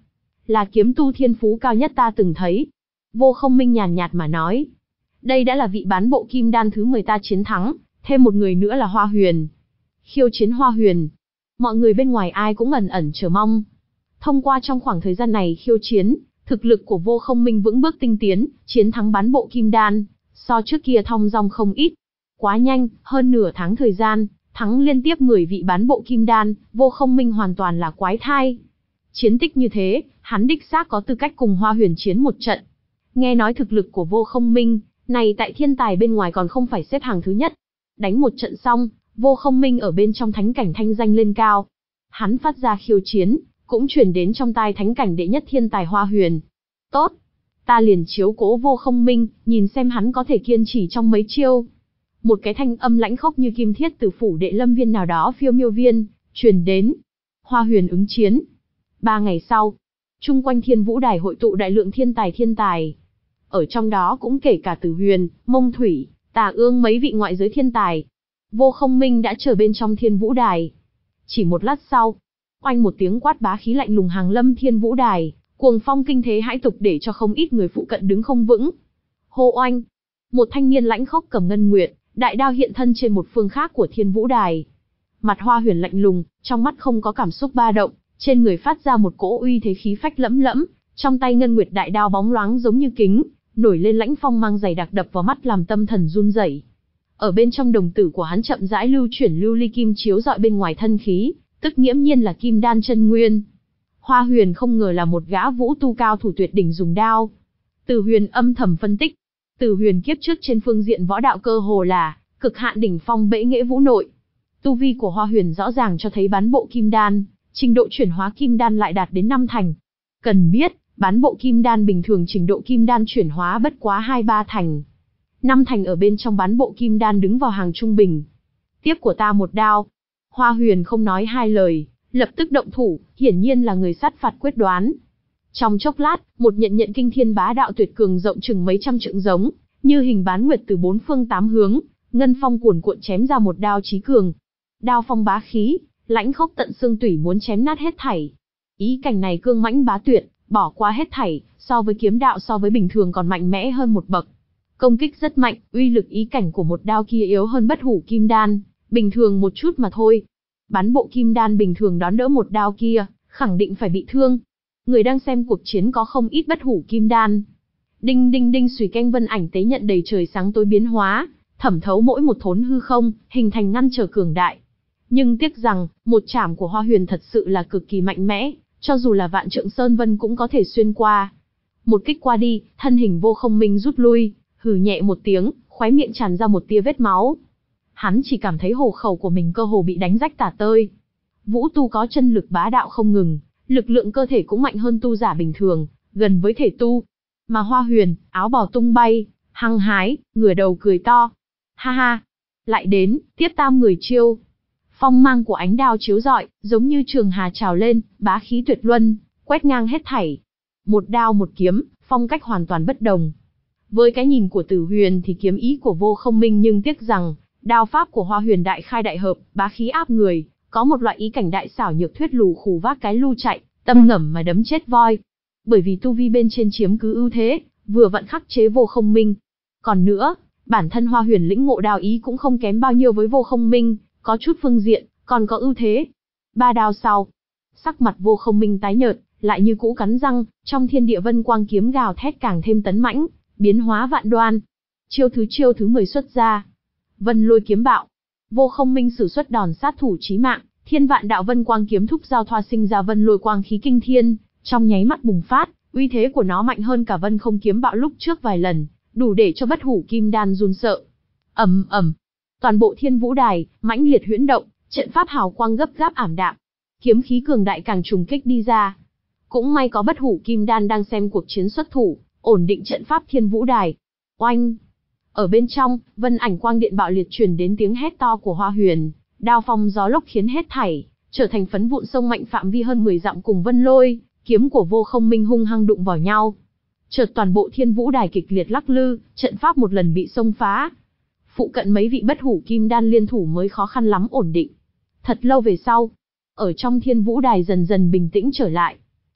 là kiếm tu thiên phú cao nhất ta từng thấy. Vô Không Minh nhàn nhạt mà nói. Đây đã là vị bán bộ kim đan thứ mười ta chiến thắng, thêm một người nữa là Hoa Huyền. Khiêu chiến Hoa Huyền. Mọi người bên ngoài ai cũng ẩn ẩn chờ mong. Thông qua trong khoảng thời gian này khiêu chiến, thực lực của Vô Không Minh vững bước tinh tiến, chiến thắng bán bộ kim đan, so trước kia thong dong không ít. Quá nhanh, hơn nửa tháng thời gian, thắng liên tiếp mười vị bán bộ kim đan, Vô Không Minh hoàn toàn là quái thai. Chiến tích như thế, hắn đích xác có tư cách cùng Hoa Huyền chiến một trận. Nghe nói thực lực của Vô Không Minh, này tại thiên tài bên ngoài còn không phải xếp hàng thứ nhất. Đánh một trận xong, Vô Không Minh ở bên trong thánh cảnh thanh danh lên cao. Hắn phát ra khiêu chiến, cũng truyền đến trong tai thánh cảnh đệ nhất thiên tài Hoa Huyền. Tốt, ta liền chiếu cố Vô Không Minh, nhìn xem hắn có thể kiên trì trong mấy chiêu. Một cái thanh âm lãnh khốc như kim thiết từ phủ đệ lâm viên nào đó phiêu miêu viên, truyền đến. Hoa Huyền ứng chiến. Ba ngày sau, chung quanh Thiên Vũ Đài hội tụ đại lượng thiên tài thiên tài. Ở trong đó cũng kể cả Tử Huyền, Mông Thủy, Tà Ương mấy vị ngoại giới thiên tài. Vô Không Minh đã chờ bên trong Thiên Vũ Đài. Chỉ một lát sau, oanh một tiếng quát bá khí lạnh lùng hàng lâm Thiên Vũ Đài, cuồng phong kinh thế hãi tục để cho không ít người phụ cận đứng không vững. Hô oanh, một thanh niên lãnh khốc cầm ngân nguyệt, đại đao hiện thân trên một phương khác của Thiên Vũ Đài. Mặt Hoa Huyền lạnh lùng, trong mắt không có cảm xúc ba động, trên người phát ra một cỗ uy thế khí phách lẫm lẫm, trong tay ngân nguyệt đại đao bóng loáng giống như kính, nổi lên lãnh phong mang dày đặc đập vào mắt làm tâm thần run rẩy. Ở bên trong đồng tử của hắn chậm rãi lưu chuyển lưu ly kim chiếu rọi bên ngoài thân khí, tức nghiễm nhiên là kim đan chân nguyên. Hoa Huyền không ngờ là một gã vũ tu cao thủ tuyệt đỉnh dùng đao. Tử Huyền âm thầm phân tích, Tử Huyền kiếp trước trên phương diện võ đạo cơ hồ là cực hạn đỉnh phong bệ nghệ vũ nội. Tu vi của Hoa Huyền rõ ràng cho thấy bán bộ kim đan, trình độ chuyển hóa kim đan lại đạt đến năm thành. Cần biết, bán bộ kim đan bình thường trình độ kim đan chuyển hóa bất quá hai ba thành. Năm thành ở bên trong bán bộ kim đan đứng vào hàng trung bình. Tiếp của ta một đao. Hoa Huyền không nói hai lời, lập tức động thủ, hiển nhiên là người sát phạt quyết đoán. Trong chốc lát, một nhận nhận kinh thiên bá đạo tuyệt cường rộng chừng mấy trăm trượng giống, như hình bán nguyệt từ bốn phương tám hướng, ngân phong cuồn cuộn chém ra một đao chí cường. Đao phong bá khí, lãnh khốc tận xương tủy muốn chém nát hết thảy. Ý cảnh này cương mãnh bá tuyệt, bỏ qua hết thảy, so với kiếm đạo so với bình thường còn mạnh mẽ hơn một bậc. Công kích rất mạnh, uy lực ý cảnh của một đao kia yếu hơn bất hủ kim đan, bình thường một chút mà thôi. Bán bộ kim đan bình thường đón đỡ một đao kia, khẳng định phải bị thương. Người đang xem cuộc chiến có không ít bất hủ kim đan. Đinh đinh đinh xùy canh vân ảnh tế nhận đầy trời sáng tối biến hóa, thẩm thấu mỗi một thốn hư không, hình thành ngăn trở cường đại. Nhưng tiếc rằng, một chảm của Hoa Huyền thật sự là cực kỳ mạnh mẽ, cho dù là vạn trượng sơn vân cũng có thể xuyên qua. Một kích qua đi, thân hình Vô Không Minh rút lui, hừ nhẹ một tiếng, khóe miệng tràn ra một tia vết máu. Hắn chỉ cảm thấy hổ khẩu của mình cơ hồ bị đánh rách tả tơi. Vũ tu có chân lực bá đạo không ngừng, lực lượng cơ thể cũng mạnh hơn tu giả bình thường, gần với thể tu. Mà Hoa Huyền, áo bào tung bay, hăng hái, ngửa đầu cười to. Ha ha, lại đến, tiếp tam người chiêu. Phong mang của ánh đao chiếu rọi, giống như trường hà trào lên, bá khí tuyệt luân, quét ngang hết thảy. Một đao một kiếm, phong cách hoàn toàn bất đồng. Với cái nhìn của Tử Huyền thì kiếm ý của Vô Không Minh, nhưng tiếc rằng, đao pháp của Hoa Huyền đại khai đại hợp, bá khí áp người, có một loại ý cảnh đại xảo nhược thuyết lù khù vác cái lu chạy, tâm ngẩm mà đấm chết voi. Bởi vì tu vi bên trên chiếm cứ ưu thế, vừa vặn khắc chế Vô Không Minh. Còn nữa, bản thân Hoa Huyền lĩnh ngộ đao ý cũng không kém bao nhiêu với Vô Không Minh, có chút phương diện, còn có ưu thế. Ba đao sau, sắc mặt Vô Không Minh tái nhợt, lại như cũ cắn răng, trong thiên địa vân quang kiếm gào thét càng thêm tấn mãnh, biến hóa vạn đoan. Chiêu thứ chiêu thứ mười xuất ra. Vân lôi kiếm bạo. Vô Không Minh sử xuất đòn sát thủ chí mạng, thiên vạn đạo vân quang kiếm thúc giao thoa sinh ra vân lôi quang khí kinh thiên, trong nháy mắt bùng phát, uy thế của nó mạnh hơn cả vân không kiếm bạo lúc trước vài lần, đủ để cho bất hủ kim đan run sợ. Ầm ầm, toàn bộ Thiên Vũ Đài mãnh liệt huyễn động, trận pháp hào quang gấp gáp ảm đạm, kiếm khí cường đại càng trùng kích đi ra. Cũng may có bất hủ kim đan đang xem cuộc chiến xuất thủ, ổn định trận pháp Thiên Vũ Đài. Oanh! Ở bên trong, vân ảnh quang điện bạo liệt truyền đến tiếng hét to của Hoa Huyền, đao phong gió lốc khiến hết thảy trở thành phấn vụn sông mạnh phạm vi hơn mười dặm, cùng vân lôi kiếm của Vô Không Minh hung hăng đụng vào nhau. Chợt toàn bộ Thiên Vũ Đài kịch liệt lắc lư, trận pháp một lần bị xông phá. Phụ cận mấy vị bất hủ kim đan liên thủ mới khó khăn lắm ổn định. Thật lâu về sau, ở trong Thiên Vũ Đài dần dần bình tĩnh trở lại.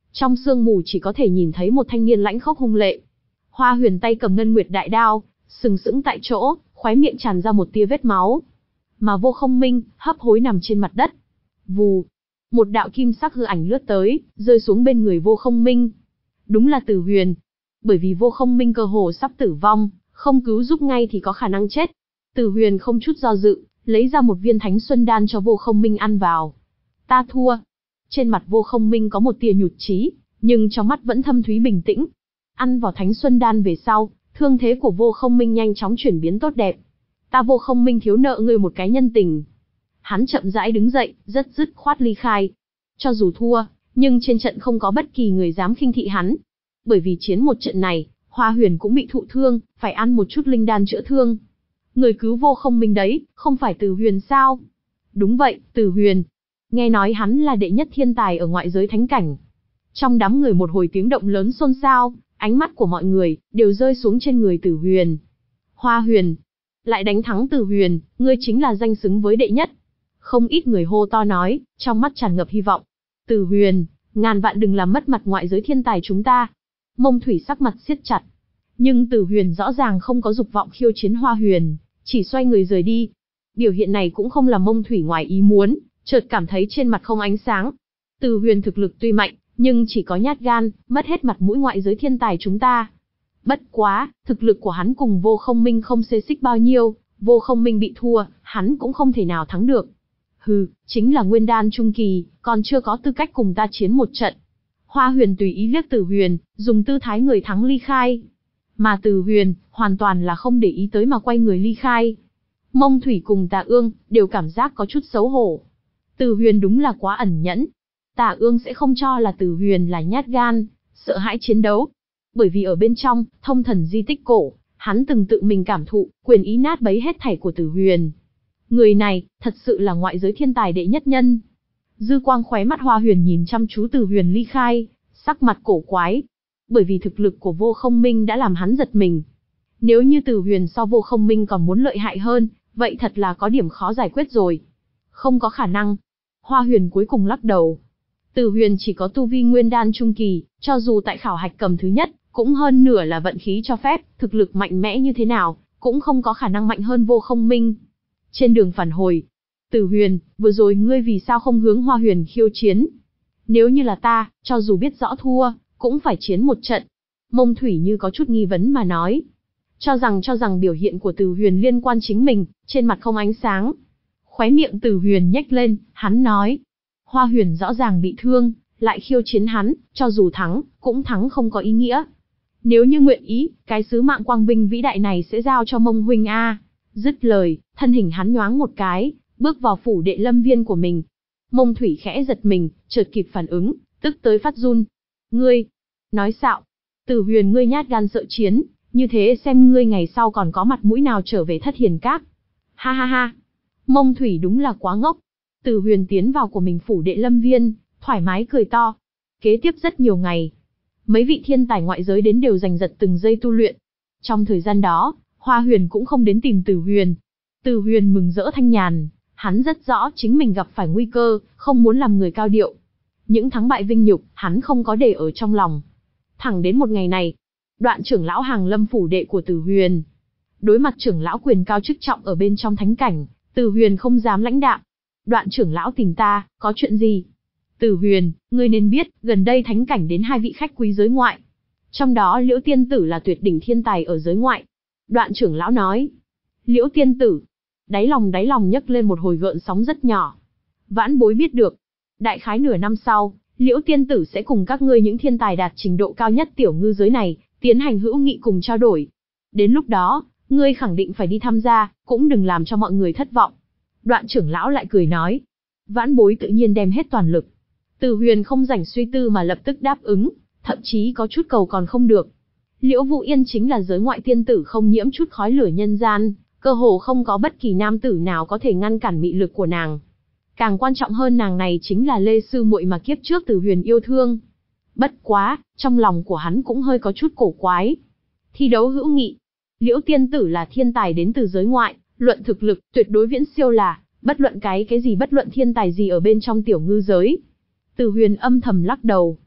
Trong sương mù chỉ có thể nhìn thấy một thanh niên lãnh khốc hung lệ. Hoa Huyền tay cầm ngân nguyệt đại đao, sừng sững tại chỗ, khóe miệng tràn ra một tia vết máu. Mà Vô Không Minh, hấp hối nằm trên mặt đất. Vù, một đạo kim sắc hư ảnh lướt tới, rơi xuống bên người Vô Không Minh. Đúng là Từ Huyền. Bởi vì Vô Không Minh cơ hồ sắp tử vong, không cứu giúp ngay thì có khả năng chết. Từ Huyền không chút do dự, lấy ra một viên Thánh Xuân Đan cho Vô Không Minh ăn vào. Ta thua. Trên mặt Vô Không Minh có một tia nhụt chí, nhưng trong mắt vẫn thâm thúy bình tĩnh. Ăn vào Thánh Xuân Đan về sau, thương thế của Vô Không Minh nhanh chóng chuyển biến tốt đẹp. Ta Vô Không Minh thiếu nợ ngươi một cái nhân tình. Hắn chậm rãi đứng dậy, rất dứt khoát ly khai. Cho dù thua, nhưng trên trận không có bất kỳ người dám khinh thị hắn. Bởi vì chiến một trận này, Hoa Huyền cũng bị thụ thương, phải ăn một chút linh đan chữa thương. Người cứu Vô Không Minh đấy, không phải Từ Huyền sao? Đúng vậy, Từ Huyền. Nghe nói hắn là đệ nhất thiên tài ở ngoại giới thánh cảnh. Trong đám người một hồi tiếng động lớn xôn xao, ánh mắt của mọi người đều rơi xuống trên người Từ Huyền. Hoa Huyền, lại đánh thắng Từ Huyền, ngươi chính là danh xứng với đệ nhất. Không ít người hô to nói, trong mắt tràn ngập hy vọng. Từ Huyền, ngàn vạn đừng làm mất mặt ngoại giới thiên tài chúng ta. Mông Thủy sắc mặt siết chặt. Nhưng Từ Huyền rõ ràng không có dục vọng khiêu chiến Hoa Huyền, chỉ xoay người rời đi. Biểu hiện này cũng không làm Mông Thủy ngoài ý muốn, chợt cảm thấy trên mặt không ánh sáng. Từ Huyền thực lực tuy mạnh, nhưng chỉ có nhát gan, mất hết mặt mũi ngoại giới thiên tài chúng ta. Bất quá, thực lực của hắn cùng Vô Không Minh không xê xích bao nhiêu, Vô Không Minh bị thua, hắn cũng không thể nào thắng được. Hừ, chính là nguyên đan trung kỳ, còn chưa có tư cách cùng ta chiến một trận. Hoa Huyền tùy ý liếc Từ Huyền, dùng tư thái người thắng ly khai. Mà Từ Huyền, hoàn toàn là không để ý tới mà quay người ly khai. Mông Thủy cùng Tà Ương, đều cảm giác có chút xấu hổ. Từ Huyền đúng là quá ẩn nhẫn. Tà Ương sẽ không cho là Từ Huyền là nhát gan, sợ hãi chiến đấu. Bởi vì ở bên trong, thông thần di tích cổ, hắn từng tự mình cảm thụ, quyền ý nát bấy hết thảy của Từ Huyền. Người này, thật sự là ngoại giới thiên tài đệ nhất nhân. Dư quang khóe mắt Hoa Huyền nhìn chăm chú Từ Huyền ly khai, sắc mặt cổ quái. Bởi vì thực lực của Vô Không Minh đã làm hắn giật mình. Nếu như Từ Huyền so Vô Không Minh còn muốn lợi hại hơn, vậy thật là có điểm khó giải quyết rồi. Không có khả năng. Hoa Huyền cuối cùng lắc đầu. Từ Huyền chỉ có tu vi nguyên đan trung kỳ, cho dù tại khảo hạch cầm thứ nhất, cũng hơn nửa là vận khí cho phép, thực lực mạnh mẽ như thế nào, cũng không có khả năng mạnh hơn Vô Không Minh. Trên đường phản hồi, Từ Huyền, vừa rồi ngươi vì sao không hướng Hoa Huyền khiêu chiến? Nếu như là ta, cho dù biết rõ thua, cũng phải chiến một trận. Mông Thủy như có chút nghi vấn mà nói. Cho rằng cho rằng biểu hiện của Từ Huyền liên quan chính mình, trên mặt không ánh sáng. Khóe miệng Từ Huyền nhếch lên, hắn nói. Hoa Huyền rõ ràng bị thương, lại khiêu chiến hắn, cho dù thắng, cũng thắng không có ý nghĩa. Nếu như nguyện ý, cái sứ mạng quang vinh vĩ đại này sẽ giao cho Mông huynh a. Dứt lời, thân hình hắn nhoáng một cái, bước vào phủ đệ lâm viên của mình. Mông Thủy khẽ giật mình, chợt kịp phản ứng, tức tới phát run. Ngươi, nói xạo, Từ Huyền ngươi nhát gan sợ chiến, như thế xem ngươi ngày sau còn có mặt mũi nào trở về Thất Hiền Các. Ha ha ha, Mông Thủy đúng là quá ngốc. Từ Huyền tiến vào của mình phủ đệ lâm viên, thoải mái cười to. Kế tiếp rất nhiều ngày, mấy vị thiên tài ngoại giới đến đều giành giật từng giây tu luyện. Trong thời gian đó, Hoa Huyền cũng không đến tìm Từ Huyền. Từ Huyền mừng rỡ thanh nhàn, hắn rất rõ chính mình gặp phải nguy cơ, không muốn làm người cao điệu. Những thắng bại vinh nhục, hắn không có để ở trong lòng. Thẳng đến một ngày này, Đoạn trưởng lão hàng lâm phủ đệ của Từ Huyền. Đối mặt trưởng lão quyền cao chức trọng ở bên trong thánh cảnh, Từ Huyền không dám lãnh đạm. Đoạn trưởng lão tìm ta, có chuyện gì? Từ Huyền, ngươi nên biết, gần đây thánh cảnh đến hai vị khách quý giới ngoại. Trong đó Liễu Tiên Tử là tuyệt đỉnh thiên tài ở giới ngoại. Đoạn trưởng lão nói. Liễu Tiên Tử. Đáy lòng đáy lòng nhấc lên một hồi gợn sóng rất nhỏ. Vãn bối biết được. Đại khái nửa năm sau, Liễu Tiên Tử sẽ cùng các ngươi những thiên tài đạt trình độ cao nhất tiểu ngư giới này, tiến hành hữu nghị cùng trao đổi. Đến lúc đó, ngươi khẳng định phải đi tham gia, cũng đừng làm cho mọi người thất vọng. Đoạn trưởng lão lại cười nói. Vãn bối tự nhiên đem hết toàn lực. Từ Huyền không rảnh suy tư mà lập tức đáp ứng, thậm chí có chút cầu còn không được. Liễu Vũ Yên chính là giới ngoại tiên tử không nhiễm chút khói lửa nhân gian, cơ hồ không có bất kỳ nam tử nào có thể ngăn cản mị lực của nàng. Càng quan trọng hơn nàng này chính là Lê sư muội mà kiếp trước Từ Huyền yêu thương. Bất quá, trong lòng của hắn cũng hơi có chút cổ quái. Thi đấu hữu nghị, Liễu Tiên Tử là thiên tài đến từ giới ngoại, luận thực lực tuyệt đối viễn siêu là bất luận cái cái gì bất luận thiên tài gì ở bên trong tiểu ngư giới. Từ Huyền âm thầm lắc đầu.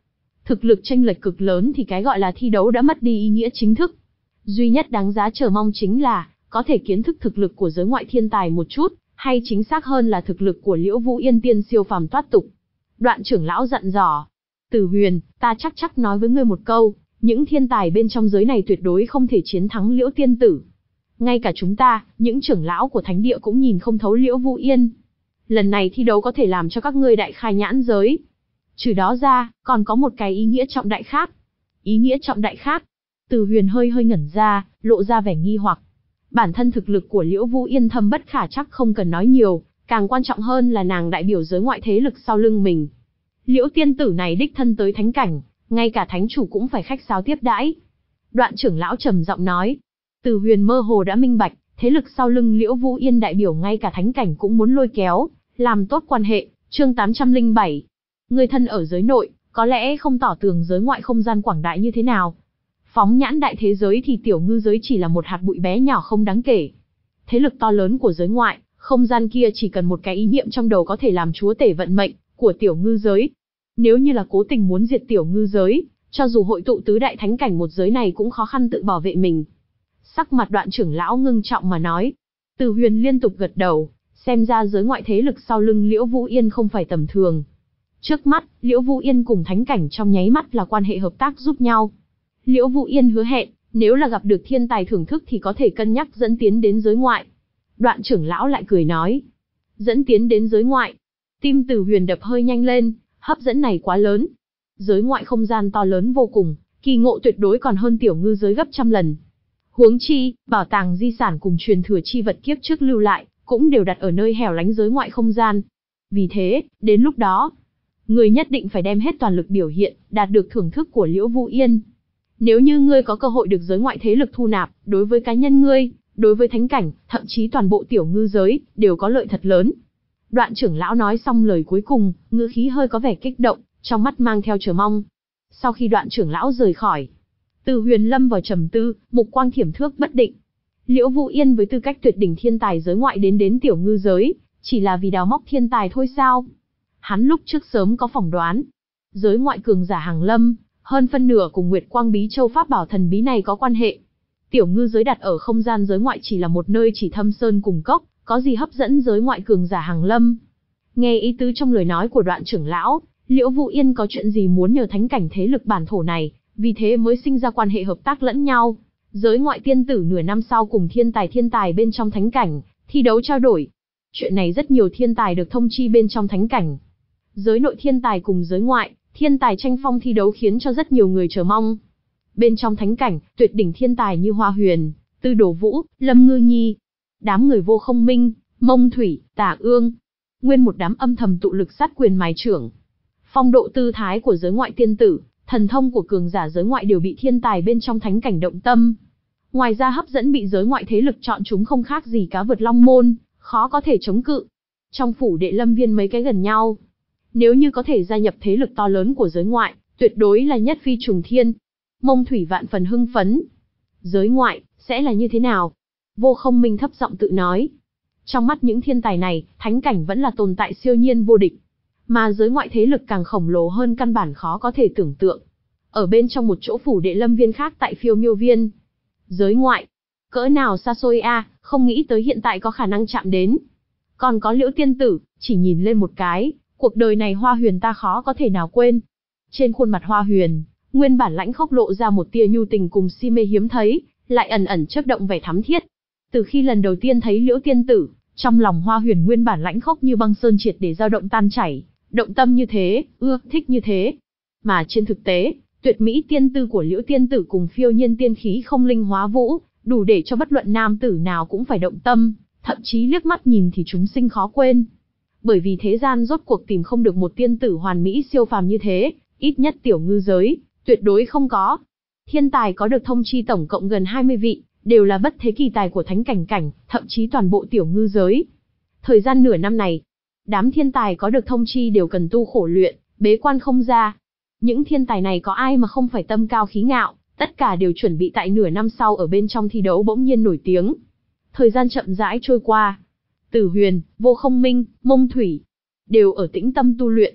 Thực lực chênh lệch cực lớn thì cái gọi là thi đấu đã mất đi ý nghĩa chính thức. Duy nhất đáng giá chờ mong chính là có thể kiến thức thực lực của giới ngoại thiên tài một chút, hay chính xác hơn là thực lực của Liễu Vũ Yên tiên siêu phàm thoát tục. Đoạn trưởng lão dặn dò, Tử Huyền, ta chắc chắc nói với ngươi một câu, những thiên tài bên trong giới này tuyệt đối không thể chiến thắng Liễu tiên tử. Ngay cả chúng ta, những trưởng lão của thánh địa cũng nhìn không thấu Liễu Vũ Yên. Lần này thi đấu có thể làm cho các ngươi đại khai nhãn giới. Trừ đó ra, còn có một cái ý nghĩa trọng đại khác. Ý nghĩa trọng đại khác? Tử Huyền hơi hơi ngẩn ra, lộ ra vẻ nghi hoặc. Bản thân thực lực của Liễu Vũ Yên thâm bất khả trắc không cần nói nhiều, càng quan trọng hơn là nàng đại biểu giới ngoại thế lực sau lưng mình. Liễu tiên tử này đích thân tới thánh cảnh, ngay cả thánh chủ cũng phải khách sáo tiếp đãi. Đoạn trưởng lão trầm giọng nói. Tử Huyền mơ hồ đã minh bạch, thế lực sau lưng Liễu Vũ Yên đại biểu ngay cả thánh cảnh cũng muốn lôi kéo, làm tốt quan hệ. Chương tám trăm lẻ bảy. Người thân ở giới nội, có lẽ không tỏ tường giới ngoại không gian quảng đại như thế nào. Phóng nhãn đại thế giới thì tiểu ngư giới chỉ là một hạt bụi bé nhỏ không đáng kể. Thế lực to lớn của giới ngoại, không gian kia chỉ cần một cái ý niệm trong đầu có thể làm chúa tể vận mệnh của tiểu ngư giới. Nếu như là cố tình muốn diệt tiểu ngư giới, cho dù hội tụ tứ đại thánh cảnh một giới này cũng khó khăn tự bảo vệ mình. Sắc mặt đoạn trưởng lão ngưng trọng mà nói. Tử Huyền liên tục gật đầu, xem ra giới ngoại thế lực sau lưng Liễu Vũ Yên không phải tầm thường. Trước mắt, Liễu Vũ Yên cùng thánh cảnh trong nháy mắt là quan hệ hợp tác giúp nhau. Liễu Vũ Yên hứa hẹn, nếu là gặp được thiên tài thưởng thức thì có thể cân nhắc dẫn tiến đến giới ngoại. Đoạn trưởng lão lại cười nói. Dẫn tiến đến giới ngoại. Tim Tử Huyền đập hơi nhanh lên, hấp dẫn này quá lớn. Giới ngoại không gian to lớn vô cùng, kỳ ngộ tuyệt đối còn hơn tiểu ngư giới gấp trăm lần. Huống chi, bảo tàng di sản cùng truyền thừa chi vật kiếp trước lưu lại, cũng đều đặt ở nơi hẻo lánh giới ngoại không gian. Vì thế, đến lúc đó, người nhất định phải đem hết toàn lực biểu hiện, đạt được thưởng thức của Liễu Vũ Yên. Nếu như ngươi có cơ hội được giới ngoại thế lực thu nạp, đối với cá nhân ngươi, đối với thánh cảnh, thậm chí toàn bộ tiểu ngư giới, đều có lợi thật lớn. Đoạn trưởng lão nói xong lời cuối cùng, ngữ khí hơi có vẻ kích động, trong mắt mang theo chờ mong. Sau khi đoạn trưởng lão rời khỏi, Tử Huyền lâm vào trầm tư, mục quang thiểm thước bất định. Liễu Vũ Yên với tư cách tuyệt đỉnh thiên tài giới ngoại đến đến tiểu ngư giới, chỉ là vì đào móc thiên tài thôi sao? Hắn lúc trước sớm có phỏng đoán, giới ngoại cường giả hàng lâm, hơn phân nửa cùng Nguyệt Quang Bí Châu pháp bảo thần bí này có quan hệ. Tiểu ngư giới đặt ở không gian giới ngoại chỉ là một nơi chỉ thâm sơn cùng cốc, có gì hấp dẫn giới ngoại cường giả hàng lâm? Nghe ý tứ trong lời nói của đoạn trưởng lão, Liễu Vũ Yên có chuyện gì muốn nhờ thánh cảnh thế lực bản thổ này, vì thế mới sinh ra quan hệ hợp tác lẫn nhau. Giới ngoại tiên tử nửa năm sau cùng thiên tài thiên tài bên trong thánh cảnh, thi đấu trao đổi. Chuyện này rất nhiều thiên tài được thông chi bên trong thánh cảnh. Giới nội thiên tài cùng giới ngoại, thiên tài tranh phong thi đấu khiến cho rất nhiều người chờ mong. Bên trong thánh cảnh, tuyệt đỉnh thiên tài như Hoa Huyền, Tư Đồ Vũ, Lâm Ngư Nhi, đám người Vô Không Minh, Mông Thủy, Tả Ương, nguyên một đám âm thầm tụ lực sát quyền mài trưởng. Phong độ tư thái của giới ngoại tiên tử, thần thông của cường giả giới ngoại đều bị thiên tài bên trong thánh cảnh động tâm. Ngoài ra hấp dẫn bị giới ngoại thế lực chọn chúng không khác gì cá vượt long môn, khó có thể chống cự. Trong phủ Đệ Lâm Viên mấy cái gần nhau, nếu như có thể gia nhập thế lực to lớn của giới ngoại, tuyệt đối là nhất phi trùng thiên. Mông Thủy vạn phần hưng phấn. Giới ngoại, sẽ là như thế nào? Vô Không Minh thấp giọng tự nói. Trong mắt những thiên tài này, thánh cảnh vẫn là tồn tại siêu nhiên vô địch. Mà giới ngoại thế lực càng khổng lồ hơn căn bản khó có thể tưởng tượng. Ở bên trong một chỗ phủ Đệ Lâm Viên khác tại Phiêu Miêu Viên. Giới ngoại, cỡ nào xa xôi a, à, không nghĩ tới hiện tại có khả năng chạm đến. Còn có Liễu tiên tử, chỉ nhìn lên một cái, cuộc đời này Hoa Huyền ta khó có thể nào quên. Trên khuôn mặt Hoa Huyền, nguyên bản lãnh khốc lộ ra một tia nhu tình cùng si mê hiếm thấy, lại ẩn ẩn chớp động vẻ thắm thiết. Từ khi lần đầu tiên thấy Liễu tiên tử, trong lòng Hoa Huyền nguyên bản lãnh khốc như băng sơn triệt để dao động tan chảy, động tâm như thế, ưa thích như thế. Mà trên thực tế, tuyệt mỹ tiên tư của Liễu tiên tử cùng phiêu nhiên tiên khí không linh hóa vũ, đủ để cho bất luận nam tử nào cũng phải động tâm, thậm chí liếc mắt nhìn thì chúng sinh khó quên. Bởi vì thế gian rốt cuộc tìm không được một tiên tử hoàn mỹ siêu phàm như thế, ít nhất tiểu ngư giới, tuyệt đối không có. Thiên tài có được thông chi tổng cộng gần hai mươi vị, đều là bất thế kỳ tài của thánh cảnh cảnh, thậm chí toàn bộ tiểu ngư giới. Thời gian nửa năm này, đám thiên tài có được thông chi đều cần tu khổ luyện, bế quan không ra. Những thiên tài này có ai mà không phải tâm cao khí ngạo, tất cả đều chuẩn bị tại nửa năm sau ở bên trong thi đấu bỗng nhiên nổi tiếng. Thời gian chậm rãi trôi qua. Tử Huyền, Vô Không Minh, Mông Thủy đều ở tĩnh tâm tu luyện.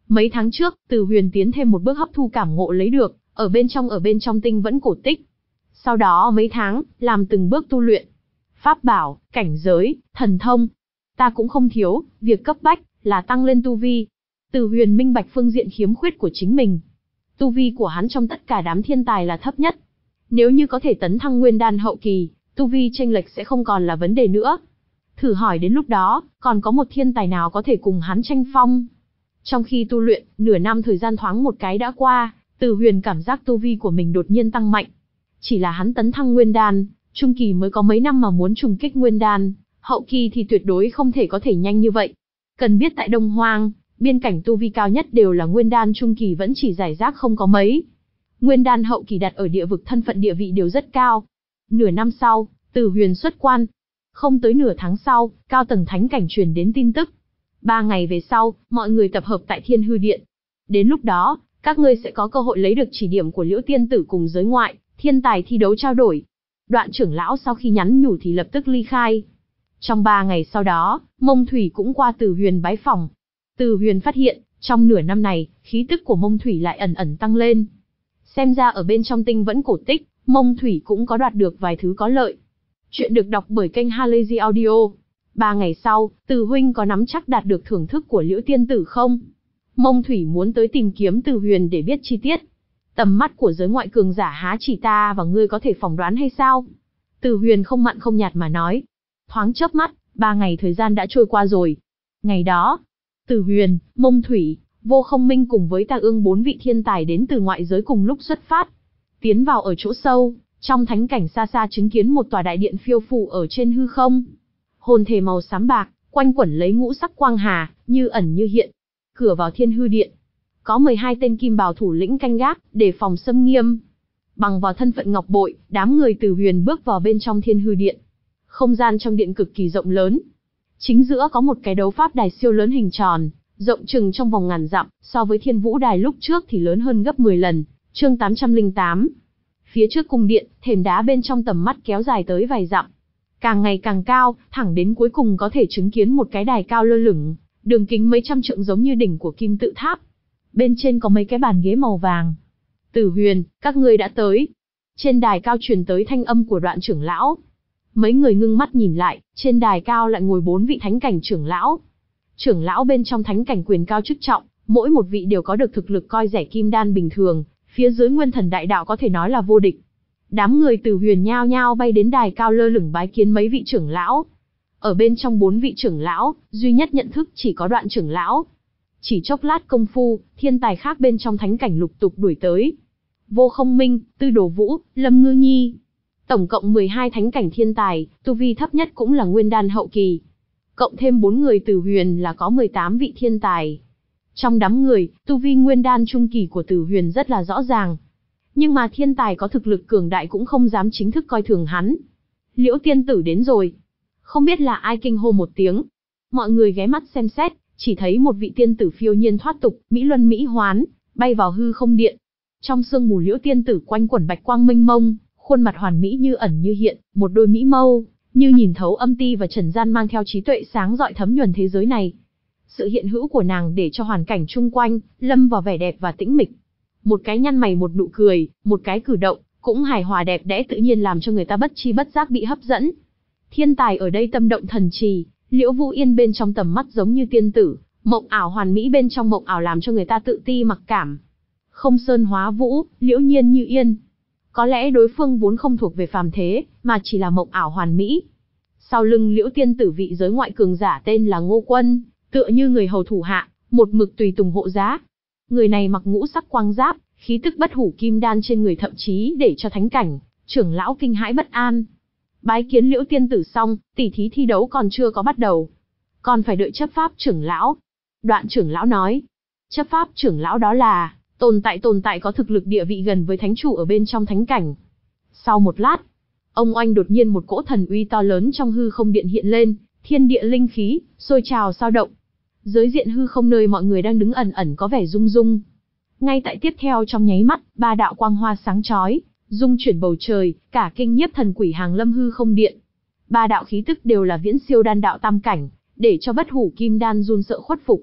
Mấy tháng trước, Từ Huyền tiến thêm một bước hấp thu cảm ngộ lấy được, ở bên trong ở bên trong tinh vẫn cổ tích. Sau đó mấy tháng, làm từng bước tu luyện. Pháp bảo, cảnh giới, thần thông. Ta cũng không thiếu, việc cấp bách, là tăng lên tu vi. Từ Huyền minh bạch phương diện khiếm khuyết của chính mình. Tu vi của hắn trong tất cả đám thiên tài là thấp nhất. Nếu như có thể tấn thăng nguyên đan hậu kỳ, tu vi chênh lệch sẽ không còn là vấn đề nữa. Thử hỏi đến lúc đó, còn có một thiên tài nào có thể cùng hắn tranh phong? Trong khi tu luyện, nửa năm thời gian thoáng một cái đã qua, Từ Huyền cảm giác tu vi của mình đột nhiên tăng mạnh. Chỉ là hắn tấn thăng nguyên đan, trung kỳ mới có mấy năm mà muốn trùng kích nguyên đan, hậu kỳ thì tuyệt đối không thể có thể nhanh như vậy. Cần biết tại Đông Hoang, biên cảnh tu vi cao nhất đều là nguyên đan trung kỳ vẫn chỉ giải rác không có mấy. Nguyên đan hậu kỳ đặt ở địa vực thân phận địa vị đều rất cao. Nửa năm sau, Từ Huyền xuất quan. Không tới nửa tháng sau, cao tầng thánh cảnh truyền đến tin tức. Ba ngày về sau, mọi người tập hợp tại Thiên Hư Điện. Đến lúc đó, các ngươi sẽ có cơ hội lấy được chỉ điểm của Liễu Tiên Tử cùng giới ngoại, thiên tài thi đấu trao đổi. Đoạn trưởng lão sau khi nhắn nhủ thì lập tức ly khai. Trong ba ngày sau đó, Mông Thủy cũng qua Từ Huyền bái phỏng. Từ Huyền phát hiện, trong nửa năm này, khí tức của Mông Thủy lại ẩn ẩn tăng lên. Xem ra ở bên trong tinh vẫn cổ tích, Mông Thủy cũng có đoạt được vài thứ có lợi. Chuyện được đọc bởi kênh Halazy Audio. Ba ngày sau, Từ huynh có nắm chắc đạt được thưởng thức của Liễu Tiên Tử không? Mông Thủy muốn tới tìm kiếm Từ Huyền để biết chi tiết. Tầm mắt của giới ngoại cường giả há chỉ ta và ngươi có thể phỏng đoán hay sao? Từ Huyền không mặn không nhạt mà nói. Thoáng chớp mắt, ba ngày thời gian đã trôi qua rồi. Ngày đó, Từ Huyền, Mông Thủy, Vô Không Minh cùng với Ta Ương bốn vị thiên tài đến từ ngoại giới cùng lúc xuất phát. Tiến vào ở chỗ sâu, trong thánh cảnh xa xa chứng kiến một tòa đại điện phiêu phù ở trên hư không. Hồn thể màu xám bạc, quanh quẩn lấy ngũ sắc quang hà, như ẩn như hiện. Cửa vào Thiên Hư Điện, có mười hai tên kim bào thủ lĩnh canh gác, để phòng xâm nghiêm. Bằng vào thân phận ngọc bội, đám người Từ Huyền bước vào bên trong Thiên Hư Điện. Không gian trong điện cực kỳ rộng lớn. Chính giữa có một cái đấu pháp đài siêu lớn hình tròn, rộng chừng trong vòng ngàn dặm, so với Thiên Vũ Đài lúc trước thì lớn hơn gấp mười lần. Chương tám trăm lẻ tám. Phía trước cung điện, thềm đá bên trong tầm mắt kéo dài tới vài dặm. Càng ngày càng cao, thẳng đến cuối cùng có thể chứng kiến một cái đài cao lơ lửng, đường kính mấy trăm trượng giống như đỉnh của kim tự tháp. Bên trên có mấy cái bàn ghế màu vàng. Từ Huyền, các ngươi đã tới. Trên đài cao truyền tới thanh âm của Đoạn trưởng lão. Mấy người ngưng mắt nhìn lại, trên đài cao lại ngồi bốn vị thánh cảnh trưởng lão. Trưởng lão bên trong thánh cảnh quyền cao chức trọng, mỗi một vị đều có được thực lực coi rẻ kim đan bình thường, phía dưới nguyên thần đại đạo có thể nói là vô địch. Đám người Từ Huyền nhao nhao bay đến đài cao lơ lửng bái kiến mấy vị trưởng lão. Ở bên trong bốn vị trưởng lão, duy nhất nhận thức chỉ có Đoạn trưởng lão. Chỉ chốc lát công phu, thiên tài khác bên trong thánh cảnh lục tục đuổi tới. Vô Không Minh, Tư Đồ Vũ, Lâm Ngư Nhi. Tổng cộng mười hai thánh cảnh thiên tài, tu vi thấp nhất cũng là nguyên đan hậu kỳ. Cộng thêm bốn người Từ Huyền là có mười tám vị thiên tài. Trong đám người, tu vi nguyên đan trung kỳ của Từ Huyền rất là rõ ràng. Nhưng mà thiên tài có thực lực cường đại cũng không dám chính thức coi thường hắn. Liễu Tiên Tử đến rồi. Không biết là ai kinh hô một tiếng. Mọi người ghé mắt xem xét, chỉ thấy một vị tiên tử phiêu nhiên thoát tục, mỹ luân mỹ hoán, bay vào hư không điện. Trong sương mù Liễu Tiên Tử quanh quẩn bạch quang mênh mông, khuôn mặt hoàn mỹ như ẩn như hiện, một đôi mỹ mâu, như nhìn thấu âm ti và trần gian mang theo trí tuệ sáng rọi thấm nhuần thế giới này. Sự hiện hữu của nàng để cho hoàn cảnh chung quanh lâm vào vẻ đẹp và tĩnh mịch. Một cái nhăn mày một nụ cười, một cái cử động, cũng hài hòa đẹp đẽ tự nhiên làm cho người ta bất chi bất giác bị hấp dẫn. Thiên tài ở đây tâm động thần trì, Liễu Vũ Yên bên trong tầm mắt giống như tiên tử, mộng ảo hoàn mỹ bên trong mộng ảo làm cho người ta tự ti mặc cảm. Không sơn hóa vũ, liễu nhiên như yên. Có lẽ đối phương vốn không thuộc về phàm thế, mà chỉ là mộng ảo hoàn mỹ. Sau lưng Liễu tiên tử vị giới ngoại cường giả tên là Ngô Quân, tựa như người hầu thủ hạ, một mực tùy tùng hộ giá. Người này mặc ngũ sắc quang giáp, khí tức bất hủ kim đan trên người thậm chí để cho thánh cảnh trưởng lão kinh hãi bất an. Bái kiến Liễu tiên tử xong, tỷ thí thi đấu còn chưa có bắt đầu, còn phải đợi chấp pháp trưởng lão. Đoạn trưởng lão nói, chấp pháp trưởng lão đó là tồn tại tồn tại có thực lực địa vị gần với thánh chủ ở bên trong thánh cảnh. Sau một lát, ông oanh đột nhiên một cỗ thần uy to lớn trong hư không điện hiện lên, thiên địa linh khí sôi trào sao động. Giới diện hư không nơi mọi người đang đứng ẩn ẩn có vẻ rung rung. Ngay tại tiếp theo trong nháy mắt, ba đạo quang hoa sáng chói dung chuyển bầu trời, cả kinh nhiếp thần quỷ hàng lâm hư không điện. Ba đạo khí tức đều là viễn siêu đan đạo tam cảnh, để cho bất hủ kim đan run sợ khuất phục.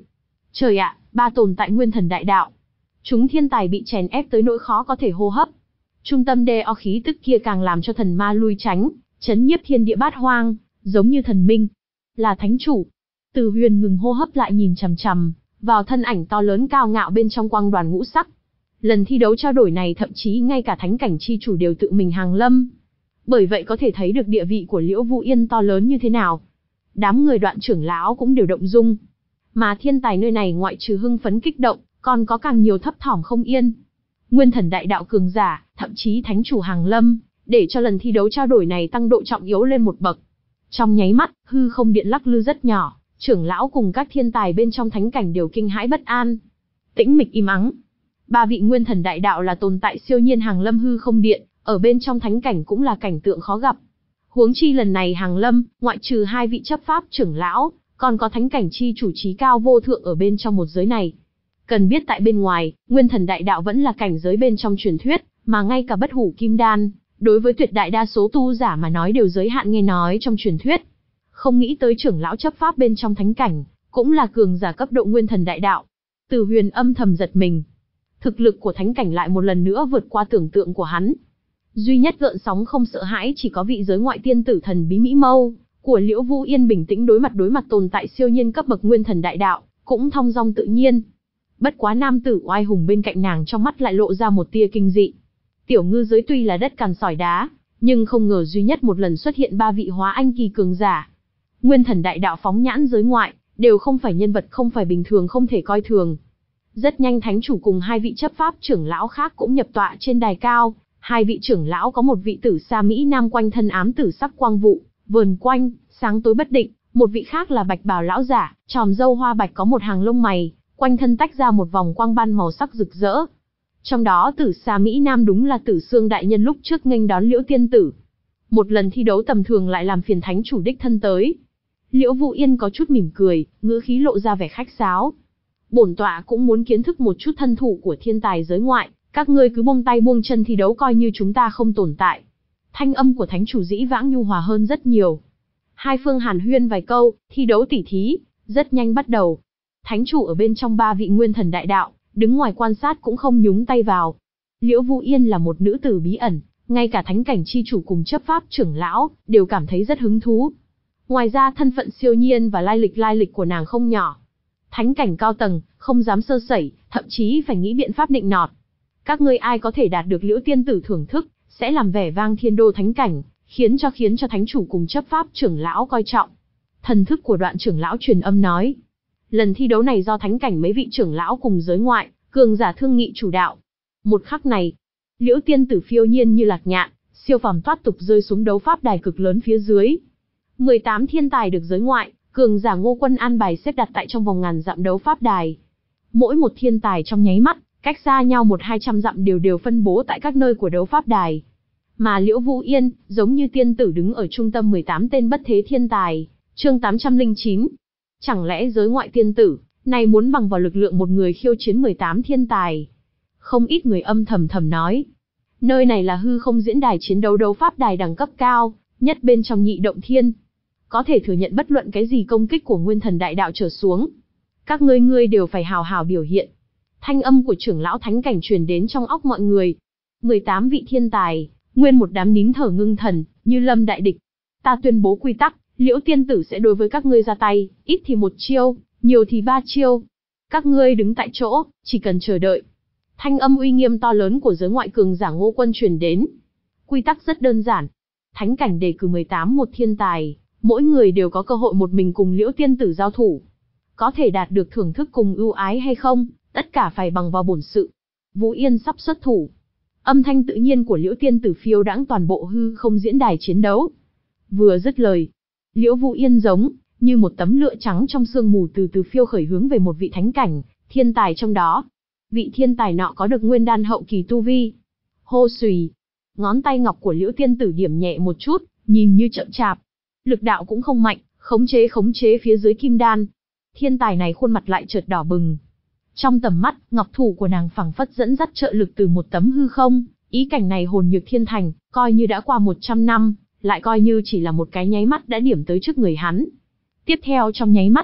Trời ạ, ba tồn tại nguyên thần đại đạo. Chúng thiên tài bị chèn ép tới nỗi khó có thể hô hấp. Trung tâm đê o khí tức kia càng làm cho thần ma lui tránh, chấn nhiếp thiên địa bát hoang, giống như thần minh. Là thánh chủ. Từ Huyền ngừng hô hấp lại nhìn chằm chằm vào thân ảnh to lớn cao ngạo bên trong quang đoàn ngũ sắc. Lần thi đấu trao đổi này thậm chí ngay cả thánh cảnh chi chủ đều tự mình hàng lâm. Bởi vậy có thể thấy được địa vị của Liễu Vũ Yên to lớn như thế nào. Đám người Đoạn trưởng lão cũng đều động dung. Mà thiên tài nơi này ngoại trừ hưng phấn kích động, còn có càng nhiều thấp thỏm không yên. Nguyên thần đại đạo cường giả, thậm chí thánh chủ hàng lâm, để cho lần thi đấu trao đổi này tăng độ trọng yếu lên một bậc. Trong nháy mắt, hư không điện lắc lư rất nhỏ, trưởng lão cùng các thiên tài bên trong thánh cảnh đều kinh hãi bất an. Tĩnh mịch im ắng. Ba vị nguyên thần đại đạo là tồn tại siêu nhiên hàng lâm hư không điện, ở bên trong thánh cảnh cũng là cảnh tượng khó gặp. Huống chi lần này hàng lâm, ngoại trừ hai vị chấp pháp trưởng lão, còn có thánh cảnh chi chủ trí cao vô thượng ở bên trong một giới này. Cần biết tại bên ngoài, nguyên thần đại đạo vẫn là cảnh giới bên trong truyền thuyết, mà ngay cả bất hủ kim đan, đối với tuyệt đại đa số tu giả mà nói đều giới hạn nghe nói trong truyền thuyết. Không nghĩ tới trưởng lão chấp pháp bên trong thánh cảnh, cũng là cường giả cấp độ nguyên thần đại đạo. Từ Huyền âm thầm giật mình. Thực lực của thánh cảnh lại một lần nữa vượt qua tưởng tượng của hắn. Duy nhất gợn sóng không sợ hãi chỉ có vị giới ngoại tiên tử thần bí Mỹ Mâu, của Liễu Vũ Yên bình tĩnh đối mặt đối mặt tồn tại siêu nhiên cấp bậc nguyên thần đại đạo, cũng thong dong tự nhiên. Bất quá nam tử oai hùng bên cạnh nàng trong mắt lại lộ ra một tia kinh dị. Tiểu ngư giới tuy là đất cằn sỏi đá, nhưng không ngờ duy nhất một lần xuất hiện ba vị hóa anh kỳ cường giả. Nguyên thần đại đạo phóng nhãn giới ngoại, đều không phải nhân vật không phải bình thường không thể coi thường. Rất nhanh thánh chủ cùng hai vị chấp pháp trưởng lão khác cũng nhập tọa trên đài cao. Hai vị trưởng lão có một vị tử sa Mỹ Nam quanh thân ám tử sắc quang vụ, vờn quanh, sáng tối bất định, một vị khác là bạch bào lão giả, tròm râu hoa bạch có một hàng lông mày, quanh thân tách ra một vòng quang ban màu sắc rực rỡ. Trong đó tử sa Mỹ Nam đúng là Tử Xương đại nhân lúc trước nghênh đón Liễu tiên tử. Một lần thi đấu tầm thường lại làm phiền thánh chủ đích thân tới. Liễu Vũ Yên có chút mỉm cười, ngữ khí lộ ra vẻ khách sáo. Bổn tọa cũng muốn kiến thức một chút thân thủ của thiên tài giới ngoại, các ngươi cứ buông tay buông chân thi đấu coi như chúng ta không tồn tại. Thanh âm của thánh chủ dĩ vãng nhu hòa hơn rất nhiều. Hai phương hàn huyên vài câu, thi đấu tỉ thí, rất nhanh bắt đầu. Thánh chủ ở bên trong ba vị nguyên thần đại đạo, đứng ngoài quan sát cũng không nhúng tay vào. Liễu Vũ Yên là một nữ tử bí ẩn, ngay cả thánh cảnh chi chủ cùng chấp pháp trưởng lão, đều cảm thấy rất hứng thú. Ngoài ra thân phận siêu nhiên và lai lịch lai lịch của nàng không nhỏ. Thánh cảnh cao tầng, không dám sơ sẩy, thậm chí phải nghĩ biện pháp định nọt. Các ngươi ai có thể đạt được Liễu tiên tử thưởng thức, sẽ làm vẻ vang thiên đô thánh cảnh, khiến cho khiến cho thánh chủ cùng chấp pháp trưởng lão coi trọng. Thần thức của Đoạn trưởng lão truyền âm nói. Lần thi đấu này do thánh cảnh mấy vị trưởng lão cùng giới ngoại, cường giả thương nghị chủ đạo. Một khắc này, Liễu tiên tử phiêu nhiên như lạc nhạn, siêu phàm thoát tục rơi xuống đấu pháp đài cực lớn phía dưới. mười tám thiên tài được giới ngoại, cường giả Ngô Quân an bài xếp đặt tại trong vòng ngàn dặm đấu pháp đài. Mỗi một thiên tài trong nháy mắt, cách xa nhau một hai trăm dặm đều đều phân bố tại các nơi của đấu pháp đài. Mà Liễu Vũ Yên, giống như tiên tử đứng ở trung tâm mười tám tên bất thế thiên tài, chương tám trăm lẻ chín. Chẳng lẽ giới ngoại tiên tử, này muốn bằng vào lực lượng một người khiêu chiến mười tám thiên tài? Không ít người âm thầm thầm nói. Nơi này là hư không diễn đài chiến đấu đấu pháp đài đẳng cấp cao, nhất bên trong nhị động thiên. Có thể thừa nhận bất luận cái gì công kích của nguyên thần đại đạo trở xuống. Các ngươi ngươi đều phải hào hào biểu hiện. Thanh âm của trưởng lão thánh cảnh truyền đến trong óc mọi người. mười tám vị thiên tài, nguyên một đám nín thở ngưng thần, như lâm đại địch. Ta tuyên bố quy tắc, Liễu tiên tử sẽ đối với các ngươi ra tay, ít thì một chiêu, nhiều thì ba chiêu. Các ngươi đứng tại chỗ, chỉ cần chờ đợi. Thanh âm uy nghiêm to lớn của giới ngoại cường giả Ngô Quân truyền đến. Quy tắc rất đơn giản. Thánh cảnh đề cử mười tám một thiên tài, mỗi người đều có cơ hội một mình cùng Liễu tiên tử giao thủ. Có thể đạt được thưởng thức cùng ưu ái hay không, tất cả phải bằng vào bổn sự. Vũ Yên sắp xuất thủ. Âm thanh tự nhiên của Liễu tiên tử phiêu đãng toàn bộ hư không diễn đài chiến đấu. Vừa dứt lời, Liễu Vũ Yên giống như một tấm lụa trắng trong sương mù từ từ phiêu khởi hướng về một vị thánh cảnh thiên tài trong đó. Vị thiên tài nọ có được nguyên đan hậu kỳ tu vi. Hô xùy, ngón tay ngọc của Liễu tiên tử điểm nhẹ một chút, nhìn như chậm chạp, lực đạo cũng không mạnh, khống chế khống chế phía dưới kim đan. Thiên tài này khuôn mặt lại chợt đỏ bừng. Trong tầm mắt, ngọc thủ của nàng phảng phất dẫn dắt trợ lực từ một tấm hư không, ý cảnh này hồn nhược thiên thành, coi như đã qua một trăm năm, lại coi như chỉ là một cái nháy mắt đã điểm tới trước người hắn. Tiếp theo trong nháy mắt,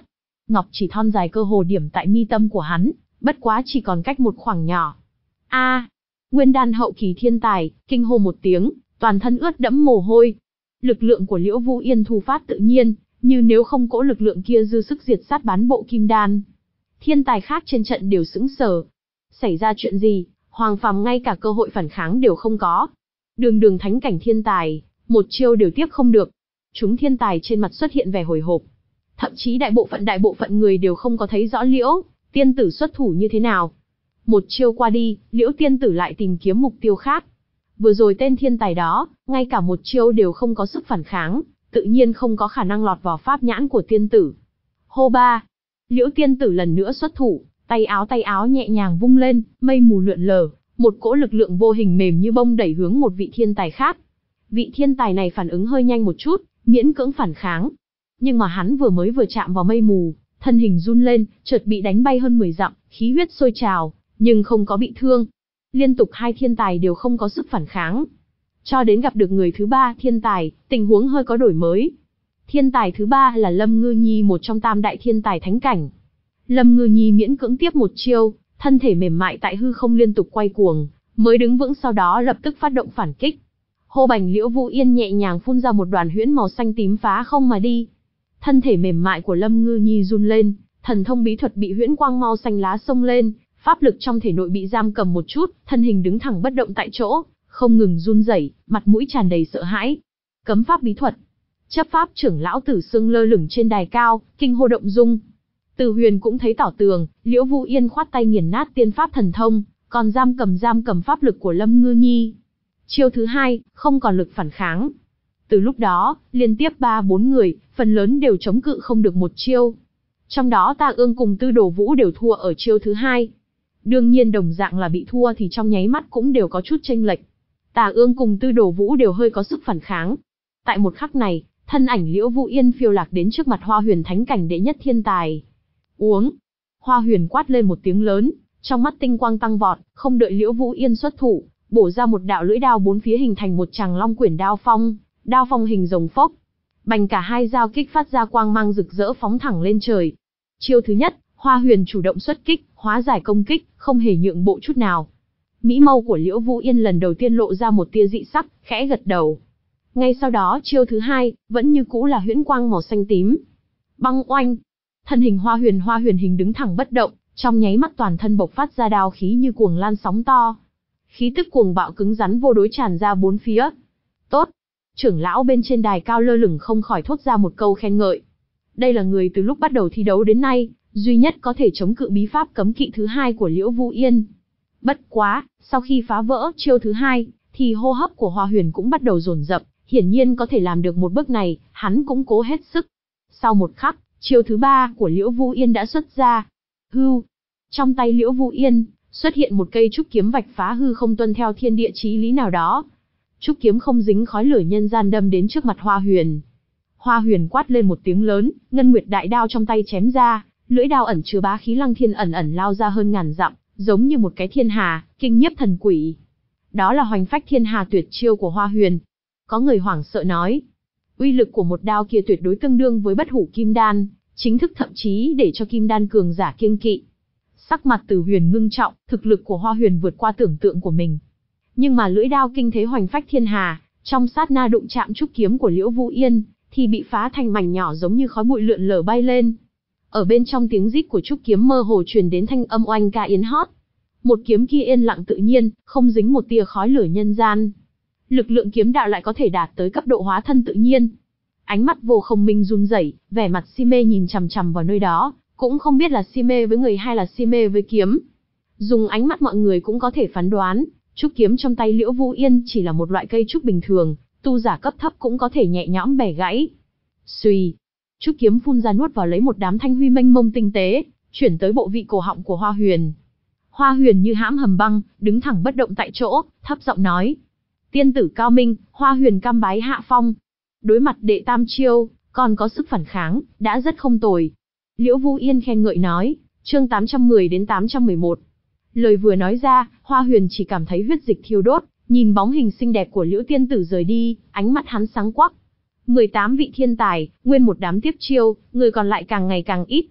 ngọc chỉ thon dài cơ hồ điểm tại mi tâm của hắn, bất quá chỉ còn cách một khoảng nhỏ. A, nguyên đan hậu kỳ thiên tài, kinh hô một tiếng, toàn thân ướt đẫm mồ hôi. Lực lượng của Liễu Vũ Yên thu phát tự nhiên, như nếu không cỗ lực lượng kia dư sức diệt sát bán bộ kim đan. Thiên tài khác trên trận đều sững sờ. Xảy ra chuyện gì, Hoàng Phàm ngay cả cơ hội phản kháng đều không có. Đường đường thánh cảnh thiên tài, một chiêu đều tiếp không được. Chúng thiên tài trên mặt xuất hiện vẻ hồi hộp. Thậm chí đại bộ phận đại bộ phận người đều không có thấy rõ Liễu tiên tử xuất thủ như thế nào. Một chiêu qua đi, Liễu tiên tử lại tìm kiếm mục tiêu khác. Vừa rồi tên thiên tài đó, ngay cả một chiêu đều không có sức phản kháng, tự nhiên không có khả năng lọt vào pháp nhãn của tiên tử. Hô ba, Liễu tiên tử lần nữa xuất thủ, tay áo tay áo nhẹ nhàng vung lên, mây mù lượn lờ, một cỗ lực lượng vô hình mềm như bông đẩy hướng một vị thiên tài khác. Vị thiên tài này phản ứng hơi nhanh một chút, miễn cưỡng phản kháng. Nhưng mà hắn vừa mới vừa chạm vào mây mù, thân hình run lên, chợt bị đánh bay hơn mười dặm, khí huyết sôi trào, nhưng không có bị thương. Liên tục hai thiên tài đều không có sức phản kháng. Cho đến gặp được người thứ ba thiên tài, tình huống hơi có đổi mới. Thiên tài thứ ba là Lâm Ngư Nhi, một trong tam đại thiên tài thánh cảnh. Lâm Ngư Nhi miễn cưỡng tiếp một chiêu, thân thể mềm mại tại hư không liên tục quay cuồng, mới đứng vững, sau đó lập tức phát động phản kích. Hô bành, Liễu Vũ Yên nhẹ nhàng phun ra một đoàn huyễn màu xanh tím phá không mà đi. Thân thể mềm mại của Lâm Ngư Nhi run lên, thần thông bí thuật bị huyễn quang mau xanh lá xông lên, pháp lực trong thể nội bị giam cầm một chút, thân hình đứng thẳng bất động tại chỗ, không ngừng run rẩy, mặt mũi tràn đầy sợ hãi. Cấm pháp bí thuật. Chấp pháp trưởng lão Tử Sương lơ lửng trên đài cao, kinh hô động dung. Từ Huyền cũng thấy tỏ tường, Liễu Vũ Yên khoát tay nghiền nát tiên pháp thần thông, còn giam cầm giam cầm pháp lực của Lâm Ngư Nhi. Chiêu thứ hai, không còn lực phản kháng. Từ lúc đó, liên tiếp ba bốn người, phần lớn đều chống cự không được một chiêu. Trong đó Ta Ương cùng Tư Đồ Vũ đều thua ở chiêu thứ hai. Đương nhiên đồng dạng là bị thua thì trong nháy mắt cũng đều có chút chênh lệch. Tà Ương cùng Tư Đồ Vũ đều hơi có sức phản kháng. Tại một khắc này, thân ảnh Liễu Vũ Yên phiêu lạc đến trước mặt Hoa Huyền thánh cảnh đệ nhất thiên tài. Uống. Hoa Huyền quát lên một tiếng lớn, trong mắt tinh quang tăng vọt, không đợi Liễu Vũ Yên xuất thủ, bổ ra một đạo lưỡi đao bốn phía hình thành một tràng long quyển đao phong, đao phong hình rồng phốc. Bành, cả hai dao kích phát ra quang mang rực rỡ phóng thẳng lên trời. Chiêu thứ nhất, Hoa Huyền chủ động xuất kích, hóa giải công kích, không hề nhượng bộ chút nào. Mỹ mâu của Liễu Vũ Yên lần đầu tiên lộ ra một tia dị sắc, khẽ gật đầu. Ngay sau đó chiêu thứ hai, vẫn như cũ là huyễn quang màu xanh tím. Băng oanh. Thân hình Hoa Huyền Hoa Huyền hình đứng thẳng bất động, trong nháy mắt toàn thân bộc phát ra đao khí như cuồng lan sóng to. Khí tức cuồng bạo cứng rắn vô đối tràn ra bốn phía. Tốt. Trưởng lão bên trên đài cao lơ lửng không khỏi thốt ra một câu khen ngợi. Đây là người từ lúc bắt đầu thi đấu đến nay, duy nhất có thể chống cự bí pháp cấm kỵ thứ hai của Liễu Vũ Yên. Bất quá, sau khi phá vỡ chiêu thứ hai, thì hô hấp của Hoa Huyền cũng bắt đầu dồn dập, hiển nhiên có thể làm được một bước này, hắn cũng cố hết sức. Sau một khắc, chiêu thứ ba của Liễu Vũ Yên đã xuất ra. Hưu. Trong tay Liễu Vũ Yên, xuất hiện một cây trúc kiếm vạch phá hư không tuân theo thiên địa chí lý nào đó. Trúc kiếm không dính khói lửa nhân gian đâm đến trước mặt Hoa Huyền. Hoa Huyền quát lên một tiếng lớn, ngân nguyệt đại đao trong tay chém ra, lưỡi đao ẩn chứa bá khí lăng thiên ẩn ẩn lao ra hơn ngàn dặm, giống như một cái thiên hà, kinh nhiếp thần quỷ. Đó là hoành phách thiên hà tuyệt chiêu của Hoa Huyền. Có người hoảng sợ nói, uy lực của một đao kia tuyệt đối tương đương với bất hủ kim đan, chính thức thậm chí để cho kim đan cường giả kiêng kỵ. Sắc mặt Từ Huyền ngưng trọng, thực lực của Hoa Huyền vượt qua tưởng tượng của mình. Nhưng mà lưỡi đao kinh thế hoành phách thiên hà, trong sát na đụng chạm trúc kiếm của Liễu Vũ Yên, thì bị phá thành mảnh nhỏ giống như khói bụi lượn lờ bay lên. Ở bên trong tiếng rít của trúc kiếm mơ hồ truyền đến thanh âm oanh ca yến hót. Một kiếm kia yên lặng tự nhiên, không dính một tia khói lửa nhân gian. Lực lượng kiếm đạo lại có thể đạt tới cấp độ hóa thân tự nhiên. Ánh mắt Vô Không Minh run rẩy, vẻ mặt si mê nhìn chằm chằm vào nơi đó, cũng không biết là si mê với người hay là si mê với kiếm. Dùng ánh mắt mọi người cũng có thể phán đoán, trúc kiếm trong tay Liễu Vũ Yên chỉ là một loại cây trúc bình thường, tu giả cấp thấp cũng có thể nhẹ nhõm bẻ gãy. Xuy, trúc kiếm phun ra nuốt vào lấy một đám thanh huy mênh mông tinh tế, chuyển tới bộ vị cổ họng của Hoa Huyền. Hoa Huyền như hãm hầm băng, đứng thẳng bất động tại chỗ, thấp giọng nói: "Tiên tử cao minh, Hoa Huyền cam bái hạ phong." Đối mặt đệ tam chiêu, còn có sức phản kháng, đã rất không tồi. Liễu Vũ Yên khen ngợi nói, chương tám trăm mười đến tám trăm mười một. Lời vừa nói ra, Hoa Huyền chỉ cảm thấy huyết dịch thiêu đốt, nhìn bóng hình xinh đẹp của Liễu tiên tử rời đi, ánh mắt hắn sáng quắc. mười tám vị thiên tài, nguyên một đám tiếp chiêu, người còn lại càng ngày càng ít.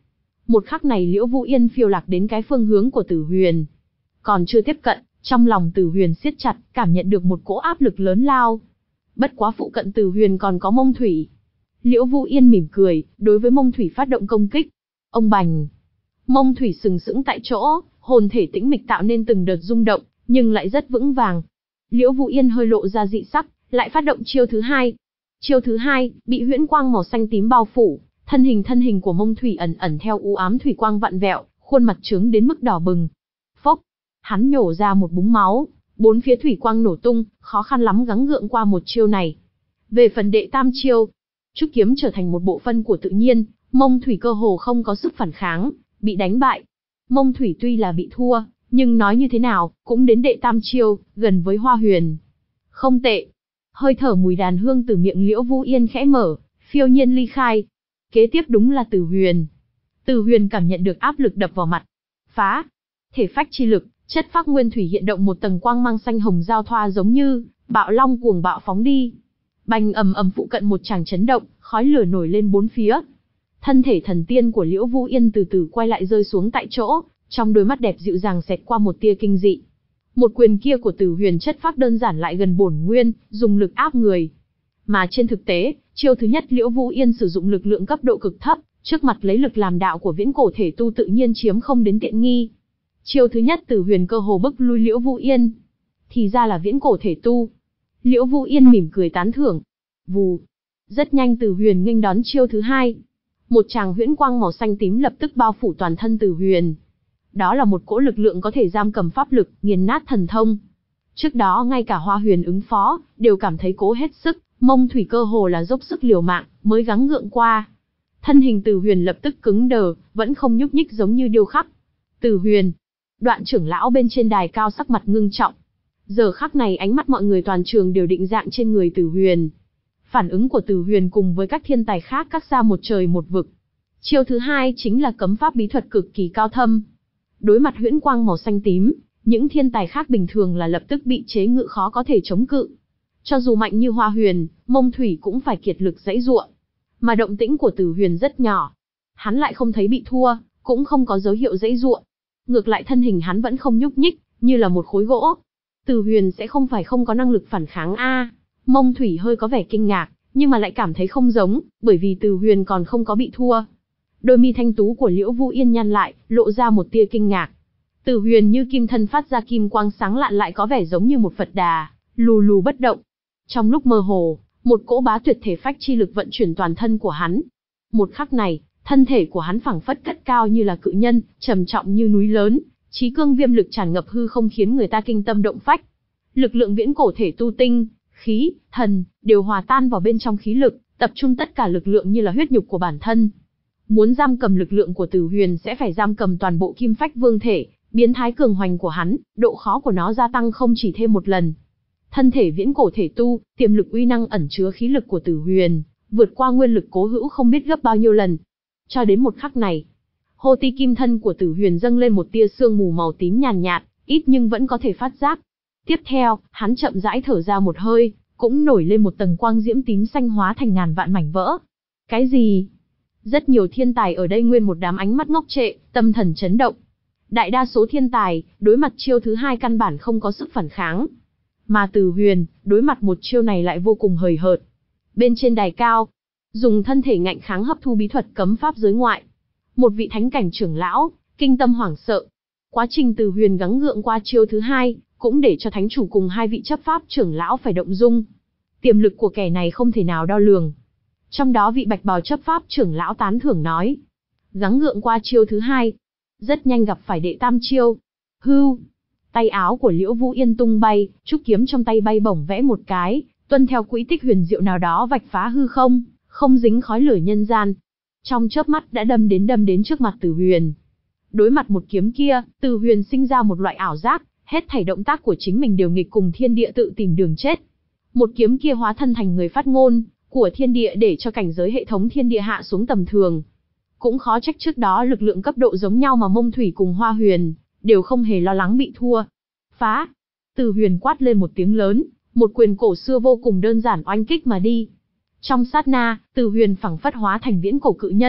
Một khắc này Liễu Vũ Yên phiêu lạc đến cái phương hướng của Tử Huyền. Còn chưa tiếp cận, trong lòng Tử Huyền siết chặt, cảm nhận được một cỗ áp lực lớn lao. Bất quá phụ cận Tử Huyền còn có Mông Thủy. Liễu Vũ Yên mỉm cười, đối với Mông Thủy phát động công kích. Ông bành! Mông Thủy sừng sững tại chỗ, hồn thể tĩnh mịch tạo nên từng đợt rung động, nhưng lại rất vững vàng. Liễu Vũ Yên hơi lộ ra dị sắc, lại phát động chiêu thứ hai. Chiêu thứ hai, bị huyễn quang màu xanh tím bao phủ, thân hình thân hình của Mông Thủy ẩn ẩn theo u ám thủy quang vặn vẹo, khuôn mặt trướng đến mức đỏ bừng. Phốc! Hắn nhổ ra một búng máu, bốn phía thủy quang nổ tung, khó khăn lắm gắng gượng qua một chiêu này. Về phần đệ tam chiêu, trúc kiếm trở thành một bộ phận của tự nhiên, Mông Thủy cơ hồ không có sức phản kháng, bị đánh bại. Mông Thủy tuy là bị thua, nhưng nói như thế nào, cũng đến đệ tam chiêu, gần với Hoa Huyền. Không tệ. Hơi thở mùi đàn hương từ miệng Liễu Vũ Yên khẽ mở, phiêu nhiên ly khai. Kế tiếp đúng là Tử Huyền. Tử Huyền cảm nhận được áp lực đập vào mặt. Phá. Thể phách chi lực, chất phác nguyên thủy hiện động một tầng quang mang xanh hồng giao thoa giống như bạo long cuồng bạo phóng đi. Bành ầm ầm phụ cận một tràng chấn động, khói lửa nổi lên bốn phía. Thân thể thần tiên của Liễu Vũ Yên từ từ quay lại rơi xuống tại chỗ, trong đôi mắt đẹp dịu dàng xẹt qua một tia kinh dị. Một quyền kia của Tử Huyền chất phác đơn giản lại gần bổn nguyên, dùng lực áp người. Mà trên thực tế, chiêu thứ nhất Liễu Vũ Yên sử dụng lực lượng cấp độ cực thấp, trước mặt lấy lực làm đạo của viễn cổ thể tu tự nhiên chiếm không đến tiện nghi. Chiêu thứ nhất Tử Huyền cơ hồ bức lui Liễu Vũ Yên. Thì ra là viễn cổ thể tu. Liễu Vũ Yên mỉm cười tán thưởng. Vù. Rất nhanh Tử Huyền nghênh đón chiêu thứ hai. Một tràng huyễn quang màu xanh tím lập tức bao phủ toàn thân Tử Huyền. Đó là một cỗ lực lượng có thể giam cầm pháp lực, nghiền nát thần thông. Trước đó ngay cả Hoa Huyền ứng phó, đều cảm thấy cố hết sức, Mông Thủy cơ hồ là dốc sức liều mạng, mới gắng gượng qua. Thân hình Tử Huyền lập tức cứng đờ, vẫn không nhúc nhích giống như điêu khắc. Tử Huyền. Đoạn trưởng lão bên trên đài cao sắc mặt ngưng trọng. Giờ khắc này ánh mắt mọi người toàn trường đều định dạng trên người Tử Huyền. Phản ứng của Tử Huyền cùng với các thiên tài khác cách xa một trời một vực. Chiêu thứ hai chính là cấm pháp bí thuật cực kỳ cao thâm. Đối mặt huyễn quang màu xanh tím, những thiên tài khác bình thường là lập tức bị chế ngự khó có thể chống cự. Cho dù mạnh như Hoa Huyền, Mông Thủy cũng phải kiệt lực giãy giụa. Mà động tĩnh của Tử Huyền rất nhỏ. Hắn lại không thấy bị thua, cũng không có dấu hiệu giãy giụa. Ngược lại thân hình hắn vẫn không nhúc nhích, như là một khối gỗ. Tử Huyền sẽ không phải không có năng lực phản kháng a? Mông Thủy hơi có vẻ kinh ngạc, nhưng mà lại cảm thấy không giống, bởi vì Tử Huyền còn không có bị thua. Đôi mi thanh tú của Liễu Vũ Yên nhăn lại, lộ ra một tia kinh ngạc. Tử Huyền như kim thân phát ra kim quang sáng lạn lại có vẻ giống như một Phật Đà, lù lù bất động. Trong lúc mơ hồ, một cỗ bá tuyệt thể phách chi lực vận chuyển toàn thân của hắn. Một khắc này, thân thể của hắn phảng phất cất cao như là cự nhân, trầm trọng như núi lớn, chí cương viêm lực tràn ngập hư không khiến người ta kinh tâm động phách. Lực lượng viễn cổ thể tu tinh, khí, thần, đều hòa tan vào bên trong khí lực, tập trung tất cả lực lượng như là huyết nhục của bản thân. Muốn giam cầm lực lượng của Tử Huyền sẽ phải giam cầm toàn bộ kim phách vương thể, biến thái cường hoành của hắn, độ khó của nó gia tăng không chỉ thêm một lần. Thân thể viễn cổ thể tu, tiềm lực uy năng ẩn chứa khí lực của Tử Huyền, vượt qua nguyên lực cố hữu không biết gấp bao nhiêu lần. Cho đến một khắc này, hô ti kim thân của Tử Huyền dâng lên một tia sương mù màu tím nhàn nhạt, ít nhưng vẫn có thể phát giác. Tiếp theo, hắn chậm rãi thở ra một hơi, cũng nổi lên một tầng quang diễm tím xanh hóa thành ngàn vạn mảnh vỡ. Cái gì? Rất nhiều thiên tài ở đây nguyên một đám ánh mắt ngốc trệ, tâm thần chấn động. Đại đa số thiên tài, đối mặt chiêu thứ hai căn bản không có sức phản kháng. Mà Tử Huyền, đối mặt một chiêu này lại vô cùng hời hợt. Bên trên đài cao, dùng thân thể ngạnh kháng hấp thu bí thuật cấm pháp giới ngoại. Một vị thánh cảnh trưởng lão, kinh tâm hoảng sợ. Quá trình Tử Huyền gắng gượng qua chiêu thứ hai, cũng để cho thánh chủ cùng hai vị chấp pháp trưởng lão phải động dung. Tiềm lực của kẻ này không thể nào đo lường. Trong đó vị bạch bào chấp pháp trưởng lão tán thưởng nói. Gắng gượng qua chiêu thứ hai. Rất nhanh gặp phải đệ tam chiêu. Hưu. Tay áo của Liễu Vũ Yên tung bay, trúc kiếm trong tay bay bổng vẽ một cái, tuân theo quỹ tích huyền diệu nào đó vạch phá hư không, không dính khói lửa nhân gian. Trong chớp mắt đã đâm đến đâm đến trước mặt Tử Huyền. Đối mặt một kiếm kia, Tử Huyền sinh ra một loại ảo giác, hết thảy động tác của chính mình đều nghịch cùng thiên địa tự tìm đường chết. Một kiếm kia hóa thân thành người phát ngôn của thiên địa để cho cảnh giới hệ thống thiên địa hạ xuống tầm thường. Cũng khó trách trước đó lực lượng cấp độ giống nhau mà Mông Thủy cùng Hoa Huyền đều không hề lo lắng bị thua. Phá! Tử Huyền quát lên một tiếng lớn, một quyền cổ xưa vô cùng đơn giản oanh kích mà đi. Trong sát na, Tử Huyền phảng phất hóa thành viễn cổ cự nhân,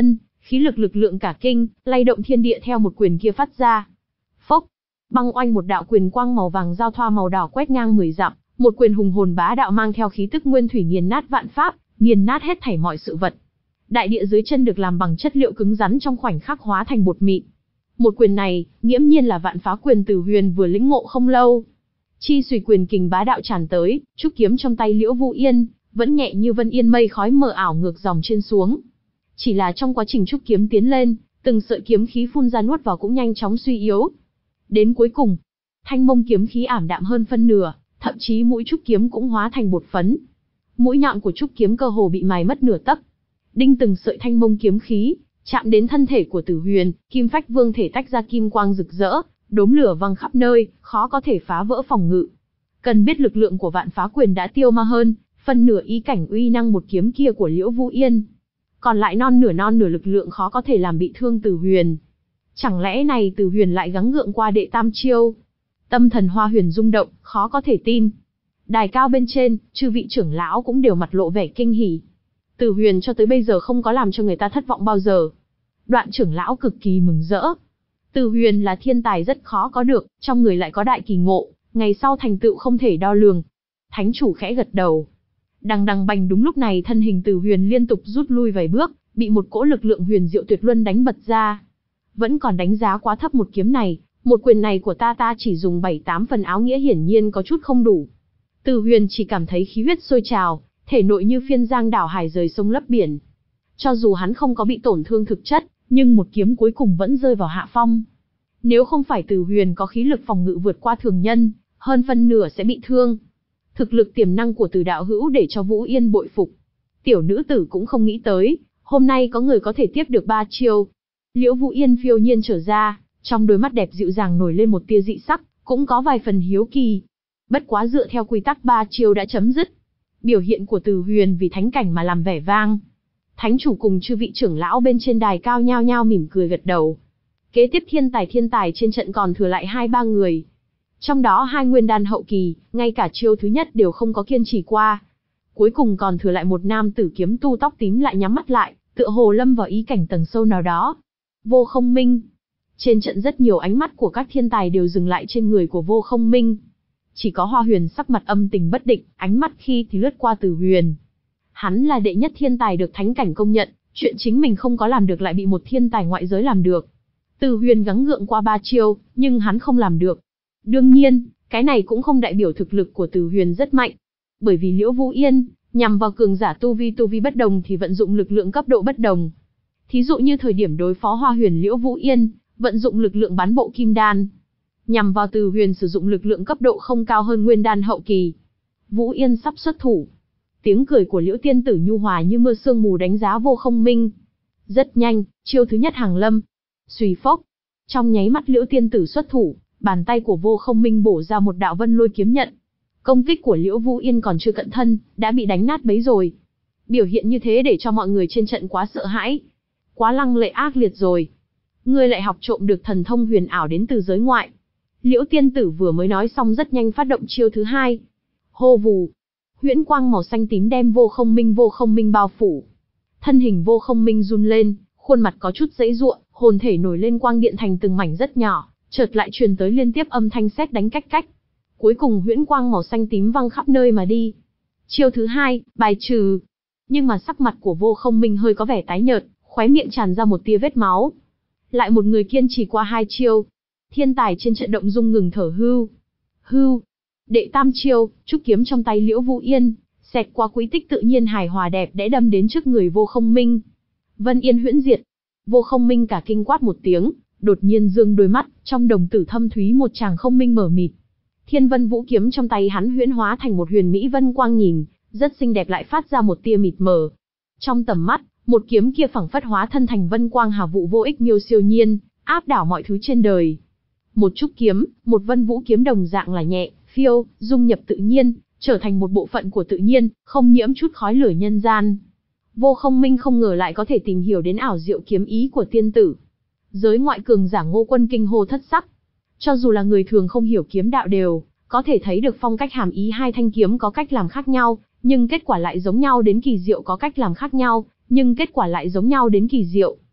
khí lực lực lượng cả kinh, lay động thiên địa theo một quyền kia phát ra. Phốc, băng oanh, một đạo quyền quang màu vàng giao thoa màu đỏ quét ngang mười dặm, một quyền hùng hồn bá đạo mang theo khí tức nguyên thủy nghiền nát vạn pháp, nghiền nát hết thảy mọi sự vật. Đại địa dưới chân được làm bằng chất liệu cứng rắn trong khoảnh khắc hóa thành bột mịn. Một quyền này, nghiễm nhiên là vạn phá quyền Tử Huyền vừa lĩnh ngộ không lâu. Chi xùy quyền kình bá đạo tràn tới, trúc kiếm trong tay Liễu Vũ Yên vẫn nhẹ như vân yên mây khói mờ ảo ngược dòng trên xuống. Chỉ là trong quá trình trúc kiếm tiến lên, từng sợi kiếm khí phun ra nuốt vào cũng nhanh chóng suy yếu. Đến cuối cùng, thanh mông kiếm khí ảm đạm hơn phân nửa, thậm chí mũi trúc kiếm cũng hóa thành bột phấn. Mũi nhọn của trúc kiếm cơ hồ bị mài mất nửa tấc. Đinh từng sợi thanh mông kiếm khí chạm đến thân thể của Tử Huyền, kim phách vương thể tách ra kim quang rực rỡ, đốm lửa văng khắp nơi, khó có thể phá vỡ phòng ngự. Cần biết lực lượng của vạn phá quyền đã tiêu ma hơn phân nửa ý cảnh uy năng một kiếm kia của Liễu Vũ Yên. Còn lại non nửa non nửa lực lượng khó có thể làm bị thương Tử Huyền. Chẳng lẽ này Tử Huyền lại gắng gượng qua đệ tam chiêu? Tâm thần Hoa Huyền rung động, khó có thể tin. Đài cao bên trên, chư vị trưởng lão cũng đều mặt lộ vẻ kinh hỉ. Tử Huyền cho tới bây giờ không có làm cho người ta thất vọng bao giờ. Đoạn trưởng lão cực kỳ mừng rỡ. Tử Huyền là thiên tài rất khó có được, trong người lại có đại kỳ ngộ, ngày sau thành tựu không thể đo lường. Thánh chủ khẽ gật đầu. Đằng đằng bành, đúng lúc này thân hình Tử Huyền liên tục rút lui vài bước, bị một cỗ lực lượng huyền diệu tuyệt luân đánh bật ra. Vẫn còn đánh giá quá thấp một kiếm này, một quyền này của ta ta chỉ dùng bảy tám phần áo nghĩa hiển nhiên có chút không đủ. Tử Huyền chỉ cảm thấy khí huyết sôi trào, thể nội như phiên giang đảo hải rời sông lấp biển. Cho dù hắn không có bị tổn thương thực chất, nhưng một kiếm cuối cùng vẫn rơi vào hạ phong. Nếu không phải Tử Huyền có khí lực phòng ngự vượt qua thường nhân, hơn phân nửa sẽ bị thương. Thực lực tiềm năng của Từ đạo hữu để cho Vũ Yên bội phục. Tiểu nữ tử cũng không nghĩ tới, hôm nay có người có thể tiếp được ba chiêu. Liễu Vũ Yên phiêu nhiên trở ra, trong đôi mắt đẹp dịu dàng nổi lên một tia dị sắc, cũng có vài phần hiếu kỳ. Bất quá dựa theo quy tắc ba chiêu đã chấm dứt. Biểu hiện của Tử Huyền vì thánh cảnh mà làm vẻ vang. Thánh chủ cùng chư vị trưởng lão bên trên đài cao nhao nhao mỉm cười gật đầu. Kế tiếp thiên tài thiên tài trên trận còn thừa lại hai ba người. Trong đó hai nguyên đan hậu kỳ, ngay cả chiêu thứ nhất đều không có kiên trì qua. Cuối cùng còn thừa lại một nam tử kiếm tu tóc tím lại nhắm mắt lại, tựa hồ lâm vào ý cảnh tầng sâu nào đó. Vô Không Minh. Trên trận rất nhiều ánh mắt của các thiên tài đều dừng lại trên người của Vô Không Minh. Chỉ có Hoa Huyền sắc mặt âm tình bất định, ánh mắt khi thì lướt qua Tử Huyền. Hắn là đệ nhất thiên tài được thánh cảnh công nhận, chuyện chính mình không có làm được lại bị một thiên tài ngoại giới làm được. Tử Huyền gắng gượng qua ba chiêu, nhưng hắn không làm được. Đương nhiên, cái này cũng không đại biểu thực lực của Tử Huyền rất mạnh. Bởi vì Liễu Vũ Yên, nhằm vào cường giả tu vi tu vi bất đồng thì vận dụng lực lượng cấp độ bất đồng. Thí dụ như thời điểm đối phó Hoa Huyền Liễu Vũ Yên, vận dụng lực lượng bán bộ kim đan. Nhằm vào Tử Huyền sử dụng lực lượng cấp độ không cao hơn nguyên đan hậu kỳ. Vũ Yên sắp xuất thủ. Tiếng cười của Liễu tiên tử nhu hòa như mưa sương mù đánh giá Vô Không Minh. Rất nhanh, chiêu thứ nhất hàng lâm. Xùy phốc. Trong nháy mắt Liễu tiên tử xuất thủ, bàn tay của Vô Không Minh bổ ra một đạo vân lôi kiếm nhận. Công kích của Liễu Vũ Yên còn chưa cận thân, đã bị đánh nát bấy rồi. Biểu hiện như thế để cho mọi người trên trận quá sợ hãi. Quá lăng lệ ác liệt rồi. Ngươi lại học trộm được thần thông huyền ảo đến từ giới ngoại. Liễu tiên tử vừa mới nói xong rất nhanh phát động chiêu thứ hai. Hô vù. Huyễn quang màu xanh tím đem Vô Không Minh Vô Không Minh bao phủ. Thân hình Vô Không Minh run lên, khuôn mặt có chút giãy giụa, hồn thể nổi lên quang điện thành từng mảnh rất nhỏ, chợt lại truyền tới liên tiếp âm thanh sét đánh cách cách. Cuối cùng huyễn quang màu xanh tím văng khắp nơi mà đi. Chiêu thứ hai, bài trừ. Nhưng mà sắc mặt của Vô Không Minh hơi có vẻ tái nhợt, khóe miệng tràn ra một tia vết máu. Lại một người kiên trì qua hai chiêu. Thiên tài trên trận động dung ngừng thở hưu. Hưu. Đệ tam chiêu, trúc kiếm trong tay Liễu Vũ Yên, xẹt qua quỹ tích tự nhiên hài hòa đẹp đẽ đâm đến trước người Vô Không Minh. Vân Yên huyễn diệt. Vô Không Minh cả kinh quát một tiếng, đột nhiên dương đôi mắt, trong đồng tử thâm thúy một tràng không minh mở mịt. Thiên Vân Vũ kiếm trong tay hắn huyễn hóa thành một huyền mỹ vân quang nhìn, rất xinh đẹp lại phát ra một tia mịt mờ. Trong tầm mắt, một kiếm kia phảng phất hóa thân thành vân quang hà vụ vô ích miêu siêu nhiên, áp đảo mọi thứ trên đời. Một trúc kiếm, một Vân Vũ kiếm đồng dạng là nhẹ, phiêu, dung nhập tự nhiên, trở thành một bộ phận của tự nhiên, không nhiễm chút khói lửa nhân gian. Vô Không Minh không ngờ lại có thể tìm hiểu đến ảo diệu kiếm ý của tiên tử. Giới ngoại cường giả Ngô Quân kinh hô thất sắc. Cho dù là người thường không hiểu kiếm đạo đều có thể thấy được phong cách hàm ý hai thanh kiếm có cách làm khác nhau, nhưng kết quả lại giống nhau đến kỳ diệu có cách làm khác nhau, nhưng kết quả lại giống nhau đến kỳ diệu.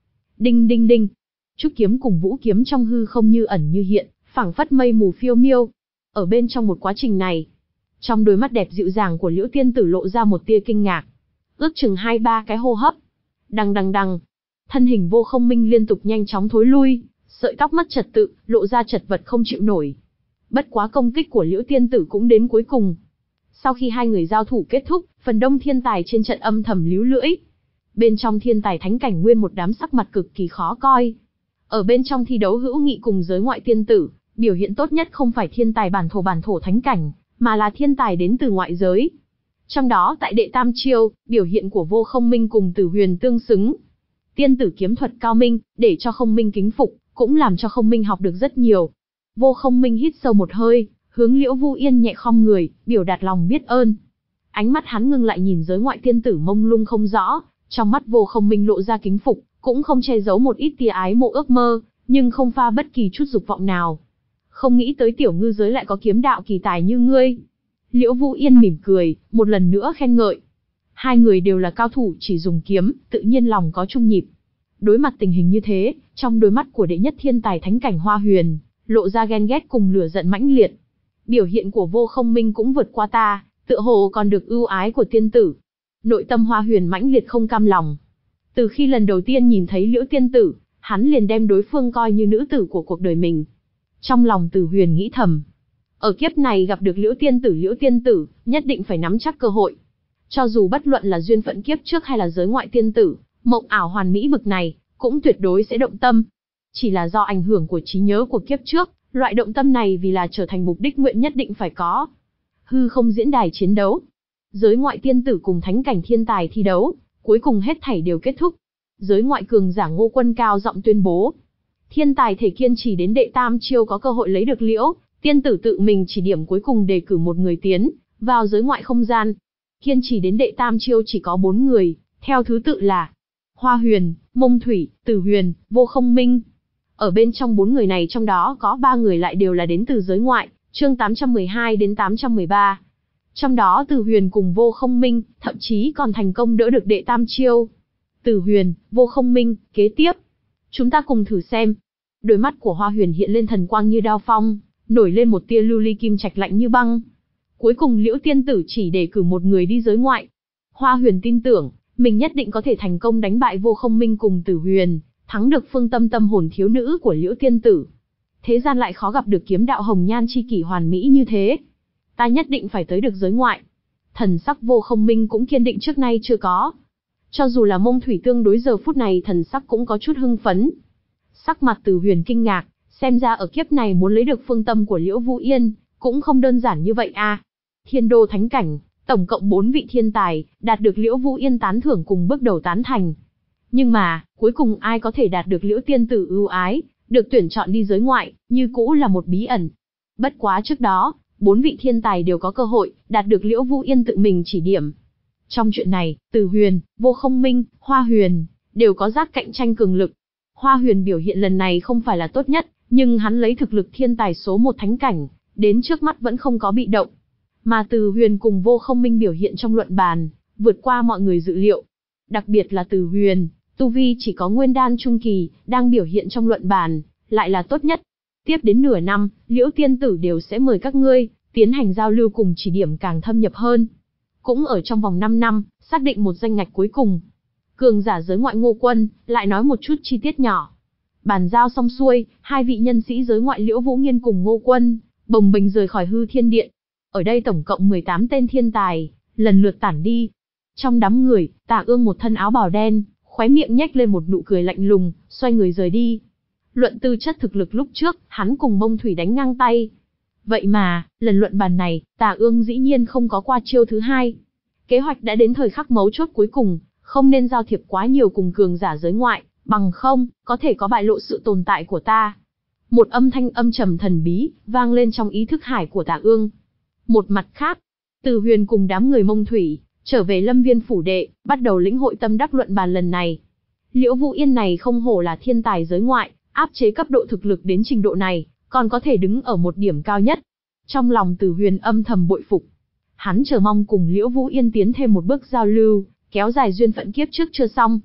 Đinh đinh đinh. Trúc kiếm cùng vũ kiếm trong hư không như ẩn như hiện, phảng phất mây mù phiêu miêu. Ở bên trong một quá trình này, trong đôi mắt đẹp dịu dàng của Liễu Tiên Tử lộ ra một tia kinh ngạc. Ước chừng hai ba cái hô hấp. Đằng đằng đằng. Thân hình Vô Không Minh liên tục nhanh chóng thối lui, sợi tóc mất trật tự, lộ ra chật vật không chịu nổi. Bất quá công kích của Liễu Tiên Tử cũng đến cuối cùng. Sau khi hai người giao thủ kết thúc, phần đông thiên tài trên trận âm thầm líu lưỡi. Bên trong thiên tài thánh cảnh nguyên một đám sắc mặt cực kỳ khó coi. Ở bên trong thi đấu hữu nghị cùng giới ngoại tiên tử, biểu hiện tốt nhất không phải thiên tài bản thổ bản thổ thánh cảnh, mà là thiên tài đến từ ngoại giới. Trong đó tại đệ tam chiêu, biểu hiện của Vô Không Minh cùng Tử Huyền tương xứng. Tiên tử kiếm thuật cao minh, để cho Không Minh kính phục, cũng làm cho Không Minh học được rất nhiều. Vô Không Minh hít sâu một hơi, hướng Liễu Vu Yên nhẹ khom người, biểu đạt lòng biết ơn. Ánh mắt hắn ngưng lại nhìn giới ngoại tiên tử mông lung không rõ, trong mắt Vô Không Minh lộ ra kính phục, cũng không che giấu một ít tia ái mộ ước mơ, nhưng không pha bất kỳ chút dục vọng nào. Không nghĩ tới tiểu ngư giới lại có kiếm đạo kỳ tài như ngươi. Liễu Vu Yên mỉm cười, một lần nữa khen ngợi. Hai người đều là cao thủ chỉ dùng kiếm, tự nhiên lòng có chung nhịp. Đối mặt tình hình như thế, trong đôi mắt của đệ nhất thiên tài thánh cảnh Hoa Huyền, lộ ra ghen ghét cùng lửa giận mãnh liệt. Biểu hiện của Vô Không Minh cũng vượt qua ta, tựa hồ còn được ưu ái của tiên tử. Nội tâm Hoa Huyền mãnh liệt không cam lòng. Từ khi lần đầu tiên nhìn thấy Liễu Tiên Tử, hắn liền đem đối phương coi như nữ tử của cuộc đời mình. Trong lòng Tử Huyền nghĩ thầm, ở kiếp này gặp được Liễu Tiên Tử Liễu Tiên Tử, nhất định phải nắm chắc cơ hội. Cho dù bất luận là duyên phận kiếp trước hay là giới ngoại tiên tử, mộng ảo hoàn mỹ bực này, cũng tuyệt đối sẽ động tâm. Chỉ là do ảnh hưởng của trí nhớ của kiếp trước, loại động tâm này vì là trở thành mục đích nguyện nhất định phải có. Hư không diễn đài chiến đấu. Giới ngoại tiên tử cùng thánh cảnh thiên tài thi đấu, cuối cùng hết thảy đều kết thúc. Giới ngoại cường giả Ngô Quân cao giọng tuyên bố. Thiên tài thể kiên trì đến đệ tam chiêu có cơ hội lấy được Liễu Tiên Tử tự mình chỉ điểm cuối cùng đề cử một người tiến vào giới ngoại không gian. Kiên trì đến đệ tam chiêu chỉ có bốn người, theo thứ tự là Hoa Huyền, Mông Thủy, Tử Huyền, Vô Không Minh. Ở bên trong bốn người này trong đó có ba người lại đều là đến từ giới ngoại, chương tám trăm mười hai đến tám trăm mười ba. Trong đó Tử Huyền cùng Vô Không Minh, thậm chí còn thành công đỡ được đệ tam chiêu. Tử Huyền, Vô Không Minh, kế tiếp. Chúng ta cùng thử xem. Đôi mắt của Hoa Huyền hiện lên thần quang như đao phong, nổi lên một tia lưu ly kim trạch lạnh như băng. Cuối cùng Liễu Tiên Tử chỉ đề cử một người đi giới ngoại. Hoa Huyền tin tưởng, mình nhất định có thể thành công đánh bại Vô Không Minh cùng Tử Huyền, thắng được phương tâm tâm hồn thiếu nữ của Liễu Tiên Tử. Thế gian lại khó gặp được kiếm đạo hồng nhan chi kỷ hoàn mỹ như thế. Ta nhất định phải tới được giới ngoại. Thần sắc Vô Không Minh cũng kiên định trước nay chưa có. Cho dù là Mông Thủy tương đối giờ phút này thần sắc cũng có chút hưng phấn. Sắc mặt Tử Huyền kinh ngạc, xem ra ở kiếp này muốn lấy được phương tâm của Liễu Vu Yên, cũng không đơn giản như vậy a. À. Thiên đô thánh cảnh, tổng cộng bốn vị thiên tài, đạt được Liễu Vu Yên tán thưởng cùng bước đầu tán thành. Nhưng mà, cuối cùng ai có thể đạt được Liễu Tiên Tử ưu ái, được tuyển chọn đi giới ngoại, như cũ là một bí ẩn. Bất quá trước đó, bốn vị thiên tài đều có cơ hội, đạt được Liễu Vu Yên tự mình chỉ điểm. Trong chuyện này, Tử Huyền, Vô Không Minh, Hoa Huyền, đều có giác cạnh tranh cường lực. Hoa Huyền biểu hiện lần này không phải là tốt nhất, nhưng hắn lấy thực lực thiên tài số một thánh cảnh, đến trước mắt vẫn không có bị động. Mà Tử Huyền cùng Vô Không Minh biểu hiện trong luận bàn, vượt qua mọi người dự liệu. Đặc biệt là Tử Huyền, tu vi chỉ có nguyên đan trung kỳ, đang biểu hiện trong luận bàn, lại là tốt nhất. Tiếp đến nửa năm, Liễu Tiên Tử đều sẽ mời các ngươi, tiến hành giao lưu cùng chỉ điểm càng thâm nhập hơn. Cũng ở trong vòng năm năm, xác định một danh ngạch cuối cùng. Cường giả giới ngoại Ngô Quân, lại nói một chút chi tiết nhỏ. Bàn giao xong xuôi, hai vị nhân sĩ giới ngoại Liễu Vũ Nghiên cùng Ngô Quân, bồng bềnh rời khỏi hư thiên điện. Ở đây tổng cộng mười tám tên thiên tài, lần lượt tản đi. Trong đám người, Tả Ương một thân áo bào đen, khóe miệng nhếch lên một nụ cười lạnh lùng, xoay người rời đi. Luận tư chất thực lực lúc trước, hắn cùng Mông Thủy đánh ngang tay. Vậy mà, lần luận bàn này, Tả Ương dĩ nhiên không có qua chiêu thứ hai. Kế hoạch đã đến thời khắc mấu chốt cuối cùng, không nên giao thiệp quá nhiều cùng cường giả giới ngoại, bằng không, có thể có bại lộ sự tồn tại của ta. Một âm thanh âm trầm thần bí, vang lên trong ý thức hải của Tả Ương. Một mặt khác, Tử Huyền cùng đám người Mông Thủy, trở về Lâm Viên phủ đệ, bắt đầu lĩnh hội tâm đắc luận bàn lần này. Liễu Vu Yên này không hổ là thiên tài giới ngoại, áp chế cấp độ thực lực đến trình độ này, còn có thể đứng ở một điểm cao nhất. Trong lòng Tử Huyền âm thầm bội phục. Hắn chờ mong cùng Liễu Vu Yên tiến thêm một bước giao lưu, kéo dài duyên phận kiếp trước chưa xong.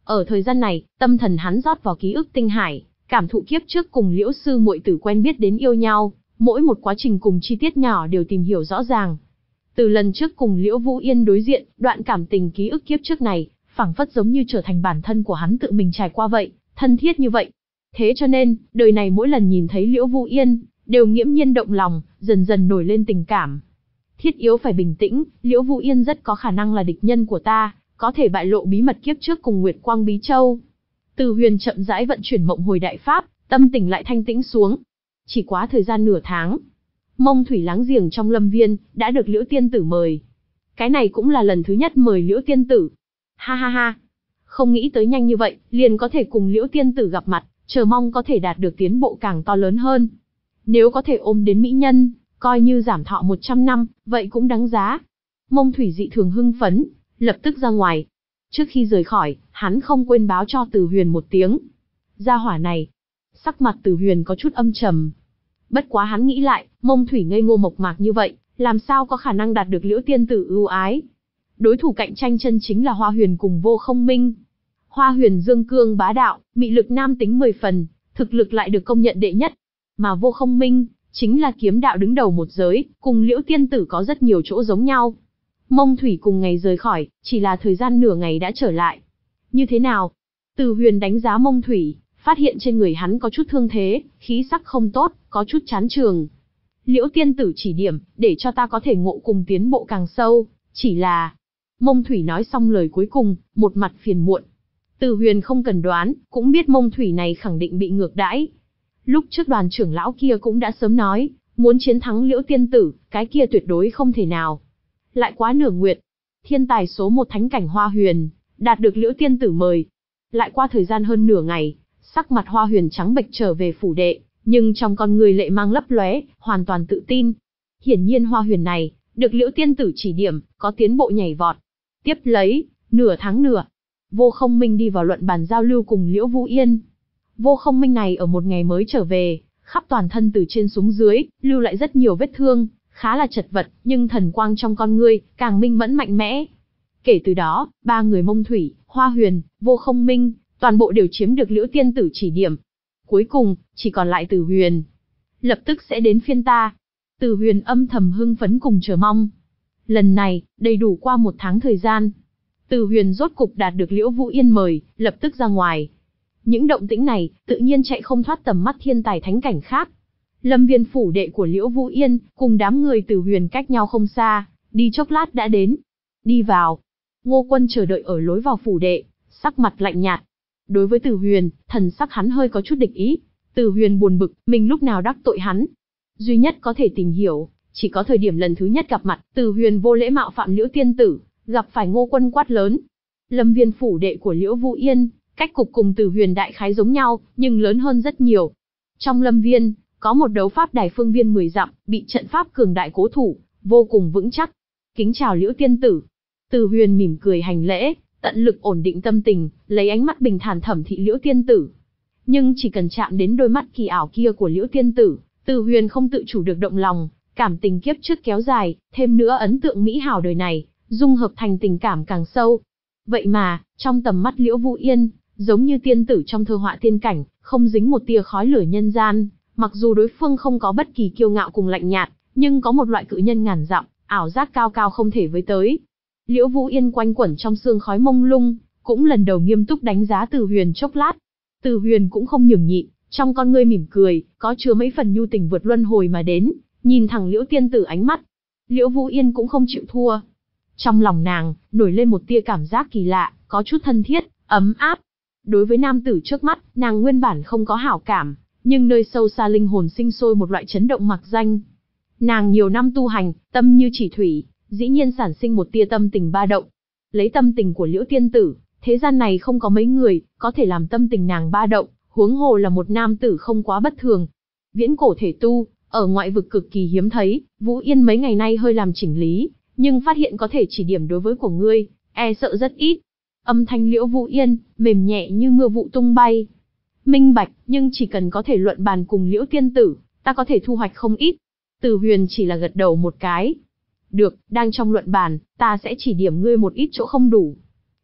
Ở thời gian này, tâm thần hắn rót vào ký ức tinh hải, cảm thụ kiếp trước cùng Liễu sư muội tử quen biết đến yêu nhau, mỗi một quá trình cùng chi tiết nhỏ đều tìm hiểu rõ ràng. Từ lần trước cùng Liễu Vũ Yên đối diện, đoạn cảm tình ký ức kiếp trước này, phảng phất giống như trở thành bản thân của hắn tự mình trải qua vậy, thân thiết như vậy. Thế cho nên, đời này mỗi lần nhìn thấy Liễu Vũ Yên, đều nghiễm nhiên động lòng, dần dần nổi lên tình cảm. Thiết yếu phải bình tĩnh, Liễu Vũ Yên rất có khả năng là địch nhân của ta, có thể bại lộ bí mật kiếp trước cùng Nguyệt Quang Bí Châu. Từ Huyền chậm rãi vận chuyển mộng hồi đại pháp, tâm tình lại thanh tĩnh xuống. Chỉ quá thời gian nửa tháng, Mông Thủy láng giềng trong lâm viên, đã được Liễu Tiên Tử mời. Cái này cũng là lần thứ nhất mời Liễu Tiên Tử. Ha ha ha, không nghĩ tới nhanh như vậy, liền có thể cùng Liễu Tiên Tử gặp mặt, chờ mong có thể đạt được tiến bộ càng to lớn hơn. Nếu có thể ôm đến mỹ nhân, coi như giảm thọ một trăm năm, vậy cũng đáng giá. Mông Thủy dị thường hưng phấn, lập tức ra ngoài. Trước khi rời khỏi, hắn không quên báo cho Từ Huyền một tiếng. Gia hỏa này, sắc mặt Từ Huyền có chút âm trầm. Bất quá hắn nghĩ lại, Mông Thủy ngây ngô mộc mạc như vậy, làm sao có khả năng đạt được Liễu Tiên Tử ưu ái. Đối thủ cạnh tranh chân chính là Hoa Huyền cùng Vô Không Minh. Hoa Huyền dương cương bá đạo, mị lực nam tính mười phần, thực lực lại được công nhận đệ nhất. Mà Vô Không Minh, chính là kiếm đạo đứng đầu một giới, cùng Liễu Tiên Tử có rất nhiều chỗ giống nhau. Mông Thủy cùng ngày rời khỏi, chỉ là thời gian nửa ngày đã trở lại. Như thế nào? Từ Huyền đánh giá Mông Thủy, phát hiện trên người hắn có chút thương thế, khí sắc không tốt, có chút chán trường. Liễu Tiên Tử chỉ điểm, để cho ta có thể ngộ cùng tiến bộ càng sâu, chỉ là... Mông Thủy nói xong lời cuối cùng, một mặt phiền muộn. Từ Huyền không cần đoán, cũng biết Mông Thủy này khẳng định bị ngược đãi. Lúc trước đoàn trưởng lão kia cũng đã sớm nói, muốn chiến thắng Liễu Tiên Tử, cái kia tuyệt đối không thể nào. Lại quá nửa nguyệt, thiên tài số một thánh cảnh Hoa Huyền, đạt được Liễu Tiên Tử mời. Lại qua thời gian hơn nửa ngày, sắc mặt Hoa Huyền trắng bệch trở về phủ đệ, nhưng trong con người lệ mang lấp lóe, hoàn toàn tự tin. Hiển nhiên Hoa Huyền này, được Liễu Tiên Tử chỉ điểm, có tiến bộ nhảy vọt. Tiếp lấy, nửa tháng nữa, Vô Không Minh đi vào luận bàn giao lưu cùng Liễu Vũ Yên. Vô Không Minh này ở một ngày mới trở về, khắp toàn thân từ trên xuống dưới, lưu lại rất nhiều vết thương, khá là chật vật, nhưng thần quang trong con ngươi, càng minh mẫn mạnh mẽ. Kể từ đó, ba người Mông Thủy, Hoa Huyền, Vô Không Minh, toàn bộ đều chiếm được Liễu Tiên Tử chỉ điểm. Cuối cùng, chỉ còn lại Từ Huyền. Lập tức sẽ đến phiên ta. Từ Huyền âm thầm hưng phấn cùng chờ mong. Lần này, đầy đủ qua một tháng thời gian. Từ Huyền rốt cục đạt được Liễu Vũ Yên mời, lập tức ra ngoài. Những động tĩnh này, tự nhiên chạy không thoát tầm mắt thiên tài thánh cảnh khác. Lâm viên phủ đệ của Liễu Vũ Yên, cùng đám người Từ Huyền cách nhau không xa, đi chốc lát đã đến. Đi vào. Ngô Quân chờ đợi ở lối vào phủ đệ, sắc mặt lạnh nhạt. Đối với Từ Huyền, thần sắc hắn hơi có chút địch ý. Từ Huyền buồn bực, mình lúc nào đắc tội hắn. Duy nhất có thể tìm hiểu, chỉ có thời điểm lần thứ nhất gặp mặt, Từ Huyền vô lễ mạo phạm Liễu Tiên Tử, gặp phải Ngô Quân quát lớn. Lâm viên phủ đệ của Liễu Vũ Yên, cách cục cùng Từ Huyền đại khái giống nhau, nhưng lớn hơn rất nhiều. Trong lâm viên, có một đấu pháp đài phương viên mười dặm, bị trận pháp cường đại cố thủ, vô cùng vững chắc. Kính chào Liễu Tiên Tử. Từ Huyền mỉm cười hành lễ, tận lực ổn định tâm tình, lấy ánh mắt bình thản thẩm thị Liễu Tiên Tử. Nhưng chỉ cần chạm đến đôi mắt kỳ ảo kia của Liễu Tiên Tử, Từ Huyền không tự chủ được động lòng, cảm tình kiếp trước kéo dài, thêm nữa ấn tượng mỹ hảo đời này, dung hợp thành tình cảm càng sâu. Vậy mà, trong tầm mắt Liễu Vũ Yên, giống như tiên tử trong thơ họa tiên cảnh, không dính một tia khói lửa nhân gian, mặc dù đối phương không có bất kỳ kiêu ngạo cùng lạnh nhạt, nhưng có một loại cự nhân ngàn dặm, ảo giác cao cao không thể với tới. Liễu Vũ Yên quanh quẩn trong sương khói mông lung, cũng lần đầu nghiêm túc đánh giá Từ Huyền chốc lát. Từ Huyền cũng không nhường nhịn, trong con ngươi mỉm cười, có chứa mấy phần nhu tình vượt luân hồi mà đến, nhìn thẳng Liễu Tiên Tử ánh mắt. Liễu Vũ Yên cũng không chịu thua. Trong lòng nàng, nổi lên một tia cảm giác kỳ lạ, có chút thân thiết, ấm áp. Đối với nam tử trước mắt, nàng nguyên bản không có hảo cảm, nhưng nơi sâu xa linh hồn sinh sôi một loại chấn động mặc danh. Nàng nhiều năm tu hành, tâm như chỉ thủy, dĩ nhiên sản sinh một tia tâm tình ba động. Lấy tâm tình của Liễu Tiên Tử, thế gian này không có mấy người, có thể làm tâm tình nàng ba động, huống hồ là một nam tử không quá bất thường. Viễn cổ thể tu, ở ngoại vực cực kỳ hiếm thấy, Vũ Yên mấy ngày nay hơi làm chỉnh lý, nhưng phát hiện có thể chỉ điểm đối với của ngươi, e sợ rất ít. Âm thanh Liễu Vũ Yên, mềm nhẹ như mưa vụ tung bay. Minh bạch, nhưng chỉ cần có thể luận bàn cùng Liễu Tiên Tử, ta có thể thu hoạch không ít. Từ Huyền chỉ là gật đầu một cái. Được, đang trong luận bàn, ta sẽ chỉ điểm ngươi một ít chỗ không đủ.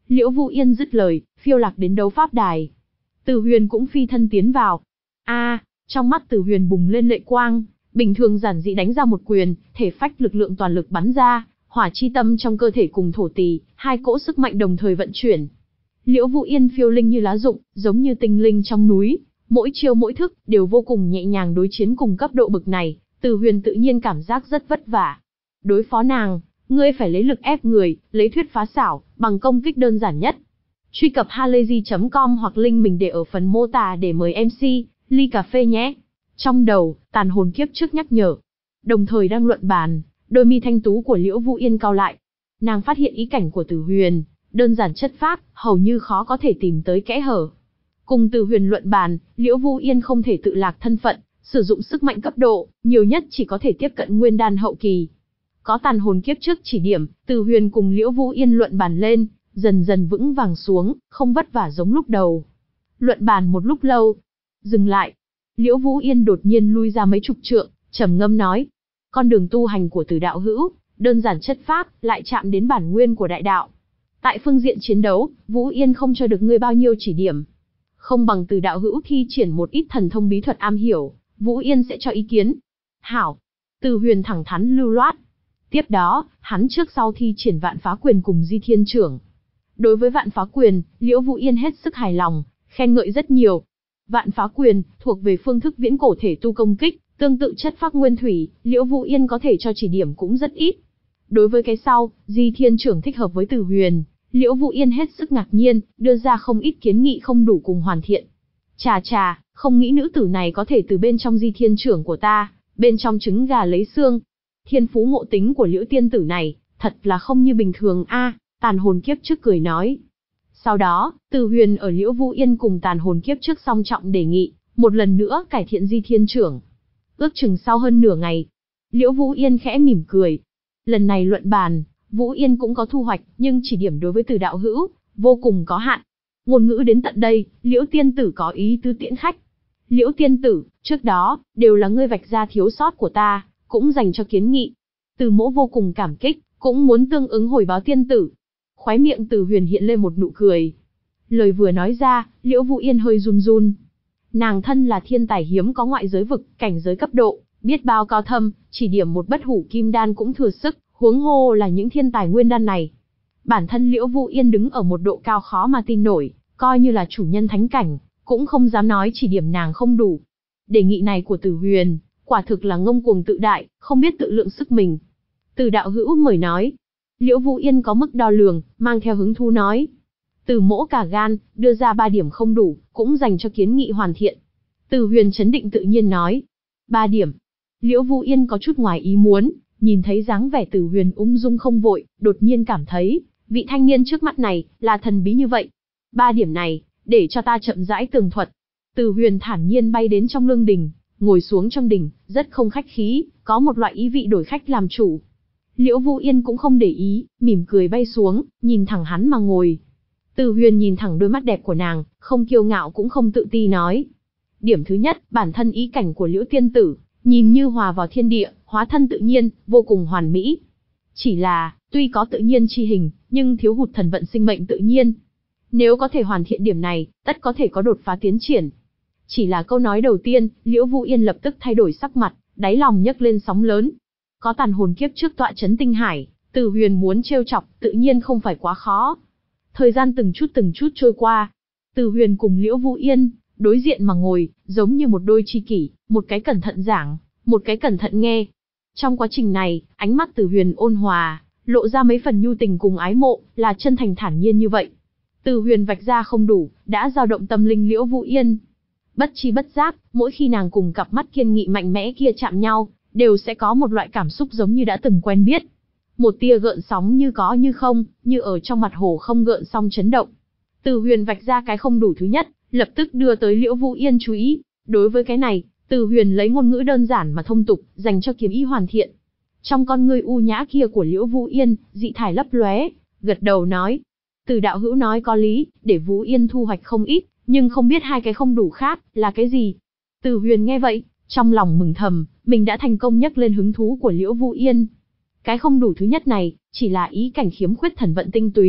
Liễu Vũ Yên dứt lời, phiêu lạc đến đấu pháp đài. Từ Huyền cũng phi thân tiến vào. A, trong mắt Từ Huyền bùng lên lệ quang, bình thường giản dị đánh ra một quyền, thể phách lực lượng toàn lực bắn ra, hỏa chi tâm trong cơ thể cùng thổ tỳ, hai cỗ sức mạnh đồng thời vận chuyển. Liễu Vũ Yên phiêu linh như lá rụng, giống như tinh linh trong núi, mỗi chiêu mỗi thức đều vô cùng nhẹ nhàng. Đối chiến cùng cấp độ bực này, Từ Huyền tự nhiên cảm giác rất vất vả. Đối phó nàng, ngươi phải lấy lực ép người, lấy thuyết phá xảo, bằng công kích đơn giản nhất. Truy cập halayzi chấm com hoặc link mình để ở phần mô tả để mời em xê, ly cà phê nhé. Trong đầu, tàn hồn kiếp trước nhắc nhở. Đồng thời đang luận bàn, đôi mi thanh tú của Liễu Vũ Yên cau lại. Nàng phát hiện ý cảnh của Từ Huyền, đơn giản chất phác, hầu như khó có thể tìm tới kẽ hở. Cùng Từ Huyền luận bàn, Liễu Vũ Yên không thể tự lạc thân phận, sử dụng sức mạnh cấp độ, nhiều nhất chỉ có thể tiếp cận nguyên đan hậu kỳ. Có tàn hồn kiếp trước chỉ điểm, Từ Huyền cùng Liễu Vũ Yên luận bàn lên, dần dần vững vàng xuống, không vất vả giống lúc đầu. Luận bàn một lúc lâu, dừng lại. Liễu Vũ Yên đột nhiên lui ra mấy chục trượng, trầm ngâm nói: con đường tu hành của Từ đạo hữu, đơn giản chất phác, lại chạm đến bản nguyên của đại đạo. Tại phương diện chiến đấu, Vũ Yên không cho được ngươi bao nhiêu chỉ điểm. Không bằng Từ đạo hữu thi triển một ít thần thông bí thuật am hiểu, Vũ Yên sẽ cho ý kiến. Hảo. Từ Huyền thẳng thắn lưu loát. Tiếp đó, hắn trước sau thi triển vạn phá quyền cùng Di Thiên Chưởng. Đối với vạn phá quyền, Liễu Vũ Yên hết sức hài lòng, khen ngợi rất nhiều. Vạn phá quyền, thuộc về phương thức viễn cổ thể tu công kích, tương tự chất phác nguyên thủy, Liễu Vũ Yên có thể cho chỉ điểm cũng rất ít. Đối với cái sau, Di Thiên Chưởng thích hợp với Từ Huyền, Liễu Vũ Yên hết sức ngạc nhiên, đưa ra không ít kiến nghị không đủ cùng hoàn thiện. Chà chà, không nghĩ nữ tử này có thể từ bên trong Di Thiên Chưởng của ta, bên trong trứng gà lấy xương. Thiên phú ngộ tính của Liễu tiên tử này, thật là không như bình thường a. Tàn hồn kiếp trước cười nói. Sau đó, Từ Huyền ở Liễu Vũ Yên cùng tàn hồn kiếp trước song trọng đề nghị, một lần nữa cải thiện Di Thiên Chưởng. Ước chừng sau hơn nửa ngày, Liễu Vũ Yên khẽ mỉm cười. Lần này luận bàn, Vũ Yên cũng có thu hoạch, nhưng chỉ điểm đối với Từ đạo hữu, vô cùng có hạn. Ngôn ngữ đến tận đây, Liễu tiên tử có ý tứ tiễn khách. Liễu tiên tử, trước đó, đều là ngươi vạch ra thiếu sót của ta, cũng dành cho kiến nghị. Từ mỗ vô cùng cảm kích, cũng muốn tương ứng hồi báo tiên tử. Khóe miệng Từ Huyền hiện lên một nụ cười. Lời vừa nói ra, Liễu Vũ Yên hơi run run. Nàng thân là thiên tài hiếm có ngoại giới vực, cảnh giới cấp độ, biết bao cao thâm, chỉ điểm một bất hủ kim đan cũng thừa sức, huống hồ là những thiên tài nguyên đan này. Bản thân Liễu Vũ Yên đứng ở một độ cao khó mà tin nổi, coi như là chủ nhân thánh cảnh, cũng không dám nói chỉ điểm nàng không đủ. Đề nghị này của Từ Huyền, quả thực là ngông cuồng tự đại, không biết tự lượng sức mình. Từ đạo hữu mời nói. Liễu Vũ Yên có mức đo lường, mang theo hứng thú nói. Từ mỗ cả gan, đưa ra ba điểm không đủ, cũng dành cho kiến nghị hoàn thiện. Từ Huyền chấn định tự nhiên nói. Ba điểm. Liễu Vũ Yên có chút ngoài ý muốn, nhìn thấy dáng vẻ Từ Huyền ung dung không vội, đột nhiên cảm thấy, vị thanh niên trước mắt này, là thần bí như vậy. Ba điểm này, để cho ta chậm rãi tường thuật. Từ Huyền thản nhiên bay đến trong lương đình, ngồi xuống trong đình, rất không khách khí, có một loại ý vị đổi khách làm chủ. Liễu Vũ Yên cũng không để ý, mỉm cười bay xuống, nhìn thẳng hắn mà ngồi. Từ Huyền nhìn thẳng đôi mắt đẹp của nàng, không kiêu ngạo cũng không tự ti nói. Điểm thứ nhất, bản thân ý cảnh của Liễu tiên tử, nhìn như hòa vào thiên địa, hóa thân tự nhiên, vô cùng hoàn mỹ. Chỉ là, tuy có tự nhiên chi hình, nhưng thiếu hụt thần vận sinh mệnh tự nhiên. Nếu có thể hoàn thiện điểm này, tất có thể có đột phá tiến triển. Chỉ là câu nói đầu tiên, Liễu Vũ Yên lập tức thay đổi sắc mặt, đáy lòng nhấc lên sóng lớn. Có tàn hồn kiếp trước tọa chấn tinh hải, Từ Huyền muốn trêu chọc, tự nhiên không phải quá khó. Thời gian từng chút từng chút trôi qua. Từ Huyền cùng Liễu Vũ Yên, đối diện mà ngồi, giống như một đôi tri kỷ, một cái cẩn thận giảng, một cái cẩn thận nghe. Trong quá trình này, ánh mắt Từ Huyền ôn hòa, lộ ra mấy phần nhu tình cùng ái mộ, là chân thành thản nhiên như vậy. Từ Huyền vạch ra không đủ, đã dao động tâm linh Liễu Vũ Yên. Bất chi bất giác, mỗi khi nàng cùng cặp mắt kiên nghị mạnh mẽ kia chạm nhau, đều sẽ có một loại cảm xúc giống như đã từng quen biết. Một tia gợn sóng như có như không, như ở trong mặt hồ không gợn sóng chấn động. Từ Huyền vạch ra cái không đủ thứ nhất, lập tức đưa tới Liễu Vũ Yên chú ý. Đối với cái này, Từ Huyền lấy ngôn ngữ đơn giản mà thông tục, dành cho kiếm ý hoàn thiện. Trong con ngươi u nhã kia của Liễu Vũ Yên, dị thải lấp lóe, gật đầu nói. Từ đạo hữu nói có lý, để Vũ Yên thu hoạch không ít, nhưng không biết hai cái không đủ khác, là cái gì. Từ Huyền nghe vậy, trong lòng mừng thầm, mình đã thành công nhắc lên hứng thú của Liễu Vũ Yên. Cái không đủ thứ nhất này, chỉ là ý cảnh khiếm khuyết thần vận tinh túy,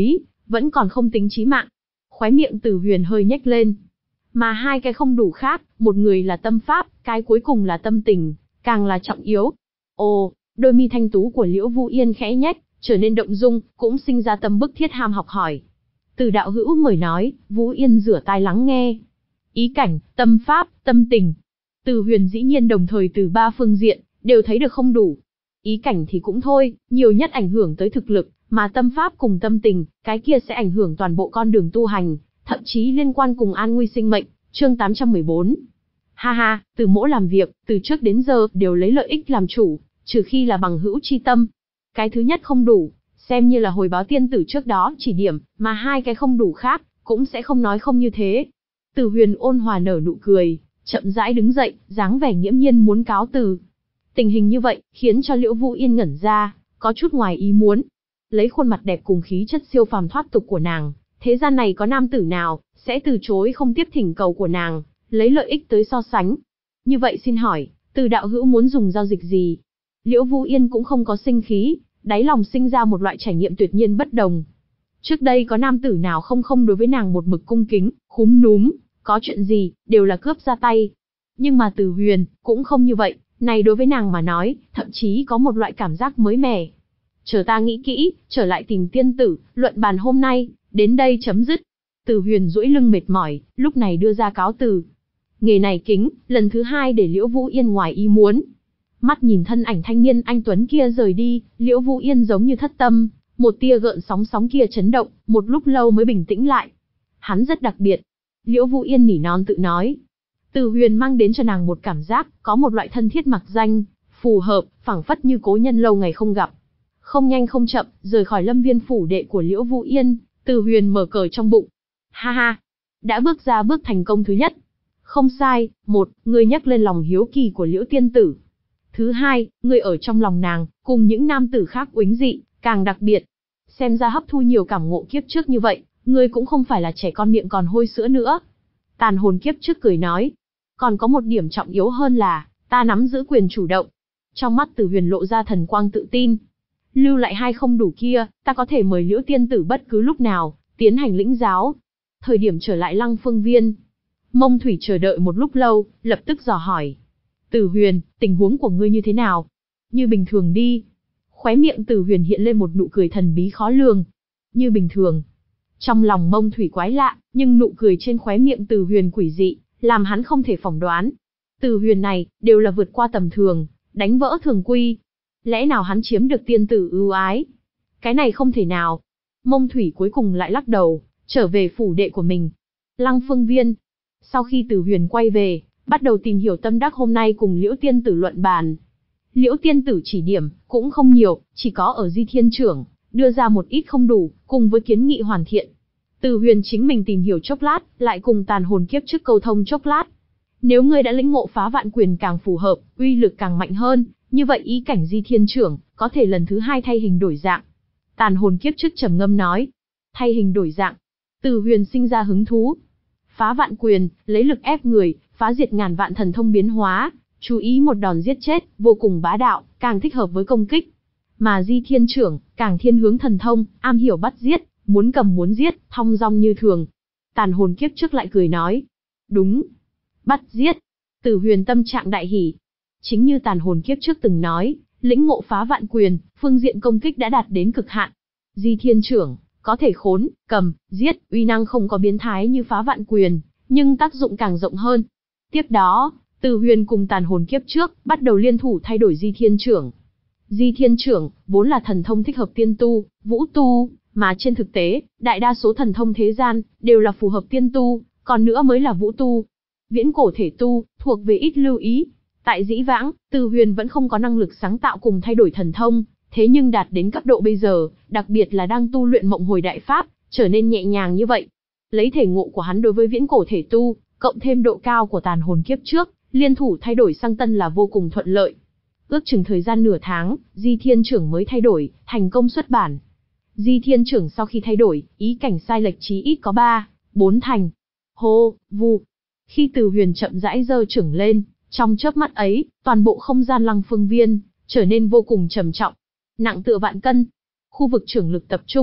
vẫn còn không tính chí mạng. Khóe miệng Từ Huyền hơi nhếch lên. Mà hai cái không đủ khác, một người là tâm pháp, cái cuối cùng là tâm tình, càng là trọng yếu. Ồ, đôi mi thanh tú của Liễu Vũ Yên khẽ nhếch, trở nên động dung, cũng sinh ra tâm bức thiết ham học hỏi. Từ đạo hữu mời nói, Vũ Yên rửa tai lắng nghe. Ý cảnh, tâm pháp, tâm tình. Từ Huyền dĩ nhiên đồng thời từ ba phương diện, đều thấy được không đủ. Ý cảnh thì cũng thôi, nhiều nhất ảnh hưởng tới thực lực, mà tâm pháp cùng tâm tình, cái kia sẽ ảnh hưởng toàn bộ con đường tu hành, thậm chí liên quan cùng an nguy sinh mệnh. Chương tám trăm mười bốn. Ha ha, Từ Mỗ làm việc, từ trước đến giờ, đều lấy lợi ích làm chủ, trừ khi là bằng hữu chi tâm. Cái thứ nhất không đủ, xem như là hồi báo tiên tử trước đó chỉ điểm, mà hai cái không đủ khác, cũng sẽ không nói không như thế. Từ Huyền ôn hòa nở nụ cười, chậm rãi đứng dậy, dáng vẻ nghiễm nhiên muốn cáo từ. Tình hình như vậy, khiến cho Liễu Vũ Yên ngẩn ra, có chút ngoài ý muốn. Lấy khuôn mặt đẹp cùng khí chất siêu phàm thoát tục của nàng, thế gian này có nam tử nào sẽ từ chối không tiếp thỉnh cầu của nàng, lấy lợi ích tới so sánh. Như vậy xin hỏi, Từ đạo hữu muốn dùng giao dịch gì? Liễu Vũ Yên cũng không có sinh khí, đáy lòng sinh ra một loại trải nghiệm tuyệt nhiên bất đồng. Trước đây có nam tử nào không không đối với nàng một mực cung kính, khúm núm, có chuyện gì, đều là cướp ra tay. Nhưng mà Từ Huyền, cũng không như vậy, này đối với nàng mà nói, thậm chí có một loại cảm giác mới mẻ. Chờ ta nghĩ kỹ, trở lại tìm tiên tử, luận bàn hôm nay, đến đây chấm dứt. Từ Huyền duỗi lưng mệt mỏi, lúc này đưa ra cáo từ. Nghề này kính, lần thứ hai để Liễu Vũ Yên ngoài ý muốn. Mắt nhìn thân ảnh thanh niên anh tuấn kia rời đi, Liễu Vũ Yên giống như thất tâm, một tia gợn sóng sóng kia chấn động, một lúc lâu mới bình tĩnh lại. Hắn rất đặc biệt. Liễu Vũ Yên nỉ non tự nói. Từ Huyền mang đến cho nàng một cảm giác, có một loại thân thiết mặc danh, phù hợp, phảng phất như cố nhân lâu ngày không gặp. Không nhanh không chậm, rời khỏi lâm viên phủ đệ của Liễu Vũ Yên, Từ Huyền mở cờ trong bụng. Ha ha, đã bước ra bước thành công thứ nhất. Không sai, một, người nhắc lên lòng hiếu kỳ của Liễu tiên tử. Thứ hai, người ở trong lòng nàng, cùng những nam tử khác uýnh dị, càng đặc biệt. Xem ra hấp thu nhiều cảm ngộ kiếp trước như vậy, người cũng không phải là trẻ con miệng còn hôi sữa nữa. Tàn hồn kiếp trước cười nói. Còn có một điểm trọng yếu hơn là, ta nắm giữ quyền chủ động. Trong mắt Từ Huyền lộ ra thần quang tự tin. Lưu lại hai không đủ kia, ta có thể mời Liễu tiên tử bất cứ lúc nào, tiến hành lĩnh giáo. Thời điểm trở lại Lăng Phương Viên, Mông Thủy chờ đợi một lúc lâu, lập tức dò hỏi. Từ Huyền, tình huống của ngươi như thế nào? Như bình thường đi. Khóe miệng Từ Huyền hiện lên một nụ cười thần bí khó lường. Như bình thường. Trong lòng Mông Thủy quái lạ, nhưng nụ cười trên khóe miệng Từ Huyền quỷ dị, làm hắn không thể phỏng đoán. Từ Huyền này, đều là vượt qua tầm thường, đánh vỡ thường quy. Lẽ nào hắn chiếm được tiên tử ưu ái? Cái này không thể nào. Mông Thủy cuối cùng lại lắc đầu, trở về phủ đệ của mình. Lăng Phương Viên. Sau khi Từ Huyền quay về, bắt đầu tìm hiểu tâm đắc hôm nay cùng Liễu tiên tử luận bàn. Liễu tiên tử chỉ điểm, cũng không nhiều, chỉ có ở Di Thiên Trưởng, đưa ra một ít không đủ, cùng với kiến nghị hoàn thiện. Từ Huyền chính mình tìm hiểu chốc lát, lại cùng tàn hồn kiếp trước câu thông chốc lát. Nếu ngươi đã lĩnh ngộ phá vạn quyền càng phù hợp, uy lực càng mạnh hơn, như vậy ý cảnh Di Thiên Trưởng, có thể lần thứ hai thay hình đổi dạng. Tàn hồn kiếp trước trầm ngâm nói. Thay hình đổi dạng. Từ Huyền sinh ra hứng thú. Phá vạn quyền, lấy lực ép người, phá diệt ngàn vạn thần thông biến hóa, chú ý một đòn giết chết, vô cùng bá đạo, càng thích hợp với công kích. Mà Di Thiên Trưởng, càng thiên hướng thần thông, am hiểu bắt giết, muốn cầm muốn giết, thong dong như thường. Tàn hồn kiếp trước lại cười nói. Đúng. Bắt giết. Từ Huyền tâm trạng đại hỉ. Chính như tàn hồn kiếp trước từng nói, lĩnh ngộ phá vạn quyền, phương diện công kích đã đạt đến cực hạn. Di Thiên Trưởng, có thể khốn, cầm, giết, uy năng không có biến thái như phá vạn quyền, nhưng tác dụng càng rộng hơn. Tiếp đó, Từ Huyền cùng tàn hồn kiếp trước, bắt đầu liên thủ thay đổi Di Thiên Trưởng. Di Thiên Trưởng, vốn là thần thông thích hợp tiên tu, vũ tu, mà trên thực tế, đại đa số thần thông thế gian, đều là phù hợp tiên tu, còn nữa mới là vũ tu. Viễn cổ thể tu, thuộc về ít lưu ý. Tại dĩ vãng, Từ Huyền vẫn không có năng lực sáng tạo cùng thay đổi thần thông, thế nhưng đạt đến cấp độ bây giờ, đặc biệt là đang tu luyện mộng hồi đại pháp, trở nên nhẹ nhàng như vậy. Lấy thể ngộ của hắn đối với viễn cổ thể tu, cộng thêm độ cao của tàn hồn kiếp trước, liên thủ thay đổi sang tân là vô cùng thuận lợi. Ước chừng thời gian nửa tháng, Di Thiên Trưởng mới thay đổi, thành công xuất bản. Di Thiên Trưởng sau khi thay đổi, ý cảnh sai lệch chí ít có ba, bốn thành. Hô, vu. Khi Từ Huyền chậm rãi giơ trưởng lên, trong chớp mắt ấy, toàn bộ không gian Lăng Phương Viên trở nên vô cùng trầm trọng, nặng tựa vạn cân. Khu vực trưởng lực tập trung,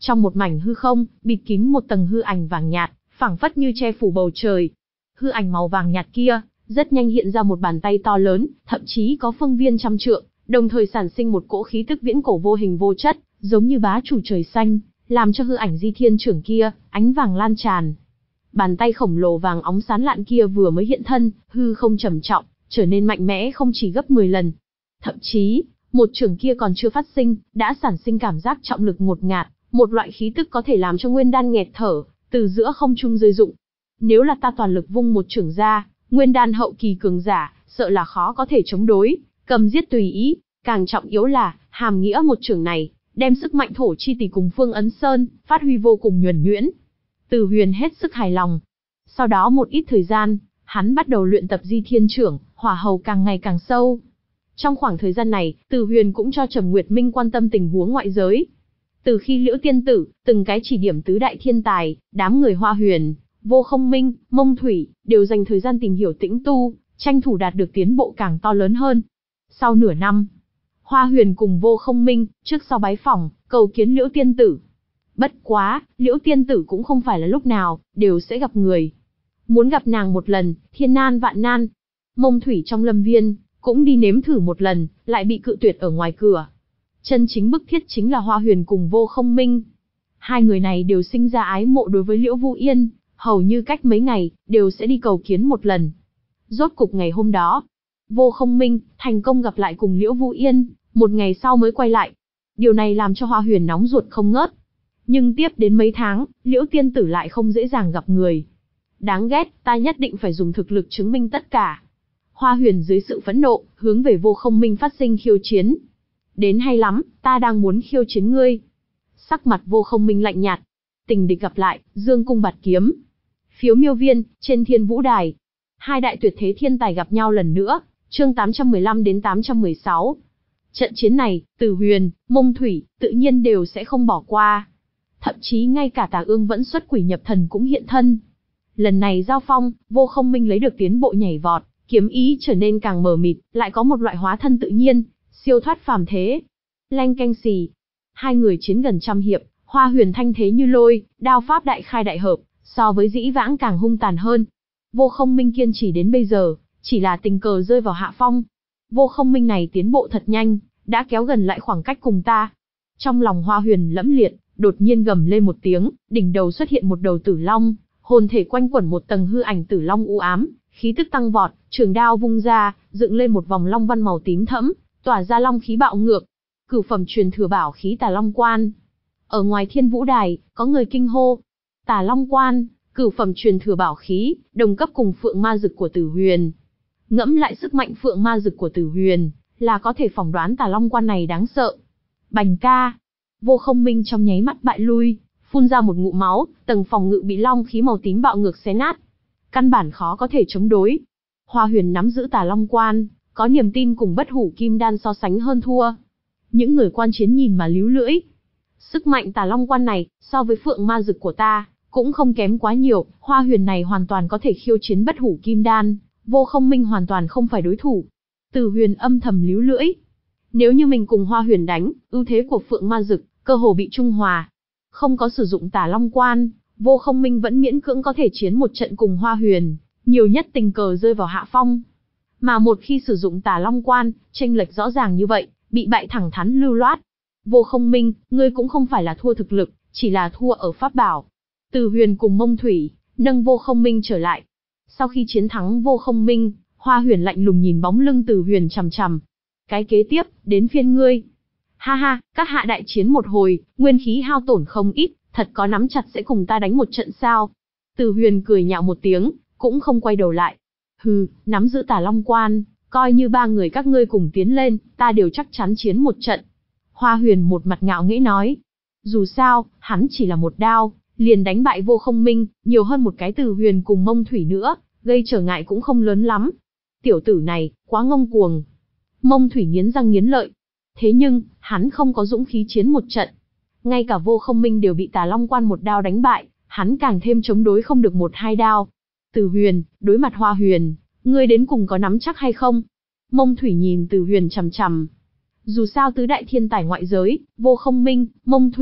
Trong một mảnh hư không, bịt kín một tầng hư ảnh vàng nhạt, phảng phất như che phủ bầu trời. Hư ảnh màu vàng nhạt kia, rất nhanh hiện ra một bàn tay to lớn, thậm chí có phương viên trăm trượng, đồng thời sản sinh một cỗ khí tức viễn cổ vô hình vô chất, giống như bá chủ trời xanh, làm cho hư ảnh Di Thiên Trưởng kia, ánh vàng lan tràn. Bàn tay khổng lồ vàng óng sáng lạn kia vừa mới hiện thân, hư không trầm trọng, trở nên mạnh mẽ không chỉ gấp mười lần. Thậm chí, một trưởng kia còn chưa phát sinh, đã sản sinh cảm giác trọng lực ngột ngạt, một loại khí tức có thể làm cho nguyên đan nghẹt thở, từ giữa không trung rơi rụng. Nếu là ta toàn lực vung một trưởng ra, nguyên đan hậu kỳ cường giả, sợ là khó có thể chống đối, cầm giết tùy ý. Càng trọng yếu là, hàm nghĩa một trưởng này, đem sức mạnh thổ chi tỷ cùng Phương Ấn Sơn, phát huy vô cùng nhuần nhuyễn. Từ Huyền hết sức hài lòng. Sau đó một ít thời gian, hắn bắt đầu luyện tập Di Thiên Trưởng, hỏa hầu càng ngày càng sâu. Trong khoảng thời gian này, Từ Huyền cũng cho Trầm Nguyệt Minh quan tâm tình huống ngoại giới. Từ khi Liễu Tiên Tử, từng cái chỉ điểm tứ đại thiên tài, đám người Hoa Huyền, Vô Không Minh, Mông Thủy, đều dành thời gian tìm hiểu tĩnh tu, tranh thủ đạt được tiến bộ càng to lớn hơn. Sau nửa năm, Hoa Huyền cùng Vô Không Minh, trước sau bái phỏng, cầu kiến Liễu Tiên Tử. Bất quá, Liễu Tiên Tử cũng không phải là lúc nào, đều sẽ gặp người. Muốn gặp nàng một lần, thiên nan vạn nan. Mông Thủy trong lâm viên, cũng đi nếm thử một lần, lại bị cự tuyệt ở ngoài cửa. Chân chính bức thiết chính là Hoa Huyền cùng Vô Không Minh. Hai người này đều sinh ra ái mộ đối với Liễu Vu Yên, hầu như cách mấy ngày, đều sẽ đi cầu kiến một lần. Rốt cục ngày hôm đó, Vô Không Minh, thành công gặp lại cùng Liễu Vu Yên, một ngày sau mới quay lại. Điều này làm cho Hoa Huyền nóng ruột không ngớt. Nhưng tiếp đến mấy tháng, Liễu Tiên Tử lại không dễ dàng gặp người. Đáng ghét, ta nhất định phải dùng thực lực chứng minh tất cả. Hoa Huyền dưới sự phẫn nộ, hướng về Vô Không Minh phát sinh khiêu chiến. Đến hay lắm, ta đang muốn khiêu chiến ngươi. Sắc mặt Vô Không Minh lạnh nhạt. Tình địch gặp lại, dương cung bạt kiếm. Phiếu miêu viên, trên thiên vũ đài. Hai đại tuyệt thế thiên tài gặp nhau lần nữa, chương tám trăm mười lăm đến tám trăm mười sáu. Trận chiến này, Từ Huyền, Mông Thủy, tự nhiên đều sẽ không bỏ qua. Thậm chí ngay cả Tà Ương vẫn xuất quỷ nhập thần cũng hiện thân. Lần này giao phong, Vô Không Minh lấy được tiến bộ nhảy vọt, kiếm ý trở nên càng mờ mịt, lại có một loại hóa thân tự nhiên, siêu thoát phàm thế. Leng canh xì. Hai người chiến gần trăm hiệp, Hoa Huyền thanh thế như lôi, đao pháp đại khai đại hợp, so với dĩ vãng càng hung tàn hơn. Vô Không Minh kiên trì đến bây giờ, chỉ là tình cờ rơi vào hạ phong. Vô Không Minh này tiến bộ thật nhanh, đã kéo gần lại khoảng cách cùng ta. Trong lòng Hoa Huyền lẫm liệt, đột nhiên gầm lên một tiếng, đỉnh đầu xuất hiện một đầu tử long, hồn thể quanh quẩn một tầng hư ảnh tử long u ám, khí tức tăng vọt, trường đao vung ra, dựng lên một vòng long văn màu tím thẫm, tỏa ra long khí bạo ngược. Cửu phẩm truyền thừa bảo khí Tà Long Quan. Ở ngoài Thiên Vũ Đài, có người kinh hô. Tà Long Quan, cửu phẩm truyền thừa bảo khí, đồng cấp cùng Phượng Ma Dực của Tử Huyền. Ngẫm lại sức mạnh Phượng Ma Dực của Tử Huyền, là có thể phỏng đoán Tà Long Quan này đáng sợ. Bành ca. Vô Không Minh trong nháy mắt bại lui, phun ra một ngụm máu, tầng phòng ngự bị long khí màu tím bạo ngược xé nát. Căn bản khó có thể chống đối. Hoa Huyền nắm giữ Tà Long Quan, có niềm tin cùng Bất Hủ Kim Đan so sánh hơn thua. Những người quan chiến nhìn mà líu lưỡi. Sức mạnh Tà Long Quan này, so với Phượng Ma Dực của ta, cũng không kém quá nhiều. Hoa Huyền này hoàn toàn có thể khiêu chiến Bất Hủ Kim Đan, Vô Không Minh hoàn toàn không phải đối thủ. Từ Huyền âm thầm líu lưỡi. Nếu như mình cùng Hoa Huyền đánh, ưu thế của Phượng Ma Dực cơ hồ bị trung hòa. Không có sử dụng Tà Long Quan, Vô Không Minh vẫn miễn cưỡng có thể chiến một trận cùng Hoa Huyền, nhiều nhất tình cờ rơi vào hạ phong. Mà một khi sử dụng Tà Long Quan, chênh lệch rõ ràng như vậy, bị bại thẳng thắn lưu loát. Vô Không Minh, ngươi cũng không phải là thua thực lực, chỉ là thua ở pháp bảo. Từ Huyền cùng Mông Thủy, nâng Vô Không Minh trở lại. Sau khi chiến thắng Vô Không Minh, Hoa Huyền lạnh lùng nhìn bóng lưng Từ Huyền chằm chằm. Cái kế tiếp, đến phiên ngươi. Ha ha, các hạ đại chiến một hồi, nguyên khí hao tổn không ít, thật có nắm chặt sẽ cùng ta đánh một trận sao? Từ Huyền cười nhạo một tiếng, cũng không quay đầu lại. Hừ, nắm giữ Tà Long Quan, coi như ba người các ngươi cùng tiến lên, ta đều chắc chắn chiến một trận. Hoa Huyền một mặt ngạo nghễ nói. Dù sao, hắn chỉ là một đao, liền đánh bại Vô Không Minh, nhiều hơn một cái Từ Huyền cùng Mông Thủy nữa, gây trở ngại cũng không lớn lắm. Tiểu tử này, quá ngông cuồng. Mông Thủy nghiến răng nghiến lợi. Thế nhưng, hắn không có dũng khí chiến một trận. Ngay cả Vô Không Minh đều bị Tà Long Quan một đao đánh bại, hắn càng thêm chống đối không được một hai đao. Từ Huyền, đối mặt Hoa Huyền, ngươi đến cùng có nắm chắc hay không? Mông Thủy nhìn Từ Huyền chằm chằm. Dù sao tứ đại thiên tài ngoại giới, Vô Không Minh, Mông Thủy,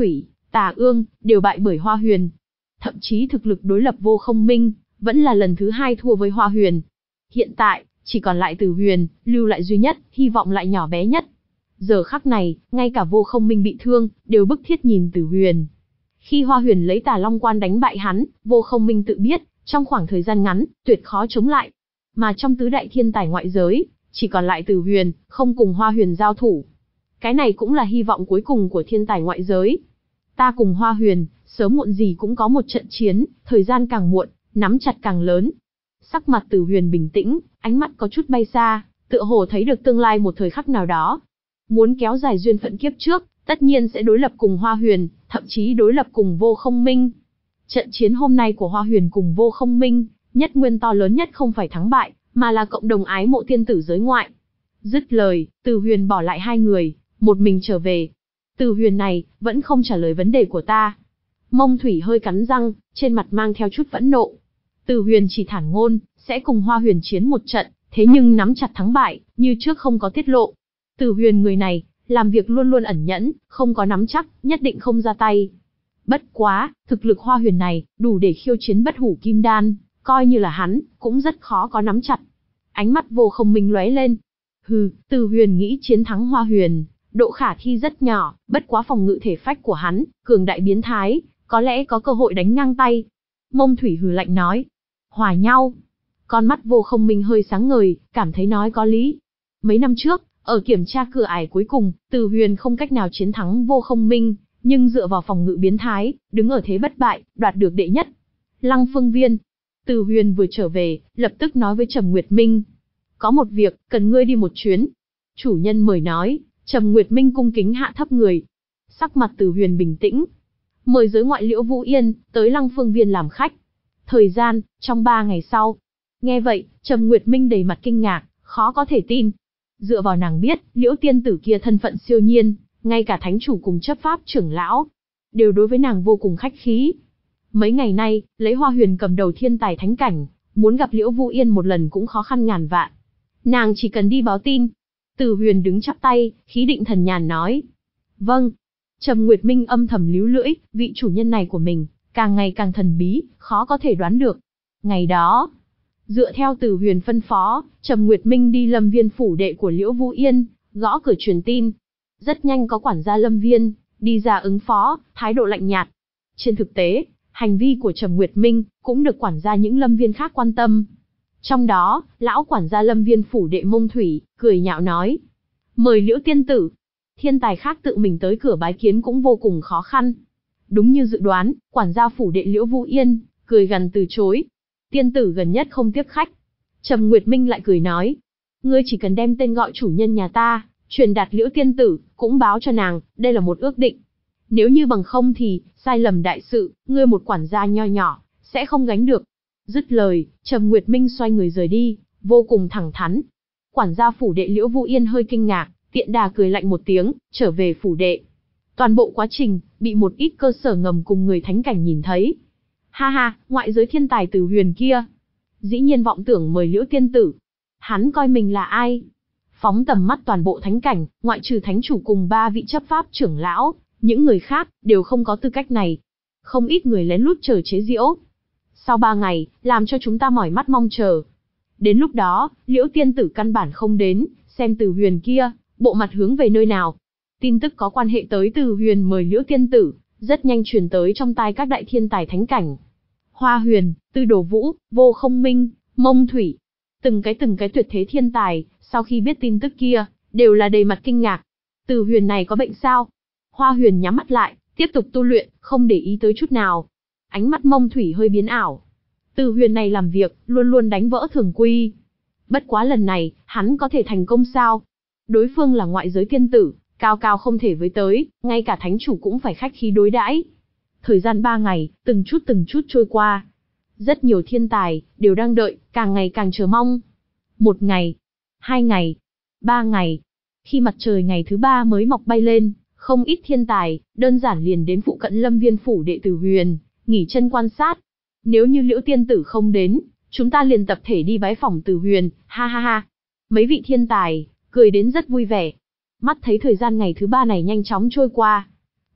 Tà Ương, đều bại bởi Hoa Huyền. Thậm chí thực lực đối lập Vô Không Minh, vẫn là lần thứ hai thua với Hoa Huyền. Hiện tại, chỉ còn lại Từ Huyền, lưu lại duy nhất, hy vọng lại nhỏ bé nhất. Giờ khắc này, ngay cả Vô Không Minh bị thương, đều bức thiết nhìn Từ Huyền. Khi Hoa Huyền lấy Tà Long Quan đánh bại hắn, Vô Không Minh tự biết, trong khoảng thời gian ngắn, tuyệt khó chống lại. Mà trong tứ đại thiên tài ngoại giới, chỉ còn lại Từ Huyền, không cùng Hoa Huyền giao thủ. Cái này cũng là hy vọng cuối cùng của thiên tài ngoại giới. Ta cùng Hoa Huyền, sớm muộn gì cũng có một trận chiến, thời gian càng muộn, nắm chặt càng lớn. Sắc mặt Từ Huyền bình tĩnh, ánh mắt có chút bay xa, tựa hồ thấy được tương lai một thời khắc nào đó. Muốn kéo dài duyên phận kiếp trước, tất nhiên sẽ đối lập cùng Hoa Huyền, thậm chí đối lập cùng Vô Không Minh. Trận chiến hôm nay của Hoa Huyền cùng Vô Không Minh, nhất nguyên to lớn nhất không phải thắng bại, mà là cộng đồng ái mộ tiên tử giới ngoại. Dứt lời, Từ Huyền bỏ lại hai người, một mình trở về. Từ Huyền này, vẫn không trả lời vấn đề của ta. Mông Thủy hơi cắn răng, trên mặt mang theo chút phẫn nộ. Từ Huyền chỉ thản ngôn, sẽ cùng Hoa Huyền chiến một trận, thế nhưng nắm chặt thắng bại, như trước không có tiết lộ. Từ Huyền người này, làm việc luôn luôn ẩn nhẫn, không có nắm chắc, nhất định không ra tay. Bất quá, thực lực Hoa Huyền này, đủ để khiêu chiến bất hủ kim đan, coi như là hắn, cũng rất khó có nắm chặt. Ánh mắt Vô Không Minh lóe lên. Hừ, Từ Huyền nghĩ chiến thắng Hoa Huyền, độ khả thi rất nhỏ, bất quá phòng ngự thể phách của hắn, cường đại biến thái, có lẽ có cơ hội đánh ngang tay. Mông Thủy hừ lạnh nói. Hòa nhau. Con mắt Vô Không Minh hơi sáng ngời, cảm thấy nói có lý. Mấy năm trước, ở kiểm tra cửa ải cuối cùng, Từ Huyền không cách nào chiến thắng Vô Không Minh, nhưng dựa vào phòng ngự biến thái, đứng ở thế bất bại, đoạt được đệ nhất. Lăng Phương Viên. Từ Huyền vừa trở về, lập tức nói với Trầm Nguyệt Minh. Có một việc, cần ngươi đi một chuyến. Chủ nhân mời nói. Trầm Nguyệt Minh cung kính hạ thấp người. Sắc mặt Từ Huyền bình tĩnh. Mời giới ngoại Liễu Vũ Yên, tới Lăng Phương Viên làm khách. Thời gian, trong ba ngày sau. Nghe vậy, Trầm Nguyệt Minh đầy mặt kinh ngạc, khó có thể tin. Dựa vào nàng biết, Liễu tiên tử kia thân phận siêu nhiên, ngay cả thánh chủ cùng chấp pháp trưởng lão, đều đối với nàng vô cùng khách khí. Mấy ngày nay, lấy Hoa Huyền cầm đầu thiên tài thánh cảnh, muốn gặp Liễu Vũ Yên một lần cũng khó khăn ngàn vạn. Nàng chỉ cần đi báo tin. Từ Huyền đứng chắp tay, khí định thần nhàn nói. Vâng. Trầm Nguyệt Minh âm thầm líu lưỡi, vị chủ nhân này của mình, càng ngày càng thần bí, khó có thể đoán được. Ngày đó, dựa theo Từ Huyền phân phó, Trầm Nguyệt Minh đi Lâm Viên phủ đệ của Liễu Vũ Yên, gõ cửa truyền tin. Rất nhanh có quản gia Lâm Viên, đi ra ứng phó, thái độ lạnh nhạt. Trên thực tế, hành vi của Trầm Nguyệt Minh, cũng được quản gia những Lâm Viên khác quan tâm. Trong đó, lão quản gia Lâm Viên phủ đệ Mông Thủy, cười nhạo nói. Mời Liễu tiên tử. Thiên tài khác tự mình tới cửa bái kiến cũng vô cùng khó khăn. Đúng như dự đoán, quản gia phủ đệ Liễu Vũ Yên, cười gằn từ chối. Tiên tử gần nhất không tiếp khách. Trầm Nguyệt Minh lại cười nói. Ngươi chỉ cần đem tên gọi chủ nhân nhà ta, truyền đạt Liễu tiên tử, cũng báo cho nàng, đây là một ước định. Nếu như bằng không thì, sai lầm đại sự, ngươi một quản gia nho nhỏ, sẽ không gánh được. Dứt lời, Trầm Nguyệt Minh xoay người rời đi, vô cùng thẳng thắn. Quản gia phủ đệ Liễu Vũ Yên hơi kinh ngạc, tiện đà cười lạnh một tiếng, trở về phủ đệ. Toàn bộ quá trình, bị một ít cơ sở ngầm cùng người thánh cảnh nhìn thấy. Ha ha, ngoại giới thiên tài Từ Huyền kia. Dĩ nhiên vọng tưởng mời Liễu tiên tử. Hắn coi mình là ai? Phóng tầm mắt toàn bộ thánh cảnh, ngoại trừ thánh chủ cùng ba vị chấp pháp trưởng lão, những người khác, đều không có tư cách này. Không ít người lén lút chờ chế giễu. Sau ba ngày, làm cho chúng ta mỏi mắt mong chờ. Đến lúc đó, Liễu tiên tử căn bản không đến, xem Từ Huyền kia, bộ mặt hướng về nơi nào. Tin tức có quan hệ tới Từ Huyền mời Liễu tiên tử, rất nhanh truyền tới trong tai các đại thiên tài thánh cảnh. Hoa Huyền, Tư Đồ Vũ, Vô Không Minh, Mông Thủy. Từng cái từng cái tuyệt thế thiên tài, sau khi biết tin tức kia, đều là đầy mặt kinh ngạc. Từ Huyền này có bệnh sao? Hoa Huyền nhắm mắt lại, tiếp tục tu luyện, không để ý tới chút nào. Ánh mắt Mông Thủy hơi biến ảo. Từ Huyền này làm việc, luôn luôn đánh vỡ thường quy. Bất quá lần này, hắn có thể thành công sao? Đối phương là ngoại giới tiên tử, cao cao không thể với tới, ngay cả thánh chủ cũng phải khách khí đối đãi. Thời gian ba ngày, từng chút từng chút trôi qua. Rất nhiều thiên tài, đều đang đợi, càng ngày càng chờ mong. Một ngày, hai ngày, ba ngày. Khi mặt trời ngày thứ ba mới mọc bay lên, không ít thiên tài, đơn giản liền đến phụ cận Lâm Viên phủ đệ Từ Huyền, nghỉ chân quan sát. Nếu như Liễu tiên tử không đến, chúng ta liền tập thể đi bái phỏng Từ Huyền, ha ha ha. Mấy vị thiên tài, cười đến rất vui vẻ. Mắt thấy thời gian ngày thứ ba này nhanh chóng trôi qua.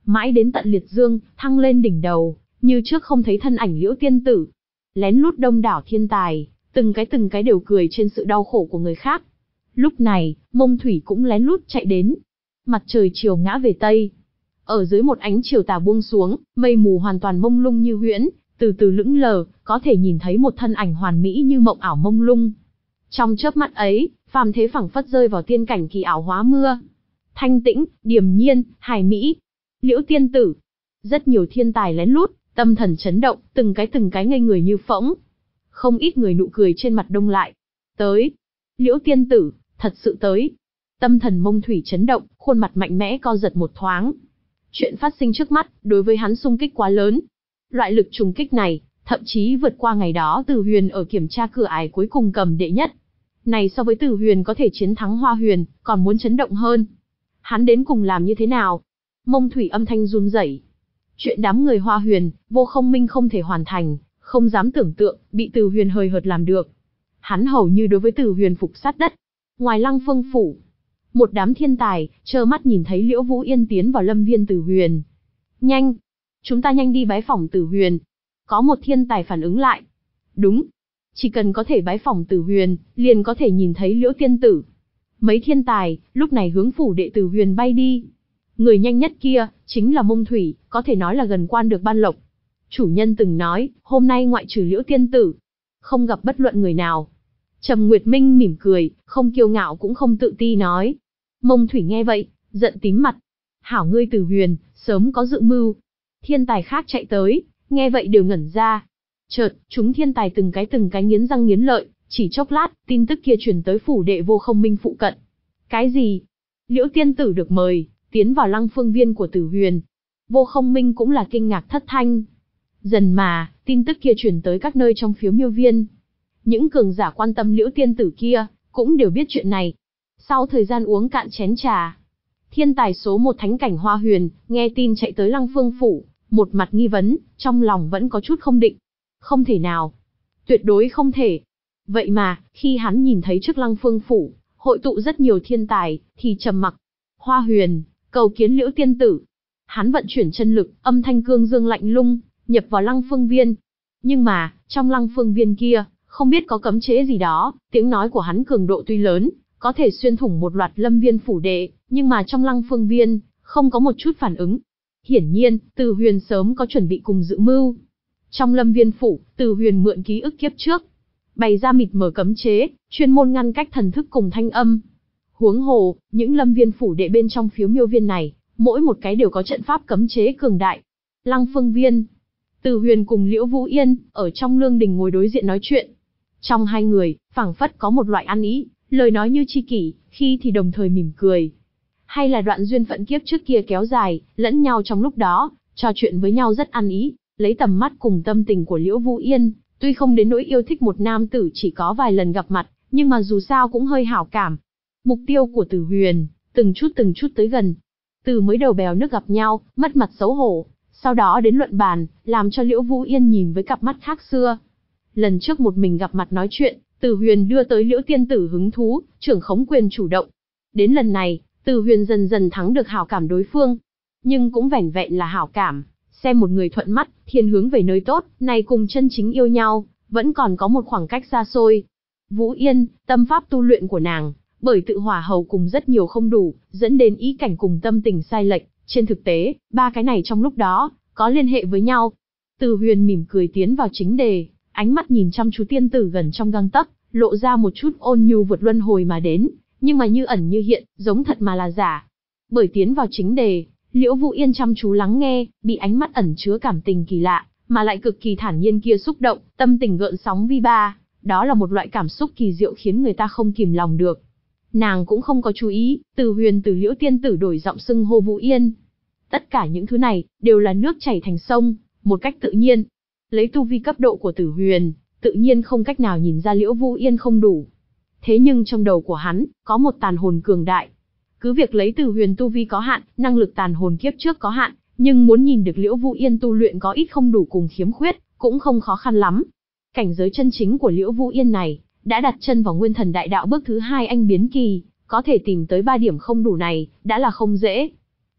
Mãi đến tận liệt dương, thăng lên đỉnh đầu, như trước không thấy thân ảnh Liễu tiên tử. Lén lút đông đảo thiên tài, từng cái từng cái đều cười trên sự đau khổ của người khác. Lúc này, Mông Thủy cũng lén lút chạy đến. Mặt trời chiều ngã về tây. Ở dưới một ánh chiều tà buông xuống, mây mù hoàn toàn mông lung như huyễn, từ từ lững lờ, có thể nhìn thấy một thân ảnh hoàn mỹ như mộng ảo mông lung. Trong chớp mắt ấy, phàm thế phảng phất rơi vào tiên cảnh kỳ ảo hóa mưa. Thanh tĩnh, điềm nhiên, hài mỹ. Liễu tiên tử. Rất nhiều thiên tài lén lút, tâm thần chấn động, từng cái từng cái ngây người như phỗng. Không ít người nụ cười trên mặt đông lại. Tới. Liễu tiên tử, thật sự tới. Tâm thần Mông Thủy chấn động, khuôn mặt mạnh mẽ co giật một thoáng. Chuyện phát sinh trước mắt, đối với hắn xung kích quá lớn. Loại lực trùng kích này, thậm chí vượt qua ngày đó Từ Huyền ở kiểm tra cửa ải cuối cùng cầm đệ nhất. Này so với Từ Huyền có thể chiến thắng Hoa Huyền, còn muốn chấn động hơn. Hắn đến cùng làm như thế nào? Mông Thủy âm thanh run rẩy. Chuyện đám người Hoa Huyền, Vô Không Minh không thể hoàn thành, không dám tưởng tượng, bị Từ Huyền hời hợt làm được. Hắn hầu như đối với Từ Huyền phục sát đất. Ngoài Lăng Phương phủ, một đám thiên tài, trơ mắt nhìn thấy Liễu Vũ Yên tiến vào lâm viên Từ Huyền. Nhanh! Chúng ta nhanh đi bái phỏng Từ Huyền. Có một thiên tài phản ứng lại. Đúng. Chỉ cần có thể bái phỏng Từ Huyền, liền có thể nhìn thấy Liễu tiên tử. Mấy thiên tài, lúc này hướng phủ đệ Từ Huyền bay đi. Người nhanh nhất kia, chính là Mông Thủy, có thể nói là gần quan được ban lộc. Chủ nhân từng nói, hôm nay ngoại trừ Liễu tiên tử, không gặp bất luận người nào. Trầm Nguyệt Minh mỉm cười, không kiêu ngạo cũng không tự ti nói. Mông Thủy nghe vậy, giận tím mặt. Hảo ngươi Từ Huyền, sớm có dự mưu. Thiên tài khác chạy tới, nghe vậy đều ngẩn ra. Chợt, chúng thiên tài từng cái từng cái nghiến răng nghiến lợi, chỉ chốc lát, tin tức kia truyền tới phủ đệ Vô Không Minh phụ cận. Cái gì? Liễu tiên tử được mời, tiến vào Lăng Phương viên của Từ Huyền. Vô Không Minh cũng là kinh ngạc thất thanh. Dần mà, tin tức kia truyền tới các nơi trong phiếu miêu viên. Những cường giả quan tâm Liễu tiên tử kia, cũng đều biết chuyện này. Sau thời gian uống cạn chén trà, thiên tài số một thánh cảnh Hoa Huyền, nghe tin chạy tới Lăng Phương phủ, một mặt nghi vấn, trong lòng vẫn có chút không định. Không thể nào. Tuyệt đối không thể. Vậy mà, khi hắn nhìn thấy trước Lăng Phương phủ, hội tụ rất nhiều thiên tài, thì trầm mặc. Hoa Huyền, cầu kiến Liễu tiên tử. Hắn vận chuyển chân lực, âm thanh cương dương lạnh lung, nhập vào Lăng Phương viên. Nhưng mà, trong Lăng Phương viên kia, không biết có cấm chế gì đó, tiếng nói của hắn cường độ tuy lớn, có thể xuyên thủng một loạt lâm viên phủ đệ, nhưng mà trong Lăng Phương viên, không có một chút phản ứng. Hiển nhiên, Từ Huyền sớm có chuẩn bị cùng dự mưu. Trong lâm viên phủ, Từ Huyền mượn ký ức kiếp trước, bày ra mịt mờ cấm chế, chuyên môn ngăn cách thần thức cùng thanh âm. Huống hồ, những lâm viên phủ đệ bên trong phiếu miêu viên này, mỗi một cái đều có trận pháp cấm chế cường đại. Lăng Phương viên, Từ Huyền cùng Liễu Vũ Yên, ở trong lương đình ngồi đối diện nói chuyện. Trong hai người, phảng phất có một loại ăn ý, lời nói như tri kỷ, khi thì đồng thời mỉm cười. Hay là đoạn duyên phận kiếp trước kia kéo dài, lẫn nhau trong lúc đó, trò chuyện với nhau rất ăn ý, lấy tầm mắt cùng tâm tình của Liễu Vũ Yên, tuy không đến nỗi yêu thích một nam tử chỉ có vài lần gặp mặt, nhưng mà dù sao cũng hơi hảo cảm. Mục tiêu của Từ Huyền, từng chút từng chút tới gần. Từ mới đầu bèo nước gặp nhau, mất mặt xấu hổ, sau đó đến luận bàn, làm cho Liễu Vũ Yên nhìn với cặp mắt khác xưa. Lần trước một mình gặp mặt nói chuyện, Từ Huyền đưa tới Liễu tiên tử hứng thú, trưởng khống quyền chủ động. Đến lần này, Từ Huyền dần dần thắng được hảo cảm đối phương. Nhưng cũng vẻn vẹn là hảo cảm, xem một người thuận mắt, thiên hướng về nơi tốt, này cùng chân chính yêu nhau, vẫn còn có một khoảng cách xa xôi. Vũ Yên, tâm pháp tu luyện của nàng, bởi tự hỏa hầu cùng rất nhiều không đủ, dẫn đến ý cảnh cùng tâm tình sai lệch. Trên thực tế, ba cái này trong lúc đó, có liên hệ với nhau. Từ Huyền mỉm cười tiến vào chính đề, ánh mắt nhìn chăm chú tiên tử gần trong gang tấc, lộ ra một chút ôn nhu vượt luân hồi mà đến, nhưng mà như ẩn như hiện, giống thật mà là giả. Bởi tiến vào chính đề, Liễu Vũ Yên chăm chú lắng nghe, bị ánh mắt ẩn chứa cảm tình kỳ lạ, mà lại cực kỳ thản nhiên kia xúc động, tâm tình gợn sóng vi ba, đó là một loại cảm xúc kỳ diệu khiến người ta không kìm lòng được. Nàng cũng không có chú ý, Từ Huyền từ Liễu tiên tử đổi giọng xưng hô Vũ Yên. Tất cả những thứ này, đều là nước chảy thành sông, một cách tự nhiên. Lấy tu vi cấp độ của Từ Huyền, tự nhiên không cách nào nhìn ra Liễu Vũ Yên không đủ. Thế nhưng trong đầu của hắn, có một tàn hồn cường đại. Cứ việc lấy Từ Huyền tu vi có hạn, năng lực tàn hồn kiếp trước có hạn, nhưng muốn nhìn được Liễu Vũ Yên tu luyện có ít không đủ cùng khiếm khuyết, cũng không khó khăn lắm. Cảnh giới chân chính của Liễu Vũ Yên này, đã đặt chân vào Nguyên Thần Đại Đạo bước thứ hai anh biến kỳ, có thể tìm tới ba điểm không đủ này, đã là không dễ.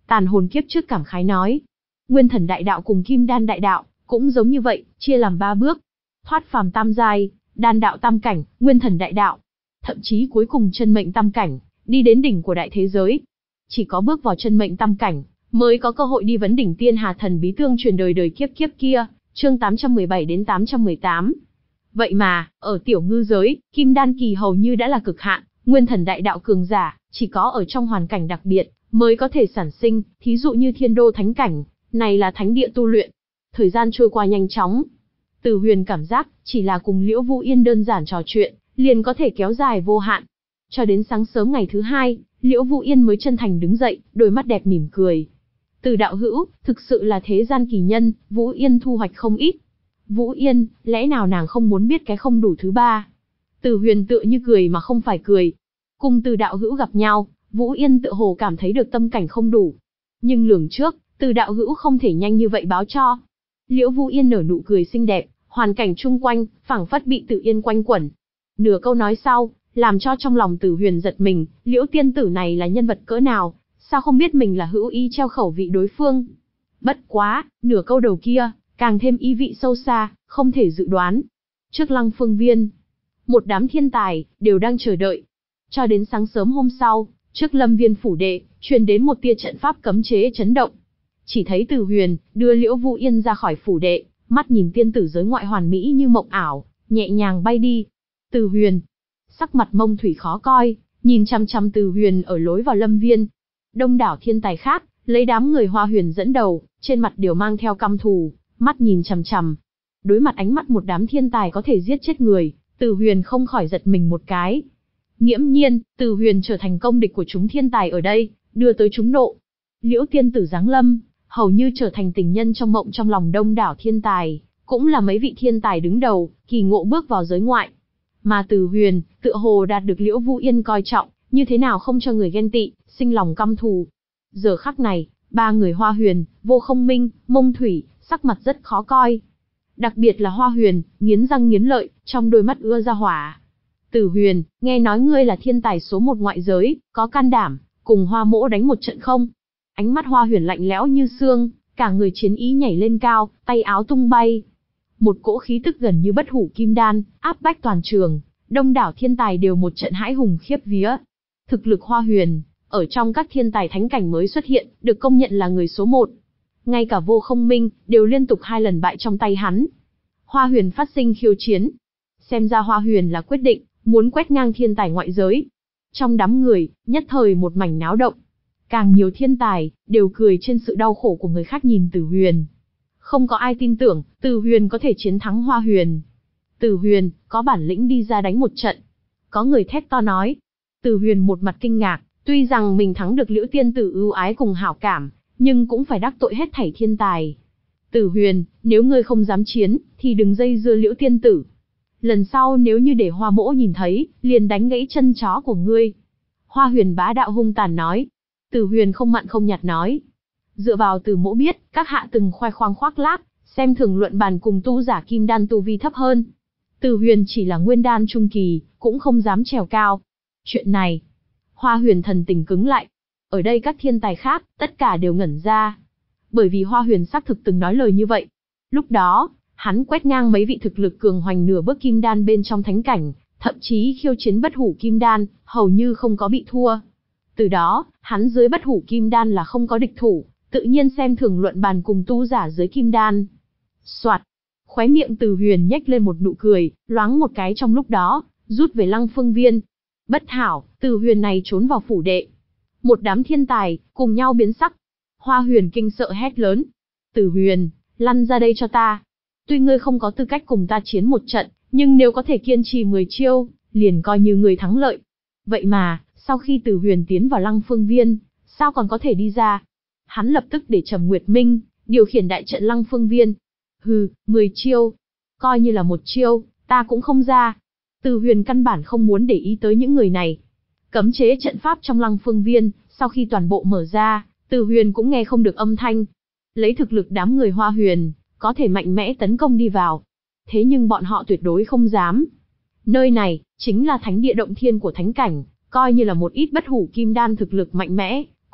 Tàn hồn kiếp trước cảm khái nói. Nguyên thần đại đạo cùng kim đan đại đạo, cũng giống như vậy, chia làm ba bước. Thoát phàm tam giai, đan đạo tam cảnh, nguyên thần đại đạo. Thậm chí cuối cùng chân mệnh tam cảnh, đi đến đỉnh của đại thế giới. Chỉ có bước vào chân mệnh tam cảnh, mới có cơ hội đi vấn đỉnh tiên hà thần bí tương truyền đời đời kiếp kiếp kia, chương tám trăm mười bảy đến tám trăm mười tám. Vậy mà, ở tiểu ngư giới, kim đan kỳ hầu như đã là cực hạn, nguyên thần đại đạo cường giả, chỉ có ở trong hoàn cảnh đặc biệt, mới có thể sản sinh, thí dụ như thiên đô thánh cảnh, này là thánh địa tu luyện. Thời gian trôi qua nhanh chóng. Từ Huyền cảm giác, chỉ là cùng Liễu Vũ Yên đơn giản trò chuyện, liền có thể kéo dài vô hạn. Cho đến sáng sớm ngày thứ hai, Liễu Vũ Yên mới chân thành đứng dậy, đôi mắt đẹp mỉm cười. Từ đạo hữu, thực sự là thế gian kỳ nhân, Vũ Yên thu hoạch không ít. Vũ Yên, lẽ nào nàng không muốn biết cái không đủ thứ ba? Từ Huyền tựa như cười mà không phải cười. Cùng Từ đạo hữu gặp nhau, Vũ Yên tựa hồ cảm thấy được tâm cảnh không đủ. Nhưng lường trước, Từ đạo hữu không thể nhanh như vậy báo cho. Liễu Vũ Yên nở nụ cười xinh đẹp, hoàn cảnh chung quanh, phảng phất bị Tử Yên quanh quẩn. Nửa câu nói sau, làm cho trong lòng Từ Huyền giật mình, Liễu tiên tử này là nhân vật cỡ nào, sao không biết mình là hữu ý treo khẩu vị đối phương. Bất quá, nửa câu đầu kia, càng thêm ý vị sâu xa, không thể dự đoán. Trước Lăng Phương Viên, một đám thiên tài, đều đang chờ đợi. Cho đến sáng sớm hôm sau, trước Lâm Viên phủ đệ, truyền đến một tia trận pháp cấm chế chấn động. Chỉ thấy Từ Huyền, đưa Liễu Vũ Yên ra khỏi phủ đệ, mắt nhìn tiên tử giới ngoại hoàn mỹ như mộng ảo, nhẹ nhàng bay đi. Từ Huyền, sắc mặt Mông Thủy khó coi, nhìn chăm chăm Từ Huyền ở lối vào Lâm Viên. Đông đảo thiên tài khác, lấy đám người Hoa Huyền dẫn đầu, trên mặt đều mang theo căm thù, mắt nhìn chằm chằm. Đối mặt ánh mắt một đám thiên tài có thể giết chết người, Từ Huyền không khỏi giật mình một cái. Nghiễm nhiên, Từ Huyền trở thành công địch của chúng thiên tài ở đây, đưa tới chúng nộ. Liễu tiên tử giáng lâm, hầu như trở thành tình nhân trong mộng trong lòng đông đảo thiên tài, cũng là mấy vị thiên tài đứng đầu, kỳ ngộ bước vào giới ngoại. Mà Từ Huyền, tựa hồ đạt được Liễu Vũ Yên coi trọng, như thế nào không cho người ghen tị, sinh lòng căm thù. Giờ khắc này, ba người Hoa Huyền, Vô Không Minh, Mông Thủy, sắc mặt rất khó coi. Đặc biệt là Hoa Huyền, nghiến răng nghiến lợi, trong đôi mắt ưa ra hỏa. Từ Huyền, nghe nói ngươi là thiên tài số một ngoại giới, có can đảm, cùng Hoa Mỗ đánh một trận không? Ánh mắt Hoa Huyền lạnh lẽo như xương, cả người chiến ý nhảy lên cao, tay áo tung bay. Một cỗ khí tức gần như bất hủ kim đan, áp bách toàn trường, đông đảo thiên tài đều một trận hãi hùng khiếp vía. Thực lực Hoa Huyền, ở trong các thiên tài thánh cảnh mới xuất hiện, được công nhận là người số một. Ngay cả Vô Không Minh, đều liên tục hai lần bại trong tay hắn. Hoa Huyền phát sinh khiêu chiến. Xem ra Hoa Huyền là quyết định, muốn quét ngang thiên tài ngoại giới. Trong đám người, nhất thời một mảnh náo động. Càng nhiều thiên tài, đều cười trên sự đau khổ của người khác nhìn Từ Huyền. Không có ai tin tưởng, Từ Huyền có thể chiến thắng Hoa Huyền. Từ Huyền, có bản lĩnh đi ra đánh một trận. Có người thét to nói. Từ Huyền một mặt kinh ngạc, tuy rằng mình thắng được Liễu tiên tử ưu ái cùng hảo cảm, nhưng cũng phải đắc tội hết thảy thiên tài. Từ Huyền, nếu ngươi không dám chiến, thì đừng dây dưa Liễu tiên tử. Lần sau nếu như để Hoa Mỗ nhìn thấy, liền đánh gãy chân chó của ngươi. Hoa Huyền bá đạo hung tàn nói. Từ Huyền không mặn không nhạt nói. Dựa vào Từ Mỗ biết, các hạ từng khoe khoang khoác lác, xem thường luận bàn cùng tu giả kim đan tu vi thấp hơn. Từ Huyền chỉ là nguyên đan trung kỳ, cũng không dám trèo cao. Chuyện này, Hoa Huyền thần tình cứng lại. Ở đây các thiên tài khác, tất cả đều ngẩn ra. Bởi vì Hoa Huyền xác thực từng nói lời như vậy. Lúc đó, hắn quét ngang mấy vị thực lực cường hoành nửa bước kim đan bên trong thánh cảnh, thậm chí khiêu chiến bất hủ kim đan, hầu như không có bị thua. Từ đó, hắn dưới bất hủ kim đan là không có địch thủ, tự nhiên xem thường luận bàn cùng tu giả dưới kim đan. Soạt, khóe miệng Từ Huyền nhếch lên một nụ cười, loáng một cái trong lúc đó, rút về Lăng Phương Viên. Bất hảo, Từ Huyền này trốn vào phủ đệ. Một đám thiên tài, cùng nhau biến sắc. Hoa Huyền kinh sợ hét lớn. Từ Huyền, lăn ra đây cho ta. Tuy ngươi không có tư cách cùng ta chiến một trận, nhưng nếu có thể kiên trì mười chiêu, liền coi như người thắng lợi. Vậy mà, sau khi Từ Huyền tiến vào Lăng Phương Viên, sao còn có thể đi ra? Hắn lập tức để Trầm Nguyệt Minh điều khiển đại trận Lăng Phương Viên. Hừ, mười chiêu, coi như là một chiêu, ta cũng không ra. Từ Huyền căn bản không muốn để ý tới những người này. Cấm chế trận pháp trong Lăng Phương Viên, sau khi toàn bộ mở ra, Từ Huyền cũng nghe không được âm thanh. Lấy thực lực đám người Hoa Huyền, có thể mạnh mẽ tấn công đi vào. Thế nhưng bọn họ tuyệt đối không dám. Nơi này, chính là thánh địa động thiên của thánh cảnh, coi như là một ít bất hủ kim đan thực lực mạnh mẽ,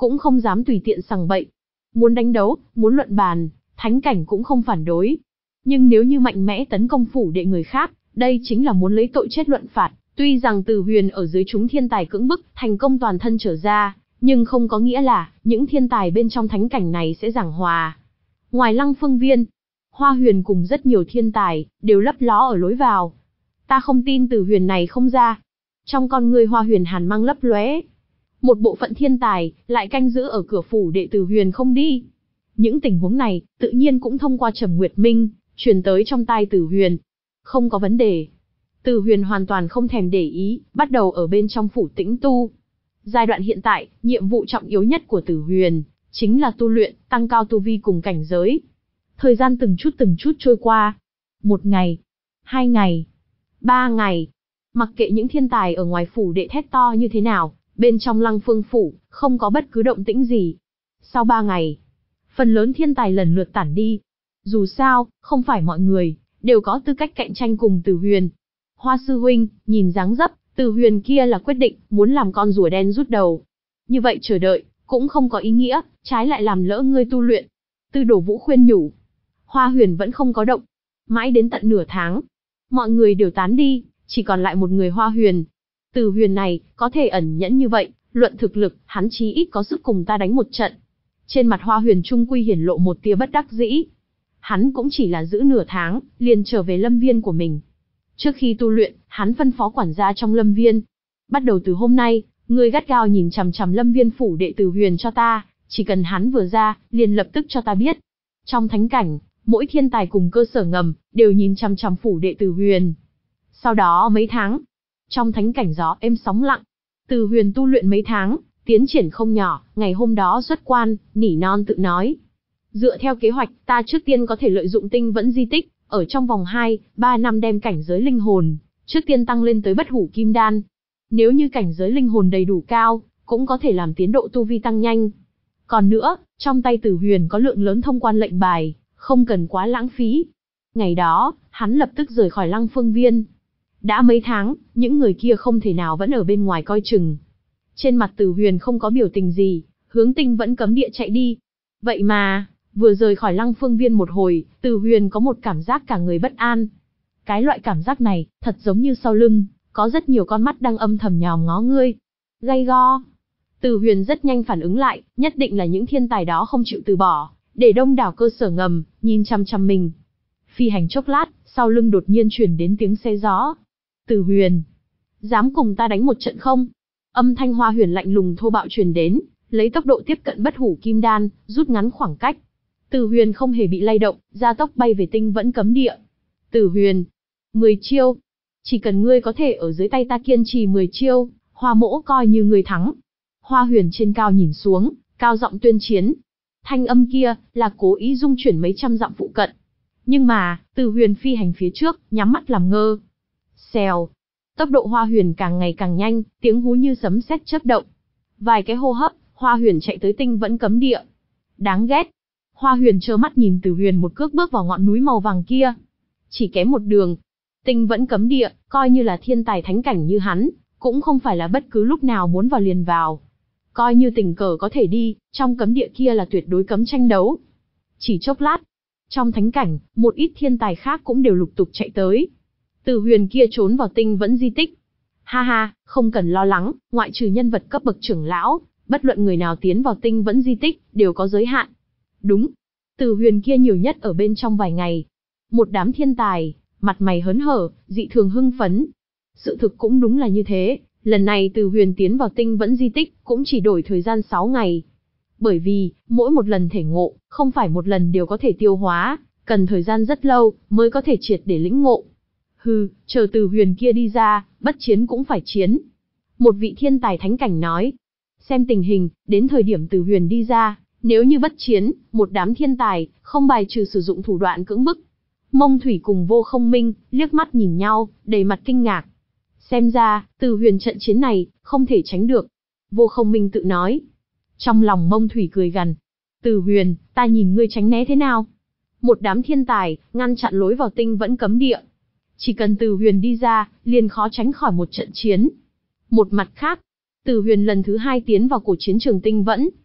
cũng không dám tùy tiện sằng bậy. Muốn đánh đấu, muốn luận bàn, thánh cảnh cũng không phản đối. Nhưng nếu như mạnh mẽ tấn công phủ đệ người khác, đây chính là muốn lấy tội chết luận phạt. Tuy rằng Từ Huyền ở dưới chúng thiên tài cưỡng bức, thành công toàn thân trở ra, nhưng không có nghĩa là những thiên tài bên trong thánh cảnh này sẽ giảng hòa. Ngoài Lăng Phương Viên, Hoa Huyền cùng rất nhiều thiên tài đều lấp ló ở lối vào. Ta không tin Từ Huyền này không ra. Trong con người Hoa Huyền hàn mang lấp lóe. Một bộ phận thiên tài lại canh giữ ở cửa phủ đệ Từ Huyền không đi. Những tình huống này tự nhiên cũng thông qua Trầm Nguyệt Minh truyền tới trong tai Từ Huyền. Không có vấn đề. Từ Huyền hoàn toàn không thèm để ý, bắt đầu ở bên trong phủ tĩnh tu. Giai đoạn hiện tại, nhiệm vụ trọng yếu nhất của Từ Huyền chính là tu luyện, tăng cao tu vi cùng cảnh giới. Thời gian từng chút từng chút trôi qua. Một ngày, hai ngày, ba ngày. Mặc kệ những thiên tài ở ngoài phủ đệ thét to như thế nào, bên trong Lăng Phương phủ không có bất cứ động tĩnh gì. Sau ba ngày, phần lớn thiên tài lần lượt tản đi. Dù sao, không phải mọi người đều có tư cách cạnh tranh cùng Từ Huyền. Hoa sư huynh, nhìn dáng dấp, Từ Huyền kia là quyết định muốn làm con rùa đen rút đầu. Như vậy chờ đợi cũng không có ý nghĩa, trái lại làm lỡ ngươi tu luyện. Tư Đồ Vũ khuyên nhủ. Hoa Huyền vẫn không có động. Mãi đến tận nửa tháng, mọi người đều tán đi, chỉ còn lại một người Hoa Huyền. Từ Huyền này, có thể ẩn nhẫn như vậy, luận thực lực, hắn chí ít có sức cùng ta đánh một trận. Trên mặt Hoa Huyền trung quy hiển lộ một tia bất đắc dĩ. Hắn cũng chỉ là giữ nửa tháng, liền trở về lâm viên của mình. Trước khi tu luyện, hắn phân phó quản gia trong lâm viên. Bắt đầu từ hôm nay, ngươi gắt gao nhìn chằm chằm lâm viên phủ đệ Từ Huyền cho ta, chỉ cần hắn vừa ra, liền lập tức cho ta biết. Trong thánh cảnh, mỗi thiên tài cùng cơ sở ngầm, đều nhìn chằm chằm phủ đệ Từ Huyền. Sau đó mấy tháng, trong thánh cảnh gió êm sóng lặng, Từ Huyền tu luyện mấy tháng, tiến triển không nhỏ, ngày hôm đó xuất quan, nỉ non tự nói. Dựa theo kế hoạch, ta trước tiên có thể lợi dụng tinh vẫn di tích, ở trong vòng hai, ba năm đem cảnh giới linh hồn, trước tiên tăng lên tới bất hủ kim đan. Nếu như cảnh giới linh hồn đầy đủ cao, cũng có thể làm tiến độ tu vi tăng nhanh. Còn nữa, trong tay Từ Huyền có lượng lớn thông quan lệnh bài, không cần quá lãng phí. Ngày đó, hắn lập tức rời khỏi Lăng Phương Viên. Đã mấy tháng, những người kia không thể nào vẫn ở bên ngoài coi chừng. Trên mặt Từ Huyền không có biểu tình gì, hướng tinh vẫn cấm địa chạy đi. Vậy mà, vừa rời khỏi Lăng Phương Viên một hồi, Từ Huyền có một cảm giác cả người bất an. Cái loại cảm giác này, thật giống như sau lưng, có rất nhiều con mắt đang âm thầm nhòm ngó ngươi. Gay go. Từ Huyền rất nhanh phản ứng lại, nhất định là những thiên tài đó không chịu từ bỏ, để đông đảo cơ sở ngầm, nhìn chăm chăm mình. Phi hành chốc lát, sau lưng đột nhiên truyền đến tiếng xe gió. Từ Huyền, dám cùng ta đánh một trận không? Âm thanh Hoa Huyền lạnh lùng thô bạo truyền đến, lấy tốc độ tiếp cận bất hủ kim đan, rút ngắn khoảng cách. Từ Huyền không hề bị lay động, gia tốc bay về tinh vẫn cấm địa. Từ Huyền, mười chiêu. Chỉ cần ngươi có thể ở dưới tay ta kiên trì mười chiêu, Hoa Mỗ coi như ngươi thắng. Hoa Huyền trên cao nhìn xuống, cao giọng tuyên chiến. Thanh âm kia, là cố ý dung chuyển mấy trăm dặm phụ cận. Nhưng mà, Từ Huyền phi hành phía trước, nhắm mắt làm ngơ. Xèo. Tốc độ Hoa Huyền càng ngày càng nhanh, tiếng hú như sấm sét chớp động. Vài cái hô hấp, Hoa Huyền chạy tới tinh vẫn cấm địa. Đáng ghét. Hoa Huyền trơ mắt nhìn Từ Huyền một cước bước vào ngọn núi màu vàng kia. Chỉ kém một đường. Tinh vẫn cấm địa, coi như là thiên tài thánh cảnh như hắn, cũng không phải là bất cứ lúc nào muốn vào liền vào. Coi như tình cờ có thể đi, trong cấm địa kia là tuyệt đối cấm tranh đấu. Chỉ chốc lát, trong thánh cảnh, một ít thiên tài khác cũng đều lục tục chạy tới. Từ Huyền kia trốn vào tinh vẫn di tích. Ha ha, không cần lo lắng, ngoại trừ nhân vật cấp bậc trưởng lão, bất luận người nào tiến vào tinh vẫn di tích, đều có giới hạn. Đúng, Từ Huyền kia nhiều nhất ở bên trong vài ngày. Một đám thiên tài, mặt mày hớn hở, dị thường hưng phấn. Sự thực cũng đúng là như thế, lần này Từ Huyền tiến vào tinh vẫn di tích, cũng chỉ đổi thời gian sáu ngày. Bởi vì, mỗi một lần thể ngộ, không phải một lần đều có thể tiêu hóa, cần thời gian rất lâu, mới có thể triệt để lĩnh ngộ. Hừ, chờ Từ Huyền kia đi ra, bất chiến cũng phải chiến. Một vị thiên tài thánh cảnh nói. Xem tình hình, đến thời điểm Từ Huyền đi ra, nếu như bất chiến, một đám thiên tài, không bài trừ sử dụng thủ đoạn cưỡng bức. Mông Thủy cùng Vô Không Minh, liếc mắt nhìn nhau, đầy mặt kinh ngạc. Xem ra, Từ Huyền trận chiến này, không thể tránh được. Vô Không Minh tự nói. Trong lòng Mông Thủy cười gằn. Từ Huyền, ta nhìn ngươi tránh né thế nào? Một đám thiên tài, ngăn chặn lối vào tinh vẫn cấm địa. Chỉ cần Từ Huyền đi ra, liền khó tránh khỏi một trận chiến. Một mặt khác, Từ Huyền lần thứ hai tiến vào cổ chiến trường tinh vẫn.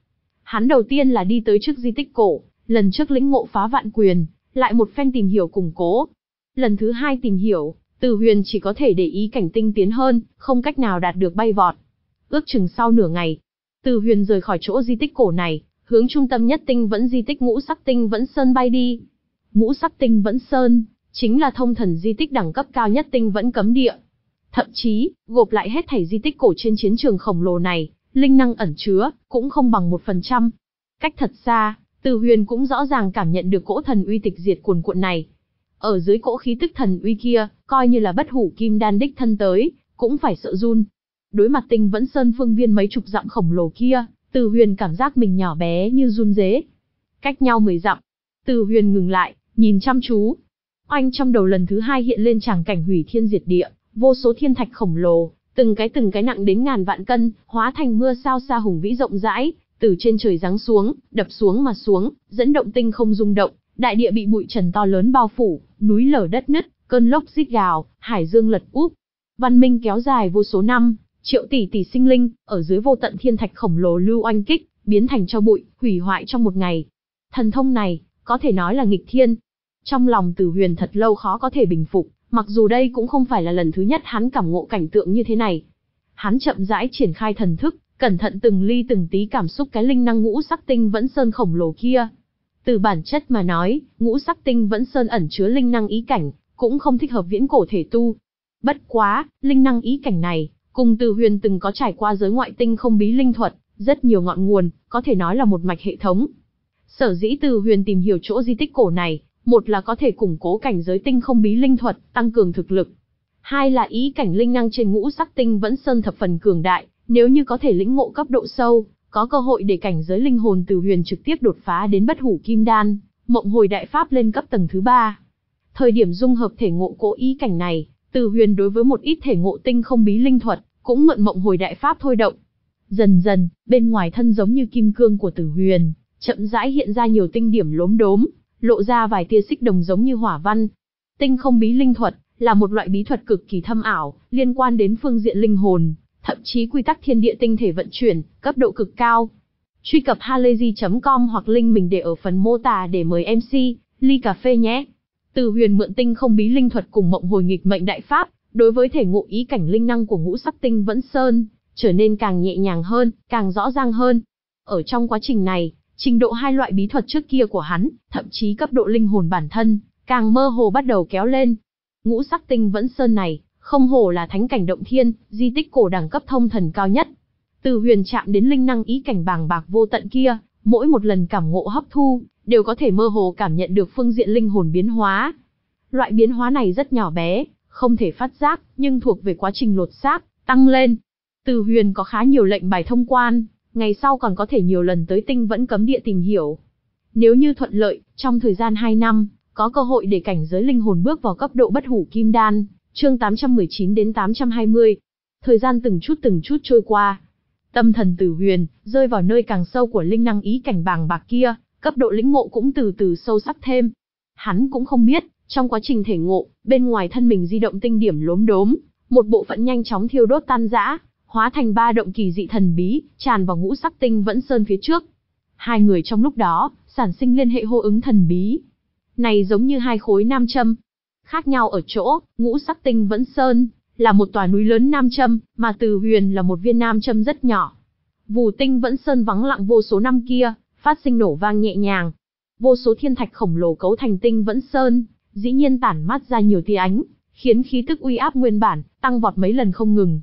Hắn đầu tiên là đi tới trước di tích cổ, lần trước lĩnh ngộ phá vạn quyền, lại một phen tìm hiểu củng cố. Lần thứ hai tìm hiểu, Từ Huyền chỉ có thể để ý cảnh tinh tiến hơn, không cách nào đạt được bay vọt. Ước chừng sau nửa ngày, Từ Huyền rời khỏi chỗ di tích cổ này, hướng trung tâm nhất tinh vẫn di tích Ngũ Sắc Tinh Vẫn Sơn bay đi. Ngũ Sắc Tinh Vẫn Sơn chính là thông thần di tích đẳng cấp cao nhất tinh vẫn cấm địa. Thậm chí, gộp lại hết thảy di tích cổ trên chiến trường khổng lồ này, linh năng ẩn chứa cũng không bằng một phần trăm. Cách thật xa, Từ Huyền cũng rõ ràng cảm nhận được cỗ thần uy tịch diệt cuồn cuộn này. Ở dưới cỗ khí tức thần uy kia, coi như là bất hủ kim đan đích thân tới, cũng phải sợ run. Đối mặt Tinh Vẫn Sơn phương viên mấy chục dặm khổng lồ kia, Từ Huyền cảm giác mình nhỏ bé như run rế. Cách nhau mười dặm, Từ Huyền ngừng lại, nhìn chăm chú. Oanh, trong đầu lần thứ hai hiện lên tràng cảnh hủy thiên diệt địa, vô số thiên thạch khổng lồ, từng cái từng cái nặng đến ngàn vạn cân, hóa thành mưa sao sa hùng vĩ rộng rãi, từ trên trời giáng xuống, đập xuống mà xuống, dẫn động tinh không rung động, đại địa bị bụi trần to lớn bao phủ, núi lở đất nứt, cơn lốc rít gào, hải dương lật úp. Văn minh kéo dài vô số năm, triệu tỷ tỷ sinh linh, ở dưới vô tận thiên thạch khổng lồ lưu oanh kích, biến thành tro bụi, hủy hoại trong một ngày. Thần thông này, có thể nói là nghịch thiên. Trong lòng Từ Huyền thật lâu khó có thể bình phục, mặc dù đây cũng không phải là lần thứ nhất hắn cảm ngộ cảnh tượng như thế này. Hắn chậm rãi triển khai thần thức, cẩn thận từng ly từng tí cảm xúc cái linh năng Ngũ Sắc Tinh Vẫn Sơn khổng lồ kia. Từ bản chất mà nói, Ngũ Sắc Tinh Vẫn Sơn ẩn chứa linh năng ý cảnh, cũng không thích hợp viễn cổ thể tu. Bất quá, linh năng ý cảnh này, cùng Từ Huyền từng có trải qua giới ngoại tinh không bí linh thuật, rất nhiều ngọn nguồn, có thể nói là một mạch hệ thống. Sở dĩ Từ Huyền tìm hiểu chỗ di tích cổ này, một là có thể củng cố cảnh giới tinh không bí linh thuật, tăng cường thực lực. Hai là ý cảnh linh năng trên Ngũ Sắc Tinh Vẫn Sơn thập phần cường đại, nếu như có thể lĩnh ngộ cấp độ sâu, có cơ hội để cảnh giới linh hồn Từ Huyền trực tiếp đột phá đến bất hủ kim đan, mộng hồi đại pháp lên cấp tầng thứ ba. Thời điểm dung hợp thể ngộ cố ý cảnh này, Từ Huyền đối với một ít thể ngộ tinh không bí linh thuật, cũng mượn mộng hồi đại pháp thôi động. Dần dần, bên ngoài thân giống như kim cương của Từ Huyền, chậm rãi hiện ra nhiều tinh điểm lốm đốm, lộ ra vài tia xích đồng giống như hỏa văn. Tinh không bí linh thuật là một loại bí thuật cực kỳ thâm ảo, liên quan đến phương diện linh hồn, thậm chí quy tắc thiên địa tinh thể vận chuyển, cấp độ cực cao. Truy cập halayzi chấm com hoặc link mình để ở phần mô tả để mời em xê, ly cà phê nhé. Từ Huyền mượn tinh không bí linh thuật cùng mộng hồi nghịch mệnh đại pháp, đối với thể ngộ ý cảnh linh năng của Ngũ Sắc Tinh Vẫn Sơn, trở nên càng nhẹ nhàng hơn, càng rõ ràng hơn. Ở trong quá trình này, trình độ hai loại bí thuật trước kia của hắn, thậm chí cấp độ linh hồn bản thân, càng mơ hồ bắt đầu kéo lên. Ngũ Sắc Tinh Vẫn Sơn này, không hổ là thánh cảnh động thiên, di tích cổ đẳng cấp thông thần cao nhất. Từ Huyền chạm đến linh năng ý cảnh bàng bạc vô tận kia, mỗi một lần cảm ngộ hấp thu, đều có thể mơ hồ cảm nhận được phương diện linh hồn biến hóa. Loại biến hóa này rất nhỏ bé, không thể phát giác, nhưng thuộc về quá trình lột xác, tăng lên. Từ Huyền có khá nhiều lệnh bài thông quan, ngày sau còn có thể nhiều lần tới Tinh Vẫn Cấm Địa tìm hiểu. Nếu như thuận lợi, trong thời gian hai năm, có cơ hội để cảnh giới linh hồn bước vào cấp độ bất hủ kim đan, chương tám trăm mười chín đến tám trăm hai mươi. Thời gian từng chút từng chút trôi qua. Tâm thần Từ Huyền rơi vào nơi càng sâu của linh năng ý cảnh bàng bạc kia, cấp độ lĩnh ngộ cũng từ từ sâu sắc thêm. Hắn cũng không biết, trong quá trình thể ngộ, bên ngoài thân mình di động tinh điểm lốm đốm, một bộ phận nhanh chóng thiêu đốt tan rã, hóa thành ba động kỳ dị thần bí, tràn vào Ngũ Sắc Tinh Vẫn Sơn phía trước. Hai người trong lúc đó, sản sinh liên hệ hô ứng thần bí. Này giống như hai khối nam châm. Khác nhau ở chỗ, Ngũ Sắc Tinh Vẫn Sơn là một tòa núi lớn nam châm, mà Từ Huyền là một viên nam châm rất nhỏ. Vù Tinh Vẫn Sơn vắng lặng vô số năm kia, phát sinh nổ vang nhẹ nhàng. Vô số thiên thạch khổng lồ cấu thành Tinh Vẫn Sơn, dĩ nhiên tản mát ra nhiều tia ánh, khiến khí tức uy áp nguyên bản tăng vọt mấy lần không ngừng.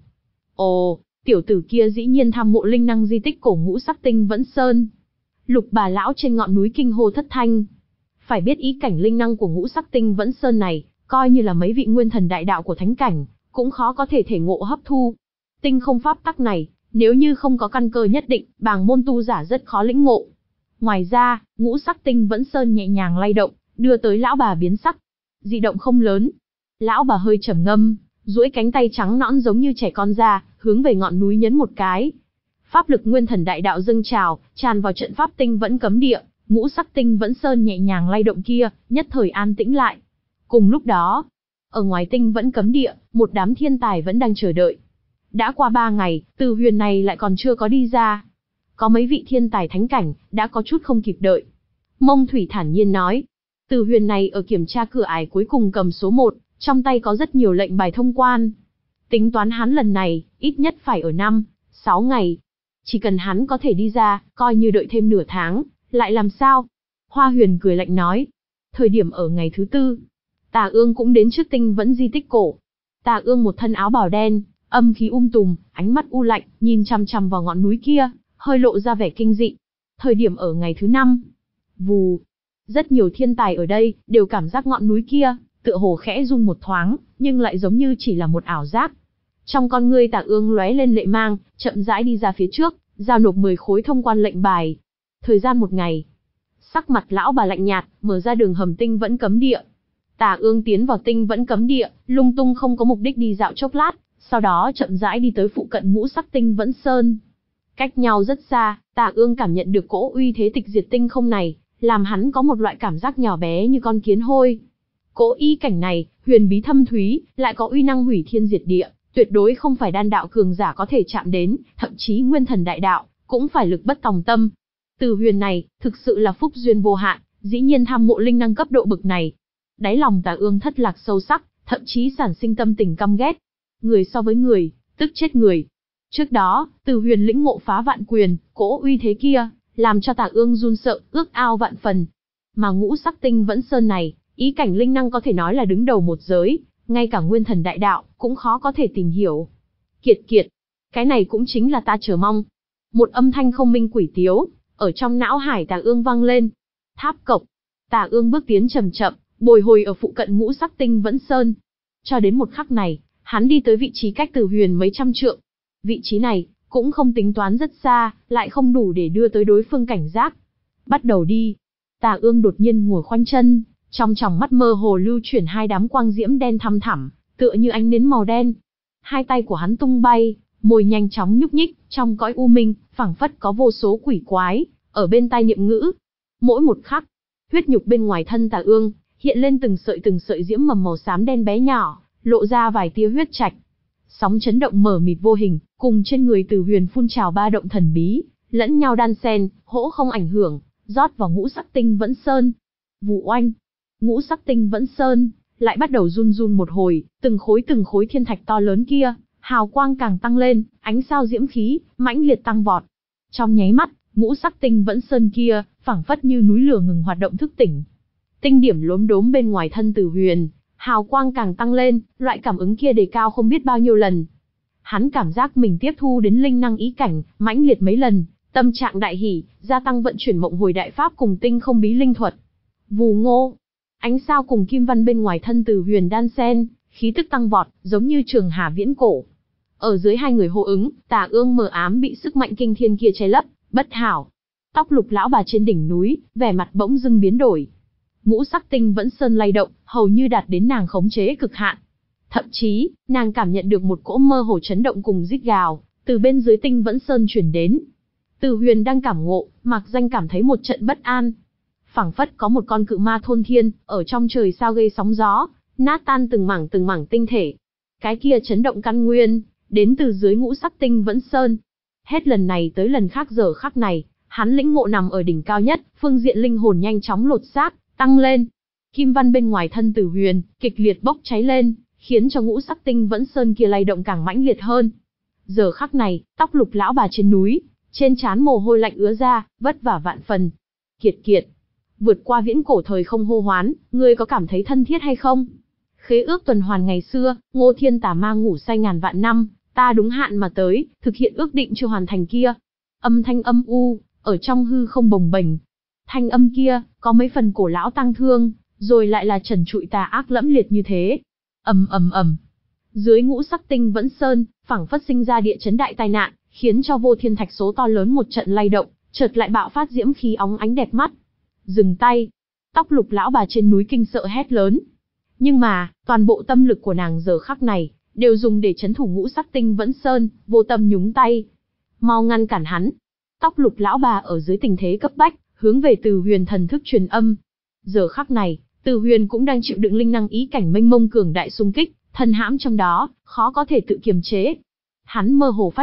Ồ, tiểu tử kia dĩ nhiên tham ngộ linh năng di tích cổ Ngũ Sắc Tinh Vẫn Sơn. Lục bà lão trên ngọn núi kinh hô thất thanh. Phải biết ý cảnh linh năng của Ngũ Sắc Tinh Vẫn Sơn này, coi như là mấy vị nguyên thần đại đạo của thánh cảnh, cũng khó có thể thể ngộ hấp thu. Tinh không pháp tắc này, nếu như không có căn cơ nhất định, bàng môn tu giả rất khó lĩnh ngộ. Ngoài ra, Ngũ Sắc Tinh Vẫn Sơn nhẹ nhàng lay động, đưa tới lão bà biến sắc. Dị động không lớn. Lão bà hơi trầm ngâm, duỗi cánh tay trắng nõn giống như trẻ con ra, hướng về ngọn núi nhấn một cái. Pháp lực nguyên thần đại đạo dâng trào, tràn vào trận pháp Tinh Vẫn Cấm Địa, Ngũ Sắc Tinh Vẫn Sơn nhẹ nhàng lay động kia, nhất thời an tĩnh lại. Cùng lúc đó, ở ngoài Tinh Vẫn Cấm Địa, một đám thiên tài vẫn đang chờ đợi. Đã qua ba ngày, Từ Huyền này lại còn chưa có đi ra. có mấy vị thiên tài thánh cảnh, đã có chút không kịp đợi. Mông Thủy thản nhiên nói, Từ Huyền này ở kiểm tra cửa ải cuối cùng cầm số một, trong tay có rất nhiều lệnh bài thông quan. Tính toán hắn lần này, ít nhất phải ở năm, sáu ngày. Chỉ cần hắn có thể đi ra, coi như đợi thêm nửa tháng, lại làm sao? Hoa Huyền cười lạnh nói, thời điểm ở ngày thứ tư, Tà Ương cũng đến trước Tinh Vẫn di tích cổ. Tà Ương một thân áo bào đen, âm khí um tùm, ánh mắt u lạnh, nhìn chằm chằm vào ngọn núi kia, hơi lộ ra vẻ kinh dị. Thời điểm ở ngày thứ năm, vù, rất nhiều thiên tài ở đây đều cảm giác ngọn núi kia tựa hồ khẽ run một thoáng, nhưng lại giống như chỉ là một ảo giác. Trong con ngươi Tà Ương lóe lên lệ mang, chậm rãi đi ra phía trước, giao nộp mười khối thông quan lệnh bài. Thời gian một ngày. Sắc mặt lão bà lạnh nhạt, mở ra đường hầm Tinh Vẫn cấm địa. Tà Ương tiến vào Tinh Vẫn cấm địa, lung tung không có mục đích đi dạo chốc lát, sau đó chậm rãi đi tới phụ cận ngũ sắc Tinh Vẫn Sơn. Cách nhau rất xa, Tà Ương cảm nhận được cỗ uy thế tịch diệt tinh không này, làm hắn có một loại cảm giác nhỏ bé như con kiến hôi. Cỗ ý cảnh này, huyền bí thâm thúy, lại có uy năng hủy thiên diệt địa, tuyệt đối không phải đan đạo cường giả có thể chạm đến, thậm chí nguyên thần đại đạo, cũng phải lực bất tòng tâm. Từ Huyền này, thực sự là phúc duyên vô hạn, dĩ nhiên tham mộ linh năng cấp độ bực này. Đáy lòng Tà Ương thất lạc sâu sắc, thậm chí sản sinh tâm tình căm ghét. Người so với người, tức chết người. Trước đó, Từ Huyền lĩnh ngộ phá vạn quyền, cỗ uy thế kia, làm cho Tà Ương run sợ, ước ao vạn phần. Mà ngũ sắc Tinh Vẫn Sơn này, ý cảnh linh năng có thể nói là đứng đầu một giới, ngay cả nguyên thần đại đạo, cũng khó có thể tìm hiểu. Kiệt kiệt, cái này cũng chính là ta chờ mong. Một âm thanh không minh quỷ tiếu, ở trong não hải Tà Ương vang lên. Tháp cộc, Tà Ương bước tiến chậm chậm, bồi hồi ở phụ cận ngũ sắc Tinh Vẫn Sơn. Cho đến một khắc này, hắn đi tới vị trí cách Từ Huyền mấy trăm trượng. Vị trí này, cũng không tính toán rất xa, lại không đủ để đưa tới đối phương cảnh giác. Bắt đầu đi. Tà Ương đột nhiên ngồi khoanh chân, trong tròng mắt mơ hồ lưu chuyển hai đám quang diễm đen thăm thẳm, tựa như ánh nến màu đen. Hai tay của hắn tung bay, môi nhanh chóng nhúc nhích, trong cõi u minh, phảng phất có vô số quỷ quái ở bên tai niệm ngữ. Mỗi một khắc, huyết nhục bên ngoài thân Tà Ương hiện lên từng sợi từng sợi diễm mầm màu xám đen bé nhỏ, lộ ra vài tia huyết trạch. Sóng chấn động mờ mịt vô hình, cùng trên người Từ Huyền phun trào ba động thần bí, lẫn nhau đan xen, hỗ không ảnh hưởng, rót vào ngũ sắc Tinh Vẫn Sơn. Vụ oanh, ngũ sắc Tinh Vẫn Sơn lại bắt đầu run run một hồi, từng khối từng khối thiên thạch to lớn kia, hào quang càng tăng lên, ánh sao diễm khí mãnh liệt tăng vọt. Trong nháy mắt, ngũ sắc Tinh Vẫn Sơn kia phảng phất như núi lửa ngừng hoạt động thức tỉnh. Tinh điểm lốm đốm bên ngoài thân Từ Huyền, hào quang càng tăng lên, loại cảm ứng kia đề cao không biết bao nhiêu lần. Hắn cảm giác mình tiếp thu đến linh năng ý cảnh, mãnh liệt mấy lần, tâm trạng đại hỉ, gia tăng vận chuyển mộng hồi đại pháp cùng tinh không bí linh thuật. Vù ngô, ánh sao cùng kim văn bên ngoài thân Từ Huyền đan xen, khí tức tăng vọt, giống như trường hà viễn cổ. Ở dưới hai người hô ứng, Tà Ương mờ ám bị sức mạnh kinh thiên kia che lấp, bất hảo. Tóc lục lão bà trên đỉnh núi, vẻ mặt bỗng dưng biến đổi. Ngũ sắc Tinh Vẫn Sơn lay động, hầu như đạt đến nàng khống chế cực hạn. Thậm chí, nàng cảm nhận được một cỗ mơ hồ chấn động cùng rít gào, từ bên dưới Tinh Vẫn Sơn truyền đến. Từ Huyền đang cảm ngộ, Mạc Danh cảm thấy một trận bất an. Phảng phất có một con cự ma thôn thiên, ở trong trời sao gây sóng gió, nát tan từng mảng từng mảng tinh thể. Cái kia chấn động căn nguyên, đến từ dưới ngũ sắc Tinh Vẫn Sơn. Hết lần này tới lần khác giờ khắc này, hắn lĩnh ngộ nằm ở đỉnh cao nhất, phương diện linh hồn nhanh chóng lột xác, tăng lên. Kim văn bên ngoài thân Từ Huyền, kịch liệt bốc cháy lên, khiến cho ngũ sắc Tinh Vẫn Sơn kia lay động càng mãnh liệt hơn. Giờ khắc này, tóc lục lão bà trên núi, trên trán mồ hôi lạnh ứa ra, vất vả vạn phần. Kiệt kiệt, vượt qua viễn cổ thời không hô hoán, ngươi có cảm thấy thân thiết hay không? Khế ước tuần hoàn ngày xưa, Ngô Thiên Tà Ma ngủ say ngàn vạn năm, ta đúng hạn mà tới, thực hiện ước định chưa hoàn thành kia. Âm thanh âm u, ở trong hư không bồng bềnh. Thanh âm kia, có mấy phần cổ lão tăng thương, rồi lại là trần trụi tà ác lẫm liệt như thế. Ầm ầm ầm. Dưới ngũ sắc Tinh Vẫn Sơn, phảng phất sinh ra địa chấn đại tai nạn, khiến cho vô thiên thạch số to lớn một trận lay động, chợt lại bạo phát diễm khí óng ánh đẹp mắt. Dừng tay. Tóc lục lão bà trên núi kinh sợ hét lớn. Nhưng mà, toàn bộ tâm lực của nàng giờ khắc này, đều dùng để chấn thủ ngũ sắc Tinh Vẫn Sơn, vô tâm nhúng tay. Mau ngăn cản hắn. Tóc lục lão bà ở dưới tình thế cấp bách, hướng về Từ Huyền thần thức truyền âm. Giờ khắc này, Từ Huyền cũng đang chịu đựng linh năng ý cảnh mênh mông cường đại xung kích, thân hãm trong đó, khó có thể tự kiềm chế. Hắn mơ hồ phát hiện,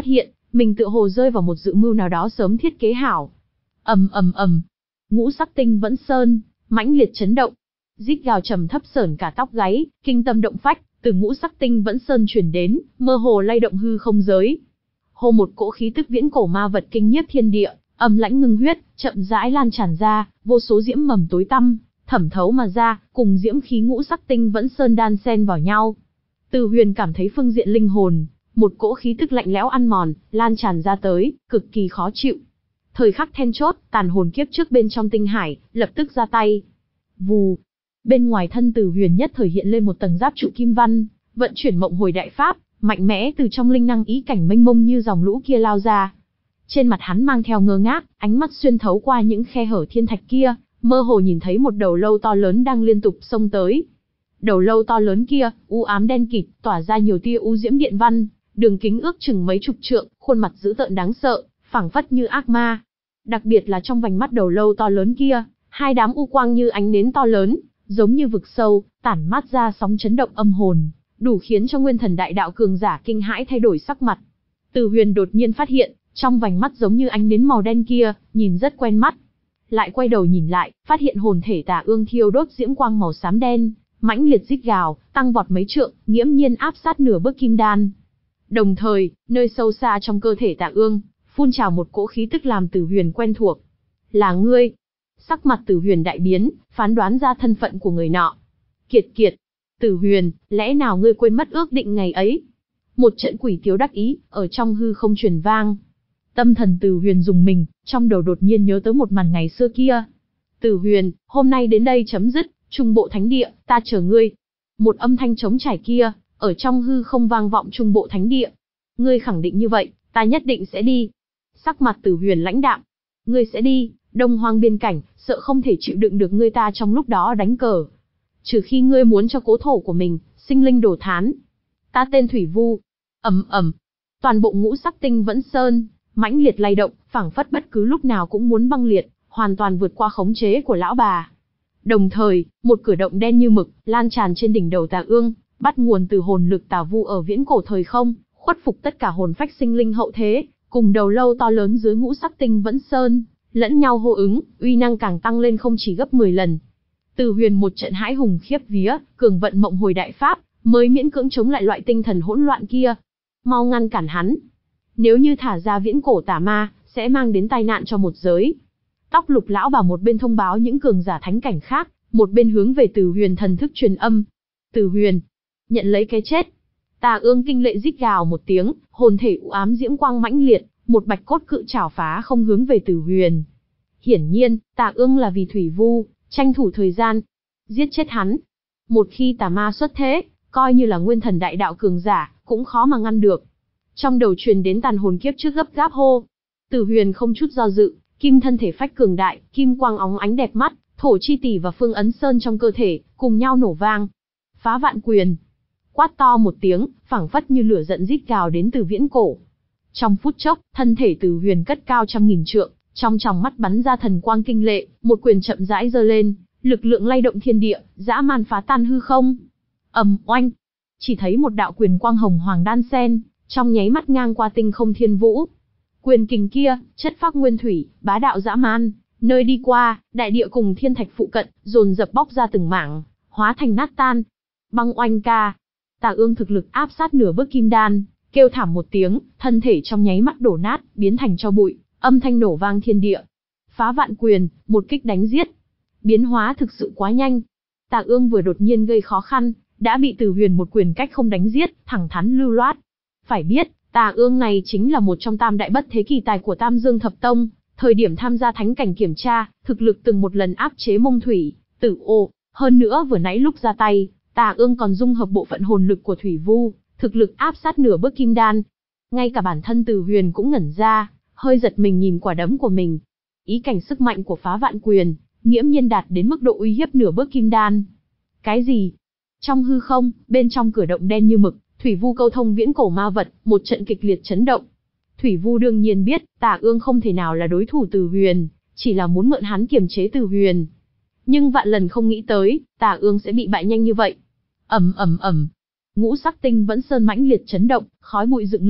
mình tựa hồ rơi vào một dự mưu nào đó sớm thiết kế hảo. Ầm ầm ầm, ngũ sắc tinh vẫn sơn mãnh liệt chấn động, rít gào trầm thấp sởn cả tóc gáy, kinh tâm động phách, từ ngũ sắc tinh vẫn sơn truyền đến, mơ hồ lay động hư không giới. Hô, một cỗ khí tức viễn cổ ma vật kinh nhiếp thiên địa, âm lãnh ngưng huyết, chậm rãi lan tràn ra, vô số diễm mầm tối tăm thẩm thấu mà ra, cùng diễm khí ngũ sắc tinh vẫn sơn đan xen vào nhau. Từ Huyền cảm thấy phương diện linh hồn, một cỗ khí tức lạnh lẽo ăn mòn, lan tràn ra tới, cực kỳ khó chịu. Thời khắc then chốt, tàn hồn kiếp trước bên trong tinh hải, lập tức ra tay. Vù, bên ngoài thân Từ Huyền nhất thời hiện lên một tầng giáp trụ kim văn, vận chuyển mộng hồi đại pháp, mạnh mẽ từ trong linh năng ý cảnh mênh mông như dòng lũ kia lao ra. Trên mặt hắn mang theo ngơ ngác, ánh mắt xuyên thấu qua những khe hở thiên thạch kia, mơ hồ nhìn thấy một đầu lâu to lớn đang liên tục xông tới. Đầu lâu to lớn kia, u ám đen kịt, tỏa ra nhiều tia u diễm điện văn, đường kính ước chừng mấy chục trượng, khuôn mặt dữ tợn đáng sợ, phảng phất như ác ma. Đặc biệt là trong vành mắt đầu lâu to lớn kia, hai đám u quang như ánh nến to lớn, giống như vực sâu, tản mát ra sóng chấn động âm hồn, đủ khiến cho nguyên thần đại đạo cường giả kinh hãi thay đổi sắc mặt. Từ Huyền đột nhiên phát hiện, trong vành mắt giống như ánh nến màu đen kia, nhìn rất quen mắt. Lại quay đầu nhìn lại, phát hiện hồn thể Tà Ương thiêu đốt diễm quang màu xám đen, mãnh liệt rít gào, tăng vọt mấy trượng, nghiễm nhiên áp sát nửa bước kim đan. Đồng thời, nơi sâu xa trong cơ thể Tà Ương, phun trào một cỗ khí tức làm Từ Huyền quen thuộc. Là ngươi. Sắc mặt Từ Huyền đại biến, phán đoán ra thân phận của người nọ. Kiệt kiệt. Từ Huyền, lẽ nào ngươi quên mất ước định ngày ấy? Một trận quỷ tiếu đắc ý, ở trong hư không truyền vang. Tâm thần Từ Huyền rùng mình, trong đầu đột nhiên nhớ tới một màn ngày xưa kia. Từ Huyền, hôm nay đến đây chấm dứt, Trung Bộ Thánh Địa, ta chờ ngươi. Một âm thanh trống trải kia, ở trong hư không vang vọng Trung Bộ Thánh Địa. Ngươi khẳng định như vậy, ta nhất định sẽ đi. Sắc mặt Từ Huyền lãnh đạm. Ngươi sẽ đi, Đông Hoang biên cảnh, sợ không thể chịu đựng được ngươi ta trong lúc đó đánh cờ. Trừ khi ngươi muốn cho cố thổ của mình, sinh linh đổ thán. Ta tên Thủy Vu. Ầm ầm, toàn bộ ngũ sắc tinh vẫn sơn mãnh liệt lay động, phảng phất bất cứ lúc nào cũng muốn băng liệt, hoàn toàn vượt qua khống chế của lão bà. Đồng thời, một cử động đen như mực lan tràn trên đỉnh đầu Tà Ương, bắt nguồn từ hồn lực Tà Vu ở viễn cổ thời không, khuất phục tất cả hồn phách sinh linh hậu thế, cùng đầu lâu to lớn dưới ngũ sắc tinh vẫn sơn, lẫn nhau hô ứng, uy năng càng tăng lên không chỉ gấp mười lần. Từ Huyền một trận hãi hùng khiếp vía, cường vận mộng hồi đại pháp, mới miễn cưỡng chống lại loại tinh thần hỗn loạn kia. Mau ngăn cản hắn. Nếu như thả ra viễn cổ tà ma, sẽ mang đến tai nạn cho một giới. Tóc Lục lão bà một bên thông báo những cường giả thánh cảnh khác, một bên hướng về Từ Huyền thần thức truyền âm. Từ Huyền, nhận lấy cái chết. Tà Ương kinh lệ rít gào một tiếng, hồn thể u ám diễm quang mãnh liệt, một bạch cốt cự trảo phá không hướng về Từ Huyền. Hiển nhiên, Tà Ương là vì Thủy Vu, tranh thủ thời gian, giết chết hắn. Một khi tà ma xuất thế, coi như là nguyên thần đại đạo cường giả, cũng khó mà ngăn được. Trong đầu truyền đến tàn hồn kiếp trước gấp gáp hô. Từ Huyền không chút do dự, kim thân thể phách cường đại, kim quang óng ánh đẹp mắt, thổ chi tỷ và phương ấn sơn trong cơ thể, cùng nhau nổ vang. Phá vạn quyền. Quát to một tiếng, phảng phất như lửa giận rít gào đến từ viễn cổ. Trong phút chốc, thân thể Từ Huyền cất cao trăm nghìn trượng, trong tròng mắt bắn ra thần quang kinh lệ, một quyền chậm rãi giơ lên, lực lượng lay động thiên địa, dã man phá tan hư không. Ầm oanh, chỉ thấy một đạo quyền quang hồng hoàng đan sen, trong nháy mắt ngang qua tinh không thiên vũ. Quyền kình kia, chất phác nguyên thủy, bá đạo dã man, nơi đi qua, đại địa cùng thiên thạch phụ cận, dồn dập bóc ra từng mảng, hóa thành nát tan. Băng oanh ca, Tà Ương thực lực áp sát nửa bước kim đan, kêu thảm một tiếng, thân thể trong nháy mắt đổ nát, biến thành tro bụi, âm thanh nổ vang thiên địa. Phá vạn quyền, một kích đánh giết. Biến hóa thực sự quá nhanh. Tà Ương vừa đột nhiên gây khó khăn, đã bị Từ Huyền một quyền cách không đánh giết, thẳng thắn lưu loát. Phải biết, Tà Ương này chính là một trong tam đại bất thế kỳ tài của Tam Dương Thập Tông, thời điểm tham gia thánh cảnh kiểm tra, thực lực từng một lần áp chế Mông Thủy, Tử Ô, hơn nữa vừa nãy lúc ra tay, Tà Ương còn dung hợp bộ phận hồn lực của Thủy Vu, thực lực áp sát nửa bước kim đan. Ngay cả bản thân Từ Huyền cũng ngẩn ra, hơi giật mình nhìn quả đấm của mình. Ý cảnh sức mạnh của phá vạn quyền, nghiễm nhiên đạt đến mức độ uy hiếp nửa bước kim đan. Cái gì? Trong hư không, bên trong cửa động đen như mực, Thủy Vu câu thông viễn cổ ma vật, một trận kịch liệt chấn động. Thủy Vu đương nhiên biết, Tà Ương không thể nào là đối thủ Từ Huyền, chỉ là muốn mượn hắn kiềm chế Từ Huyền. Nhưng vạn lần không nghĩ tới, Tà Ương sẽ bị bại nhanh như vậy. Ầm ầm ầm, ngũ sắc tinh vẫn sơn mãnh liệt chấn động, khói bụi dựng lên,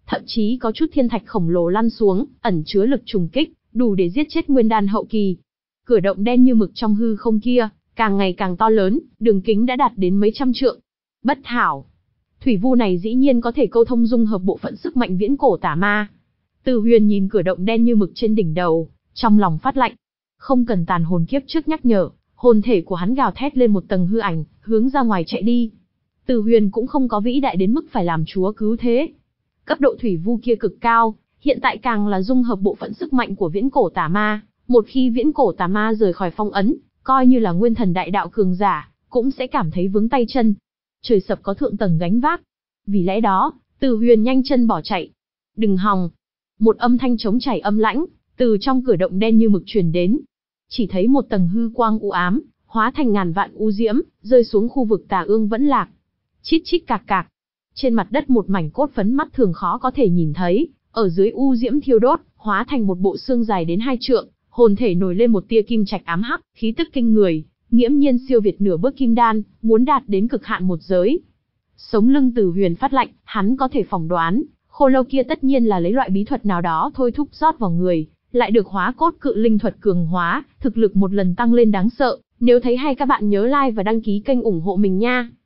Thậm chí có chút thiên thạch khổng lồ lăn xuống, ẩn chứa lực trùng kích, đủ để giết chết nguyên đan hậu kỳ. Cửa động đen như mực trong hư không kia, càng ngày càng to lớn, đường kính đã đạt đến mấy trăm trượng. Bất hảo. Thủy vu này dĩ nhiên có thể câu thông dung hợp bộ phận sức mạnh viễn cổ tà ma. Từ Huyền nhìn cửa động đen như mực trên đỉnh đầu, trong lòng phát lạnh. Không cần tàn hồn kiếp trước nhắc nhở, hồn thể của hắn gào thét lên một tầng hư ảnh, hướng ra ngoài chạy đi. Từ Huyền cũng không có vĩ đại đến mức phải làm chúa cứu thế. Cấp độ thủy vu kia cực cao, hiện tại càng là dung hợp bộ phận sức mạnh của viễn cổ tà ma. Một khi viễn cổ tà ma rời khỏi phong ấn, coi như là nguyên thần đại đạo cường giả, cũng sẽ cảm thấy vướng tay chân. Trời sập có thượng tầng gánh vác. Vì lẽ đó, Từ Huyền nhanh chân bỏ chạy. Đừng hòng. Một âm thanh trống chảy âm lãnh, từ trong cửa động đen như mực truyền đến. Chỉ thấy một tầng hư quang u ám, hóa thành ngàn vạn u diễm, rơi xuống khu vực Tà Ương vẫn lạc. Chít chít cạc cạc. Trên mặt đất một mảnh cốt phấn mắt thường khó có thể nhìn thấy, ở dưới u diễm thiêu đốt, hóa thành một bộ xương dài đến hai trượng, hồn thể nổi lên một tia kim trạch ám hắc, khí tức kinh người, nghiễm nhiên siêu việt nửa bước kim đan, muốn đạt đến cực hạn một giới. Sống lưng Từ Huyền phát lạnh, hắn có thể phỏng đoán, khô lâu kia tất nhiên là lấy loại bí thuật nào đó thôi thúc rót vào người, lại được hóa cốt cự linh thuật cường hóa, thực lực một lần tăng lên đáng sợ. Nếu thấy hay các bạn nhớ like và đăng ký kênh ủng hộ mình nha.